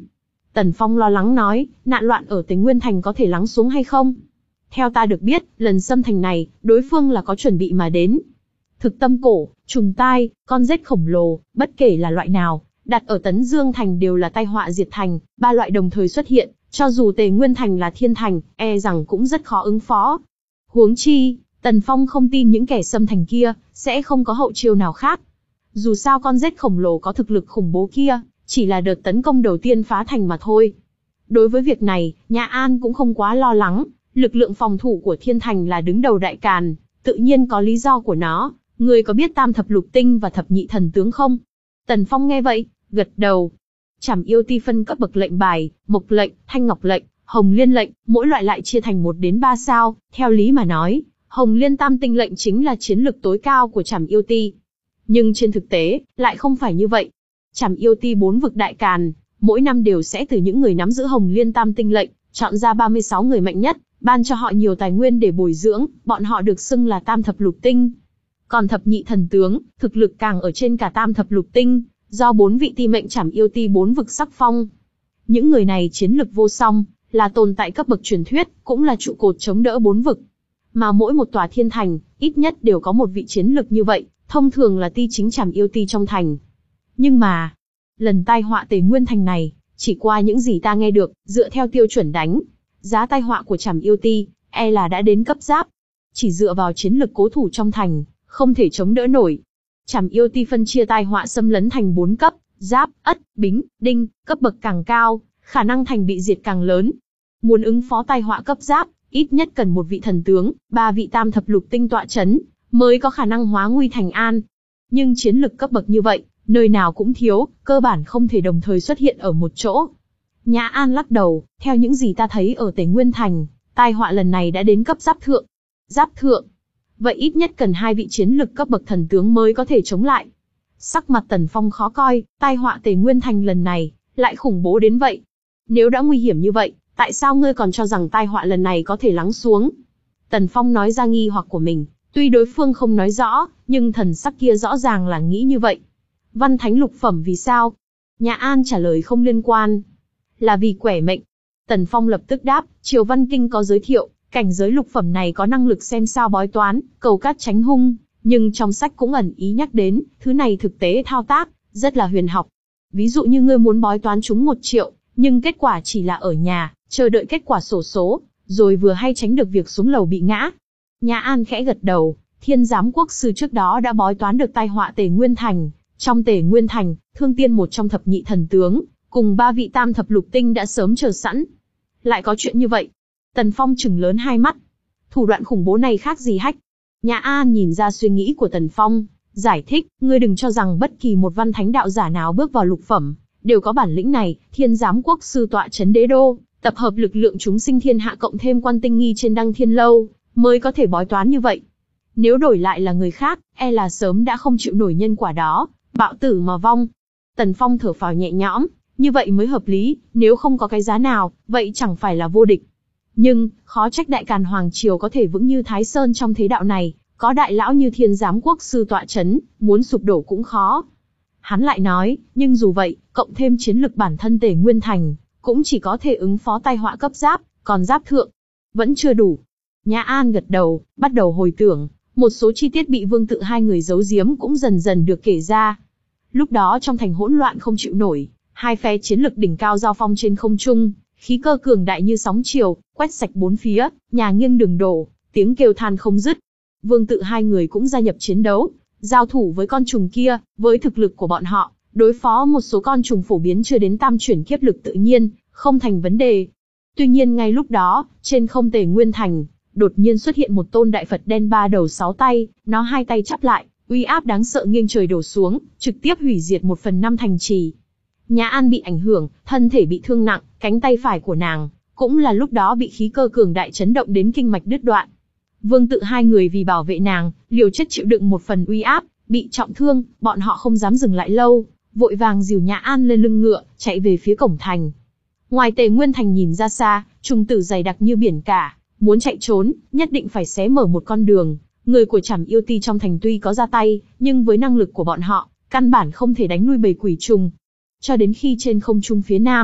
Tần Phong lo lắng nói, nạn loạn ở Tề Nguyên Thành có thể lắng xuống hay không? Theo ta được biết, lần xâm thành này, đối phương là có chuẩn bị mà đến. Thực tâm cổ, trùng tai, con rết khổng lồ, bất kể là loại nào, đặt ở Tấn Dương Thành đều là tai họa diệt thành, ba loại đồng thời xuất hiện, cho dù Tề Nguyên Thành là thiên thành, e rằng cũng rất khó ứng phó. Huống chi, Tần Phong không tin những kẻ xâm thành kia, sẽ không có hậu chiêu nào khác. Dù sao con rết khổng lồ có thực lực khủng bố kia, chỉ là đợt tấn công đầu tiên phá thành mà thôi. Đối với việc này, Nhã An cũng không quá lo lắng, lực lượng phòng thủ của thiên thành là đứng đầu đại càn, tự nhiên có lý do của nó. Người có biết tam thập lục tinh và thập nhị thần tướng không? Tần Phong nghe vậy, gật đầu. Trảm yêu ti phân cấp bậc lệnh bài, mộc lệnh, thanh ngọc lệnh, hồng liên lệnh, mỗi loại lại chia thành một đến ba sao. Theo lý mà nói, hồng liên tam tinh lệnh chính là chiến lực tối cao của Trảm yêu ti. Nhưng trên thực tế, lại không phải như vậy. Trảm yêu ti bốn vực đại càn, mỗi năm đều sẽ từ những người nắm giữ hồng liên tam tinh lệnh, chọn ra ba mươi sáu người mạnh nhất, ban cho họ nhiều tài nguyên để bồi dưỡng, bọn họ được xưng là tam thập lục tinh. Còn thập nhị thần tướng, thực lực càng ở trên cả tam thập lục tinh, do bốn vị ti mệnh Trảm yêu ti bốn vực sắc phong. Những người này chiến lực vô song, là tồn tại cấp bậc truyền thuyết, cũng là trụ cột chống đỡ bốn vực. Mà mỗi một tòa thiên thành, ít nhất đều có một vị chiến lực như vậy, thông thường là ti chính Trảm yêu ti trong thành. Nhưng mà, lần tai họa Tề Nguyên Thành này, chỉ qua những gì ta nghe được, dựa theo tiêu chuẩn đánh, giá tai họa của Trảm yêu ti, e là đã đến cấp giáp. Chỉ dựa vào chiến lực cố thủ trong thành, không thể chống đỡ nổi. Trảm yêu ti phân chia tai họa xâm lấn thành bốn cấp, giáp, ất, bính, đinh, cấp bậc càng cao, khả năng thành bị diệt càng lớn. Muốn ứng phó tai họa cấp giáp, ít nhất cần một vị thần tướng, ba vị tam thập lục tinh tọa chấn, mới có khả năng hóa nguy thành an. Nhưng chiến lực cấp bậc như vậy, nơi nào cũng thiếu, cơ bản không thể đồng thời xuất hiện ở một chỗ. Nhã An lắc đầu, theo những gì ta thấy ở Tề Nguyên Thành, tai họa lần này đã đến cấp giáp thượng. Giáp thượng? Vậy ít nhất cần hai vị chiến lực cấp bậc thần tướng mới có thể chống lại. Sắc mặt Tần Phong khó coi, tai họa Tề Nguyên Thành lần này, lại khủng bố đến vậy. Nếu đã nguy hiểm như vậy, tại sao ngươi còn cho rằng tai họa lần này có thể lắng xuống? Tần Phong nói ra nghi hoặc của mình, tuy đối phương không nói rõ, nhưng thần sắc kia rõ ràng là nghĩ như vậy. Văn thánh lục phẩm vì sao? Nhã An trả lời không liên quan. Là vì quẻ mệnh. Tần Phong lập tức đáp, Triều Văn Kinh có giới thiệu, cảnh giới lục phẩm này có năng lực xem sao bói toán, cầu cát tránh hung, nhưng trong sách cũng ẩn ý nhắc đến, thứ này thực tế thao tác, rất là huyền học. Ví dụ như ngươi muốn bói toán trúng một triệu, nhưng kết quả chỉ là ở nhà, chờ đợi kết quả xổ số, rồi vừa hay tránh được việc xuống lầu bị ngã. Nhã An khẽ gật đầu, Thiên Giám Quốc Sư trước đó đã bói toán được tai họa Tề Nguyên Thành. Trong Tề Nguyên Thành, Thương Tiên một trong thập nhị thần tướng, cùng ba vị tam thập lục tinh đã sớm chờ sẵn. Lại có chuyện như vậy? Tần Phong trừng lớn hai mắt. Thủ đoạn khủng bố này khác gì hách? Nhã An nhìn ra suy nghĩ của Tần Phong, giải thích, ngươi đừng cho rằng bất kỳ một văn thánh đạo giả nào bước vào lục phẩm, đều có bản lĩnh này. Thiên Giám Quốc Sư tọa chấn đế đô, tập hợp lực lượng chúng sinh thiên hạ cộng thêm quan tinh nghi trên Đăng Thiên Lâu, mới có thể bói toán như vậy. Nếu đổi lại là người khác, e là sớm đã không chịu nổi nhân quả đó, bạo tử mà vong. Tần Phong thở phào nhẹ nhõm, như vậy mới hợp lý, nếu không có cái giá nào, vậy chẳng phải là vô địch. Nhưng, khó trách Đại Càn Hoàng Triều có thể vững như Thái Sơn trong thế đạo này, có đại lão như Thiên Giám Quốc Sư tọa chấn, muốn sụp đổ cũng khó. Hắn lại nói, nhưng dù vậy, cộng thêm chiến lực bản thân Tề Nguyên Thành, cũng chỉ có thể ứng phó tai họa cấp giáp, còn giáp thượng, vẫn chưa đủ. Nhã An gật đầu, bắt đầu hồi tưởng, một số chi tiết bị Vương Tự hai người giấu giếm cũng dần dần được kể ra. Lúc đó trong thành hỗn loạn không chịu nổi, hai phe chiến lực đỉnh cao giao phong trên không trung, khí cơ cường đại như sóng chiều, quét sạch bốn phía, nhà nghiêng đường đổ, tiếng kêu than không dứt. Vương Tự hai người cũng gia nhập chiến đấu, giao thủ với con trùng kia, với thực lực của bọn họ, đối phó một số con trùng phổ biến chưa đến tam chuyển kiếp lực tự nhiên, không thành vấn đề. Tuy nhiên ngay lúc đó, trên không Tề Nguyên Thành, đột nhiên xuất hiện một tôn đại Phật đen ba đầu sáu tay, nó hai tay chắp lại, uy áp đáng sợ nghiêng trời đổ xuống, trực tiếp hủy diệt một phần năm thành trì. Nhã An bị ảnh hưởng, thân thể bị thương nặng, cánh tay phải của nàng, cũng là lúc đó bị khí cơ cường đại chấn động đến kinh mạch đứt đoạn. Vương Tự hai người vì bảo vệ nàng, liều chết chịu đựng một phần uy áp, bị trọng thương, bọn họ không dám dừng lại lâu, vội vàng dìu Nhã An lên lưng ngựa, chạy về phía cổng thành. Ngoài Tề Nguyên Thành nhìn ra xa, trùng tử dày đặc như biển cả, muốn chạy trốn, nhất định phải xé mở một con đường. Người của Trảm yêu ti trong thành tuy có ra tay, nhưng với năng lực của bọn họ, căn bản không thể đánh lui bầy quỷ trùng. Cho đến khi trên không trung phía nam,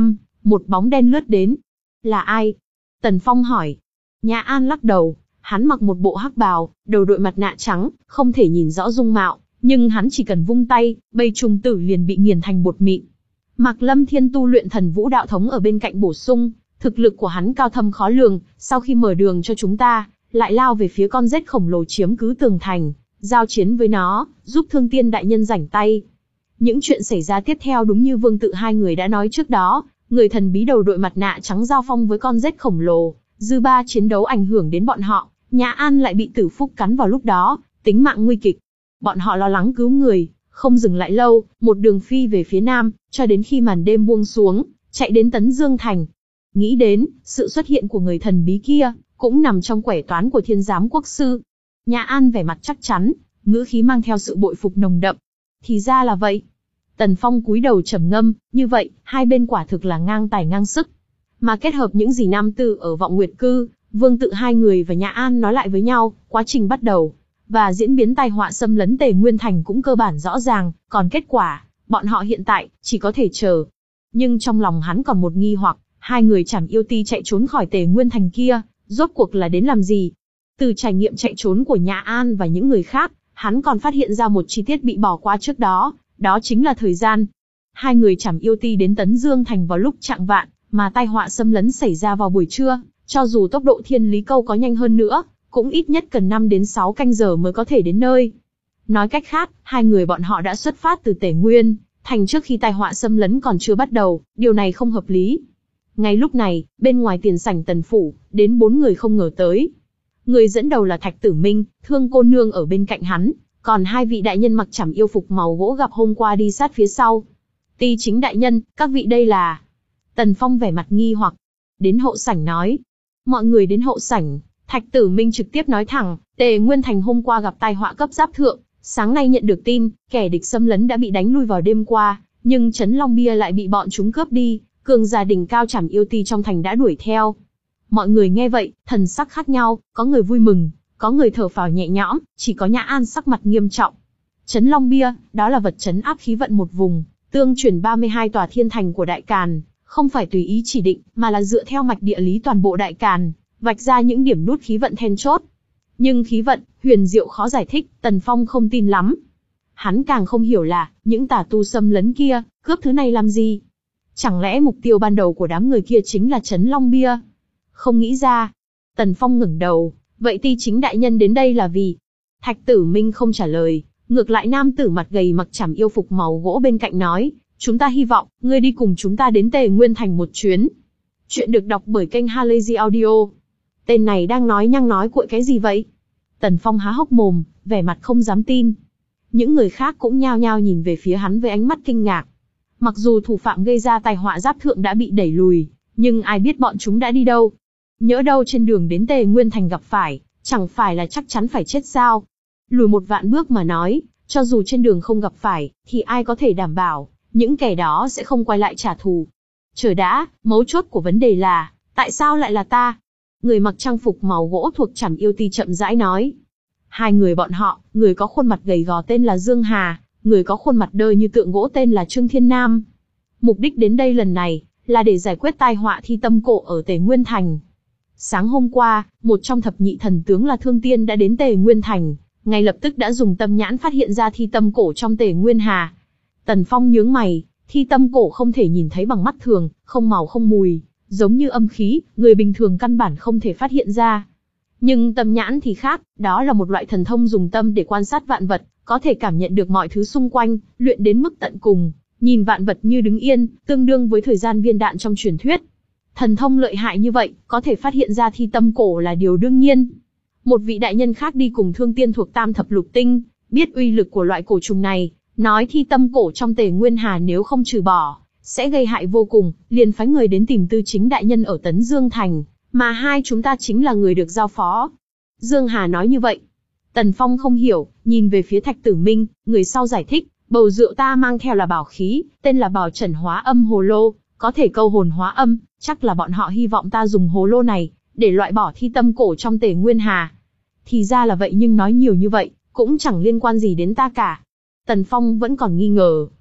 Một bóng đen lướt đến. Là ai? Tần Phong hỏi. Nhã An lắc đầu, hắn mặc một bộ hắc bào, đầu đội mặt nạ trắng, không thể nhìn rõ dung mạo, nhưng hắn chỉ cần vung tay, bầy trùng tử liền bị nghiền thành bột mịn. Mạc Lâm Thiên tu luyện thần vũ đạo thống ở bên cạnh bổ sung, thực lực của hắn cao thâm khó lường, sau khi mở đường cho chúng ta, lại lao về phía con rết khổng lồ chiếm cứ tường thành, giao chiến với nó, giúp Thương Tiên đại nhân rảnh tay. Những chuyện xảy ra tiếp theo đúng như Vương Tự hai người đã nói trước đó, người thần bí đầu đội mặt nạ trắng giao phong với con rết khổng lồ, dư ba chiến đấu ảnh hưởng đến bọn họ, Nhã An lại bị Tử Phúc cắn vào lúc đó, tính mạng nguy kịch. Bọn họ lo lắng cứu người, không dừng lại lâu, một đường phi về phía nam, cho đến khi màn đêm buông xuống, chạy đến Tấn Dương Thành. Nghĩ đến, sự xuất hiện của người thần bí kia, cũng nằm trong quẻ toán của Thiên Giám Quốc Sư. Nhã An vẻ mặt chắc chắn, ngữ khí mang theo sự bội phục nồng đậm. Thì ra là vậy. Tần Phong cúi đầu trầm ngâm, như vậy, hai bên quả thực là ngang tài ngang sức. Mà kết hợp những gì nam tử ở Vọng Nguyệt Cư, Vương Tự hai người và Nhã An nói lại với nhau, quá trình bắt đầu và diễn biến tai họa xâm lấn Tề Nguyên Thành cũng cơ bản rõ ràng, còn kết quả, bọn họ hiện tại chỉ có thể chờ. Nhưng trong lòng hắn còn một nghi hoặc, hai người Trảm Yêu Ti chạy trốn khỏi Tề Nguyên Thành kia, rốt cuộc là đến làm gì? Từ trải nghiệm chạy trốn của Nhã An và những người khác, hắn còn phát hiện ra một chi tiết bị bỏ qua trước đó, đó chính là thời gian. Hai người Trảm Yêu Ti đến Tấn Dương Thành vào lúc chạng vạn, mà tai họa xâm lấn xảy ra vào buổi trưa, cho dù tốc độ Thiên Lý Câu có nhanh hơn nữa, cũng ít nhất cần năm đến sáu canh giờ mới có thể đến nơi. Nói cách khác, hai người bọn họ đã xuất phát từ Tề Nguyên Thành trước khi tai họa xâm lấn còn chưa bắt đầu, điều này không hợp lý. Ngay lúc này, bên ngoài tiền sảnh Tần phủ, đến bốn người không ngờ tới. Người dẫn đầu là Thạch Tử Minh, Thương cô nương ở bên cạnh hắn, còn hai vị đại nhân mặc Trảm Yêu phục màu gỗ gặp hôm qua đi sát phía sau. Ti Chính đại nhân, các vị đây là... Tần Phong vẻ mặt nghi hoặc. Đến hậu sảnh nói. Mọi người đến hậu sảnh, Thạch Tử Minh trực tiếp nói thẳng, Tề Nguyên Thành hôm qua gặp tai họa cấp giáp thượng, sáng nay nhận được tin, kẻ địch xâm lấn đã bị đánh lui vào đêm qua, nhưng Trấn Long Bia lại bị bọn chúng cướp đi, cường giả đỉnh cao Trảm Yêu Ti trong thành đã đuổi theo. Mọi người nghe vậy, thần sắc khác nhau, có người vui mừng, có người thở phào nhẹ nhõm, chỉ có Nhã An sắc mặt nghiêm trọng. Trấn Long Bia, đó là vật trấn áp khí vận một vùng, tương truyền ba mươi hai tòa thiên thành của Đại Càn, không phải tùy ý chỉ định, mà là dựa theo mạch địa lý toàn bộ Đại Càn, vạch ra những điểm nút khí vận then chốt. Nhưng khí vận, huyền diệu khó giải thích, Tần Phong không tin lắm. Hắn càng không hiểu là, những tà tu xâm lấn kia, cướp thứ này làm gì? Chẳng lẽ mục tiêu ban đầu của đám người kia chính là Trấn Long Bia? Không nghĩ ra. Tần Phong ngẩng đầu, vậy Ti Chính đại nhân đến đây là vì? Thạch Tử Minh không trả lời, ngược lại nam tử mặt gầy mặc Trảm Yêu phục màu gỗ bên cạnh nói, chúng ta hy vọng, ngươi đi cùng chúng ta đến Tề Nguyên Thành một chuyến. Chuyện được đọc bởi kênh Halazy Audio. Tên này đang nói nhăng nói cuội cái gì vậy? Tần Phong há hốc mồm, vẻ mặt không dám tin. Những người khác cũng nhao nhao nhìn về phía hắn với ánh mắt kinh ngạc. Mặc dù thủ phạm gây ra tai họa giáp thượng đã bị đẩy lùi, nhưng ai biết bọn chúng đã đi đâu? Nhỡ đâu trên đường đến Tề Nguyên Thành gặp phải, chẳng phải là chắc chắn phải chết sao? Lùi một vạn bước mà nói, cho dù trên đường không gặp phải, thì ai có thể đảm bảo, những kẻ đó sẽ không quay lại trả thù. Chờ đã, mấu chốt của vấn đề là, tại sao lại là ta? Người mặc trang phục màu gỗ thuộc Trảm Yêu Ti chậm rãi nói. Hai người bọn họ, người có khuôn mặt gầy gò tên là Dương Hà, người có khuôn mặt đơ như tượng gỗ tên là Trương Thiên Nam. Mục đích đến đây lần này, là để giải quyết tai họa thi tâm cổ ở Tề Nguyên Thành. Sáng hôm qua, một trong thập nhị thần tướng là Thương Tiên đã đến Tề Nguyên Thành, ngay lập tức đã dùng tâm nhãn phát hiện ra thi tâm cổ trong Tề Nguyên Hà. Tần Phong nhướng mày, thi tâm cổ không thể nhìn thấy bằng mắt thường, không màu không mùi, giống như âm khí, người bình thường căn bản không thể phát hiện ra. Nhưng tâm nhãn thì khác, đó là một loại thần thông dùng tâm để quan sát vạn vật, có thể cảm nhận được mọi thứ xung quanh, luyện đến mức tận cùng, nhìn vạn vật như đứng yên, tương đương với thời gian viên đạn trong truyền thuyết. Thần thông lợi hại như vậy, có thể phát hiện ra thi tâm cổ là điều đương nhiên. Một vị đại nhân khác đi cùng Thương Tiên thuộc Tam Thập Lục Tinh, biết uy lực của loại cổ trùng này, nói thi tâm cổ trong Tề Nguyên Hà nếu không trừ bỏ, sẽ gây hại vô cùng, liền phái người đến tìm Tư Chính đại nhân ở Tấn Dương Thành, mà hai chúng ta chính là người được giao phó. Dương Hà nói như vậy. Tần Phong không hiểu, nhìn về phía Thạch Tử Minh, người sau giải thích, bầu rượu ta mang theo là bảo khí, tên là Bảo Trần Hóa Âm Hồ Lô, có thể câu hồn hóa âm, chắc là bọn họ hy vọng ta dùng hồ lô này, để loại bỏ thi tâm cổ trong Tề Nguyên Hà. Thì ra là vậy, nhưng nói nhiều như vậy, cũng chẳng liên quan gì đến ta cả. Tần Phong vẫn còn nghi ngờ.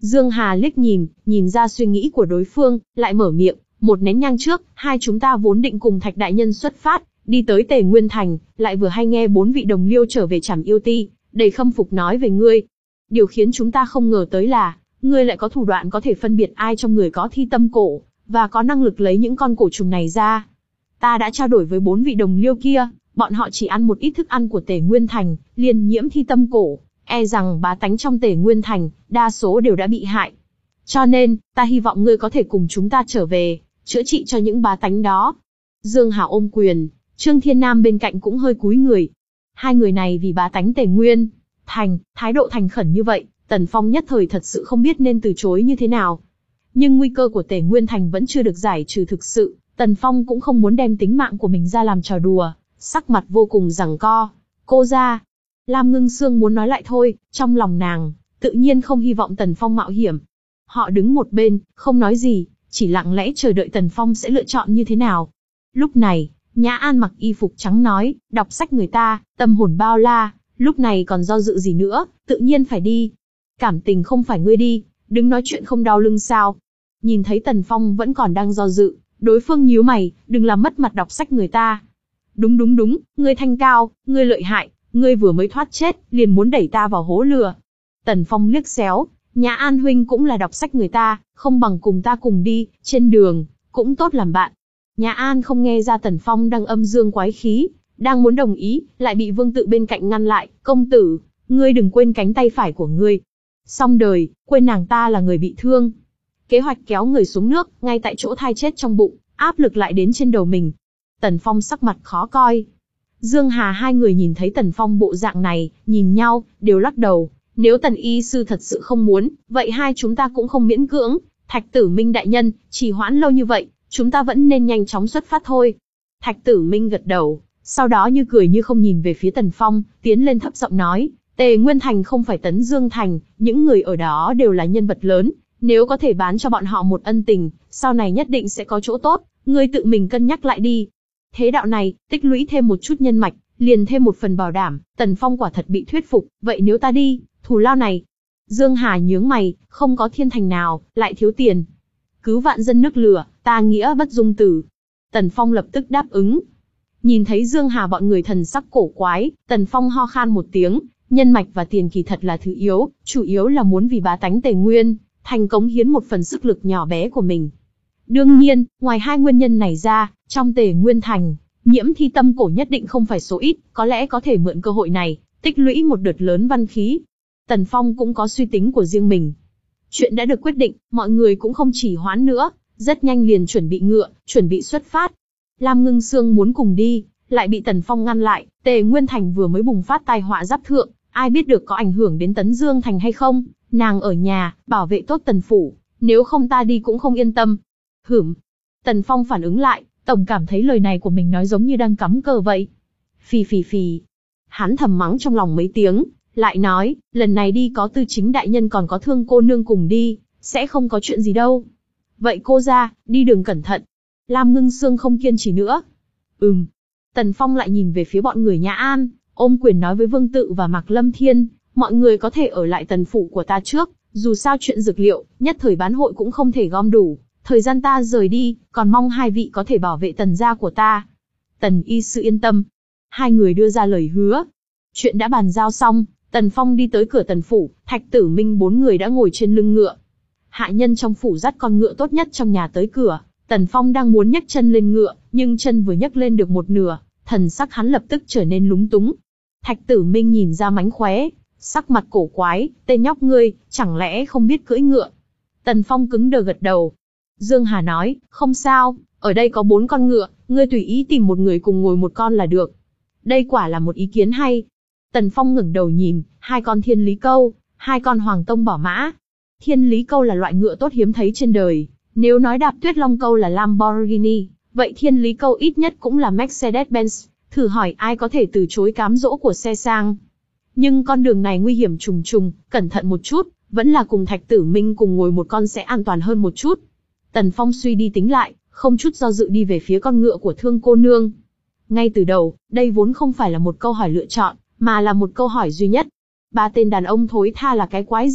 Dương Hà liếc nhìn, nhìn ra suy nghĩ của đối phương, lại mở miệng, một nén nhang trước, hai chúng ta vốn định cùng Thạch đại nhân xuất phát, đi tới Tề Nguyên Thành, lại vừa hay nghe bốn vị đồng liêu trở về Trảm Yêu Ti, đầy khâm phục nói về ngươi. Điều khiến chúng ta không ngờ tới là, ngươi lại có thủ đoạn có thể phân biệt ai trong người có thi tâm cổ, và có năng lực lấy những con cổ trùng này ra. Ta đã trao đổi với bốn vị đồng liêu kia, bọn họ chỉ ăn một ít thức ăn của Tề Nguyên Thành, liền nhiễm thi tâm cổ, e rằng bá tánh trong Tề Nguyên Thành, đa số đều đã bị hại. Cho nên, ta hy vọng ngươi có thể cùng chúng ta trở về, chữa trị cho những bá tánh đó. Dương Hà ôm quyền, Trương Thiên Nam bên cạnh cũng hơi cúi người. Hai người này vì bá tánh Tề Nguyên Thành, thái độ thành khẩn như vậy, Tần Phong nhất thời thật sự không biết nên từ chối như thế nào. Nhưng nguy cơ của Tề Nguyên Thành vẫn chưa được giải trừ thực sự, Tần Phong cũng không muốn đem tính mạng của mình ra làm trò đùa, sắc mặt vô cùng giằng co. Cô ra. Lam Ngưng Sương muốn nói lại thôi, trong lòng nàng, tự nhiên không hy vọng Tần Phong mạo hiểm. Họ đứng một bên, không nói gì, chỉ lặng lẽ chờ đợi Tần Phong sẽ lựa chọn như thế nào. Lúc này, Nhã An mặc y phục trắng nói, đọc sách người ta, tâm hồn bao la, lúc này còn do dự gì nữa, tự nhiên phải đi. Cảm tình không phải ngươi đi, đừng nói chuyện không đau lưng sao. Nhìn thấy Tần Phong vẫn còn đang do dự, đối phương nhíu mày, đừng làm mất mặt đọc sách người ta. Đúng đúng đúng, ngươi thanh cao, ngươi lợi hại, ngươi vừa mới thoát chết, liền muốn đẩy ta vào hố lửa. Tần Phong liếc xéo, Nhã An huynh cũng là đọc sách người ta, không bằng cùng ta cùng đi, trên đường, cũng tốt làm bạn. Nhã An không nghe ra Tần Phong đang âm dương quái khí, đang muốn đồng ý, lại bị Vương Tự bên cạnh ngăn lại, công tử, ngươi đừng quên cánh tay phải của ngươi. Xong đời, quên nàng ta là người bị thương. Kế hoạch kéo người xuống nước, ngay tại chỗ thai chết trong bụng, áp lực lại đến trên đầu mình. Tần Phong sắc mặt khó coi. Dương Hà hai người nhìn thấy Tần Phong bộ dạng này, nhìn nhau, đều lắc đầu. Nếu Tần y sư thật sự không muốn, vậy hai chúng ta cũng không miễn cưỡng. Thạch Tử Minh đại nhân, trì hoãn lâu như vậy, chúng ta vẫn nên nhanh chóng xuất phát thôi. Thạch Tử Minh gật đầu, sau đó như cười như không nhìn về phía Tần Phong, tiến lên thấp giọng nói, Tề Nguyên Thành không phải Tấn Dương Thành, những người ở đó đều là nhân vật lớn, nếu có thể bán cho bọn họ một ân tình, sau này nhất định sẽ có chỗ tốt, ngươi tự mình cân nhắc lại đi. Thế đạo này, tích lũy thêm một chút nhân mạch, liền thêm một phần bảo đảm, Tần Phong quả thật bị thuyết phục, vậy nếu ta đi, thù lao này. Dương Hà nhướng mày, không có thiên thành nào, lại thiếu tiền. Cứu vạn dân nước lửa, ta nghĩa bất dung tử. Tần Phong lập tức đáp ứng. Nhìn thấy Dương Hà bọn người thần sắc cổ quái, Tần Phong ho khan một tiếng, nhân mạch và tiền kỳ thật là thứ yếu, chủ yếu là muốn vì bá tánh Tề Nguyên Thành cống hiến một phần sức lực nhỏ bé của mình. Đương nhiên, ngoài hai nguyên nhân này ra, trong Tề Nguyên Thành, nhiễm thi tâm cổ nhất định không phải số ít, có lẽ có thể mượn cơ hội này, tích lũy một đợt lớn văn khí. Tần Phong cũng có suy tính của riêng mình. Chuyện đã được quyết định, mọi người cũng không chỉ hoãn nữa, rất nhanh liền chuẩn bị ngựa, chuẩn bị xuất phát. Lam Ngưng Sương muốn cùng đi, lại bị Tần Phong ngăn lại, Tề Nguyên Thành vừa mới bùng phát tai họa giáp thượng, ai biết được có ảnh hưởng đến Tấn Dương Thành hay không, nàng ở nhà, bảo vệ tốt Tần Phủ, nếu không ta đi cũng không yên tâm. Hửm. Tần Phong phản ứng lại, tổng cảm thấy lời này của mình nói giống như đang cắm cờ vậy. Phì phì phì. Hắn thầm mắng trong lòng mấy tiếng, lại nói, lần này đi có Tư Chính đại nhân còn có Thương cô nương cùng đi, sẽ không có chuyện gì đâu. Vậy cô ra, đi đường cẩn thận. Lam Ngưng Sương không kiên trì nữa. Ừm. Tần Phong lại nhìn về phía bọn người Nhã An, ôm quyền nói với Vương Tự và Mạc Lâm Thiên, mọi người có thể ở lại Tần Phủ của ta trước, dù sao chuyện dược liệu, nhất thời bán hội cũng không thể gom đủ, thời gian ta rời đi, còn mong hai vị có thể bảo vệ Tần gia của ta. Tần y sư yên tâm. Hai người đưa ra lời hứa. Chuyện đã bàn giao xong, Tần Phong đi tới cửa Tần Phủ, Thạch Tử Minh bốn người đã ngồi trên lưng ngựa. Hạ nhân trong phủ dắt con ngựa tốt nhất trong nhà tới cửa, Tần Phong đang muốn nhấc chân lên ngựa, nhưng chân vừa nhấc lên được một nửa, thần sắc hắn lập tức trở nên lúng túng. Thạch Tử Minh nhìn ra mánh khóe, sắc mặt cổ quái, tên nhóc ngươi, chẳng lẽ không biết cưỡi ngựa? Tần Phong cứng đờ gật đầu. Dương Hà nói, không sao, ở đây có bốn con ngựa, ngươi tùy ý tìm một người cùng ngồi một con là được. Đây quả là một ý kiến hay. Tần Phong ngẩng đầu nhìn, hai con thiên lý câu, hai con hoàng tông bảo mã. Thiên lý câu là loại ngựa tốt hiếm thấy trên đời, nếu nói đạp tuyết long câu là Lamborghini, vậy thiên lý câu ít nhất cũng là Mercedes-Benz, thử hỏi ai có thể từ chối cám dỗ của xe sang. Nhưng con đường này nguy hiểm trùng trùng, cẩn thận một chút, vẫn là cùng Thạch Tử Minh cùng ngồi một con sẽ an toàn hơn một chút. Tần Phong suy đi tính lại, không chút do dự đi về phía con ngựa của Thương cô nương. Ngay từ đầu, đây vốn không phải là một câu hỏi lựa chọn, mà là một câu hỏi duy nhất. Ba tên đàn ông thối tha là cái quái gì?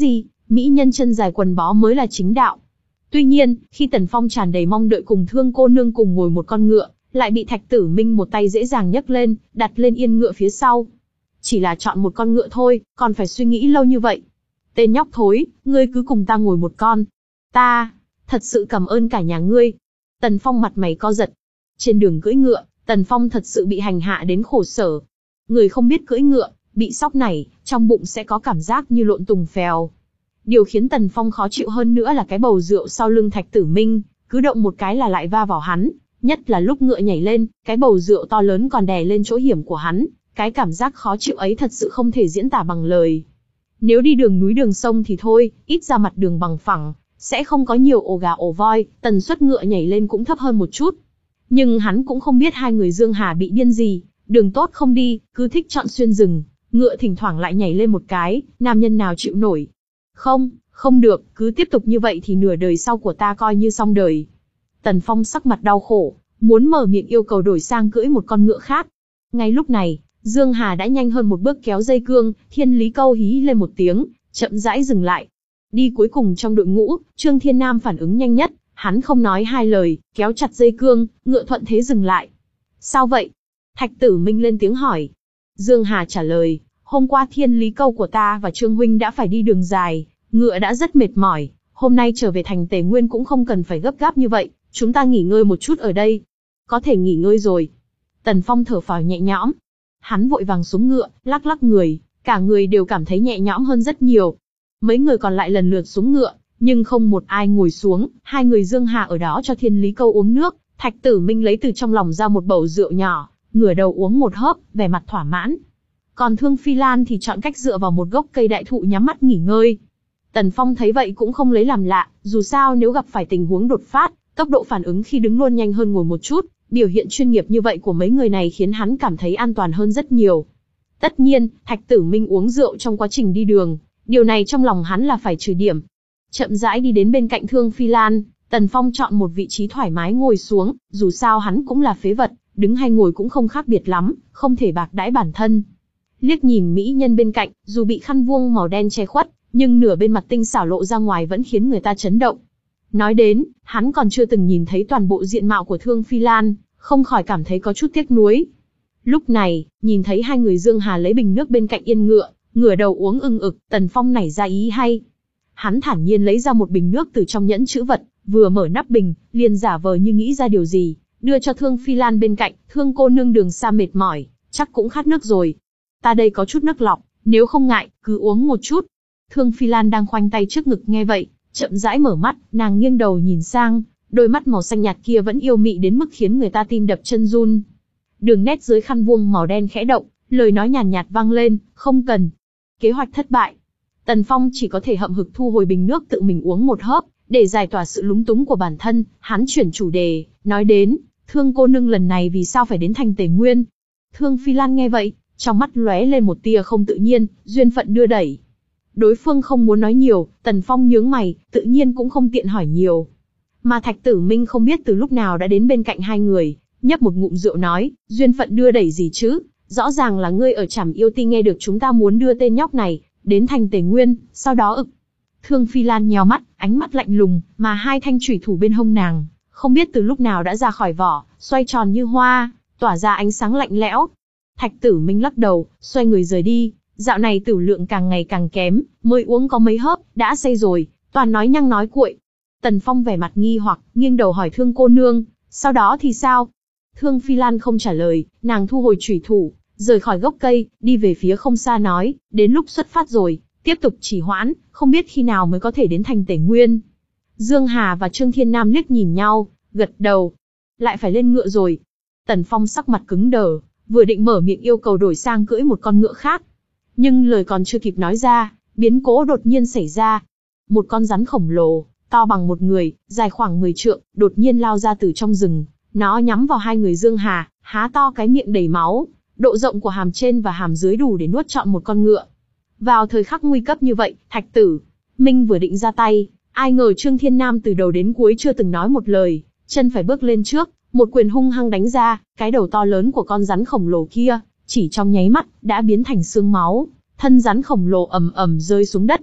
Mỹ nhân chân dài quần bó mới là chính đạo. Tuy nhiên, khi Tần Phong tràn đầy mong đợi cùng Thương cô nương cùng ngồi một con ngựa, lại bị Thạch Tử Minh một tay dễ dàng nhấc lên, đặt lên yên ngựa phía sau. Chỉ là chọn một con ngựa thôi, còn phải suy nghĩ lâu như vậy. Tên nhóc thối, ngươi cứ cùng ta ngồi một con. Ta, thật sự cảm ơn cả nhà ngươi. Tần Phong mặt mày co giật. Trên đường cưỡi ngựa, Tần Phong thật sự bị hành hạ đến khổ sở. Người không biết cưỡi ngựa, bị sóc nảy, trong bụng sẽ có cảm giác như lộn tùng phèo. Điều khiến Tần Phong khó chịu hơn nữa là cái bầu rượu sau lưng Thạch Tử Minh, cứ động một cái là lại va vào hắn. Nhất là lúc ngựa nhảy lên, cái bầu rượu to lớn còn đè lên chỗ hiểm của hắn. Cái cảm giác khó chịu ấy thật sự không thể diễn tả bằng lời. Nếu đi đường núi đường sông thì thôi, ít ra mặt đường bằng phẳng, sẽ không có nhiều ổ gà ổ voi, tần suất ngựa nhảy lên cũng thấp hơn một chút. Nhưng hắn cũng không biết hai người Dương Hà bị điên gì, đường tốt không đi, cứ thích chọn xuyên rừng, ngựa thỉnh thoảng lại nhảy lên một cái, nam nhân nào chịu nổi. Không, không được, cứ tiếp tục như vậy thì nửa đời sau của ta coi như xong đời. Tần Phong sắc mặt đau khổ, muốn mở miệng yêu cầu đổi sang cưỡi một con ngựa khác. Ngay lúc này, Dương Hà đã nhanh hơn một bước kéo dây cương, Thiên Lý Câu hí lên một tiếng, chậm rãi dừng lại. Đi cuối cùng trong đội ngũ, Trương Thiên Nam phản ứng nhanh nhất, hắn không nói hai lời, kéo chặt dây cương, ngựa thuận thế dừng lại. Sao vậy? Thạch Tử Minh lên tiếng hỏi. Dương Hà trả lời, hôm qua Thiên Lý Câu của ta và Trương Huynh đã phải đi đường dài, ngựa đã rất mệt mỏi, hôm nay trở về thành Tề Nguyên cũng không cần phải gấp gáp như vậy, chúng ta nghỉ ngơi một chút ở đây. Có thể nghỉ ngơi rồi. Tần Phong thở phào nhẹ nhõm. Hắn vội vàng xuống ngựa, lắc lắc người, cả người đều cảm thấy nhẹ nhõm hơn rất nhiều. Mấy người còn lại lần lượt xuống ngựa, nhưng không một ai ngồi xuống, hai người Dương Hà ở đó cho Thiên Lý Câu uống nước, Thạch Tử Minh lấy từ trong lòng ra một bầu rượu nhỏ, ngửa đầu uống một hớp, vẻ mặt thỏa mãn. Còn Thương Phi Lan thì chọn cách dựa vào một gốc cây đại thụ nhắm mắt nghỉ ngơi. Tần Phong thấy vậy cũng không lấy làm lạ, dù sao nếu gặp phải tình huống đột phát, tốc độ phản ứng khi đứng luôn nhanh hơn ngồi một chút, biểu hiện chuyên nghiệp như vậy của mấy người này khiến hắn cảm thấy an toàn hơn rất nhiều. Tất nhiên, Thạch Tử Minh uống rượu trong quá trình đi đường, điều này trong lòng hắn là phải trừ điểm. Chậm rãi đi đến bên cạnh Thương Phi Lan, Tần Phong chọn một vị trí thoải mái ngồi xuống, dù sao hắn cũng là phế vật, đứng hay ngồi cũng không khác biệt lắm, không thể bạc đãi bản thân. Liếc nhìn mỹ nhân bên cạnh, dù bị khăn vuông màu đen che khuất, nhưng nửa bên mặt tinh xảo lộ ra ngoài vẫn khiến người ta chấn động. Nói đến, hắn còn chưa từng nhìn thấy toàn bộ diện mạo của Thương Phi Lan, không khỏi cảm thấy có chút tiếc nuối. Lúc này, nhìn thấy hai người Dương Hà lấy bình nước bên cạnh yên ngựa, ngửa đầu uống ưng ực, Tần Phong nảy ra ý hay. Hắn thản nhiên lấy ra một bình nước từ trong nhẫn chữ vật, vừa mở nắp bình, liền giả vờ như nghĩ ra điều gì, đưa cho Thương Phi Lan bên cạnh. Thương cô nương đường xa mệt mỏi, chắc cũng khát nước rồi. Ta đây có chút nước lọc, nếu không ngại, cứ uống một chút. Thương Phi Lan đang khoanh tay trước ngực nghe vậy, chậm rãi mở mắt, nàng nghiêng đầu nhìn sang, đôi mắt màu xanh nhạt kia vẫn yêu mị đến mức khiến người ta tim đập chân run. Đường nét dưới khăn vuông màu đen khẽ động, lời nói nhàn nhạt, nhạt vang lên, không cần. Kế hoạch thất bại. Tần Phong chỉ có thể hậm hực thu hồi bình nước tự mình uống một hớp, để giải tỏa sự lúng túng của bản thân. Hắn chuyển chủ đề, nói đến, Thương cô nương lần này vì sao phải đến thành Tề Nguyên. Thương Phi Lan nghe vậy, trong mắt lóe lên một tia không tự nhiên, duyên phận đưa đẩy. Đối phương không muốn nói nhiều, Tần Phong nhướng mày, tự nhiên cũng không tiện hỏi nhiều. Mà Thạch Tử Minh không biết từ lúc nào đã đến bên cạnh hai người, nhấp một ngụm rượu nói, duyên phận đưa đẩy gì chứ, rõ ràng là ngươi ở Trảm Yêu Ti nghe được chúng ta muốn đưa tên nhóc này đến thành Tề Nguyên, sau đó ực. Thương Phi Lan nheo mắt, ánh mắt lạnh lùng, mà hai thanh chủy thủ bên hông nàng, không biết từ lúc nào đã ra khỏi vỏ, xoay tròn như hoa, tỏa ra ánh sáng lạnh lẽo. Thạch Tử Minh lắc đầu, xoay người rời đi. Dạo này tửu lượng càng ngày càng kém, mới uống có mấy hớp, đã say rồi, toàn nói nhăng nói cuội. Tần Phong vẻ mặt nghi hoặc, nghiêng đầu hỏi Thương cô nương, sau đó thì sao? Thương Phi Lan không trả lời, nàng thu hồi chủy thủ, rời khỏi gốc cây, đi về phía không xa nói, đến lúc xuất phát rồi, tiếp tục trì hoãn, không biết khi nào mới có thể đến thành Tề Nguyên. Dương Hà và Trương Thiên Nam liếc nhìn nhau, gật đầu. Lại phải lên ngựa rồi. Tần Phong sắc mặt cứng đờ, vừa định mở miệng yêu cầu đổi sang cưỡi một con ngựa khác. Nhưng lời còn chưa kịp nói ra, biến cố đột nhiên xảy ra. Một con rắn khổng lồ, to bằng một người, dài khoảng mười trượng, đột nhiên lao ra từ trong rừng. Nó nhắm vào hai người Dương Hà, há to cái miệng đầy máu. Độ rộng của hàm trên và hàm dưới đủ để nuốt trọn một con ngựa. Vào thời khắc nguy cấp như vậy, Thạch Tử Minh vừa định ra tay, ai ngờ Trương Thiên Nam từ đầu đến cuối chưa từng nói một lời, chân phải bước lên trước, một quyền hung hăng đánh ra, cái đầu to lớn của con rắn khổng lồ kia, chỉ trong nháy mắt, đã biến thành xương máu, thân rắn khổng lồ ầm ầm rơi xuống đất.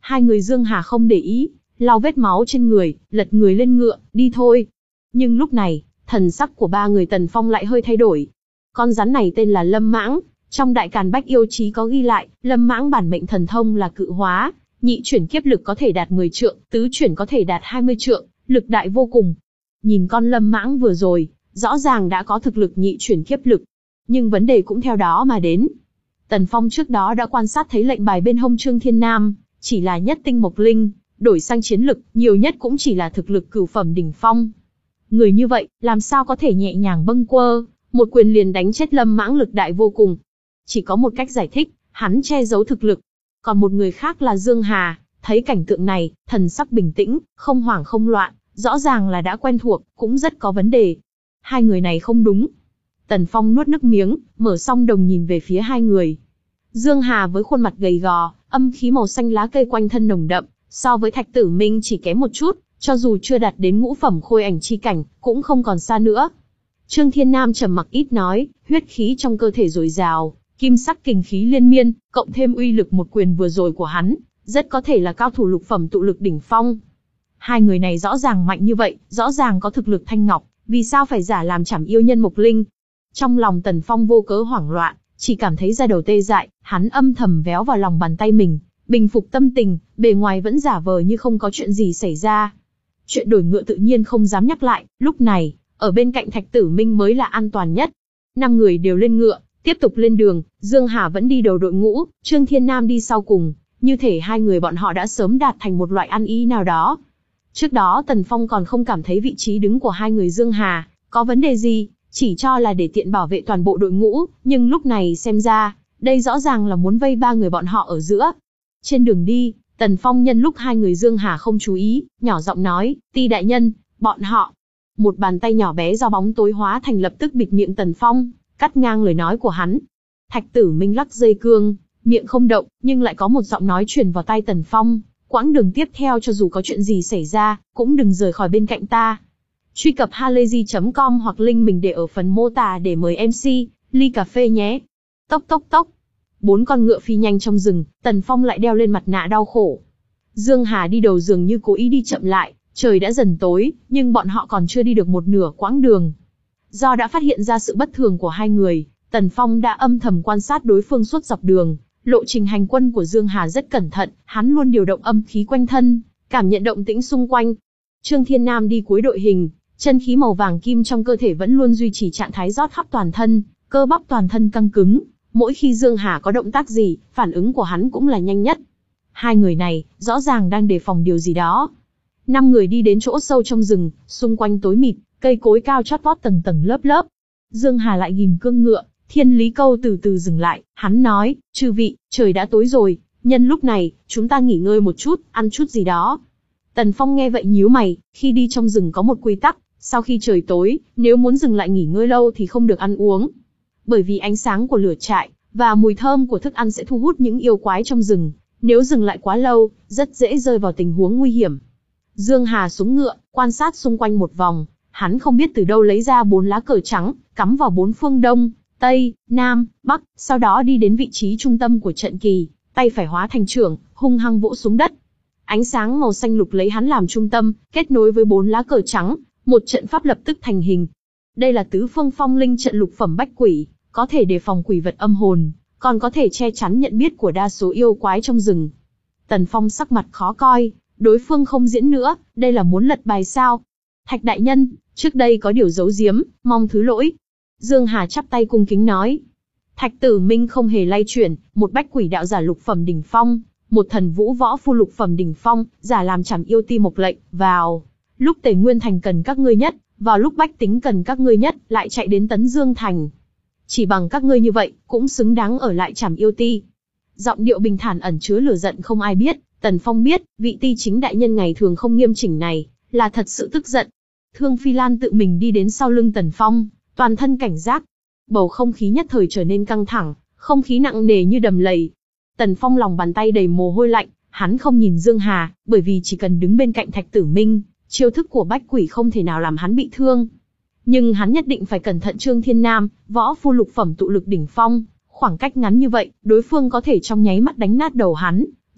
Hai người Dương Hà không để ý, lau vết máu trên người, lật người lên ngựa, đi thôi. Nhưng lúc này, thần sắc của ba người Tần Phong lại hơi thay đổi. Con rắn này tên là Lâm Mãng, trong Đại Càn Bách Yêu Chí có ghi lại, Lâm Mãng bản mệnh thần thông là cự hóa, nhị chuyển kiếp lực có thể đạt mười trượng, tứ chuyển có thể đạt hai mươi trượng, lực đại vô cùng. Nhìn con Lâm Mãng vừa rồi, rõ ràng đã có thực lực nhị chuyển kiếp lực, nhưng vấn đề cũng theo đó mà đến. Tần Phong trước đó đã quan sát thấy lệnh bài bên hông Trương Thiên Nam, chỉ là nhất tinh mộc linh, đổi sang chiến lực, nhiều nhất cũng chỉ là thực lực cửu phẩm đỉnh phong. Người như vậy, làm sao có thể nhẹ nhàng bâng quơ, một quyền liền đánh chết Lâm Mãng lực đại vô cùng. Chỉ có một cách giải thích, hắn che giấu thực lực. Còn một người khác là Dương Hà, thấy cảnh tượng này, thần sắc bình tĩnh, không hoảng không loạn, rõ ràng là đã quen thuộc, cũng rất có vấn đề. Hai người này không đúng. Tần Phong nuốt nước miếng, mở song đồng nhìn về phía hai người. Dương Hà với khuôn mặt gầy gò, âm khí màu xanh lá cây quanh thân nồng đậm, so với Thạch Tử Minh chỉ kém một chút, cho dù chưa đạt đến ngũ phẩm khôi ảnh chi cảnh, cũng không còn xa nữa. Trương Thiên Nam trầm mặc ít nói, huyết khí trong cơ thể dồi dào, kim sắc kình khí liên miên, cộng thêm uy lực một quyền vừa rồi của hắn, rất có thể là cao thủ lục phẩm tụ lực đỉnh phong. Hai người này rõ ràng mạnh như vậy, rõ ràng có thực lực thanh ngọc, vì sao phải giả làm Trảm Yêu Nhân Mộc Linh? Trong lòng Tần Phong vô cớ hoảng loạn, chỉ cảm thấy da đầu tê dại, hắn âm thầm véo vào lòng bàn tay mình, bình phục tâm tình, bề ngoài vẫn giả vờ như không có chuyện gì xảy ra. Chuyện đổi ngựa tự nhiên không dám nhắc lại, lúc này, ở bên cạnh Thạch Tử Minh mới là an toàn nhất. Năm người đều lên ngựa, tiếp tục lên đường, Dương Hà vẫn đi đầu đội ngũ, Trương Thiên Nam đi sau cùng, như thể hai người bọn họ đã sớm đạt thành một loại ăn ý nào đó. Trước đó Tần Phong còn không cảm thấy vị trí đứng của hai người Dương Hà có vấn đề gì, chỉ cho là để tiện bảo vệ toàn bộ đội ngũ, nhưng lúc này xem ra, đây rõ ràng là muốn vây ba người bọn họ ở giữa. Trên đường đi, Tần Phong nhân lúc hai người Dương Hà không chú ý, nhỏ giọng nói, Ti đại nhân, bọn họ. Một bàn tay nhỏ bé do bóng tối hóa thành lập tức bịt miệng Tần Phong, cắt ngang lời nói của hắn. Thạch Tử Minh lắc dây cương, miệng không động, nhưng lại có một giọng nói truyền vào tai Tần Phong, quãng đường tiếp theo cho dù có chuyện gì xảy ra, cũng đừng rời khỏi bên cạnh ta. Truy cập halayzi chấm com hoặc link mình để ở phần mô tả để mời em xê, ly cà phê nhé. Tốc tốc tốc. Bốn con ngựa phi nhanh trong rừng, Tần Phong lại đeo lên mặt nạ đau khổ. Dương Hà đi đầu dường như cố ý đi chậm lại, trời đã dần tối, nhưng bọn họ còn chưa đi được một nửa quãng đường. Do đã phát hiện ra sự bất thường của hai người, Tần Phong đã âm thầm quan sát đối phương suốt dọc đường. Lộ trình hành quân của Dương Hà rất cẩn thận, hắn luôn điều động âm khí quanh thân, cảm nhận động tĩnh xung quanh. Trương Thiên Nam đi cuối đội hình, chân khí màu vàng kim trong cơ thể vẫn luôn duy trì trạng thái rót khắp toàn thân, cơ bắp toàn thân căng cứng. Mỗi khi Dương Hà có động tác gì, phản ứng của hắn cũng là nhanh nhất. Hai người này, rõ ràng đang đề phòng điều gì đó. Năm người đi đến chỗ sâu trong rừng, xung quanh tối mịt, cây cối cao chót vót tầng tầng lớp lớp. Dương Hà lại ghim cương ngựa, Thiên Lý Câu từ từ dừng lại, hắn nói, chư vị, trời đã tối rồi, nhân lúc này, chúng ta nghỉ ngơi một chút, ăn chút gì đó. Tần Phong nghe vậy nhíu mày, khi đi trong rừng có một quy tắc, sau khi trời tối, nếu muốn dừng lại nghỉ ngơi lâu thì không được ăn uống. Bởi vì ánh sáng của lửa trại, và mùi thơm của thức ăn sẽ thu hút những yêu quái trong rừng, nếu dừng lại quá lâu, rất dễ rơi vào tình huống nguy hiểm. Dương Hà xuống ngựa, quan sát xung quanh một vòng, hắn không biết từ đâu lấy ra bốn lá cờ trắng, cắm vào bốn phương đông, tây, nam, bắc, sau đó đi đến vị trí trung tâm của trận kỳ, tay phải hóa thành chưởng, hung hăng vỗ xuống đất. Ánh sáng màu xanh lục lấy hắn làm trung tâm, kết nối với bốn lá cờ trắng, một trận pháp lập tức thành hình. Đây là tứ phương phong linh trận lục phẩm bách quỷ, có thể đề phòng quỷ vật âm hồn, còn có thể che chắn nhận biết của đa số yêu quái trong rừng. Tần Phong sắc mặt khó coi, đối phương không diễn nữa, đây là muốn lật bài sao? Thạch đại nhân, trước đây có điều giấu giếm, mong thứ lỗi. Dương Hà chắp tay cung kính nói. Thạch Tử Minh không hề lay chuyển, một bách quỷ đạo giả lục phẩm đỉnh phong, một thần vũ võ phu lục phẩm đỉnh phong, giả làm Trảm Yêu Ti Mộc lệnh, vào. Lúc Tề Nguyên Thành cần các ngươi nhất, vào lúc Bách Tính cần các ngươi nhất, lại chạy đến Tấn Dương Thành. Chỉ bằng các ngươi như vậy, cũng xứng đáng ở lại Trảm Yêu Ti. Giọng điệu bình thản ẩn chứa lửa giận không ai biết, Tần Phong biết, vị ti chính đại nhân ngày thường không nghiêm chỉnh này, là thật sự tức giận. Thương Phi Lan tự mình đi đến sau lưng Tần Phong, toàn thân cảnh giác. Bầu không khí nhất thời trở nên căng thẳng, không khí nặng nề như đầm lầy. Tần Phong lòng bàn tay đầy mồ hôi lạnh, hắn không nhìn Dương Hà, bởi vì chỉ cần đứng bên cạnh Thạch Tử Minh, chiêu thức của bách quỷ không thể nào làm hắn bị thương. Nhưng hắn nhất định phải cẩn thận Trương Thiên Nam, võ phu lục phẩm tụ lực đỉnh phong, khoảng cách ngắn như vậy, đối phương có thể trong nháy mắt đánh nát đầu hắn,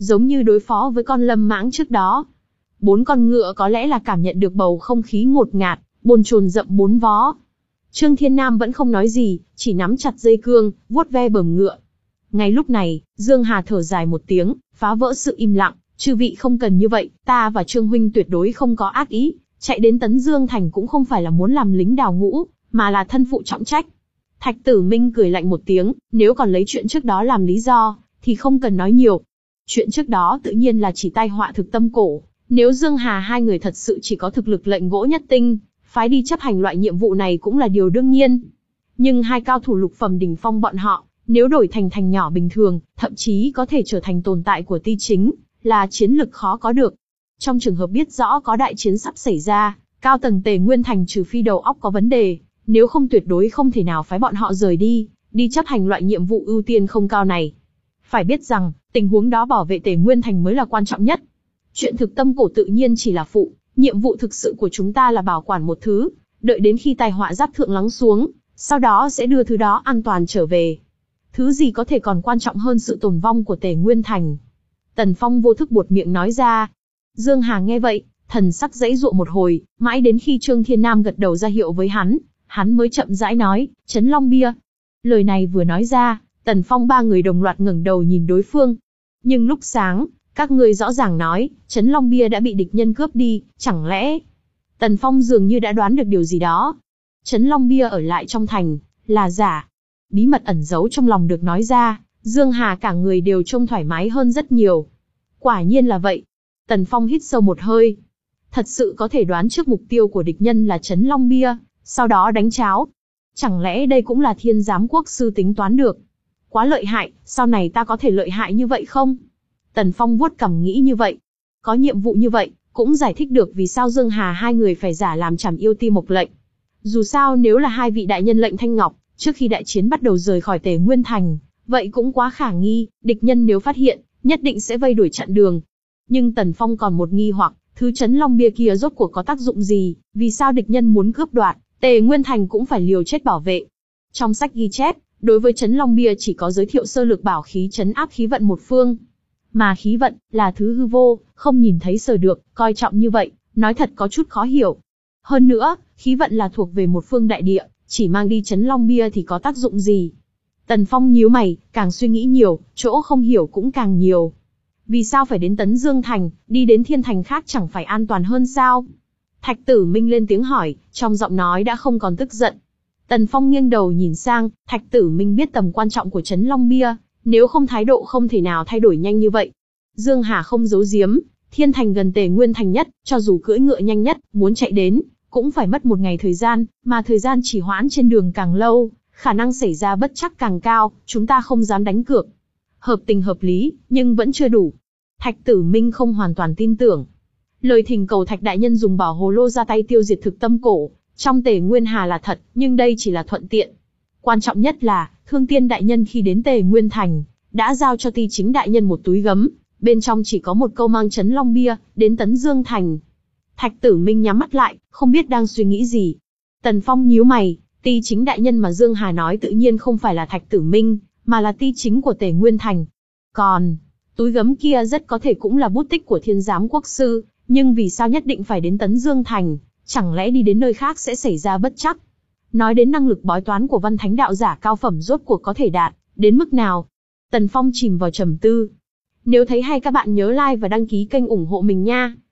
giống như đối phó với con lâm mãng trước đó. Bốn con ngựa có lẽ là cảm nhận được bầu không khí ngột ngạt, bồn chồn dậm bốn vó. Trương Thiên Nam vẫn không nói gì, chỉ nắm chặt dây cương, vuốt ve bờm ngựa. Ngay lúc này, Dương Hà thở dài một tiếng, phá vỡ sự im lặng, chư vị không cần như vậy, ta và Trương huynh tuyệt đối không có ác ý, chạy đến Tấn Dương Thành cũng không phải là muốn làm lính đào ngũ, mà là thân phụ trọng trách. Thạch Tử Minh cười lạnh một tiếng, nếu còn lấy chuyện trước đó làm lý do, thì không cần nói nhiều. Chuyện trước đó tự nhiên là chỉ tai họa Thực Tâm Cổ, nếu Dương Hà hai người thật sự chỉ có thực lực lệnh gỗ nhất tinh, phái đi chấp hành loại nhiệm vụ này cũng là điều đương nhiên. Nhưng hai cao thủ lục phẩm đỉnh phong bọn họ, nếu đổi thành thành nhỏ bình thường, thậm chí có thể trở thành tồn tại của Ti Chính, là chiến lực khó có được. Trong trường hợp biết rõ có đại chiến sắp xảy ra, cao tầng Tề Nguyên Thành trừ phi đầu óc có vấn đề, nếu không tuyệt đối không thể nào phái bọn họ rời đi, đi chấp hành loại nhiệm vụ ưu tiên không cao này. Phải biết rằng, tình huống đó bảo vệ Tề Nguyên Thành mới là quan trọng nhất. Chuyện Thực Tâm Cổ tự nhiên chỉ là phụ, nhiệm vụ thực sự của chúng ta là bảo quản một thứ, đợi đến khi tai họa giáp thượng lắng xuống, sau đó sẽ đưa thứ đó an toàn trở về. Thứ gì có thể còn quan trọng hơn sự tồn vong của Tề Nguyên Thành? Tần Phong vô thức buột miệng nói ra. Dương Hà nghe vậy, thần sắc giãy giụa một hồi, mãi đến khi Trương Thiên Nam gật đầu ra hiệu với hắn, hắn mới chậm rãi nói, Trấn Long Bia. Lời này vừa nói ra, Tần Phong ba người đồng loạt ngẩng đầu nhìn đối phương. Nhưng lúc sáng, các ngươi rõ ràng nói, Trấn Long Bia đã bị địch nhân cướp đi, chẳng lẽ... Tần Phong dường như đã đoán được điều gì đó. Trấn Long Bia ở lại trong thành, là giả. Bí mật ẩn giấu trong lòng được nói ra, Dương Hà cả người đều trông thoải mái hơn rất nhiều. Quả nhiên là vậy. Tần Phong hít sâu một hơi. Thật sự có thể đoán trước mục tiêu của địch nhân là Trấn Long Bia, sau đó đánh cháo. Chẳng lẽ đây cũng là Thiên Giám Quốc sư tính toán được? Quá lợi hại, sau này ta có thể lợi hại như vậy không? Tần Phong vuốt cằm nghĩ như vậy. Có nhiệm vụ như vậy, cũng giải thích được vì sao Dương Hà hai người phải giả làm Trảm Yêu Ti Mộc lệnh. Dù sao nếu là hai vị đại nhân lệnh Thanh Ngọc, trước khi đại chiến bắt đầu rời khỏi Tề Nguyên Thành, vậy cũng quá khả nghi, địch nhân nếu phát hiện, nhất định sẽ vây đuổi chặn đường. Nhưng Tần Phong còn một nghi hoặc, thứ Trấn Long Bia kia rốt cuộc có tác dụng gì, vì sao địch nhân muốn cướp đoạt, Tề Nguyên Thành cũng phải liều chết bảo vệ. Trong sách ghi chép, đối với Trấn Long Bia chỉ có giới thiệu sơ lược bảo khí trấn áp khí vận một phương. Mà khí vận, là thứ hư vô, không nhìn thấy sờ được, coi trọng như vậy, nói thật có chút khó hiểu. Hơn nữa, khí vận là thuộc về một phương đại địa, chỉ mang đi Trấn Long Bia thì có tác dụng gì? Tần Phong nhíu mày, càng suy nghĩ nhiều, chỗ không hiểu cũng càng nhiều. Vì sao phải đến Tấn Dương Thành, đi đến thiên thành khác chẳng phải an toàn hơn sao? Thạch Tử Minh lên tiếng hỏi, trong giọng nói đã không còn tức giận. Tần Phong nghiêng đầu nhìn sang, Thạch Tử Minh biết tầm quan trọng của Trấn Long Bia, nếu không thái độ không thể nào thay đổi nhanh như vậy. Dương Hà không giấu giếm, thiên thành gần Tề Nguyên Thành nhất, cho dù cưỡi ngựa nhanh nhất, muốn chạy đến, cũng phải mất một ngày thời gian, mà thời gian trì hoãn trên đường càng lâu, khả năng xảy ra bất trắc càng cao, chúng ta không dám đánh cược. Hợp tình hợp lý, nhưng vẫn chưa đủ. Thạch Tử Minh không hoàn toàn tin tưởng. Lời thỉnh cầu Thạch Đại Nhân dùng bảo hồ lô ra tay tiêu diệt Thực Tâm Cổ, trong Tề Nguyên Hà là thật, nhưng đây chỉ là thuận tiện. Quan trọng nhất là, Thương Tiên Đại Nhân khi đến Tề Nguyên Thành, đã giao cho Ti Chính Đại Nhân một túi gấm, bên trong chỉ có một câu mang Trấn Long Bia, đến Tấn Dương Thành. Thạch Tử Minh nhắm mắt lại, không biết đang suy nghĩ gì. Tần Phong nhíu mày, Ti Chính Đại Nhân mà Dương Hà nói tự nhiên không phải là Thạch Tử Minh, mà là Ti Chính của Tề Nguyên Thành. Còn, túi gấm kia rất có thể cũng là bút tích của Thiên Giám Quốc sư, nhưng vì sao nhất định phải đến Tấn Dương Thành, chẳng lẽ đi đến nơi khác sẽ xảy ra bất trắc? Nói đến năng lực bói toán của Văn Thánh đạo giả cao phẩm rốt cuộc có thể đạt đến mức nào? Tần Phong chìm vào trầm tư. Nếu thấy hay các bạn nhớ like và đăng ký kênh ủng hộ mình nha.